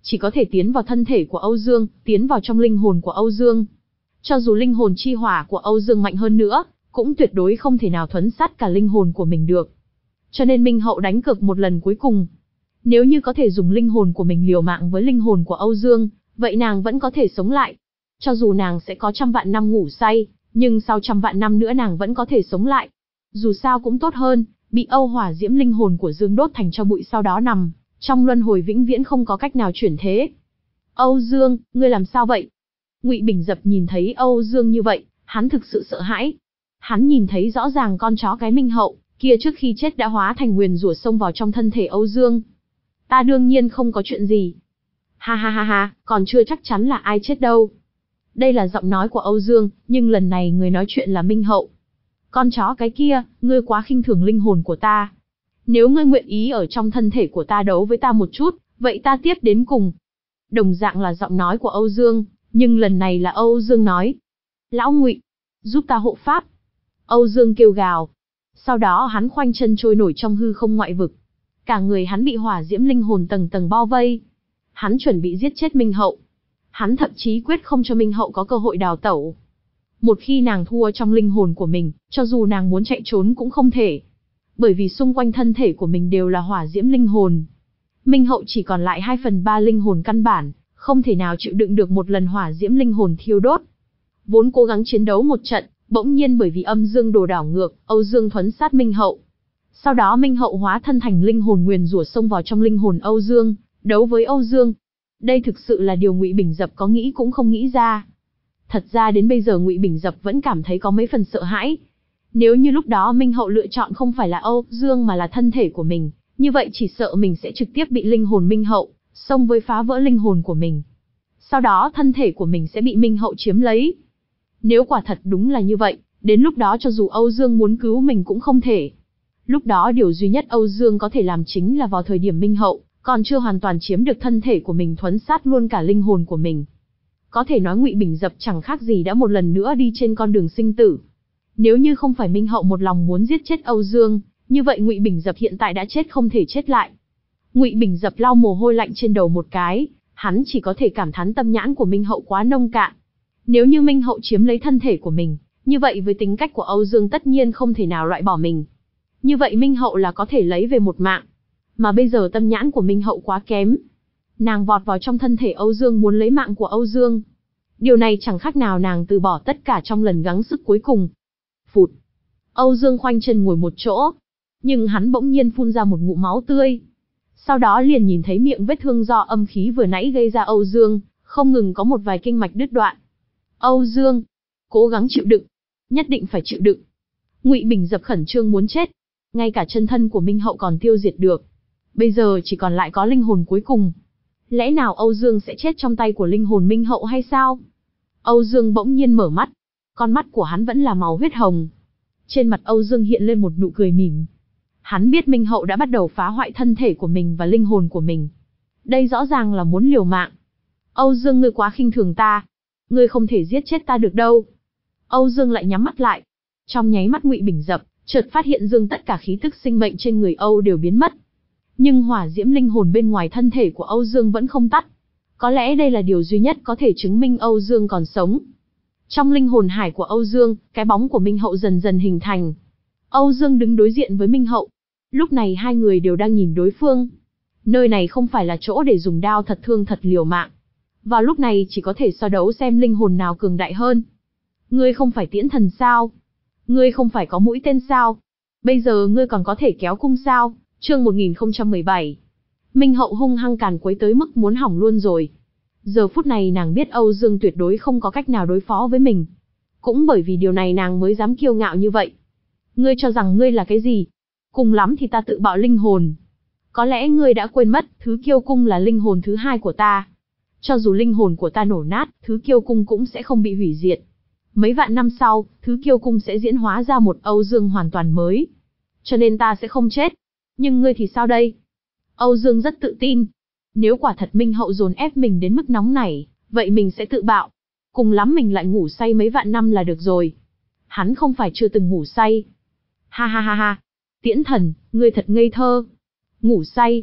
Speaker 1: chỉ có thể tiến vào thân thể của Âu Dương, tiến vào trong linh hồn của Âu Dương. Cho dù linh hồn chi hỏa của Âu Dương mạnh hơn nữa, cũng tuyệt đối không thể nào thuấn sát cả linh hồn của mình được. Cho nên Minh Hậu đánh cược một lần cuối cùng. Nếu như có thể dùng linh hồn của mình liều mạng với linh hồn của Âu Dương, vậy nàng vẫn có thể sống lại. Cho dù nàng sẽ có trăm vạn năm ngủ say, nhưng sau trăm vạn năm nữa nàng vẫn có thể sống lại. Dù sao cũng tốt hơn, bị Âu hỏa diễm linh hồn của Dương đốt thành tro bụi sau đó nằm trong luân hồi vĩnh viễn không có cách nào chuyển thế. Âu Dương, ngươi làm sao vậy? Ngụy Bình Dập nhìn thấy Âu Dương như vậy, hắn thực sự sợ hãi. Hắn nhìn thấy rõ ràng con chó cái Minh Hậu kia trước khi chết đã hóa thành nguyền rủa xông vào trong thân thể Âu Dương. Ta đương nhiên không có chuyện gì. Ha ha ha ha, còn chưa chắc chắn là ai chết đâu. Đây là giọng nói của Âu Dương, nhưng lần này người nói chuyện là Minh Hậu. Con chó cái kia, ngươi quá khinh thường linh hồn của ta. Nếu ngươi nguyện ý ở trong thân thể của ta đấu với ta một chút, vậy ta tiếp đến cùng. Đồng dạng là giọng nói của Âu Dương, nhưng lần này là Âu Dương nói. Lão Ngụy, giúp ta hộ pháp. Âu Dương kêu gào. Sau đó hắn khoanh chân trôi nổi trong hư không ngoại vực. Cả người hắn bị hỏa diễm linh hồn tầng tầng bao vây. Hắn chuẩn bị giết chết Minh Hậu. Hắn thậm chí quyết không cho Minh Hậu có cơ hội đào tẩu. Một khi nàng thua trong linh hồn của mình, cho dù nàng muốn chạy trốn cũng không thể. Bởi vì xung quanh thân thể của mình đều là hỏa diễm linh hồn. Minh Hậu chỉ còn lại hai phần ba linh hồn căn bản, không thể nào chịu đựng được một lần hỏa diễm linh hồn thiêu đốt. Vốn cố gắng chiến đấu một trận, bỗng nhiên bởi vì âm dương đồ đảo ngược, Âu Dương thuấn sát Minh Hậu. Sau đó Minh Hậu hóa thân thành linh hồn nguyền rủa xông vào trong linh hồn Âu Dương, đấu với Âu Dương. Đây thực sự là điều Ngụy Bình Dập có nghĩ cũng không nghĩ ra. Thật ra đến bây giờ Ngụy Bình Dập vẫn cảm thấy có mấy phần sợ hãi. Nếu như lúc đó Minh Hậu lựa chọn không phải là Âu Dương mà là thân thể của mình, như vậy chỉ sợ mình sẽ trực tiếp bị linh hồn Minh Hậu xông với phá vỡ linh hồn của mình. Sau đó thân thể của mình sẽ bị Minh Hậu chiếm lấy. Nếu quả thật đúng là như vậy, đến lúc đó cho dù Âu Dương muốn cứu mình cũng không thể. Lúc đó điều duy nhất Âu Dương có thể làm chính là vào thời điểm Minh Hậu còn chưa hoàn toàn chiếm được thân thể của mình thuấn sát luôn cả linh hồn của mình. Có thể nói Ngụy Bình Dập chẳng khác gì đã một lần nữa đi trên con đường sinh tử. Nếu như không phải Minh Hậu một lòng muốn giết chết Âu Dương, như vậy Ngụy Bình Dập hiện tại đã chết không thể chết lại. Ngụy Bình Dập lau mồ hôi lạnh trên đầu một cái, hắn chỉ có thể cảm thán tâm nhãn của Minh Hậu quá nông cạn. Nếu như Minh Hậu chiếm lấy thân thể của mình, như vậy với tính cách của Âu Dương tất nhiên không thể nào loại bỏ mình. Như vậy Minh Hậu là có thể lấy về một mạng. Mà bây giờ tâm nhãn của Minh Hậu quá kém. Nàng vọt vào trong thân thể Âu Dương muốn lấy mạng của Âu Dương. Điều này chẳng khác nào nàng từ bỏ tất cả trong lần gắng sức cuối cùng. Phụt. Âu Dương khoanh chân ngồi một chỗ. Nhưng hắn bỗng nhiên phun ra một ngụm máu tươi. Sau đó liền nhìn thấy miệng vết thương do âm khí vừa nãy gây ra Âu Dương, không ngừng có một vài kinh mạch đứt đoạn. Âu Dương, cố gắng chịu đựng. Nhất định phải chịu đựng. Ngụy Bình Dập khẩn trương muốn chết. Ngay cả chân thân của Minh Hậu còn tiêu diệt được. Bây giờ chỉ còn lại có linh hồn cuối cùng. Lẽ nào Âu Dương sẽ chết trong tay của linh hồn Minh Hậu hay sao? Âu Dương bỗng nhiên mở mắt. Con mắt của hắn vẫn là màu huyết hồng. Trên mặt Âu Dương hiện lên một nụ cười mỉm. Hắn biết Minh Hậu đã bắt đầu phá hoại thân thể của mình và linh hồn của mình. Đây rõ ràng là muốn liều mạng. Âu Dương, ngươi quá khinh thường ta. Ngươi không thể giết chết ta được đâu. Âu Dương lại nhắm mắt lại. Trong nháy mắt Ngụy Bình Dập chợt phát hiện dương tất cả khí tức sinh mệnh trên người Âu đều biến mất. Nhưng hỏa diễm linh hồn bên ngoài thân thể của Âu Dương vẫn không tắt. Có lẽ đây là điều duy nhất có thể chứng minh Âu Dương còn sống. Trong linh hồn hải của Âu Dương, cái bóng của Minh Hậu dần dần hình thành. Âu Dương đứng đối diện với Minh Hậu. Lúc này hai người đều đang nhìn đối phương. Nơi này không phải là chỗ để dùng đao thật thương thật liều mạng. Vào lúc này chỉ có thể so đấu xem linh hồn nào cường đại hơn. Ngươi không phải tiễn thần sao? Ngươi không phải có mũi tên sao? Bây giờ ngươi còn có thể kéo cung sao? Chương một nghìn không trăm mười bảy. Minh Hậu hung hăng càn quấy tới mức muốn hỏng luôn rồi. Giờ phút này nàng biết Âu Dương tuyệt đối không có cách nào đối phó với mình. Cũng bởi vì điều này nàng mới dám kiêu ngạo như vậy. Ngươi cho rằng ngươi là cái gì? Cùng lắm thì ta tự bạo linh hồn. Có lẽ ngươi đã quên mất, thứ kiêu cung là linh hồn thứ hai của ta. Cho dù linh hồn của ta nổ nát, thứ kiêu cung cũng sẽ không bị hủy diệt. Mấy vạn năm sau, thứ kiêu cung sẽ diễn hóa ra một Âu Dương hoàn toàn mới. Cho nên ta sẽ không chết. Nhưng ngươi thì sao đây? Âu Dương rất tự tin. Nếu quả thật Minh Hậu dồn ép mình đến mức nóng này, vậy mình sẽ tự bạo. Cùng lắm mình lại ngủ say mấy vạn năm là được rồi. Hắn không phải chưa từng ngủ say. Ha ha ha ha. Tiễn thần, ngươi thật ngây thơ. Ngủ say.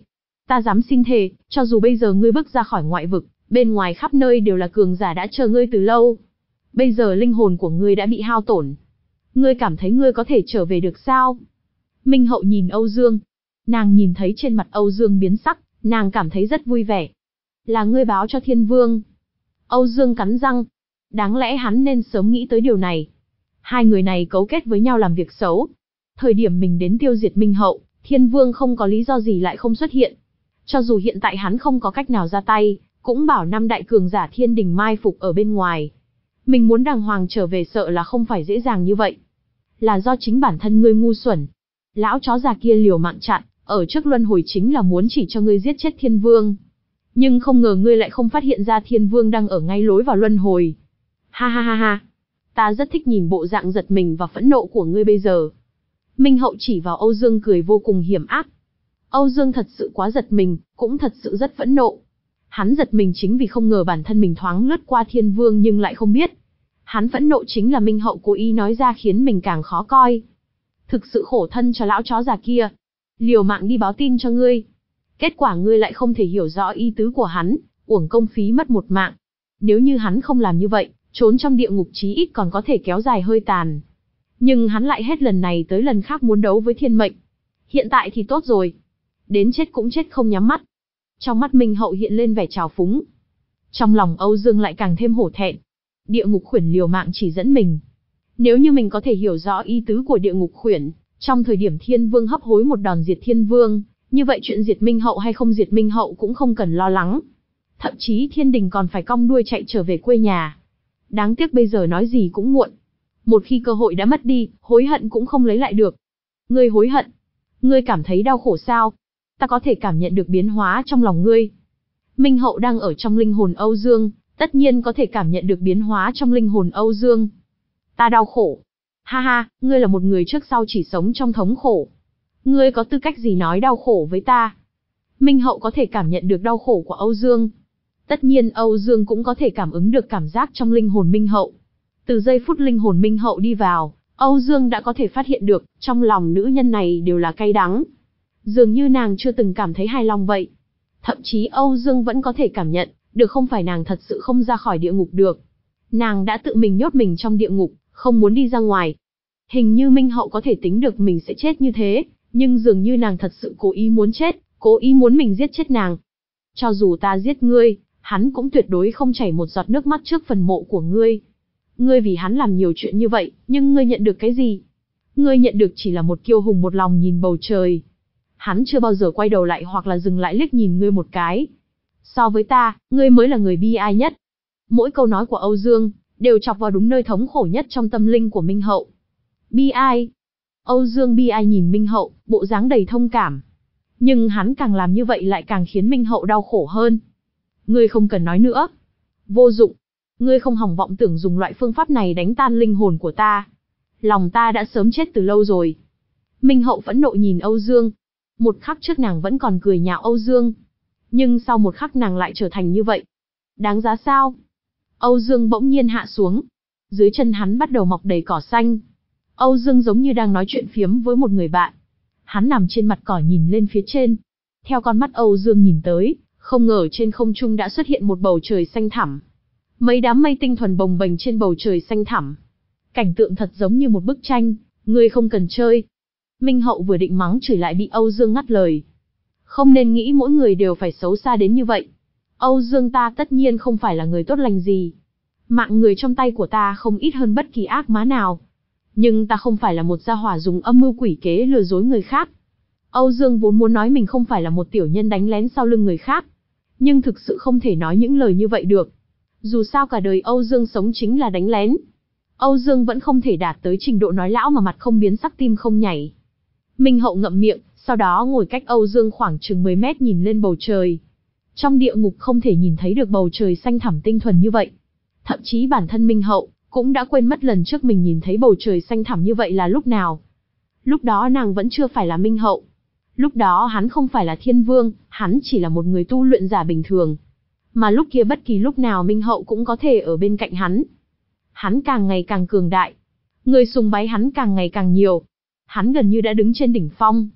Speaker 1: Ta dám xin thề, cho dù bây giờ ngươi bước ra khỏi ngoại vực, bên ngoài khắp nơi đều là cường giả đã chờ ngươi từ lâu. Bây giờ linh hồn của ngươi đã bị hao tổn. Ngươi cảm thấy ngươi có thể trở về được sao? Minh Hậu nhìn Âu Dương. Nàng nhìn thấy trên mặt Âu Dương biến sắc, nàng cảm thấy rất vui vẻ. Là ngươi báo cho Thiên Vương. Âu Dương cắn răng. Đáng lẽ hắn nên sớm nghĩ tới điều này. Hai người này cấu kết với nhau làm việc xấu. Thời điểm mình đến tiêu diệt Minh Hậu, Thiên Vương không có lý do gì lại không xuất hiện. Cho dù hiện tại hắn không có cách nào ra tay, cũng bảo năm đại cường giả thiên đình mai phục ở bên ngoài. Mình muốn đàng hoàng trở về sợ là không phải dễ dàng như vậy. Là do chính bản thân ngươi ngu xuẩn. Lão chó già kia liều mạng chặn, ở trước luân hồi chính là muốn chỉ cho ngươi giết chết Thiên Vương. Nhưng không ngờ ngươi lại không phát hiện ra Thiên Vương đang ở ngay lối vào luân hồi. Ha ha ha ha. Ta rất thích nhìn bộ dạng giật mình và phẫn nộ của ngươi bây giờ. Minh Hậu chỉ vào Âu Dương cười vô cùng hiểm ác. Âu Dương thật sự quá giật mình, cũng thật sự rất phẫn nộ. Hắn giật mình chính vì không ngờ bản thân mình thoáng lướt qua Thiên Vương nhưng lại không biết. Hắn phẫn nộ chính là Minh Hậu cố ý nói ra khiến mình càng khó coi. Thực sự khổ thân cho lão chó già kia. Liều mạng đi báo tin cho ngươi. Kết quả ngươi lại không thể hiểu rõ ý tứ của hắn, uổng công phí mất một mạng. Nếu như hắn không làm như vậy, trốn trong địa ngục chí ít còn có thể kéo dài hơi tàn. Nhưng hắn lại hết lần này tới lần khác muốn đấu với thiên mệnh. Hiện tại thì tốt rồi. Đến chết cũng chết không nhắm mắt. Trong mắt Minh Hậu hiện lên vẻ trào phúng. Trong lòng Âu Dương lại càng thêm hổ thẹn. Địa ngục khuyển liều mạng chỉ dẫn mình. Nếu như mình có thể hiểu rõ ý tứ của địa ngục khuyển, trong thời điểm Thiên Vương hấp hối một đòn diệt Thiên Vương, như vậy chuyện diệt Minh Hậu hay không diệt Minh Hậu cũng không cần lo lắng. Thậm chí thiên đình còn phải cong đuôi chạy trở về quê nhà. Đáng tiếc bây giờ nói gì cũng muộn. Một khi cơ hội đã mất đi, hối hận cũng không lấy lại được. Ngươi hối hận? Ngươi cảm thấy đau khổ sao? Ta có thể cảm nhận được biến hóa trong lòng ngươi. Minh Hậu đang ở trong linh hồn Âu Dương, tất nhiên có thể cảm nhận được biến hóa trong linh hồn Âu Dương. Ta đau khổ. Ha ha, ngươi là một người trước sau chỉ sống trong thống khổ. Ngươi có tư cách gì nói đau khổ với ta? Minh Hậu có thể cảm nhận được đau khổ của Âu Dương. Tất nhiên Âu Dương cũng có thể cảm ứng được cảm giác trong linh hồn Minh Hậu. Từ giây phút linh hồn Minh Hậu đi vào, Âu Dương đã có thể phát hiện được, trong lòng nữ nhân này đều là cay đắng. Dường như nàng chưa từng cảm thấy hài lòng vậy. Thậm chí Âu Dương vẫn có thể cảm nhận, được không phải nàng thật sự không ra khỏi địa ngục được. Nàng đã tự mình nhốt mình trong địa ngục, không muốn đi ra ngoài. Hình như Minh Hậu có thể tính được mình sẽ chết như thế, nhưng dường như nàng thật sự cố ý muốn chết, cố ý muốn mình giết chết nàng. Cho dù ta giết ngươi, hắn cũng tuyệt đối không chảy một giọt nước mắt trước phần mộ của ngươi. Ngươi vì hắn làm nhiều chuyện như vậy, nhưng ngươi nhận được cái gì? Ngươi nhận được chỉ là một kiêu hùng một lòng nhìn bầu trời. Hắn chưa bao giờ quay đầu lại hoặc là dừng lại liếc nhìn ngươi một cái. So với ta, ngươi mới là người bi ai nhất. Mỗi câu nói của Âu Dương, đều chọc vào đúng nơi thống khổ nhất trong tâm linh của Minh Hậu. Bi ai? Âu Dương bi ai nhìn Minh Hậu, bộ dáng đầy thông cảm. Nhưng hắn càng làm như vậy lại càng khiến Minh Hậu đau khổ hơn. Ngươi không cần nói nữa. Vô dụng. Ngươi không hòng vọng tưởng dùng loại phương pháp này đánh tan linh hồn của ta. Lòng ta đã sớm chết từ lâu rồi. Minh Hậu phẫn nộ nhìn Âu Dương. Một khắc trước nàng vẫn còn cười nhạo Âu Dương. Nhưng sau một khắc nàng lại trở thành như vậy. Đáng giá sao? Âu Dương bỗng nhiên hạ xuống. Dưới chân hắn bắt đầu mọc đầy cỏ xanh. Âu Dương giống như đang nói chuyện phiếm với một người bạn. Hắn nằm trên mặt cỏ nhìn lên phía trên. Theo con mắt Âu Dương nhìn tới, không ngờ trên không trung đã xuất hiện một bầu trời xanh thẳm. Mấy đám mây tinh thuần bồng bềnh trên bầu trời xanh thẳm. Cảnh tượng thật giống như một bức tranh, ngươi không cần chơi. Minh Hậu vừa định mắng chửi lại bị Âu Dương ngắt lời. Không nên nghĩ mỗi người đều phải xấu xa đến như vậy. Âu Dương ta tất nhiên không phải là người tốt lành gì. Mạng người trong tay của ta không ít hơn bất kỳ ác má nào. Nhưng ta không phải là một gia hỏa dùng âm mưu quỷ kế lừa dối người khác. Âu Dương vốn muốn nói mình không phải là một tiểu nhân đánh lén sau lưng người khác. Nhưng thực sự không thể nói những lời như vậy được. Dù sao cả đời Âu Dương sống chính là đánh lén. Âu Dương vẫn không thể đạt tới trình độ nói lão mà mặt không biến sắc tim không nhảy. Minh Hậu ngậm miệng, sau đó ngồi cách Âu Dương khoảng chừng mười mét nhìn lên bầu trời. Trong địa ngục không thể nhìn thấy được bầu trời xanh thẳm tinh thuần như vậy. Thậm chí bản thân Minh Hậu cũng đã quên mất lần trước mình nhìn thấy bầu trời xanh thẳm như vậy là lúc nào. Lúc đó nàng vẫn chưa phải là Minh Hậu. Lúc đó hắn không phải là Thiên Vương, hắn chỉ là một người tu luyện giả bình thường. Mà lúc kia bất kỳ lúc nào Minh Hậu cũng có thể ở bên cạnh hắn. Hắn càng ngày càng cường đại. Người sùng bái hắn càng ngày càng nhiều. Hắn gần như đã đứng trên đỉnh phong.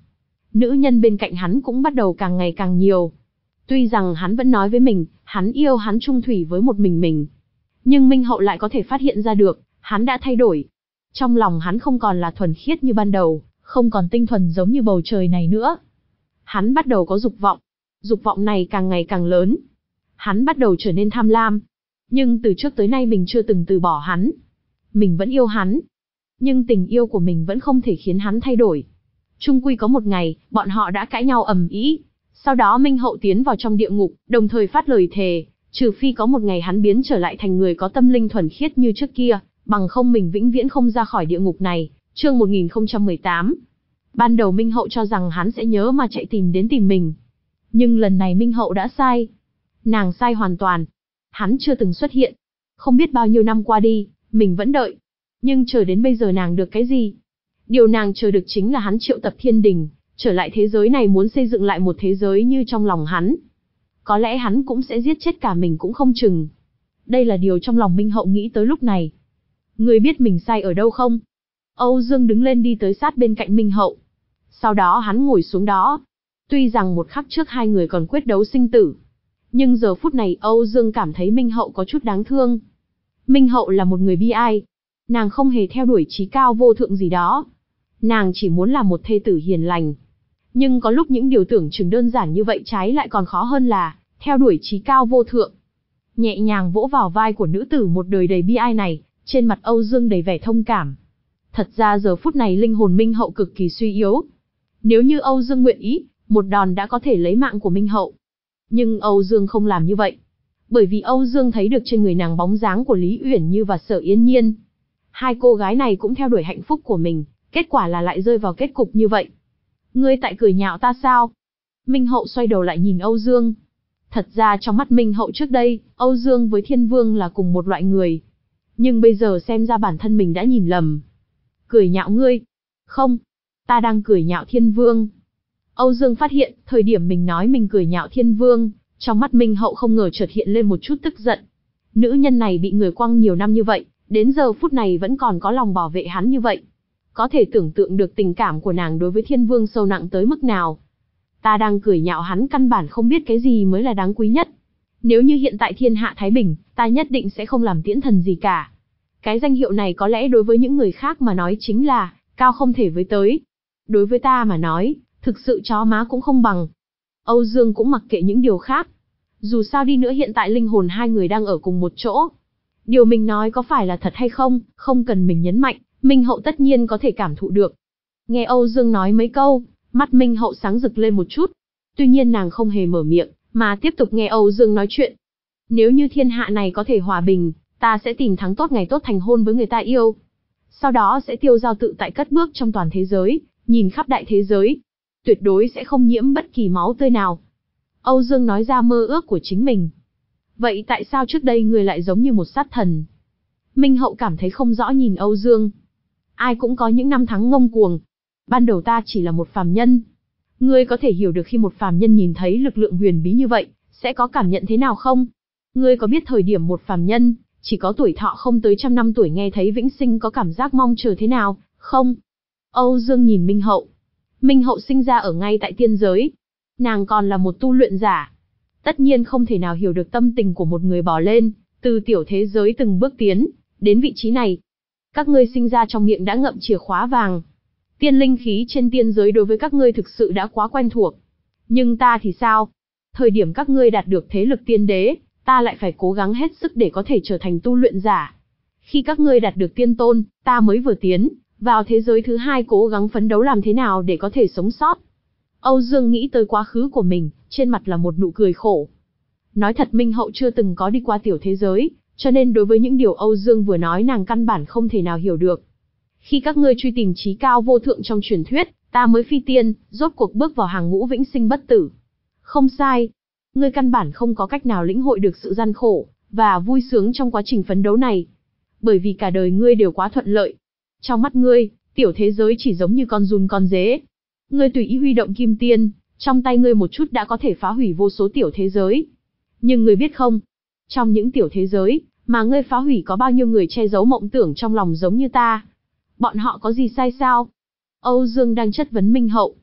Speaker 1: nữ nhân bên cạnh hắn cũng bắt đầu càng ngày càng nhiều. Tuy rằng hắn vẫn nói với mình, hắn yêu hắn chung thủy với một mình mình. Nhưng Minh Hậu lại có thể phát hiện ra được, hắn đã thay đổi. Trong lòng hắn không còn là thuần khiết như ban đầu, không còn tinh thuần giống như bầu trời này nữa. Hắn bắt đầu có dục vọng. Dục vọng này càng ngày càng lớn. Hắn bắt đầu trở nên tham lam. Nhưng từ trước tới nay mình chưa từng từ bỏ hắn. Mình vẫn yêu hắn. Nhưng tình yêu của mình vẫn không thể khiến hắn thay đổi. Chung quy có một ngày, bọn họ đã cãi nhau ầm ĩ. Sau đó Minh Hậu tiến vào trong địa ngục, đồng thời phát lời thề, trừ phi có một ngày hắn biến trở lại thành người có tâm linh thuần khiết như trước kia, bằng không mình vĩnh viễn không ra khỏi địa ngục này. Chương một nghìn không trăm mười tám. Ban đầu Minh Hậu cho rằng hắn sẽ nhớ mà chạy tìm đến tìm mình. Nhưng lần này Minh Hậu đã sai. Nàng sai hoàn toàn. Hắn chưa từng xuất hiện. Không biết bao nhiêu năm qua đi, mình vẫn đợi. Nhưng chờ đến bây giờ nàng được cái gì? Điều nàng chờ được chính là hắn triệu tập thiên đình, trở lại thế giới này muốn xây dựng lại một thế giới như trong lòng hắn. Có lẽ hắn cũng sẽ giết chết cả mình cũng không chừng. Đây là điều trong lòng Minh Hậu nghĩ tới lúc này. Ngươi biết mình sai ở đâu không? Âu Dương đứng lên đi tới sát bên cạnh Minh Hậu. Sau đó hắn ngồi xuống đó. Tuy rằng một khắc trước hai người còn quyết đấu sinh tử. Nhưng giờ phút này Âu Dương cảm thấy Minh Hậu có chút đáng thương. Minh Hậu là một người bi ai. Nàng không hề theo đuổi chí cao vô thượng gì đó. Nàng chỉ muốn là một thê tử hiền lành. Nhưng có lúc những điều tưởng chừng đơn giản như vậy trái lại còn khó hơn là theo đuổi chí cao vô thượng. Nhẹ nhàng vỗ vào vai của nữ tử một đời đầy bi ai này, trên mặt Âu Dương đầy vẻ thông cảm. Thật ra giờ phút này linh hồn Minh Hậu cực kỳ suy yếu. Nếu như Âu Dương nguyện ý, một đòn đã có thể lấy mạng của Minh Hậu. Nhưng Âu Dương không làm như vậy. Bởi vì Âu Dương thấy được trên người nàng bóng dáng của Lý Uyển Như và Sở Yên Nhiên. Hai cô gái này cũng theo đuổi hạnh phúc của mình, kết quả là lại rơi vào kết cục như vậy. Ngươi tại cười nhạo ta sao? Minh Hậu xoay đầu lại nhìn Âu Dương. Thật ra trong mắt Minh Hậu trước đây, Âu Dương với Thiên Vương là cùng một loại người. Nhưng bây giờ xem ra bản thân mình đã nhìn lầm. Cười nhạo ngươi? Không, ta đang cười nhạo Thiên Vương. Âu Dương phát hiện, thời điểm mình nói mình cười nhạo Thiên Vương, trong mắt Minh Hậu không ngờ chợt hiện lên một chút tức giận. Nữ nhân này bị người quăng nhiều năm như vậy, đến giờ phút này vẫn còn có lòng bảo vệ hắn như vậy. Có thể tưởng tượng được tình cảm của nàng đối với Thiên Vương sâu nặng tới mức nào. Ta đang cười nhạo hắn căn bản không biết cái gì mới là đáng quý nhất. Nếu như hiện tại thiên hạ Thái Bình, ta nhất định sẽ không làm tiễn thần gì cả. Cái danh hiệu này có lẽ đối với những người khác mà nói chính là cao không thể với tới. Đối với ta mà nói, thực sự chó má cũng không bằng. Âu Dương cũng mặc kệ những điều khác. Dù sao đi nữa hiện tại linh hồn hai người đang ở cùng một chỗ. Điều mình nói có phải là thật hay không, không cần mình nhấn mạnh, Minh Hậu tất nhiên có thể cảm thụ được. Nghe Âu Dương nói mấy câu, mắt Minh Hậu sáng rực lên một chút. Tuy nhiên nàng không hề mở miệng, mà tiếp tục nghe Âu Dương nói chuyện. Nếu như thiên hạ này có thể hòa bình, ta sẽ tìm tháng tốt ngày tốt thành hôn với người ta yêu. Sau đó sẽ tiêu dao tự tại cất bước trong toàn thế giới, nhìn khắp đại thế giới. Tuyệt đối sẽ không nhiễm bất kỳ máu tươi nào. Âu Dương nói ra mơ ước của chính mình. Vậy tại sao trước đây người lại giống như một sát thần? Minh Hậu cảm thấy không rõ nhìn Âu Dương. Ai cũng có những năm tháng ngông cuồng. Ban đầu ta chỉ là một phàm nhân. Ngươi có thể hiểu được khi một phàm nhân nhìn thấy lực lượng huyền bí như vậy, sẽ có cảm nhận thế nào không? Ngươi có biết thời điểm một phàm nhân, chỉ có tuổi thọ không tới trăm năm tuổi nghe thấy vĩnh sinh có cảm giác mong chờ thế nào, không? Âu Dương nhìn Minh Hậu. Minh Hậu sinh ra ở ngay tại tiên giới. Nàng còn là một tu luyện giả. Tất nhiên không thể nào hiểu được tâm tình của một người bò lên, từ tiểu thế giới từng bước tiến, đến vị trí này. Các ngươi sinh ra trong miệng đã ngậm chìa khóa vàng. Tiên linh khí trên tiên giới đối với các ngươi thực sự đã quá quen thuộc. Nhưng ta thì sao? Thời điểm các ngươi đạt được thế lực tiên đế, ta lại phải cố gắng hết sức để có thể trở thành tu luyện giả. Khi các ngươi đạt được tiên tôn, ta mới vừa tiến vào thế giới thứ hai cố gắng phấn đấu làm thế nào để có thể sống sót. Âu Dương nghĩ tới quá khứ của mình, trên mặt là một nụ cười khổ. Nói thật Minh Hậu chưa từng có đi qua tiểu thế giới, cho nên đối với những điều Âu Dương vừa nói nàng căn bản không thể nào hiểu được. Khi các ngươi truy tìm chí cao vô thượng trong truyền thuyết, ta mới phi tiên, rốt cuộc bước vào hàng ngũ vĩnh sinh bất tử. Không sai. Ngươi căn bản không có cách nào lĩnh hội được sự gian khổ, và vui sướng trong quá trình phấn đấu này. Bởi vì cả đời ngươi đều quá thuận lợi. Trong mắt ngươi, tiểu thế giới chỉ giống như con giun con dế. Ngươi tùy ý huy động kim tiên, trong tay ngươi một chút đã có thể phá hủy vô số tiểu thế giới. Nhưng ngươi biết không? Trong những tiểu thế giới, mà ngươi phá hủy có bao nhiêu người che giấu mộng tưởng trong lòng giống như ta? Bọn họ có gì sai sao? Âu Dương đang chất vấn Minh Hậu.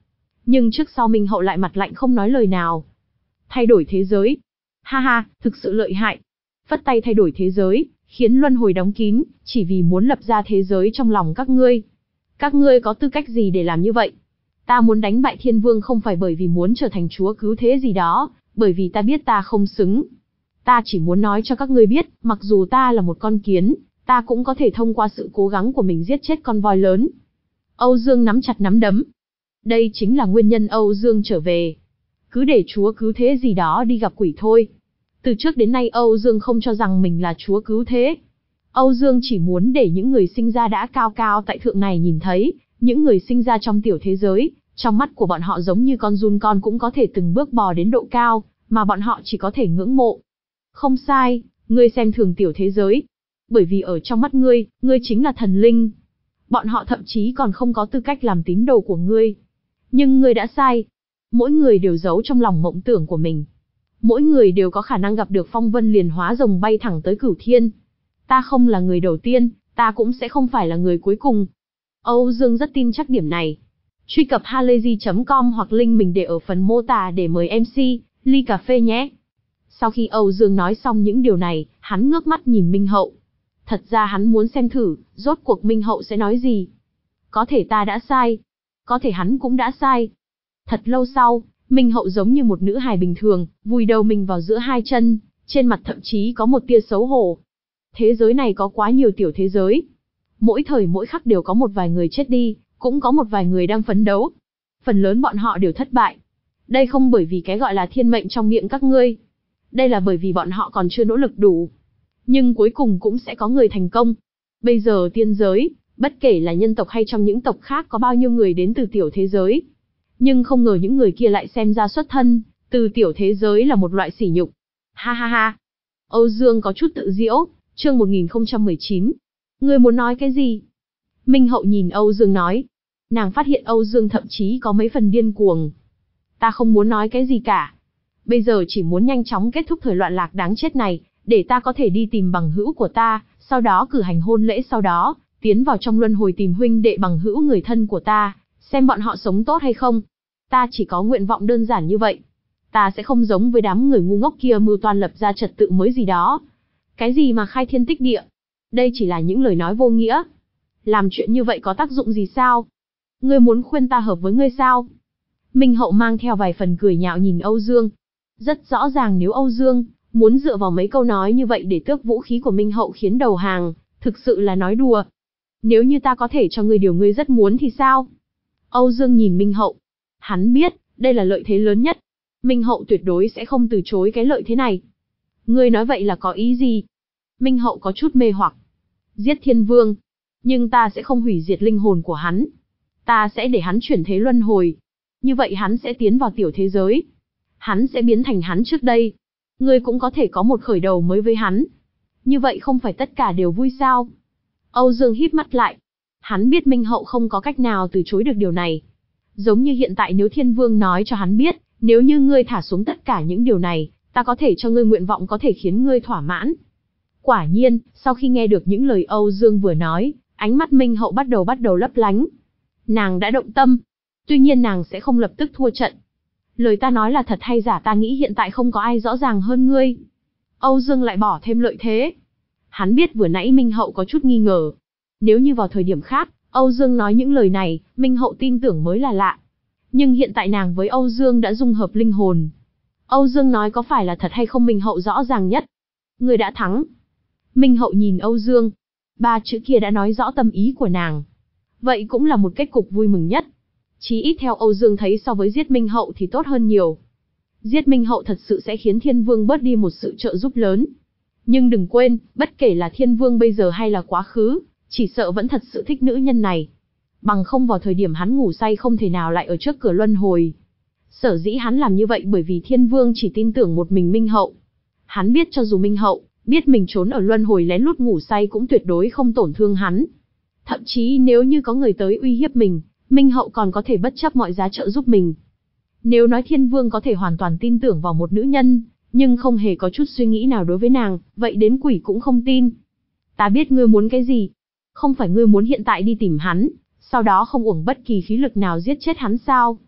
Speaker 1: Nhưng trước sau Minh Hậu lại mặt lạnh không nói lời nào. Thay đổi thế giới. Ha ha, thực sự lợi hại. Phất tay thay đổi thế giới, khiến luân hồi đóng kín, chỉ vì muốn lập ra thế giới trong lòng các ngươi. Các ngươi có tư cách gì để làm như vậy? Ta muốn đánh bại Thiên Vương không phải bởi vì muốn trở thành chúa cứu thế gì đó, bởi vì ta biết ta không xứng. Ta chỉ muốn nói cho các ngươi biết, mặc dù ta là một con kiến, ta cũng có thể thông qua sự cố gắng của mình giết chết con voi lớn. Âu Dương nắm chặt nắm đấm. Đây chính là nguyên nhân Âu Dương trở về. Cứ để chúa cứu thế gì đó đi gặp quỷ thôi. Từ trước đến nay Âu Dương không cho rằng mình là chúa cứu thế. Âu Dương chỉ muốn để những người sinh ra đã cao cao tại thượng này nhìn thấy, những người sinh ra trong tiểu thế giới, trong mắt của bọn họ giống như con giun con cũng có thể từng bước bò đến độ cao, mà bọn họ chỉ có thể ngưỡng mộ. Không sai, ngươi xem thường tiểu thế giới. Bởi vì ở trong mắt ngươi, ngươi chính là thần linh. Bọn họ thậm chí còn không có tư cách làm tín đồ của ngươi. Nhưng ngươi đã sai. Mỗi người đều giấu trong lòng mộng tưởng của mình. Mỗi người đều có khả năng gặp được phong vân liền hóa rồng bay thẳng tới cửu thiên. Ta không là người đầu tiên, ta cũng sẽ không phải là người cuối cùng. Âu Dương rất tin chắc điểm này. Truy cập halayzi chấm com hoặc link mình để ở phần mô tả để mời em xê, ly cà phê nhé. Sau khi Âu Dương nói xong những điều này, hắn ngước mắt nhìn Minh Hậu. Thật ra hắn muốn xem thử, rốt cuộc Minh Hậu sẽ nói gì. Có thể ta đã sai. Có thể hắn cũng đã sai. Thật lâu sau, Minh Hậu giống như một nữ hài bình thường, vùi đầu mình vào giữa hai chân, trên mặt thậm chí có một tia xấu hổ. Thế giới này có quá nhiều tiểu thế giới. Mỗi thời mỗi khắc đều có một vài người chết đi, cũng có một vài người đang phấn đấu. Phần lớn bọn họ đều thất bại. Đây không bởi vì cái gọi là thiên mệnh trong miệng các ngươi. Đây là bởi vì bọn họ còn chưa nỗ lực đủ. Nhưng cuối cùng cũng sẽ có người thành công. Bây giờ tiên giới, bất kể là nhân tộc hay trong những tộc khác có bao nhiêu người đến từ tiểu thế giới. Nhưng không ngờ những người kia lại xem ra xuất thân, từ tiểu thế giới là một loại sỉ nhục. Ha ha ha. Âu Dương có chút tự giễu, chương một nghìn không trăm mười chín. Ngươi muốn nói cái gì? Minh Hậu nhìn Âu Dương nói. Nàng phát hiện Âu Dương thậm chí có mấy phần điên cuồng. Ta không muốn nói cái gì cả. Bây giờ chỉ muốn nhanh chóng kết thúc thời loạn lạc đáng chết này, để ta có thể đi tìm bằng hữu của ta, sau đó cử hành hôn lễ sau đó, tiến vào trong luân hồi tìm huynh đệ bằng hữu người thân của ta, xem bọn họ sống tốt hay không. Ta chỉ có nguyện vọng đơn giản như vậy. Ta sẽ không giống với đám người ngu ngốc kia mưu toan lập ra trật tự mới gì đó. Cái gì mà khai thiên tích địa? Đây chỉ là những lời nói vô nghĩa. Làm chuyện như vậy có tác dụng gì sao? Ngươi muốn khuyên ta hợp với ngươi sao? Minh Hậu mang theo vài phần cười nhạo nhìn Âu Dương. Rất rõ ràng nếu Âu Dương muốn dựa vào mấy câu nói như vậy để tước vũ khí của Minh Hậu khiến đầu hàng, thực sự là nói đùa. Nếu như ta có thể cho ngươi điều ngươi rất muốn thì sao? Âu Dương nhìn Minh Hậu. Hắn biết, đây là lợi thế lớn nhất. Minh Hậu tuyệt đối sẽ không từ chối cái lợi thế này. Ngươi nói vậy là có ý gì? Minh Hậu có chút mê hoặc. Giết Thiên Vương. Nhưng ta sẽ không hủy diệt linh hồn của hắn. Ta sẽ để hắn chuyển thế luân hồi. Như vậy hắn sẽ tiến vào tiểu thế giới. Hắn sẽ biến thành hắn trước đây. Ngươi cũng có thể có một khởi đầu mới với hắn. Như vậy không phải tất cả đều vui sao? Âu Dương híp mắt lại. Hắn biết Minh Hậu không có cách nào từ chối được điều này. Giống như hiện tại nếu Thiên Vương nói cho hắn biết, nếu như ngươi thả xuống tất cả những điều này, ta có thể cho ngươi nguyện vọng có thể khiến ngươi thỏa mãn. Quả nhiên, sau khi nghe được những lời Âu Dương vừa nói, ánh mắt Minh Hậu bắt đầu bắt đầu lấp lánh. Nàng đã động tâm. Tuy nhiên nàng sẽ không lập tức thua trận. Lời ta nói là thật hay giả ta nghĩ hiện tại không có ai rõ ràng hơn ngươi. Âu Dương lại bỏ thêm lợi thế. Hắn biết vừa nãy Minh Hậu có chút nghi ngờ. Nếu như vào thời điểm khác, Âu Dương nói những lời này, Minh Hậu tin tưởng mới là lạ. Nhưng hiện tại nàng với Âu Dương đã dung hợp linh hồn. Âu Dương nói có phải là thật hay không Minh Hậu rõ ràng nhất. Ngươi đã thắng. Minh Hậu nhìn Âu Dương. Ba chữ kia đã nói rõ tâm ý của nàng. Vậy cũng là một kết cục vui mừng nhất. Chí ít theo Âu Dương thấy so với giết Minh Hậu thì tốt hơn nhiều. Giết Minh Hậu thật sự sẽ khiến Thiên Vương bớt đi một sự trợ giúp lớn. Nhưng đừng quên, bất kể là Thiên Vương bây giờ hay là quá khứ, chỉ sợ vẫn thật sự thích nữ nhân này. Bằng không vào thời điểm hắn ngủ say không thể nào lại ở trước cửa luân hồi. Sở dĩ hắn làm như vậy bởi vì Thiên Vương chỉ tin tưởng một mình Minh Hậu. Hắn biết cho dù Minh Hậu biết mình trốn ở luân hồi lén lút ngủ say cũng tuyệt đối không tổn thương hắn. Thậm chí nếu như có người tới uy hiếp mình, Minh Hậu còn có thể bất chấp mọi giá trợ giúp mình. Nếu nói Thiên Vương có thể hoàn toàn tin tưởng vào một nữ nhân, nhưng không hề có chút suy nghĩ nào đối với nàng, vậy đến quỷ cũng không tin. Ta biết ngươi muốn cái gì. Không phải ngươi muốn hiện tại đi tìm hắn, sau đó không uổng bất kỳ khí lực nào giết chết hắn sao?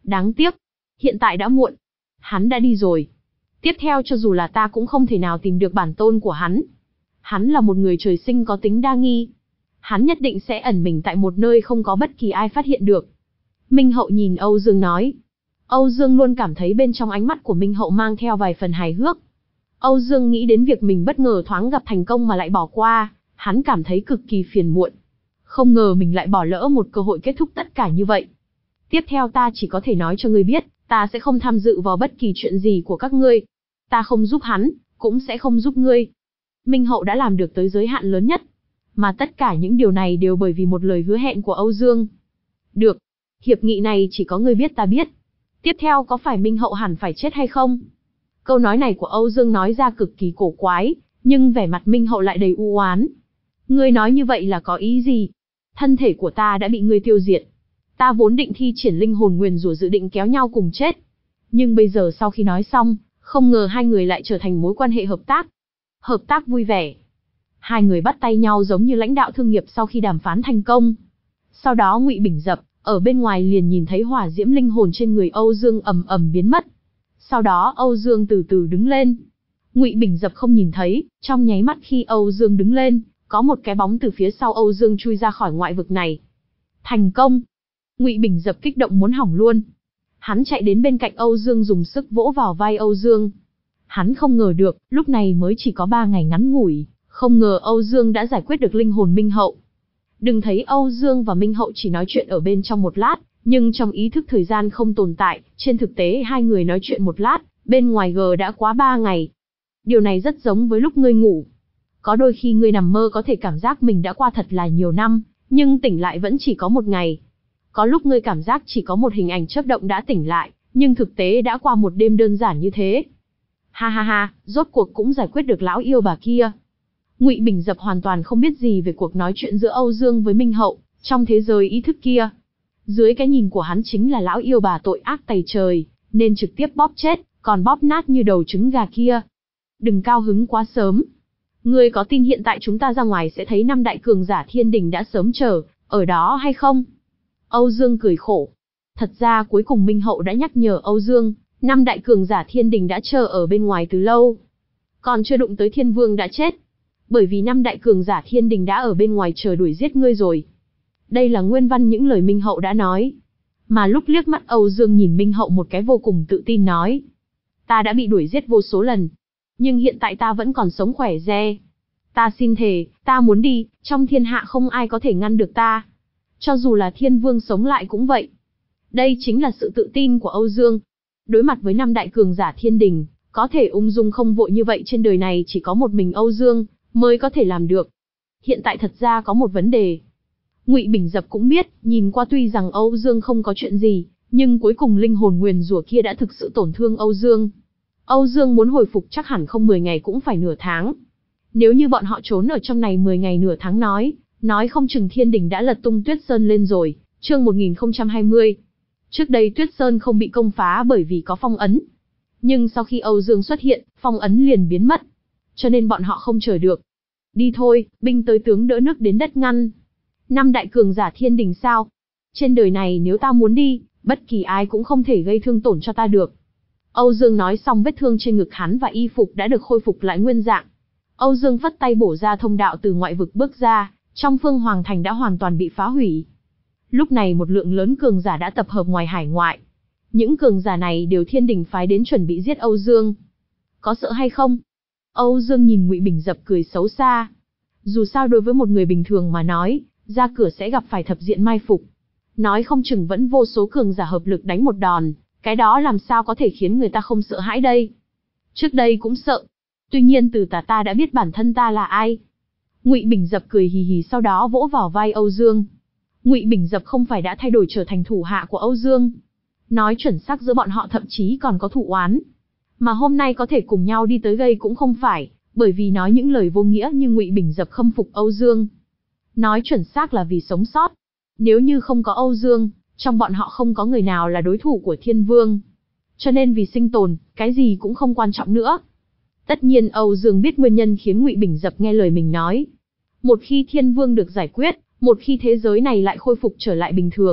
Speaker 1: Đáng tiếc, hiện tại đã muộn. Hắn đã đi rồi. Tiếp theo cho dù là ta cũng không thể nào tìm được bản tôn của hắn. Hắn là một người trời sinh có tính đa nghi. Hắn nhất định sẽ ẩn mình tại một nơi không có bất kỳ ai phát hiện được. Minh Hậu nhìn Âu Dương nói. Âu Dương luôn cảm thấy bên trong ánh mắt của Minh Hậu mang theo vài phần hài hước. Âu Dương nghĩ đến việc mình bất ngờ thoáng gặp thành công mà lại bỏ qua, hắn cảm thấy cực kỳ phiền muộn. Không ngờ mình lại bỏ lỡ một cơ hội kết thúc tất cả như vậy. Tiếp theo ta chỉ có thể nói cho ngươi biết, ta sẽ không tham dự vào bất kỳ chuyện gì của các ngươi. Ta không giúp hắn, cũng sẽ không giúp ngươi. Minh Hậu đã làm được tới giới hạn lớn nhất. Mà tất cả những điều này đều bởi vì một lời hứa hẹn của Âu Dương. Được, hiệp nghị này chỉ có ngươi biết ta biết. Tiếp theo có phải Minh Hậu hẳn phải chết hay không? Câu nói này của Âu Dương nói ra cực kỳ cổ quái, nhưng vẻ mặt Minh Hậu lại đầy u oán. Ngươi nói như vậy là có ý gì? Thân thể của ta đã bị ngươi tiêu diệt. Ta vốn định thi triển linh hồn nguyền rủa dự định kéo nhau cùng chết. Nhưng bây giờ sau khi nói xong, không ngờ hai người lại trở thành mối quan hệ hợp tác. Hợp tác vui vẻ. Hai người bắt tay nhau giống như lãnh đạo thương nghiệp sau khi đàm phán thành công. Sau đó Ngụy Bình Dập, ở bên ngoài liền nhìn thấy hỏa diễm linh hồn trên người Âu Dương ầm ầm biến mất. Sau đó Âu Dương từ từ đứng lên. Ngụy Bình Dập không nhìn thấy, trong nháy mắt khi Âu Dương đứng lên, có một cái bóng từ phía sau Âu Dương chui ra khỏi ngoại vực này. Thành công! Ngụy Bình Dập kích động muốn hỏng luôn. Hắn chạy đến bên cạnh Âu Dương dùng sức vỗ vào vai Âu Dương. Hắn không ngờ được, lúc này mới chỉ có ba ngày ngắn ngủi, không ngờ Âu Dương đã giải quyết được linh hồn Minh Hậu. Đừng thấy Âu Dương và Minh Hậu chỉ nói chuyện ở bên trong một lát, nhưng trong ý thức thời gian không tồn tại, trên thực tế hai người nói chuyện một lát, bên ngoài G đã quá ba ngày. Điều này rất giống với lúc ngươi ngủ. Có đôi khi ngươi nằm mơ có thể cảm giác mình đã qua thật là nhiều năm, nhưng tỉnh lại vẫn chỉ có một ngày. Có lúc ngươi cảm giác chỉ có một hình ảnh chớp động đã tỉnh lại, nhưng thực tế đã qua một đêm đơn giản như thế. Ha ha ha, rốt cuộc cũng giải quyết được lão yêu bà kia. Ngụy Bình Dập hoàn toàn không biết gì về cuộc nói chuyện giữa Âu Dương với Minh Hậu, trong thế giới ý thức kia. Dưới cái nhìn của hắn chính là lão yêu bà tội ác tày trời, nên trực tiếp bóp chết, còn bóp nát như đầu trứng gà kia. Đừng cao hứng quá sớm. Ngươi có tin hiện tại chúng ta ra ngoài sẽ thấy năm đại cường giả thiên đình đã sớm chờ ở đó hay không? Âu Dương cười khổ. Thật ra cuối cùng Minh Hậu đã nhắc nhở Âu Dương, năm đại cường giả thiên đình đã chờ ở bên ngoài từ lâu. Còn chưa đụng tới Thiên Vương đã chết. Bởi vì năm đại cường giả thiên đình đã ở bên ngoài chờ đuổi giết ngươi rồi. Đây là nguyên văn những lời Minh Hậu đã nói. Mà lúc liếc mắt Âu Dương nhìn Minh Hậu một cái vô cùng tự tin nói. Ta đã bị đuổi giết vô số lần. Nhưng hiện tại ta vẫn còn sống khỏe re. Ta xin thề, ta muốn đi, trong thiên hạ không ai có thể ngăn được ta. Cho dù là Thiên Vương sống lại cũng vậy. Đây chính là sự tự tin của Âu Dương. Đối mặt với năm đại cường giả thiên đình, có thể ung dung không vội như vậy trên đời này chỉ có một mình Âu Dương mới có thể làm được. Hiện tại thật ra có một vấn đề. Ngụy Bình Dập cũng biết, nhìn qua tuy rằng Âu Dương không có chuyện gì, nhưng cuối cùng linh hồn nguyền rủa kia đã thực sự tổn thương Âu Dương. Âu Dương muốn hồi phục chắc hẳn không mười ngày cũng phải nửa tháng. Nếu như bọn họ trốn ở trong này mười ngày nửa tháng nói, nói không chừng thiên đình đã lật tung Tuyết Sơn lên rồi. Chương một nghìn không trăm hai mươi. Trước đây Tuyết Sơn không bị công phá bởi vì có phong ấn. Nhưng sau khi Âu Dương xuất hiện, phong ấn liền biến mất. Cho nên bọn họ không chờ được. Đi thôi, binh tới tướng đỡ nước đến đất ngăn. Năm đại cường giả thiên đình sao? Trên đời này nếu ta muốn đi, bất kỳ ai cũng không thể gây thương tổn cho ta được. Âu Dương nói xong vết thương trên ngực hắn và y phục đã được khôi phục lại nguyên dạng. Âu Dương phất tay bổ ra thông đạo từ ngoại vực bước ra, trong Phương Hoàng Thành đã hoàn toàn bị phá hủy. Lúc này một lượng lớn cường giả đã tập hợp ngoài hải ngoại. Những cường giả này đều thiên đình phái đến chuẩn bị giết Âu Dương. Có sợ hay không? Âu Dương nhìn Ngụy Bình Dập cười xấu xa. Dù sao đối với một người bình thường mà nói, ra cửa sẽ gặp phải thập diện mai phục. Nói không chừng vẫn vô số cường giả hợp lực đánh một đòn, cái đó làm sao có thể khiến người ta không sợ hãi đây? Trước đây cũng sợ. Tuy nhiên từ tà ta đã biết bản thân ta là ai. Ngụy Bình Dập cười hì hì sau đó vỗ vào vai Âu Dương. Ngụy Bình Dập không phải đã thay đổi trở thành thủ hạ của Âu Dương. Nói chuẩn xác giữa bọn họ thậm chí còn có thù oán. Mà hôm nay có thể cùng nhau đi tới gây cũng không phải, bởi vì nói những lời vô nghĩa như Ngụy Bình Dập khâm phục Âu Dương. Nói chuẩn xác là vì sống sót. Nếu như không có Âu Dương, trong bọn họ không có người nào là đối thủ của Thiên Vương. Cho nên vì sinh tồn, cái gì cũng không quan trọng nữa. Tất nhiên Âu Dương biết nguyên nhân khiến Ngụy Bình Dập nghe lời mình nói. Một khi Thiên Vương được giải quyết, một khi thế giới này lại khôi phục trở lại bình thường,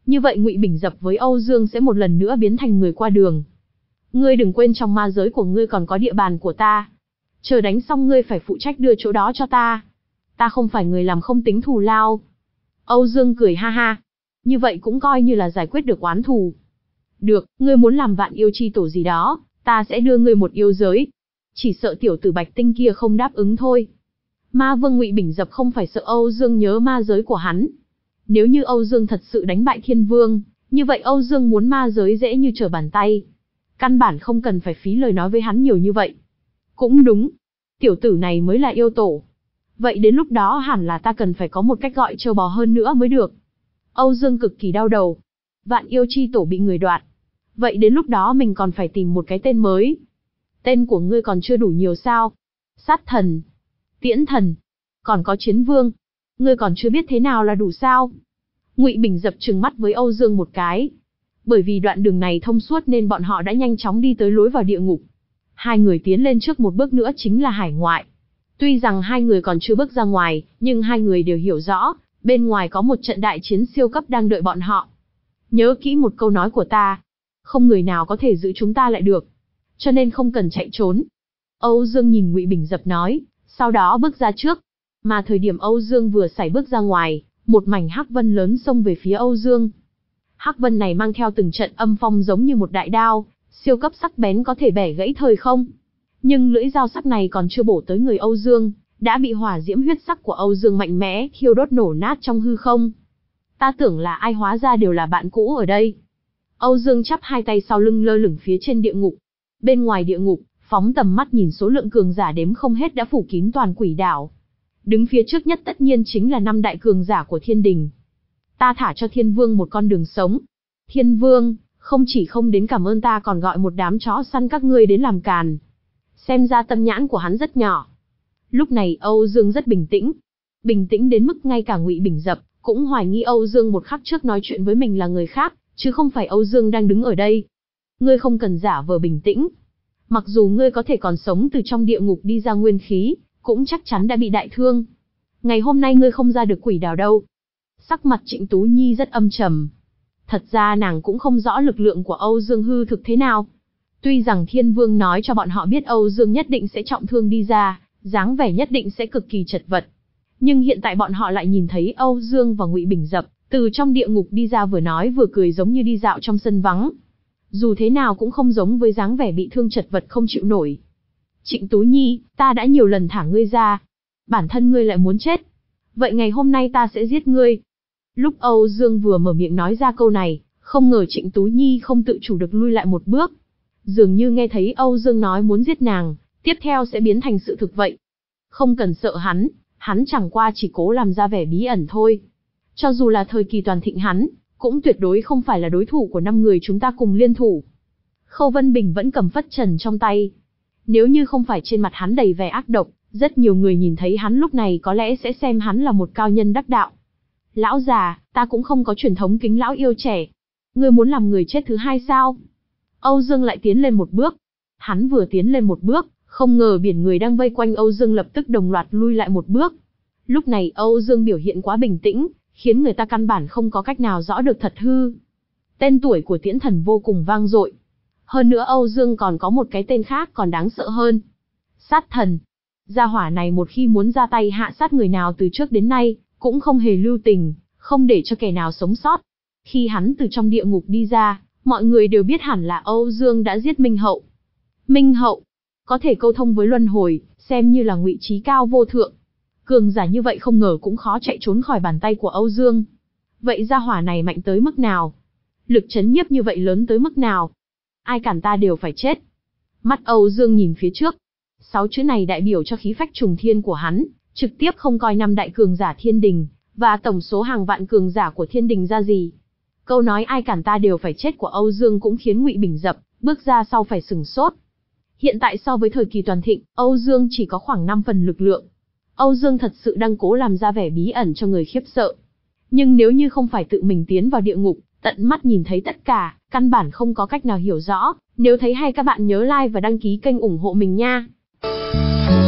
Speaker 1: Như vậy Ngụy Bình Dập với Âu Dương sẽ một lần nữa biến thành người qua đường. Ngươi đừng quên trong ma giới của ngươi còn có địa bàn của ta. Chờ đánh xong ngươi phải phụ trách đưa chỗ đó cho ta. Ta không phải người làm không tính thù lao. Âu Dương cười ha ha. Như vậy cũng coi như là giải quyết được oán thù. Được, ngươi muốn làm vạn yêu chi tổ gì đó, ta sẽ đưa ngươi một yêu giới. Chỉ sợ tiểu tử Bạch Tinh kia không đáp ứng thôi. Ma Vương Ngụy Bình Dập không phải sợ Âu Dương nhớ ma giới của hắn. Nếu như Âu Dương thật sự đánh bại Thiên Vương, như vậy Âu Dương muốn ma giới dễ như trở bàn tay. Căn bản không cần phải phí lời nói với hắn nhiều như vậy. Cũng đúng, tiểu tử này mới là yêu tổ. Vậy đến lúc đó hẳn là ta cần phải có một cách gọi trâu bò hơn nữa mới được. Âu Dương cực kỳ đau đầu. Vạn yêu chi tổ bị người đoạt. Vậy đến lúc đó mình còn phải tìm một cái tên mới. Tên của ngươi còn chưa đủ nhiều sao? Sát thần, Tiễn thần, còn có Chiến Vương. Ngươi còn chưa biết thế nào là đủ sao? Ngụy Bình Dập trừng mắt với Âu Dương một cái. Bởi vì đoạn đường này thông suốt nên bọn họ đã nhanh chóng đi tới lối vào địa ngục. Hai người tiến lên trước một bước nữa chính là hải ngoại. Tuy rằng hai người còn chưa bước ra ngoài, nhưng hai người đều hiểu rõ, bên ngoài có một trận đại chiến siêu cấp đang đợi bọn họ. Nhớ kỹ một câu nói của ta, không người nào có thể giữ chúng ta lại được, cho nên không cần chạy trốn. Âu Dương nhìn Ngụy Bình Dập nói, sau đó bước ra trước. Mà thời điểm Âu Dương vừa sải bước ra ngoài, một mảnh hắc vân lớn xông về phía Âu Dương. Hắc vân này mang theo từng trận âm phong giống như một đại đao, siêu cấp sắc bén có thể bẻ gãy thời không. Nhưng lưỡi dao sắc này còn chưa bổ tới người Âu Dương, đã bị hỏa diễm huyết sắc của Âu Dương mạnh mẽ thiêu đốt nổ nát trong hư không. Ta tưởng là ai hóa ra đều là bạn cũ ở đây. Âu Dương chắp hai tay sau lưng lơ lửng phía trên địa ngục. Bên ngoài địa ngục, phóng tầm mắt nhìn số lượng cường giả đếm không hết đã phủ kín toàn quỷ đảo. Đứng phía trước nhất tất nhiên chính là năm đại cường giả của thiên đình. Ta thả cho Thiên Vương một con đường sống. Thiên Vương, không chỉ không đến cảm ơn ta còn gọi một đám chó săn các ngươi đến làm càn. Xem ra tâm nhãn của hắn rất nhỏ. Lúc này Âu Dương rất bình tĩnh. Bình tĩnh đến mức ngay cả Ngụy Bình Dập cũng hoài nghi Âu Dương một khắc trước nói chuyện với mình là người khác, chứ không phải Âu Dương đang đứng ở đây. Ngươi không cần giả vờ bình tĩnh. Mặc dù ngươi có thể còn sống từ trong địa ngục đi ra nguyên khí, cũng chắc chắn đã bị đại thương. Ngày hôm nay ngươi không ra được quỷ đảo đâu. Sắc mặt Trịnh Tú Nhi rất âm trầm. Thật ra nàng cũng không rõ lực lượng của Âu Dương hư thực thế nào. Tuy rằng Thiên Vương nói cho bọn họ biết Âu Dương nhất định sẽ trọng thương đi ra, dáng vẻ nhất định sẽ cực kỳ chật vật. Nhưng hiện tại bọn họ lại nhìn thấy Âu Dương và Ngụy Bình Dập từ trong địa ngục đi ra vừa nói vừa cười giống như đi dạo trong sân vắng. Dù thế nào cũng không giống với dáng vẻ bị thương chật vật không chịu nổi. Trịnh Tú Nhi, ta đã nhiều lần thả ngươi ra. Bản thân ngươi lại muốn chết. Vậy ngày hôm nay ta sẽ giết ngươi. Lúc Âu Dương vừa mở miệng nói ra câu này, không ngờ Trịnh Tú Nhi không tự chủ được lui lại một bước. Dường như nghe thấy Âu Dương nói muốn giết nàng, tiếp theo sẽ biến thành sự thực vậy. Không cần sợ hắn, hắn chẳng qua chỉ cố làm ra vẻ bí ẩn thôi. Cho dù là thời kỳ toàn thịnh hắn, cũng tuyệt đối không phải là đối thủ của năm người chúng ta cùng liên thủ. Khâu Vân Bình vẫn cầm phất trần trong tay. Nếu như không phải trên mặt hắn đầy vẻ ác độc, rất nhiều người nhìn thấy hắn lúc này có lẽ sẽ xem hắn là một cao nhân đắc đạo. Lão già, ta cũng không có truyền thống kính lão yêu trẻ. Ngươi muốn làm người chết thứ hai sao? Âu Dương lại tiến lên một bước. Hắn vừa tiến lên một bước, không ngờ biển người đang vây quanh Âu Dương lập tức đồng loạt lui lại một bước. Lúc này Âu Dương biểu hiện quá bình tĩnh, khiến người ta căn bản không có cách nào rõ được thật hư. Tên tuổi của Tiễn Thần vô cùng vang dội. Hơn nữa Âu Dương còn có một cái tên khác còn đáng sợ hơn. Sát Thần. Gia hỏa này một khi muốn ra tay hạ sát người nào từ trước đến nay, cũng không hề lưu tình, không để cho kẻ nào sống sót. Khi hắn từ trong địa ngục đi ra, mọi người đều biết hẳn là Âu Dương đã giết Minh Hậu. Minh Hậu, có thể câu thông với luân hồi, xem như là ngụy trí cao vô thượng. Cường giả như vậy không ngờ cũng khó chạy trốn khỏi bàn tay của Âu Dương. Vậy gia hỏa này mạnh tới mức nào? Lực chấn nhiếp như vậy lớn tới mức nào? Ai cản ta đều phải chết. Mắt Âu Dương nhìn phía trước. Sáu chữ này đại biểu cho khí phách trùng thiên của hắn, trực tiếp không coi năm đại cường giả thiên đình, và tổng số hàng vạn cường giả của thiên đình ra gì. Câu nói ai cản ta đều phải chết của Âu Dương cũng khiến Ngụy Bình Dập bước ra sau phải sửng sốt. Hiện tại so với thời kỳ toàn thịnh, Âu Dương chỉ có khoảng năm phần lực lượng. Âu Dương thật sự đang cố làm ra vẻ bí ẩn cho người khiếp sợ. Nhưng nếu như không phải tự mình tiến vào địa ngục, tận mắt nhìn thấy tất cả, căn bản không có cách nào hiểu rõ. Nếu thấy hay các bạn nhớ like và đăng ký kênh ủng hộ mình nha.